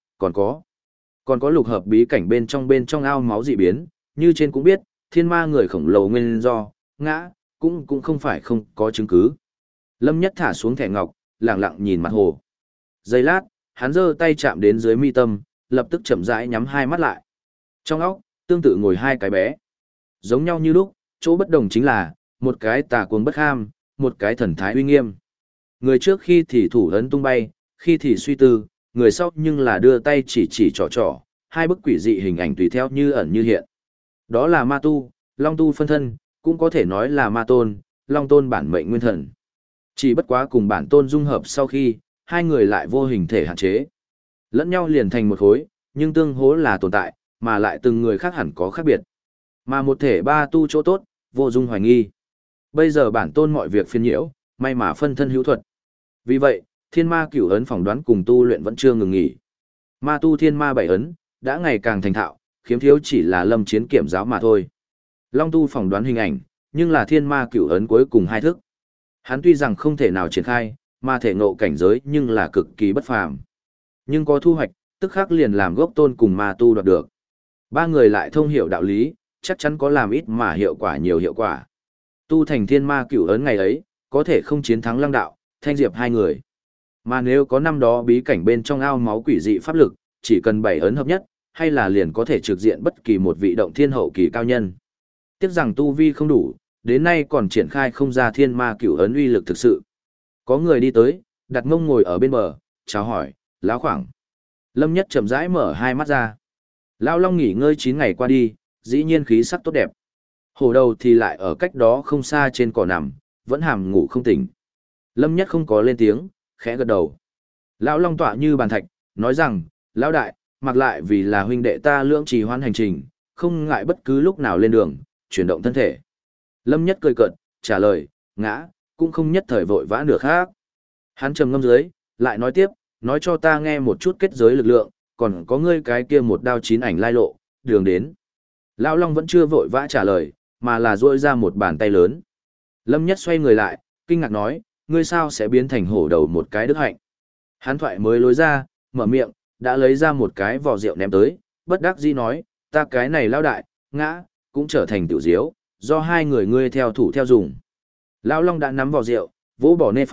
còn có lục hợp bí cảnh bên trong ao máu dị biến, như trên cũng biết, thiên ma người khổng lồ nguyên do, ngã, cũng không phải không có chứng cứ. Lâm Nhất thả xuống thẻ ngọc, lặng lặng nhìn mặt hồ. Giây lát, hắn giơ tay chạm đến dưới mi tâm, lập tức chậm rãi nhắm hai mắt lại. Trong óc, tương tự ngồi hai cái bé. Giống nhau như lúc, chỗ bất đồng chính là, một cái tà cuồng bất ham, một cái thần thái uy nghiêm. Người trước khi thì thủ ấn tung bay, khi thì suy tư, người sau nhưng là đưa tay chỉ trỏ, hai bức quỷ dị hình ảnh tùy theo như ẩn như hiện. Đó là ma tu, long tu phân thân, cũng có thể nói là ma tôn, long tôn bản mệnh nguyên thần. Chỉ bất quá cùng bản tôn dung hợp sau khi, hai người lại vô hình thể hạn chế. Lẫn nhau liền thành một khối, nhưng tương hỗ là tồn tại, mà lại từng người khác hẳn có khác biệt. Mà một thể ba tu chỗ tốt, vô dung hoài nghi. Bây giờ bản tôn mọi việc phiền nhiễu, may mà phân thân hữu thuật. Vì vậy, thiên ma cửu ấn phỏng đoán cùng tu luyện vẫn chưa ngừng nghỉ. Ma tu thiên ma bảy ấn, đã ngày càng thành thạo, khiếm thiếu chỉ là lâm chiến kiểm giáo mà thôi. Long tu phỏng đoán hình ảnh, nhưng là thiên ma cửu ấn cuối cùng hai thức. Hắn tuy rằng không thể nào triển khai, mà thể ngộ cảnh giới nhưng là cực kỳ bất phàm. Nhưng có thu hoạch, tức khắc liền làm gốc tôn cùng ma tu đoạt được. Ba người lại thông hiểu đạo lý, chắc chắn có làm ít mà hiệu quả nhiều hiệu quả. Tu thành thiên ma cửu ấn ngày ấy, có thể không chiến thắng lăng đạo, thanh diệp hai người. Mà nếu có năm đó bí cảnh bên trong ao máu quỷ dị pháp lực, chỉ cần 7 ấn hợp nhất, hay là liền có thể trực diện bất kỳ một vị động thiên hậu kỳ cao nhân. Tiếc rằng tu vi không đủ, đến nay còn triển khai không ra thiên ma cửu ấn uy lực thực sự. Có người đi tới, đặt mông ngồi ở bên bờ, chào hỏi, lão khoảng. Lâm Nhất chậm rãi mở hai mắt ra. Lão Long nghỉ ngơi 9 ngày qua đi, dĩ nhiên khí sắc tốt đẹp. Hổ đầu thì lại ở cách đó không xa trên cỏ nằm, vẫn hàm ngủ không tỉnh. Lâm Nhất không có lên tiếng, khẽ gật đầu. Lão Long tỏa như bàn thạch, nói rằng, lão đại, mặc lại vì là huynh đệ ta lưỡng trì hoãn hành trình, không ngại bất cứ lúc nào lên đường, chuyển động thân thể. Lâm Nhất cười cợt, trả lời, ngã, cũng không nhất thời vội vã nửa khác. Hắn trầm ngâm dưới, lại nói tiếp, nói cho ta nghe một chút kết giới lực lượng, còn có ngươi cái kia một đao chín ảnh lai lộ, đường đến. Lão Long vẫn chưa vội vã trả lời, mà là duỗi ra một bàn tay lớn. Lâm Nhất xoay người lại, kinh ngạc nói, ngươi sao sẽ biến thành hổ đầu một cái đức hạnh. Hắn thoại mới lối ra, mở miệng, đã lấy ra một cái vò rượu ném tới, bất đắc dĩ nói, ta cái này lao đại, ngã, cũng trở thành tiểu diếu, do hai người ngươi theo thủ theo dùng. Lão Long đã nắm vò rượu, vỗ bỏ nê phong,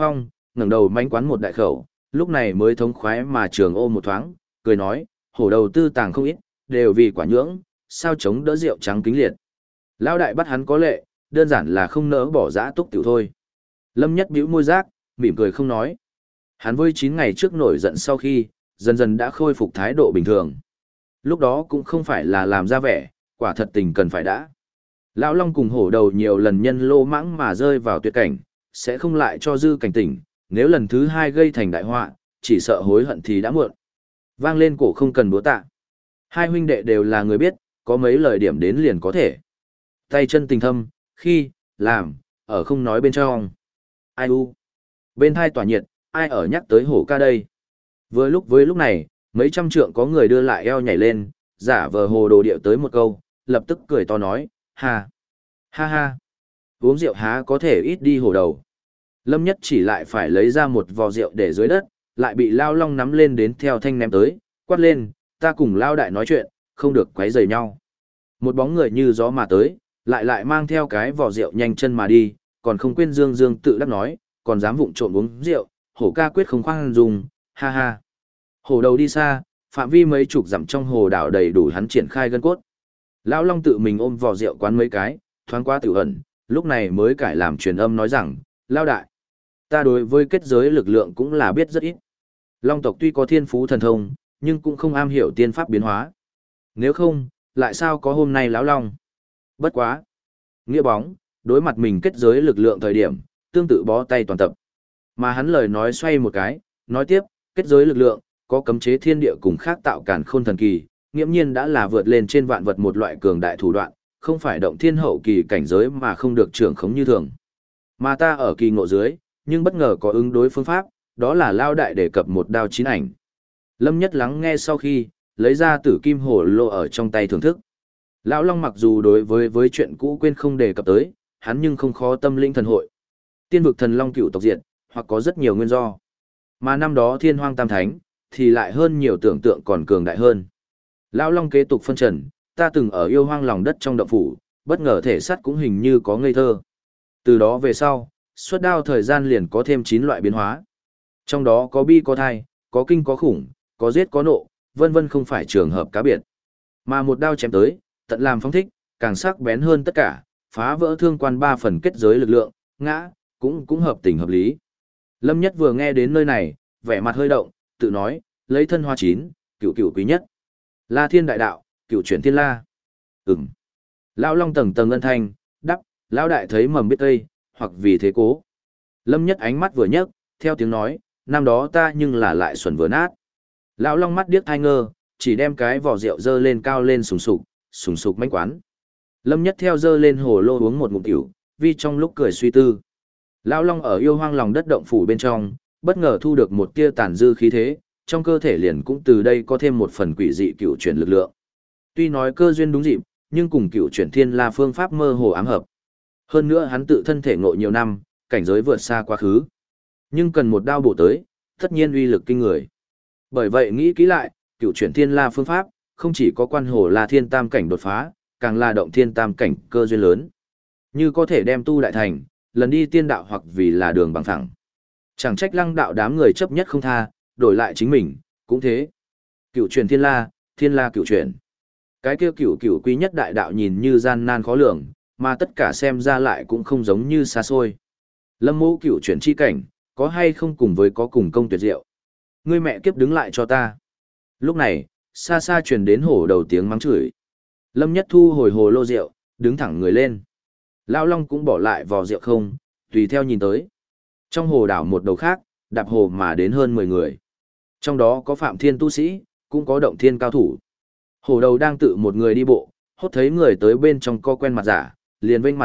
ngẩng đầu manh quán một đại khẩu, lúc này mới thống khoái mà trường ôm một thoáng, cười nói, hổ đầu tư tàng không ít, đều vì quả nhưỡng, sao chống đỡ rượu trắng kính liệt. Lão đại bắt hắn có lệ, đơn giản là không nỡ bỏ dã túc tiểu thôi. Lâm Nhất bĩu môi rác, mỉm cười không nói. Hắn với 9 ngày trước nổi giận sau khi, dần dần đã khôi phục thái độ bình thường. Lúc đó cũng không phải là làm ra vẻ, quả thật tình cần phải đã. Lão Long cùng hổ đầu nhiều lần nhân lô mãng mà rơi vào tuyệt cảnh, sẽ không lại cho dư cảnh tỉnh, nếu lần thứ 2 gây thành đại họa, chỉ sợ hối hận thì đã muộn. Vang lên cổ không cần búa tạ. Hai huynh đệ đều là người biết, có mấy lời điểm đến liền có thể. Tay chân tình thâm, khi, làm, ở không nói bên trong. Ai u? Bên thai tỏa nhiệt, ai ở nhắc tới hổ ca đây? Với lúc này, mấy trăm trượng có người đưa lại eo nhảy lên, giả vờ hồ đồ điệu tới một câu, lập tức cười to nói, ha, ha ha, uống rượu há có thể ít đi hổ đầu. Lâm Nhất chỉ lại phải lấy ra một vò rượu để dưới đất, lại bị Lao Long nắm lên đến theo thanh ném tới, quát lên, ta cùng Lao Đại nói chuyện, không được quấy rầy nhau. Một bóng người như gió mà tới, lại mang theo cái vò rượu nhanh chân mà đi, còn không quên dương dương tự đắc nói, còn dám vụng trộm uống rượu, hổ ca quyết không khoan dung, ha ha. Hổ đầu đi xa, phạm vi mấy chục dặm trong hồ đảo đầy đủ hắn triển khai gân cốt. Lão Long tự mình ôm vò rượu quán mấy cái, thoáng qua tự ẩn, lúc này mới cải làm truyền âm nói rằng, Lao Đại, ta đối với kết giới lực lượng cũng là biết rất ít. Long tộc tuy có thiên phú thần thông, nhưng cũng không am hiểu tiên pháp biến hóa. Nếu không, lại sao có hôm nay lão Long? Bất quá. Nghĩa bóng, đối mặt mình kết giới lực lượng thời điểm, tương tự bó tay toàn tập. Mà hắn lời nói xoay một cái, nói tiếp, kết giới lực lượng, có cấm chế thiên địa cùng khác tạo cản khôn thần kỳ, nghiễm nhiên đã là vượt lên trên vạn vật một loại cường đại thủ đoạn, không phải động thiên hậu kỳ cảnh giới mà không được trưởng khống như thường. Mà ta ở kỳ ngộ dưới, nhưng bất ngờ có ứng đối phương pháp, đó là Lao Đại đề cập một đao chín ảnh. Lâm Nhất lắng nghe sau khi, lấy ra tử kim hổ lô ở trong tay thưởng thức. Lão Long mặc dù đối với chuyện cũ quên không đề cập tới, hắn nhưng không khó tâm linh thần hội. Tiên vực thần Long cựu tộc diệt, hoặc có rất nhiều nguyên do. Mà năm đó thiên hoang tam thánh, thì lại hơn nhiều tưởng tượng còn cường đại hơn. Lão Long kế tục phân trần, ta từng ở yêu hoang lòng đất trong động phủ, bất ngờ thể sắt cũng hình như có ngây thơ. Từ đó về sau, suốt đao thời gian liền có thêm 9 loại biến hóa. Trong đó có bi có thai, có kinh có khủng, có giết có nộ, vân vân không phải trường hợp cá biệt. Mà một đao chém tới, tận làm phong thích, càng sắc bén hơn tất cả, phá vỡ thương quan 3 phần kết giới lực lượng, ngã, cũng hợp tình hợp lý. Lâm Nhất vừa nghe đến nơi này, vẻ mặt hơi động, tự nói, lấy thân hoa chín, cửu cửu quý nhất. La thiên đại đạo, cửu chuyển thiên la. Ừm. Lão Long tầng tầng ân thanh, đắp, lão đại thấy mầm biết tây, hoặc vì thế cố. Lâm Nhất ánh mắt vừa nhấc, theo tiếng nói, năm đó ta nhưng là lại xuẩn vừa nát. Lão Long mắt điếc thai ngơ, chỉ đem cái vỏ rượu dơ lên cao lên sùng sục mánh quán. Lâm Nhất theo dơ lên hồ lô uống một ngụm tiểu, vì trong lúc cười suy tư. Lão Long ở yêu hoang lòng đất động phủ bên trong, bất ngờ thu được một tia tàn dư khí thế, trong cơ thể liền cũng từ đây có thêm một phần quỷ dị cựu chuyển lực lượng. Tuy nói cơ duyên đúng dịp, nhưng cùng cựu chuyển thiên la phương pháp mơ hồ ám hợp. Hơn nữa hắn tự thân thể ngộ nhiều năm, cảnh giới vượt xa quá khứ. Nhưng cần một đao bổ tới, tất nhiên uy lực kinh người. Bởi vậy nghĩ kỹ lại, cựu chuyển thiên la phương pháp, không chỉ có quan hồ là thiên tam cảnh đột phá, càng là động thiên tam cảnh cơ duyên lớn. Như có thể đem tu đại thành, lần đi tiên đạo hoặc vì là đường bằng thẳng. Chẳng trách Lăng đạo đám người chấp nhất không tha, đổi lại chính mình, cũng thế. Cựu chuyển thiên la cựu chuyển. Cái kia cựu cựu quý nhất đại đạo nhìn như gian nan khó lường, mà tất cả xem ra lại cũng không giống như xa xôi. Lâm Mộ cựu chuyển chi cảnh, có hay không cùng với có cùng công tuyệt diệu. Ngươi mẹ kiếp đứng lại cho ta. Lúc này, xa xa truyền đến hổ đầu tiếng mắng chửi. Lâm Nhất thu hồi hồ lô rượu, đứng thẳng người lên. Lão Long cũng bỏ lại vò rượu không, tùy theo nhìn tới. Trong hồ đảo một đầu khác, đạp hồ mà đến hơn 10 người. Trong đó có Phạm Thiên tu sĩ, cũng có động thiên cao thủ. Hồ đầu đang tự một người đi bộ, hốt thấy người tới bên trong co quen mặt giả, liền vênh mặt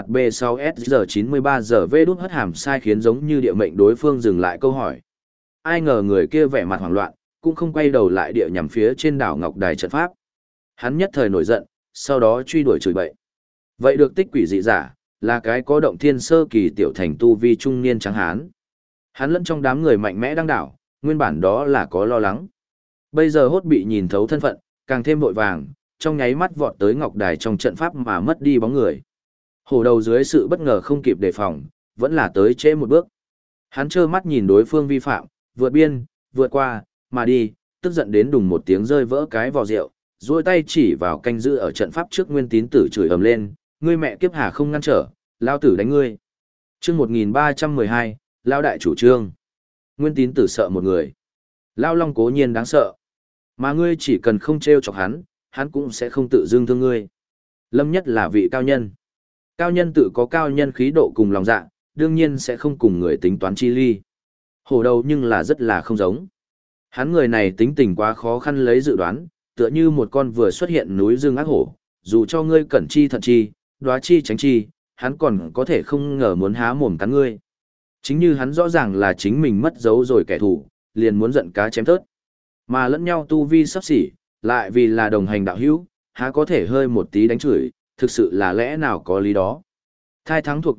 B6S93 giờ V đút hất hàm sai khiến giống như địa mệnh đối phương dừng lại câu hỏi. Ai ngờ người kia vẻ mặt hoảng loạn, cũng không quay đầu lại địa nhằm phía trên đảo Ngọc Đài trận pháp. Hắn nhất thời nổi giận, sau đó truy đuổi chửi bậy. Vậy được tích quỷ dị giả, là cái có động thiên sơ kỳ tiểu thành tu vi trung niên trắng hán. Hắn lẫn trong đám người mạnh mẽ đang đảo, nguyên bản đó là có lo lắng. Bây giờ hốt bị nhìn thấu thân phận, càng thêm vội vàng, trong nháy mắt vọt tới Ngọc Đài trong trận pháp mà mất đi bóng người. Hổ đầu dưới sự bất ngờ không kịp đề phòng, vẫn là tới trễ một bước. Hắn trơ mắt nhìn đối phương vi phạm, vượt biên, vượt qua, mà đi, tức giận đến đùng một tiếng rơi vỡ cái vò rượu, duỗi tay chỉ vào canh giữ ở trận pháp trước Nguyên Tín Tử chửi ầm lên, ngươi mẹ kiếp hà không ngăn trở, lao tử đánh ngươi. Chương 1312, lao đại chủ trương. Nguyên Tín Tử sợ một người. Lao Long cố nhiên đáng sợ, mà ngươi chỉ cần không trêu chọc hắn cũng sẽ không tự dưng thương ngươi. Lâm Nhất là vị cao nhân. Cao nhân tự có cao nhân khí độ cùng lòng dạ, đương nhiên sẽ không cùng người tính toán chi ly. Hổ đầu nhưng là rất là không giống. Hắn người này tính tình quá khó khăn lấy dự đoán, tựa như một con vừa xuất hiện núi rừng ác hổ, dù cho ngươi cẩn chi thận chi, đoá chi tránh chi, hắn còn có thể không ngờ muốn há mồm cắn ngươi. Chính như hắn rõ ràng là chính mình mất dấu rồi kẻ thù, liền muốn giận cá chém thớt. Mà lẫn nhau tu vi sắp xỉ, lại vì là đồng hành đạo hữu, há có thể hơi một tí đánh chửi, thực sự là lẽ nào có lý đó. Thai thắng thuộc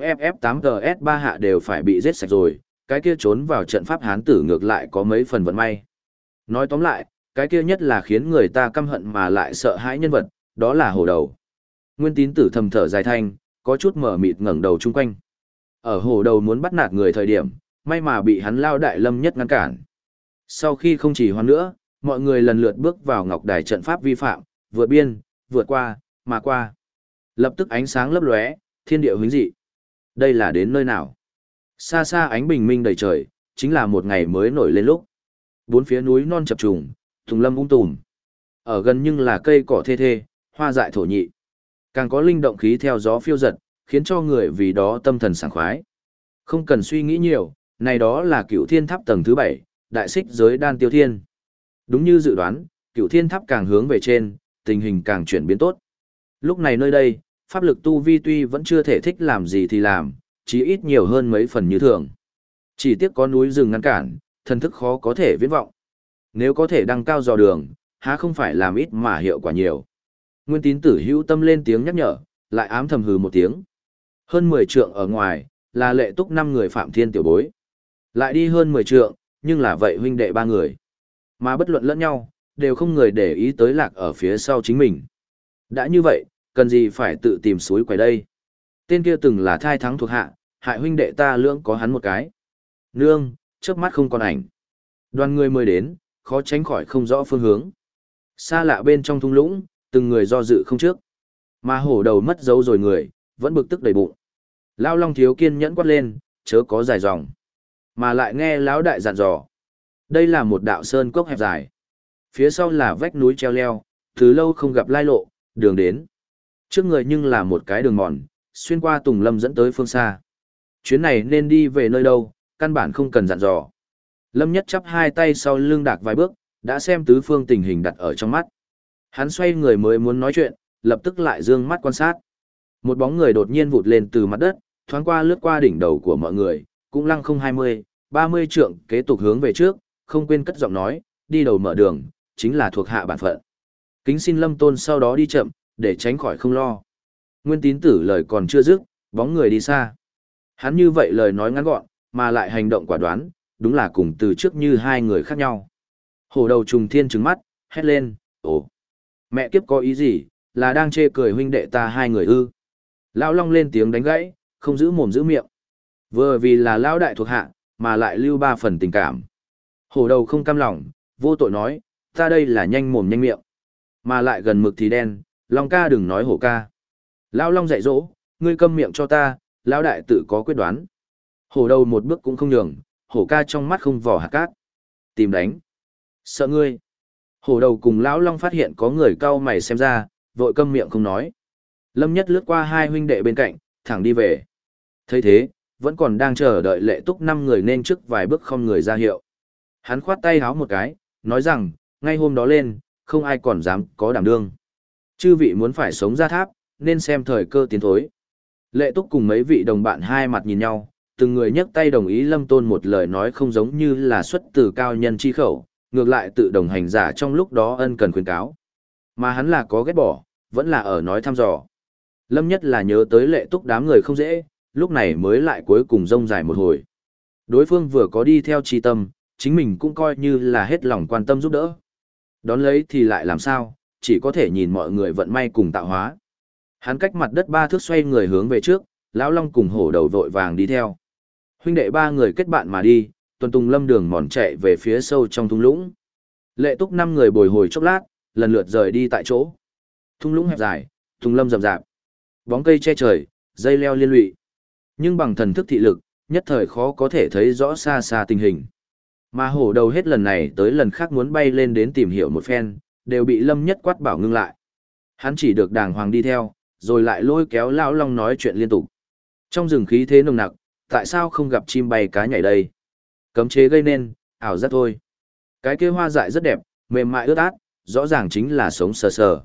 B6FF8GS3 hạ đều phải bị giết sạch rồi, cái kia trốn vào trận pháp hán tử ngược lại có mấy phần vận may. Nói tóm lại, cái kia nhất là khiến người ta căm hận mà lại sợ hãi nhân vật, đó là hổ đầu. Nguyên Tín Tử thầm thở dài thanh, có chút mở mịt ngẩng đầu chung quanh. Ở hổ đầu muốn bắt nạt người thời điểm, may mà bị hắn lao đại Lâm Nhất ngăn cản. Sau khi không chỉ hoan nữa, mọi người lần lượt bước vào ngọc đài trận pháp vi phạm, vượt biên, vượt qua, mà qua. Lập tức ánh sáng lấp lóe, thiên địa huyễn dị. Đây là đến nơi nào? Xa xa ánh bình minh đầy trời, chính là một ngày mới nổi lên lúc. Bốn phía núi non chập trùng, tùng lâm tùm. Ở gần nhưng là cây cỏ thê thê, hoa dại thổ nhị. Càng có linh động khí theo gió phiêu giật, khiến cho người vì đó tâm thần sảng khoái. Không cần suy nghĩ nhiều, này đó là Cửu Thiên Tháp tầng thứ 7, đại xích giới đan tiêu thiên. Đúng như dự đoán, Cửu Thiên Tháp càng hướng về trên, tình hình càng chuyển biến tốt. Lúc này nơi đây, pháp lực tu vi tuy vẫn chưa thể thích làm gì thì làm, chí ít nhiều hơn mấy phần như thường. Chỉ tiếc có núi rừng ngăn cản, thần thức khó có thể viễn vọng. Nếu có thể đăng cao dò đường, há không phải làm ít mà hiệu quả nhiều. Nguyên Tín Tử hữu tâm lên tiếng nhắc nhở, lại ám thầm hừ một tiếng. Hơn 10 trượng ở ngoài, là Lệ Túc 5 người Phạm Thiên tiểu bối. Lại đi hơn 10 trượng, nhưng là vậy huynh đệ 3 người. Mà bất luận lẫn nhau, đều không người để ý tới lạc ở phía sau chính mình. Đã như vậy, cần gì phải tự tìm suối quẩy đây. Tên kia từng là thai thắng thuộc hạ, hại huynh đệ ta lưỡng có hắn một cái. Nương, trước mắt không còn ảnh. Đoàn người mới đến, khó tránh khỏi không rõ phương hướng. Xa lạ bên trong thung lũng, từng người do dự không trước. Mà hổ đầu mất dấu rồi người, vẫn bực tức đầy bụng. Lao Long thiếu kiên nhẫn quát lên, chớ có dài dòng. Mà lại nghe lão đại dặn dò. Đây là một đạo sơn cốc hẹp dài. Phía sau là vách núi treo leo, từ lâu không gặp lai lộ, đường đến. Trước người nhưng là một cái đường mòn, xuyên qua tùng lâm dẫn tới phương xa. Chuyến này nên đi về nơi đâu, căn bản không cần dặn dò. Lâm Nhất chắp hai tay sau lưng đạc vài bước, đã xem tứ phương tình hình đặt ở trong mắt. Hắn xoay người mới muốn nói chuyện, lập tức lại dương mắt quan sát. Một bóng người đột nhiên vụt lên từ mặt đất, thoáng qua lướt qua đỉnh đầu của mọi người, cũng lăng không 20, 30 trượng kế tục hướng về trước, không quên cất giọng nói, đi đầu mở đường, chính là thuộc hạ bản phận. Kính xin Lâm Tôn sau đó đi chậm, để tránh khỏi không lo. Nguyên Tín Tử lời còn chưa dứt, bóng người đi xa. Hắn như vậy lời nói ngắn gọn, mà lại hành động quả đoán, đúng là cùng từ trước như hai người khác nhau. Hổ đầu trùng thiên trừng mắt, hét lên, ồ, mẹ kiếp có ý gì, là đang chê cười huynh đệ ta hai người ư. Lão Long lên tiếng đánh gãy, không giữ mồm giữ miệng. Vừa vì là lão đại thuộc hạ, mà lại lưu 3 phần tình cảm. Hổ đầu không cam lòng, vô tội nói, ta đây là nhanh mồm nhanh miệng. Mà lại gần mực thì đen, Long ca đừng nói hổ ca. Lão Long dạy dỗ, ngươi câm miệng cho ta, lão đại tự có quyết đoán. Hổ đầu một bước cũng không nhường, hổ ca trong mắt không vỏ hạt cát. Tìm đánh. Sợ ngươi. Hổ đầu cùng lão Long phát hiện có người cau mày xem ra, vội câm miệng không nói. Lâm Nhất lướt qua hai huynh đệ bên cạnh, thẳng đi về. Thấy thế, vẫn còn đang chờ đợi Lệ Túc 5 người nên trước vài bước không người ra hiệu. Hắn khoát tay háo một cái, nói rằng, ngay hôm đó lên, không ai còn dám có đảm đương. Chư vị muốn phải sống ra tháp, nên xem thời cơ tiến thối. Lệ Túc cùng mấy vị đồng bạn hai mặt nhìn nhau, từng người nhấc tay đồng ý Lâm Tôn một lời nói không giống như là xuất từ cao nhân chi khẩu, ngược lại tự đồng hành giả trong lúc đó ân cần khuyên cáo. Mà hắn là có ghét bỏ, vẫn là ở nói thăm dò. Lâm Nhất là nhớ tới Lệ Túc đám người không dễ, lúc này mới lại cuối cùng rông dài một hồi. Đối phương vừa có đi theo chi tâm, chính mình cũng coi như là hết lòng quan tâm giúp đỡ. Đón lấy thì lại làm sao, chỉ có thể nhìn mọi người vận may cùng tạo hóa. Hắn cách mặt đất 3 thước xoay người hướng về trước, lão Long cùng hổ đầu vội vàng đi theo. Huynh đệ ba người kết bạn mà đi, tuần tùng lâm đường mòn chạy về phía sâu trong thung lũng. Lệ Túc năm người bồi hồi chốc lát, lần lượt rời đi tại chỗ. Thung lũng hẹp dài, thung lâm rậm rạp, bóng cây che trời, dây leo liên lụy. Nhưng bằng thần thức thị lực, nhất thời khó có thể thấy rõ xa xa tình hình. Mà hổ đầu hết lần này tới lần khác muốn bay lên đến tìm hiểu một phen, đều bị Lâm Nhất quát bảo ngưng lại. Hắn chỉ được đàng hoàng đi theo, rồi lại lôi kéo Lão Long nói chuyện liên tục. Trong rừng khí thế nồng nặc, tại sao không gặp chim bay cá nhảy đây? Cấm chế gây nên, ảo giác thôi. Cái kia hoa dại rất đẹp, mềm mại ướt át, rõ ràng chính là sống sờ sờ.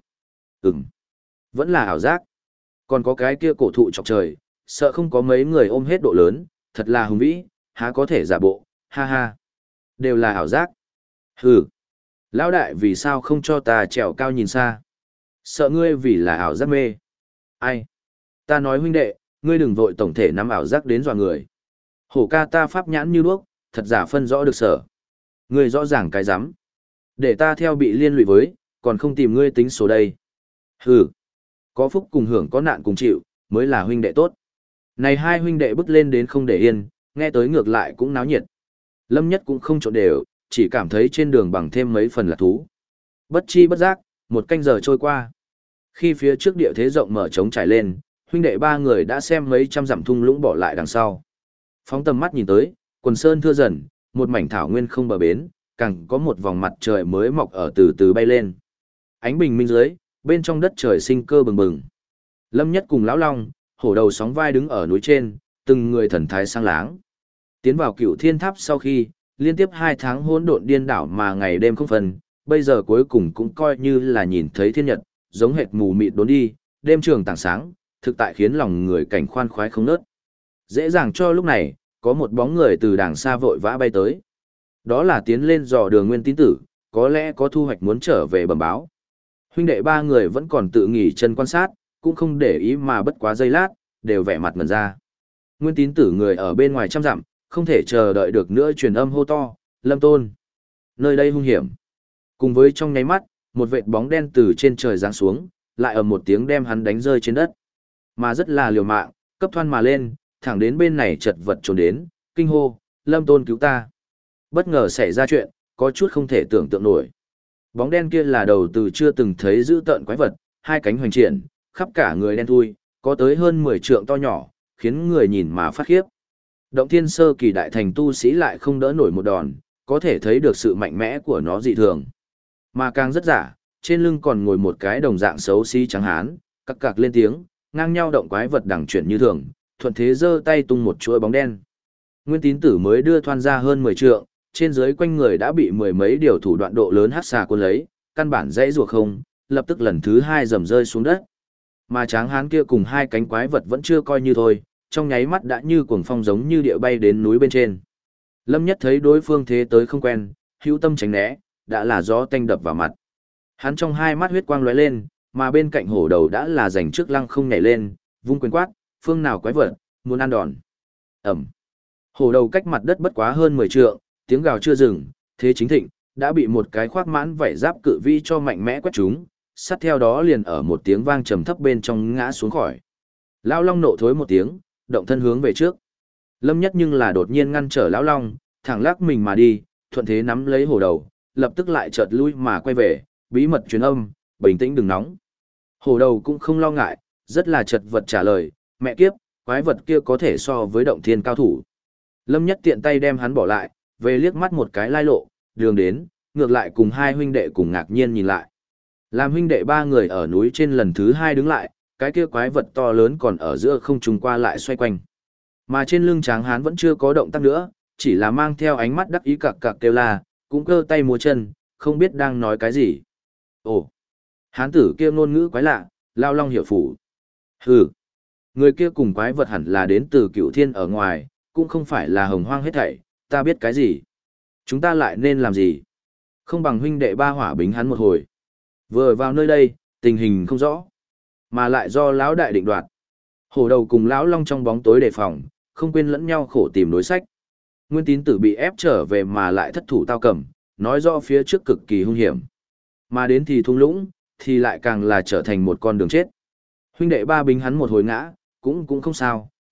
Vẫn là ảo giác. Còn có cái kia cổ thụ chọc trời, sợ không có mấy người ôm hết độ lớn, thật là hùng vĩ, há có thể giả bộ, ha ha. Đều là ảo giác. Hừ. Lão đại vì sao không cho ta trèo cao nhìn xa? Sợ ngươi vì là ảo giác mê. Ai? Ta nói huynh đệ, ngươi đừng vội tổng thể nắm ảo giác đến dọa người. Hổ ca ta pháp nhãn như đuốc, thật giả phân rõ được sở. Ngươi rõ ràng cái rắm. Để ta theo bị liên lụy với, còn không tìm ngươi tính số đây. Hừ. Có phúc cùng hưởng có nạn cùng chịu, mới là huynh đệ tốt. Này hai huynh đệ bước lên đến không để yên, nghe tới ngược lại cũng náo nhiệt. Lâm Nhất cũng không trộn đều, chỉ cảm thấy trên đường bằng thêm mấy phần là thú. Bất chi bất giác, một canh giờ trôi qua. Khi phía trước địa thế rộng mở trống trải lên, huynh đệ ba người đã xem mấy trăm dặm thung lũng bỏ lại đằng sau. Phóng tầm mắt nhìn tới, quần sơn thưa dần, một mảnh thảo nguyên không bờ bến, càng có một vòng mặt trời mới mọc ở từ từ bay lên. Ánh bình minh dưới, bên trong đất trời sinh cơ bừng bừng. Lâm Nhất cùng Lão Long, hổ đầu sóng vai đứng ở núi trên, từng người thần thái sang láng. Tiến vào Cửu Thiên Tháp sau khi, liên tiếp 2 tháng hỗn độn điên đảo mà ngày đêm không phân, bây giờ cuối cùng cũng coi như là nhìn thấy thiên nhật, giống hệt mù mịt đốn đi, đêm trường tảng sáng, thực tại khiến lòng người cảnh khoan khoái không nớt. Dễ dàng cho lúc này, có một bóng người từ đàng xa vội vã bay tới. Đó là tiến lên dò đường Nguyên Tín Tử, có lẽ có thu hoạch muốn trở về bẩm báo. Huynh đệ ba người vẫn còn tự nghỉ chân quan sát, cũng không để ý mà bất quá giây lát, đều vẻ mặt ngẩn ra. Nguyên Tín Tử người ở bên ngoài trăm dặm, không thể chờ đợi được nữa truyền âm hô to, Lâm Tôn. Nơi đây hung hiểm. Cùng với trong nháy mắt, một vệt bóng đen từ trên trời giáng xuống, lại ầm một tiếng đem hắn đánh rơi trên đất. Mà rất là liều mạng, cấp thoăn mà lên, thẳng đến bên này chật vật trốn đến, kinh hô, Lâm Tôn cứu ta. Bất ngờ xảy ra chuyện, có chút không thể tưởng tượng nổi. Bóng đen kia là đầu từ chưa từng thấy dữ tợn quái vật, hai cánh hoành triển, khắp cả người đen thui, có tới hơn 10 trượng to nhỏ, khiến người nhìn mà phát khiếp. Động thiên sơ kỳ đại thành tu sĩ lại không đỡ nổi một đòn, có thể thấy được sự mạnh mẽ của nó dị thường. Mà càng rất giả, trên lưng còn ngồi một cái đồng dạng xấu xí trắng hán, cặc cặc lên tiếng, ngang nhau động quái vật đằng chuyển như thường, thuận thế giơ tay tung một chuỗi bóng đen. Nguyên Tín Tử mới đưa thoăn ra hơn 10 trượng, trên dưới quanh người đã bị mười mấy điều thủ đoạn độ lớn hắc xà cuốn lấy, căn bản dãy rùa không, lập tức lần thứ 2 dầm rơi xuống đất. Mà tráng hán kia cùng hai cánh quái vật vẫn chưa coi như thôi, trong nháy mắt đã như cuồng phong giống như địa bay đến núi bên trên. Lâm Nhất thấy đối phương thế tới không quen, hữu tâm tránh né, đã là gió tanh đập vào mặt. Hắn trong hai mắt huyết quang lóe lên, mà bên cạnh hổ đầu đã là giành trước lăng không nhảy lên, vung quyền quát, phương nào quái vật, muốn ăn đòn. Ẩm. Hổ đầu cách mặt đất bất quá hơn 10 trượng, tiếng gào chưa dừng, thế chính thịnh, đã bị một cái khoác mãn vảy giáp cự vi cho mạnh mẽ quét trúng, sát theo đó liền ở một tiếng vang trầm thấp bên trong ngã xuống khỏi. Lão Long nộ thối một tiếng, động thân hướng về trước. Lâm Nhất nhưng là đột nhiên ngăn trở Lão Long, thẳng lắc mình mà đi, thuận thế nắm lấy hổ đầu, lập tức lại chợt lui mà quay về, bí mật truyền âm, bình tĩnh đừng nóng. Hổ đầu cũng không lo ngại, rất là chật vật trả lời, mẹ kiếp, quái vật kia có thể so với động thiên cao thủ. Lâm Nhất tiện tay đem hắn bỏ lại, về liếc mắt một cái lai lộ, đường đến, ngược lại cùng hai huynh đệ cùng ngạc nhiên nhìn lại. Làm huynh đệ ba người ở núi trên lần thứ 2 đứng lại, cái kia quái vật to lớn còn ở giữa không trung qua lại xoay quanh. Mà trên lưng tráng hán vẫn chưa có động tác nữa, chỉ là mang theo ánh mắt đắc ý cặc cặc kêu la, cũng cơ tay múa chân, không biết đang nói cái gì. Ồ, hán tử kia ngôn ngữ quái lạ, Lao Long hiểu phủ. Hừ, người kia cùng quái vật hẳn là đến từ Cửu Thiên ở ngoài, cũng không phải là hồng hoang hết thảy, ta biết cái gì. Chúng ta lại nên làm gì? Không bằng huynh đệ ba hỏa bính hắn một hồi. Vừa vào nơi đây, tình hình không rõ, mà lại do lão đại định đoạt. Hổ đầu cùng lão Long trong bóng tối đề phòng, không quên lẫn nhau khổ tìm đối sách. Nguyên Tín Tử bị ép trở về mà lại thất thủ tao cầm, nói rõ phía trước cực kỳ hung hiểm. Mà đến thì thung lũng, thì lại càng là trở thành một con đường chết. Huynh đệ ba bính hắn một hồi ngã, cũng không sao,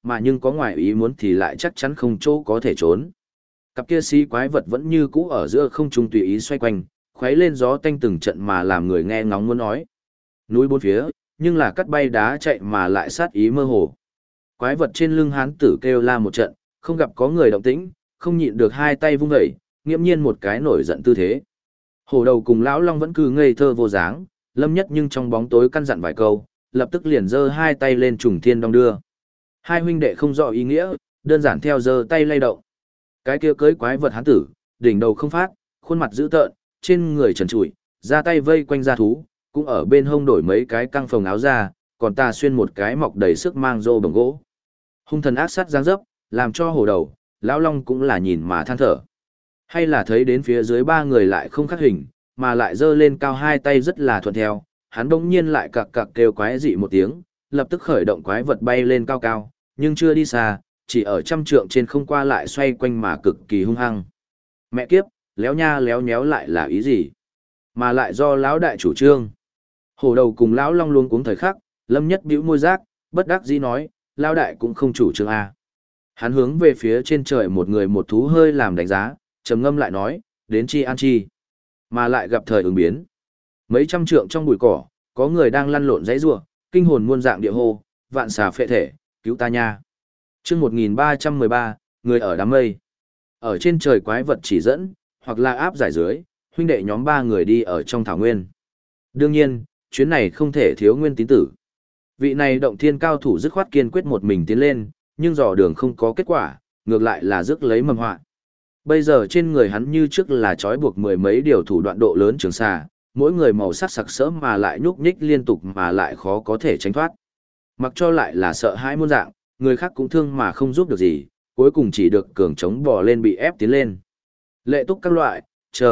mà nhưng có ngoài ý muốn thì lại chắc chắn không chỗ có thể trốn. Cặp kia xí quái vật vẫn như cũ ở giữa không trung tùy ý xoay quanh, khuấy lên gió tanh từng trận mà làm người nghe ngóng muốn nói. Núi bốn phía, nhưng là cắt bay đá chạy mà lại sát ý mơ hồ. Quái vật trên lưng hán tử kêu la một trận, không gặp có người động tĩnh, không nhịn được hai tay vung dậy, nghiễm nhiên một cái nổi giận tư thế. Hổ đầu cùng lão long vẫn cứ ngây thơ vô dáng, Lâm Nhất nhưng trong bóng tối căn dặn vài câu, lập tức liền giơ hai tay lên trùng thiên đong đưa. Hai huynh đệ không rõ ý nghĩa, đơn giản theo giơ tay lay động. Cái kia cưới quái vật hán tử, đỉnh đầu không phát, khuôn mặt dữ tợn, trên người trần trụi, ra tay vây quanh gia thú, cũng ở bên hông đổi mấy cái căng phồng áo ra, còn ta xuyên một cái mọc đầy sức mang rô bằng gỗ. Hung thần ác sát giáng dấp, làm cho hổ đầu, lão long cũng là nhìn mà than thở. Hay là thấy đến phía dưới ba người lại không khắc hình, mà lại giơ lên cao hai tay rất là thuận theo, hắn bỗng nhiên lại cặc cặc kêu quái dị một tiếng, lập tức khởi động quái vật bay lên cao cao, nhưng chưa đi xa, chỉ ở trăm trượng trên không qua lại xoay quanh mà cực kỳ hung hăng. Mẹ kiếp, léo nha léo nhéo lại là ý gì? Mà lại do lão đại chủ trương. Hổ đầu cùng lão long luống cuống thời khắc, Lâm Nhất bĩu môi rác, bất đắc dĩ nói, lão đại cũng không chủ trương a. Hắn hướng về phía trên trời một người một thú hơi làm đánh giá, trầm ngâm lại nói, đến chi an chi. Mà lại gặp thời ứng biến. Mấy trăm trượng trong bụi cỏ, có người đang lăn lộn dãy rủa, kinh hồn muôn dạng địa hô, vạn xà phệ thể, cứu ta nha. Chương 1313, người ở đám mây. Ở trên trời quái vật chỉ dẫn, hoặc là áp giải dưới, huynh đệ nhóm ba người đi ở trong thảo nguyên. Đương nhiên, chuyến này không thể thiếu Nguyên Tín Tử. Vị này động thiên cao thủ dứt khoát kiên quyết một mình tiến lên, nhưng dò đường không có kết quả, ngược lại là rước lấy mầm họa. Bây giờ trên người hắn như trước là trói buộc mười mấy điều thủ đoạn độ lớn trường xà, mỗi người màu sắc sặc sỡ mà lại nhúc nhích liên tục mà lại khó có thể tránh thoát. Mặc cho lại là sợ hãi muôn dạng, người khác cũng thương mà không giúp được gì, cuối cùng chỉ được cường chống bò lên bị ép tiến lên. Lệ túc các loại,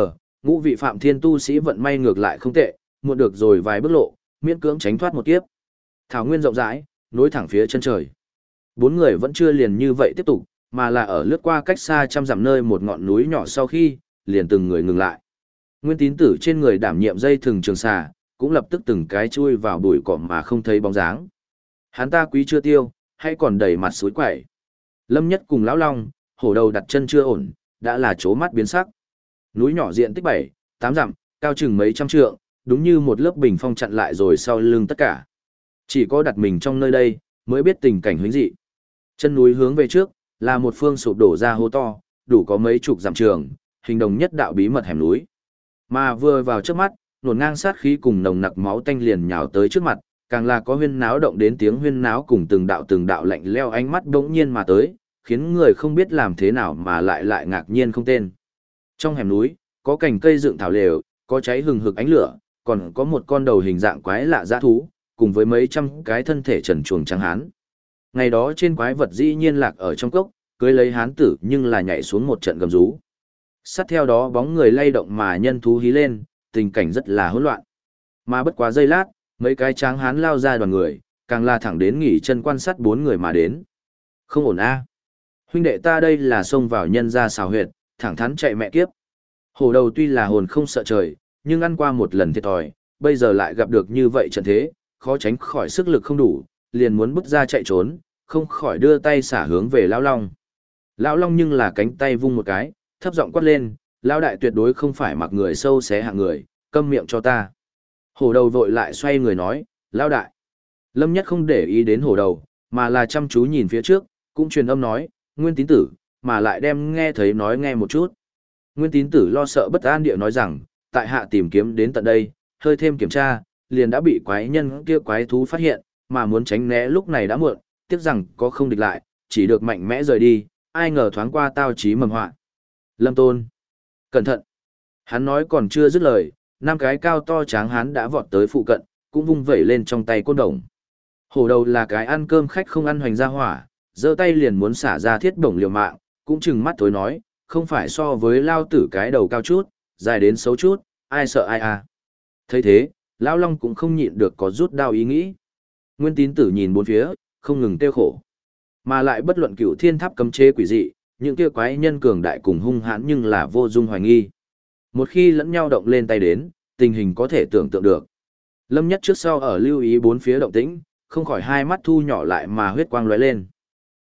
ngũ vị phạm thiên tu sĩ vận may ngược lại không tệ, muộn được rồi vài bước lộ, miễn cưỡng tránh thoát một kiếp. Thảo nguyên rộng rãi, nối thẳng phía chân trời. Bốn người vẫn chưa liền như vậy tiếp tục, mà là ở lướt qua cách xa trăm dặm nơi một ngọn núi nhỏ sau khi, liền từng người ngừng lại. Nguyên Tín Tử trên người đảm nhiệm dây thừng trường xà, cũng lập tức từng cái chui vào bụi cỏ mà không thấy bóng dáng. Hắn ta quý chưa tiêu, hay còn đầy mặt suối quẩy. Lâm Nhất cùng lão long, hổ đầu đặt chân chưa ổn, đã là chố mắt biến sắc. Núi nhỏ diện tích 7, 8 dặm, cao chừng mấy trăm trượng, đúng như một lớp bình phong chặn lại rồi sau lưng tất cả. Chỉ có đặt mình trong nơi đây, mới biết tình cảnh huyễn dị. Chân núi hướng về trước, là một phương sụp đổ ra hố to, đủ có mấy chục dặm trường, hình đồng nhất đạo bí mật hẻm núi. Mà vừa vào trước mắt, nổn ngang sát khí cùng nồng nặc máu tanh liền nhào tới trước mặt, càng là có huyên náo động đến tiếng huyên náo cùng từng đạo lạnh leo ánh mắt bỗng nhiên mà tới, khiến người không biết làm thế nào mà lại ngạc nhiên không tên. Trong hẻm núi, có cành cây dựng thảo lều, có cháy hừng hực ánh lửa, còn có một con đầu hình dạng quái lạ dã thú, cùng với mấy trăm cái thân thể trần truồng trắng hán. Ngày đó trên quái vật dĩ nhiên lạc ở trong cốc, cưới lấy hán tử nhưng là nhảy xuống một trận gầm rú. Sát theo đó bóng người lay động mà nhân thú hí lên, tình cảnh rất là hỗn loạn. Mà bất quá giây lát, mấy cái tráng hán lao ra đoàn người, càng là thẳng đến nghỉ chân quan sát bốn người mà đến. Không ổn a. Huynh đệ ta đây là xông vào nhân gia xào huyệt, thẳng thắn chạy mẹ kiếp. Hổ đầu tuy là hồn không sợ trời, nhưng ăn qua một lần thiệt thòi, bây giờ lại gặp được như vậy trận thế, khó tránh khỏi sức lực không đủ, liền muốn bước ra chạy trốn, không khỏi đưa tay xả hướng về lão long. Lão long nhưng là cánh tay vung một cái, thấp giọng quát lên, lão đại tuyệt đối không phải mặc người sâu xé hạng người, câm miệng cho ta. Hổ đầu vội lại xoay người nói, lão đại. Lâm Nhất không để ý đến hổ đầu, mà là chăm chú nhìn phía trước, cũng truyền âm nói, Nguyên Tín Tử, mà lại đem nghe thấy nói nghe một chút. Nguyên Tín Tử lo sợ bất an địa nói rằng, tại hạ tìm kiếm đến tận đây, hơi thêm kiểm tra, liền đã bị quái nhân kia quái thú phát hiện, mà muốn tránh né lúc này đã muộn, tiếc rằng có không địch lại, chỉ được mạnh mẽ rời đi, ai ngờ thoáng qua tao chí mầm họa. Lâm Tôn, cẩn thận. Hắn nói còn chưa dứt lời, năm cái cao to tráng hắn đã vọt tới phụ cận, cũng vung vẩy lên trong tay côn đồng. Hổ đầu là cái ăn cơm khách không ăn hoành ra hỏa, giơ tay liền muốn xả ra thiết bổng liều mạng, cũng chừng mắt tối nói, không phải so với lao tử cái đầu cao chút, dài đến xấu chút, ai sợ ai à. Thấy thế, lão long cũng không nhịn được có rút đao ý nghĩ. Nguyên Tín Tử nhìn bốn phía, không ngừng tiêu khổ. Mà lại bất luận cửu thiên tháp cấm chế quỷ dị, những kia quái nhân cường đại cùng hung hãn nhưng là vô dung hoài nghi. Một khi lẫn nhau động lên tay đến, tình hình có thể tưởng tượng được. Lâm Nhất trước sau ở lưu ý bốn phía động tĩnh, không khỏi hai mắt thu nhỏ lại mà huyết quang lóe lên.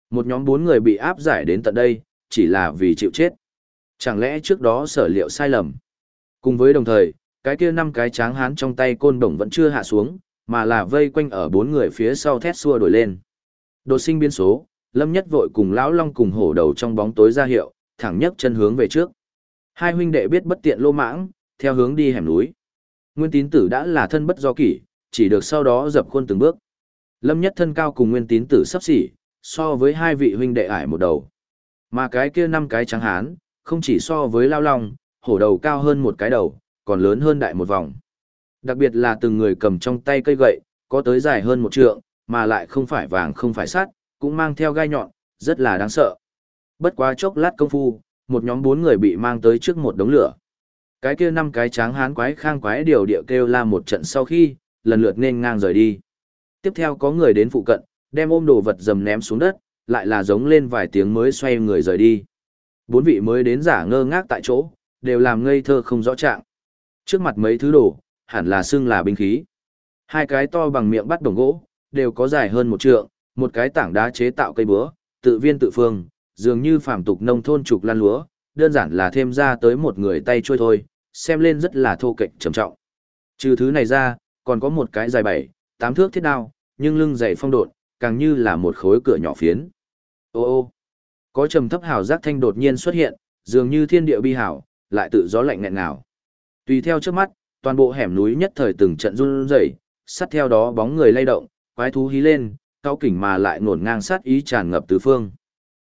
Một nhóm 4 người bị áp giải đến tận đây, chỉ là vì chịu chết. Chẳng lẽ trước đó sở liệu sai lầm? Cùng với đồng thời, cái kia 5 cái tráng hán trong tay côn đồng vẫn chưa hạ xuống, mà là vây quanh ở 4 người phía sau thét xua đổi lên. Đột sinh biến số, Lâm Nhất vội cùng lão long cùng hổ đầu trong bóng tối ra hiệu, thẳng nhấc chân hướng về trước. Hai huynh đệ biết bất tiện lô mãng, theo hướng đi hẻm núi. Nguyên Tín Tử đã là thân bất do kỷ, chỉ được sau đó dập khuôn từng bước. Lâm Nhất thân cao cùng Nguyên Tín Tử sắp xỉ, so với hai vị huynh đệ ải một đầu. Mà cái kia 5 cái trắng hán, không chỉ so với lao long, hổ đầu cao hơn một cái đầu, còn lớn hơn đại một vòng. Đặc biệt là từng người cầm trong tay cây gậy, có tới dài hơn 1 trượng, mà lại không phải vàng không phải sắt, cũng mang theo gai nhọn, rất là đáng sợ. Bất quá chốc lát công phu, một nhóm 4 người bị mang tới trước một đống lửa. Cái kia 5 cái tráng hán quái khang quái điều địa kêu la một trận sau khi, lần lượt nên ngang rời đi. Tiếp theo có người đến phụ cận, đem ôm đồ vật dầm ném xuống đất, lại là giống lên vài tiếng mới xoay người rời đi. 4 vị mới đến giả ngơ ngác tại chỗ, đều làm ngây thơ không rõ trạng. Trước mặt mấy thứ đồ, hẳn là xưng là binh khí. 2 cái to bằng miệng bắt đồng gỗ, đều có dài hơn 1 trượng, một cái tảng đá chế tạo cây búa, tự viên tự phương, dường như phàm tục nông thôn trục lan lúa, đơn giản là thêm ra tới một người tay trôi thôi, xem lên rất là thô kệch trầm trọng. Trừ thứ này ra, còn có một cái dài 7-8 thước thiết đao, nhưng lưng dày phong độn, càng như là một khối cửa nhỏ phiến. Ô ô, có trầm thấp hào giác thanh đột nhiên xuất hiện, dường như thiên địa bi hảo, lại tự gió lạnh nghẹn ngào. Tùy theo trước mắt, toàn bộ hẻm núi nhất thời từng trận run rẩy, sát theo đó bóng người lay động, quái thú hí lên, cao kỉnh mà lại ngổn ngang sát ý tràn ngập tứ phương.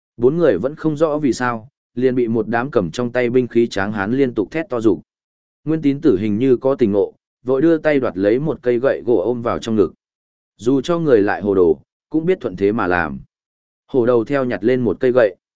4 người vẫn không rõ vì sao, liền bị một đám cầm trong tay binh khí tráng hán liên tục thét to rụng. Nguyên Tín Tử hình như có tình ngộ, vội đưa tay đoạt lấy một cây gậy gỗ ôm vào trong ngực. Dù cho người lại hồ đồ, cũng biết thuận thế mà làm. Hổ đầu theo nhặt lên một cây gậy.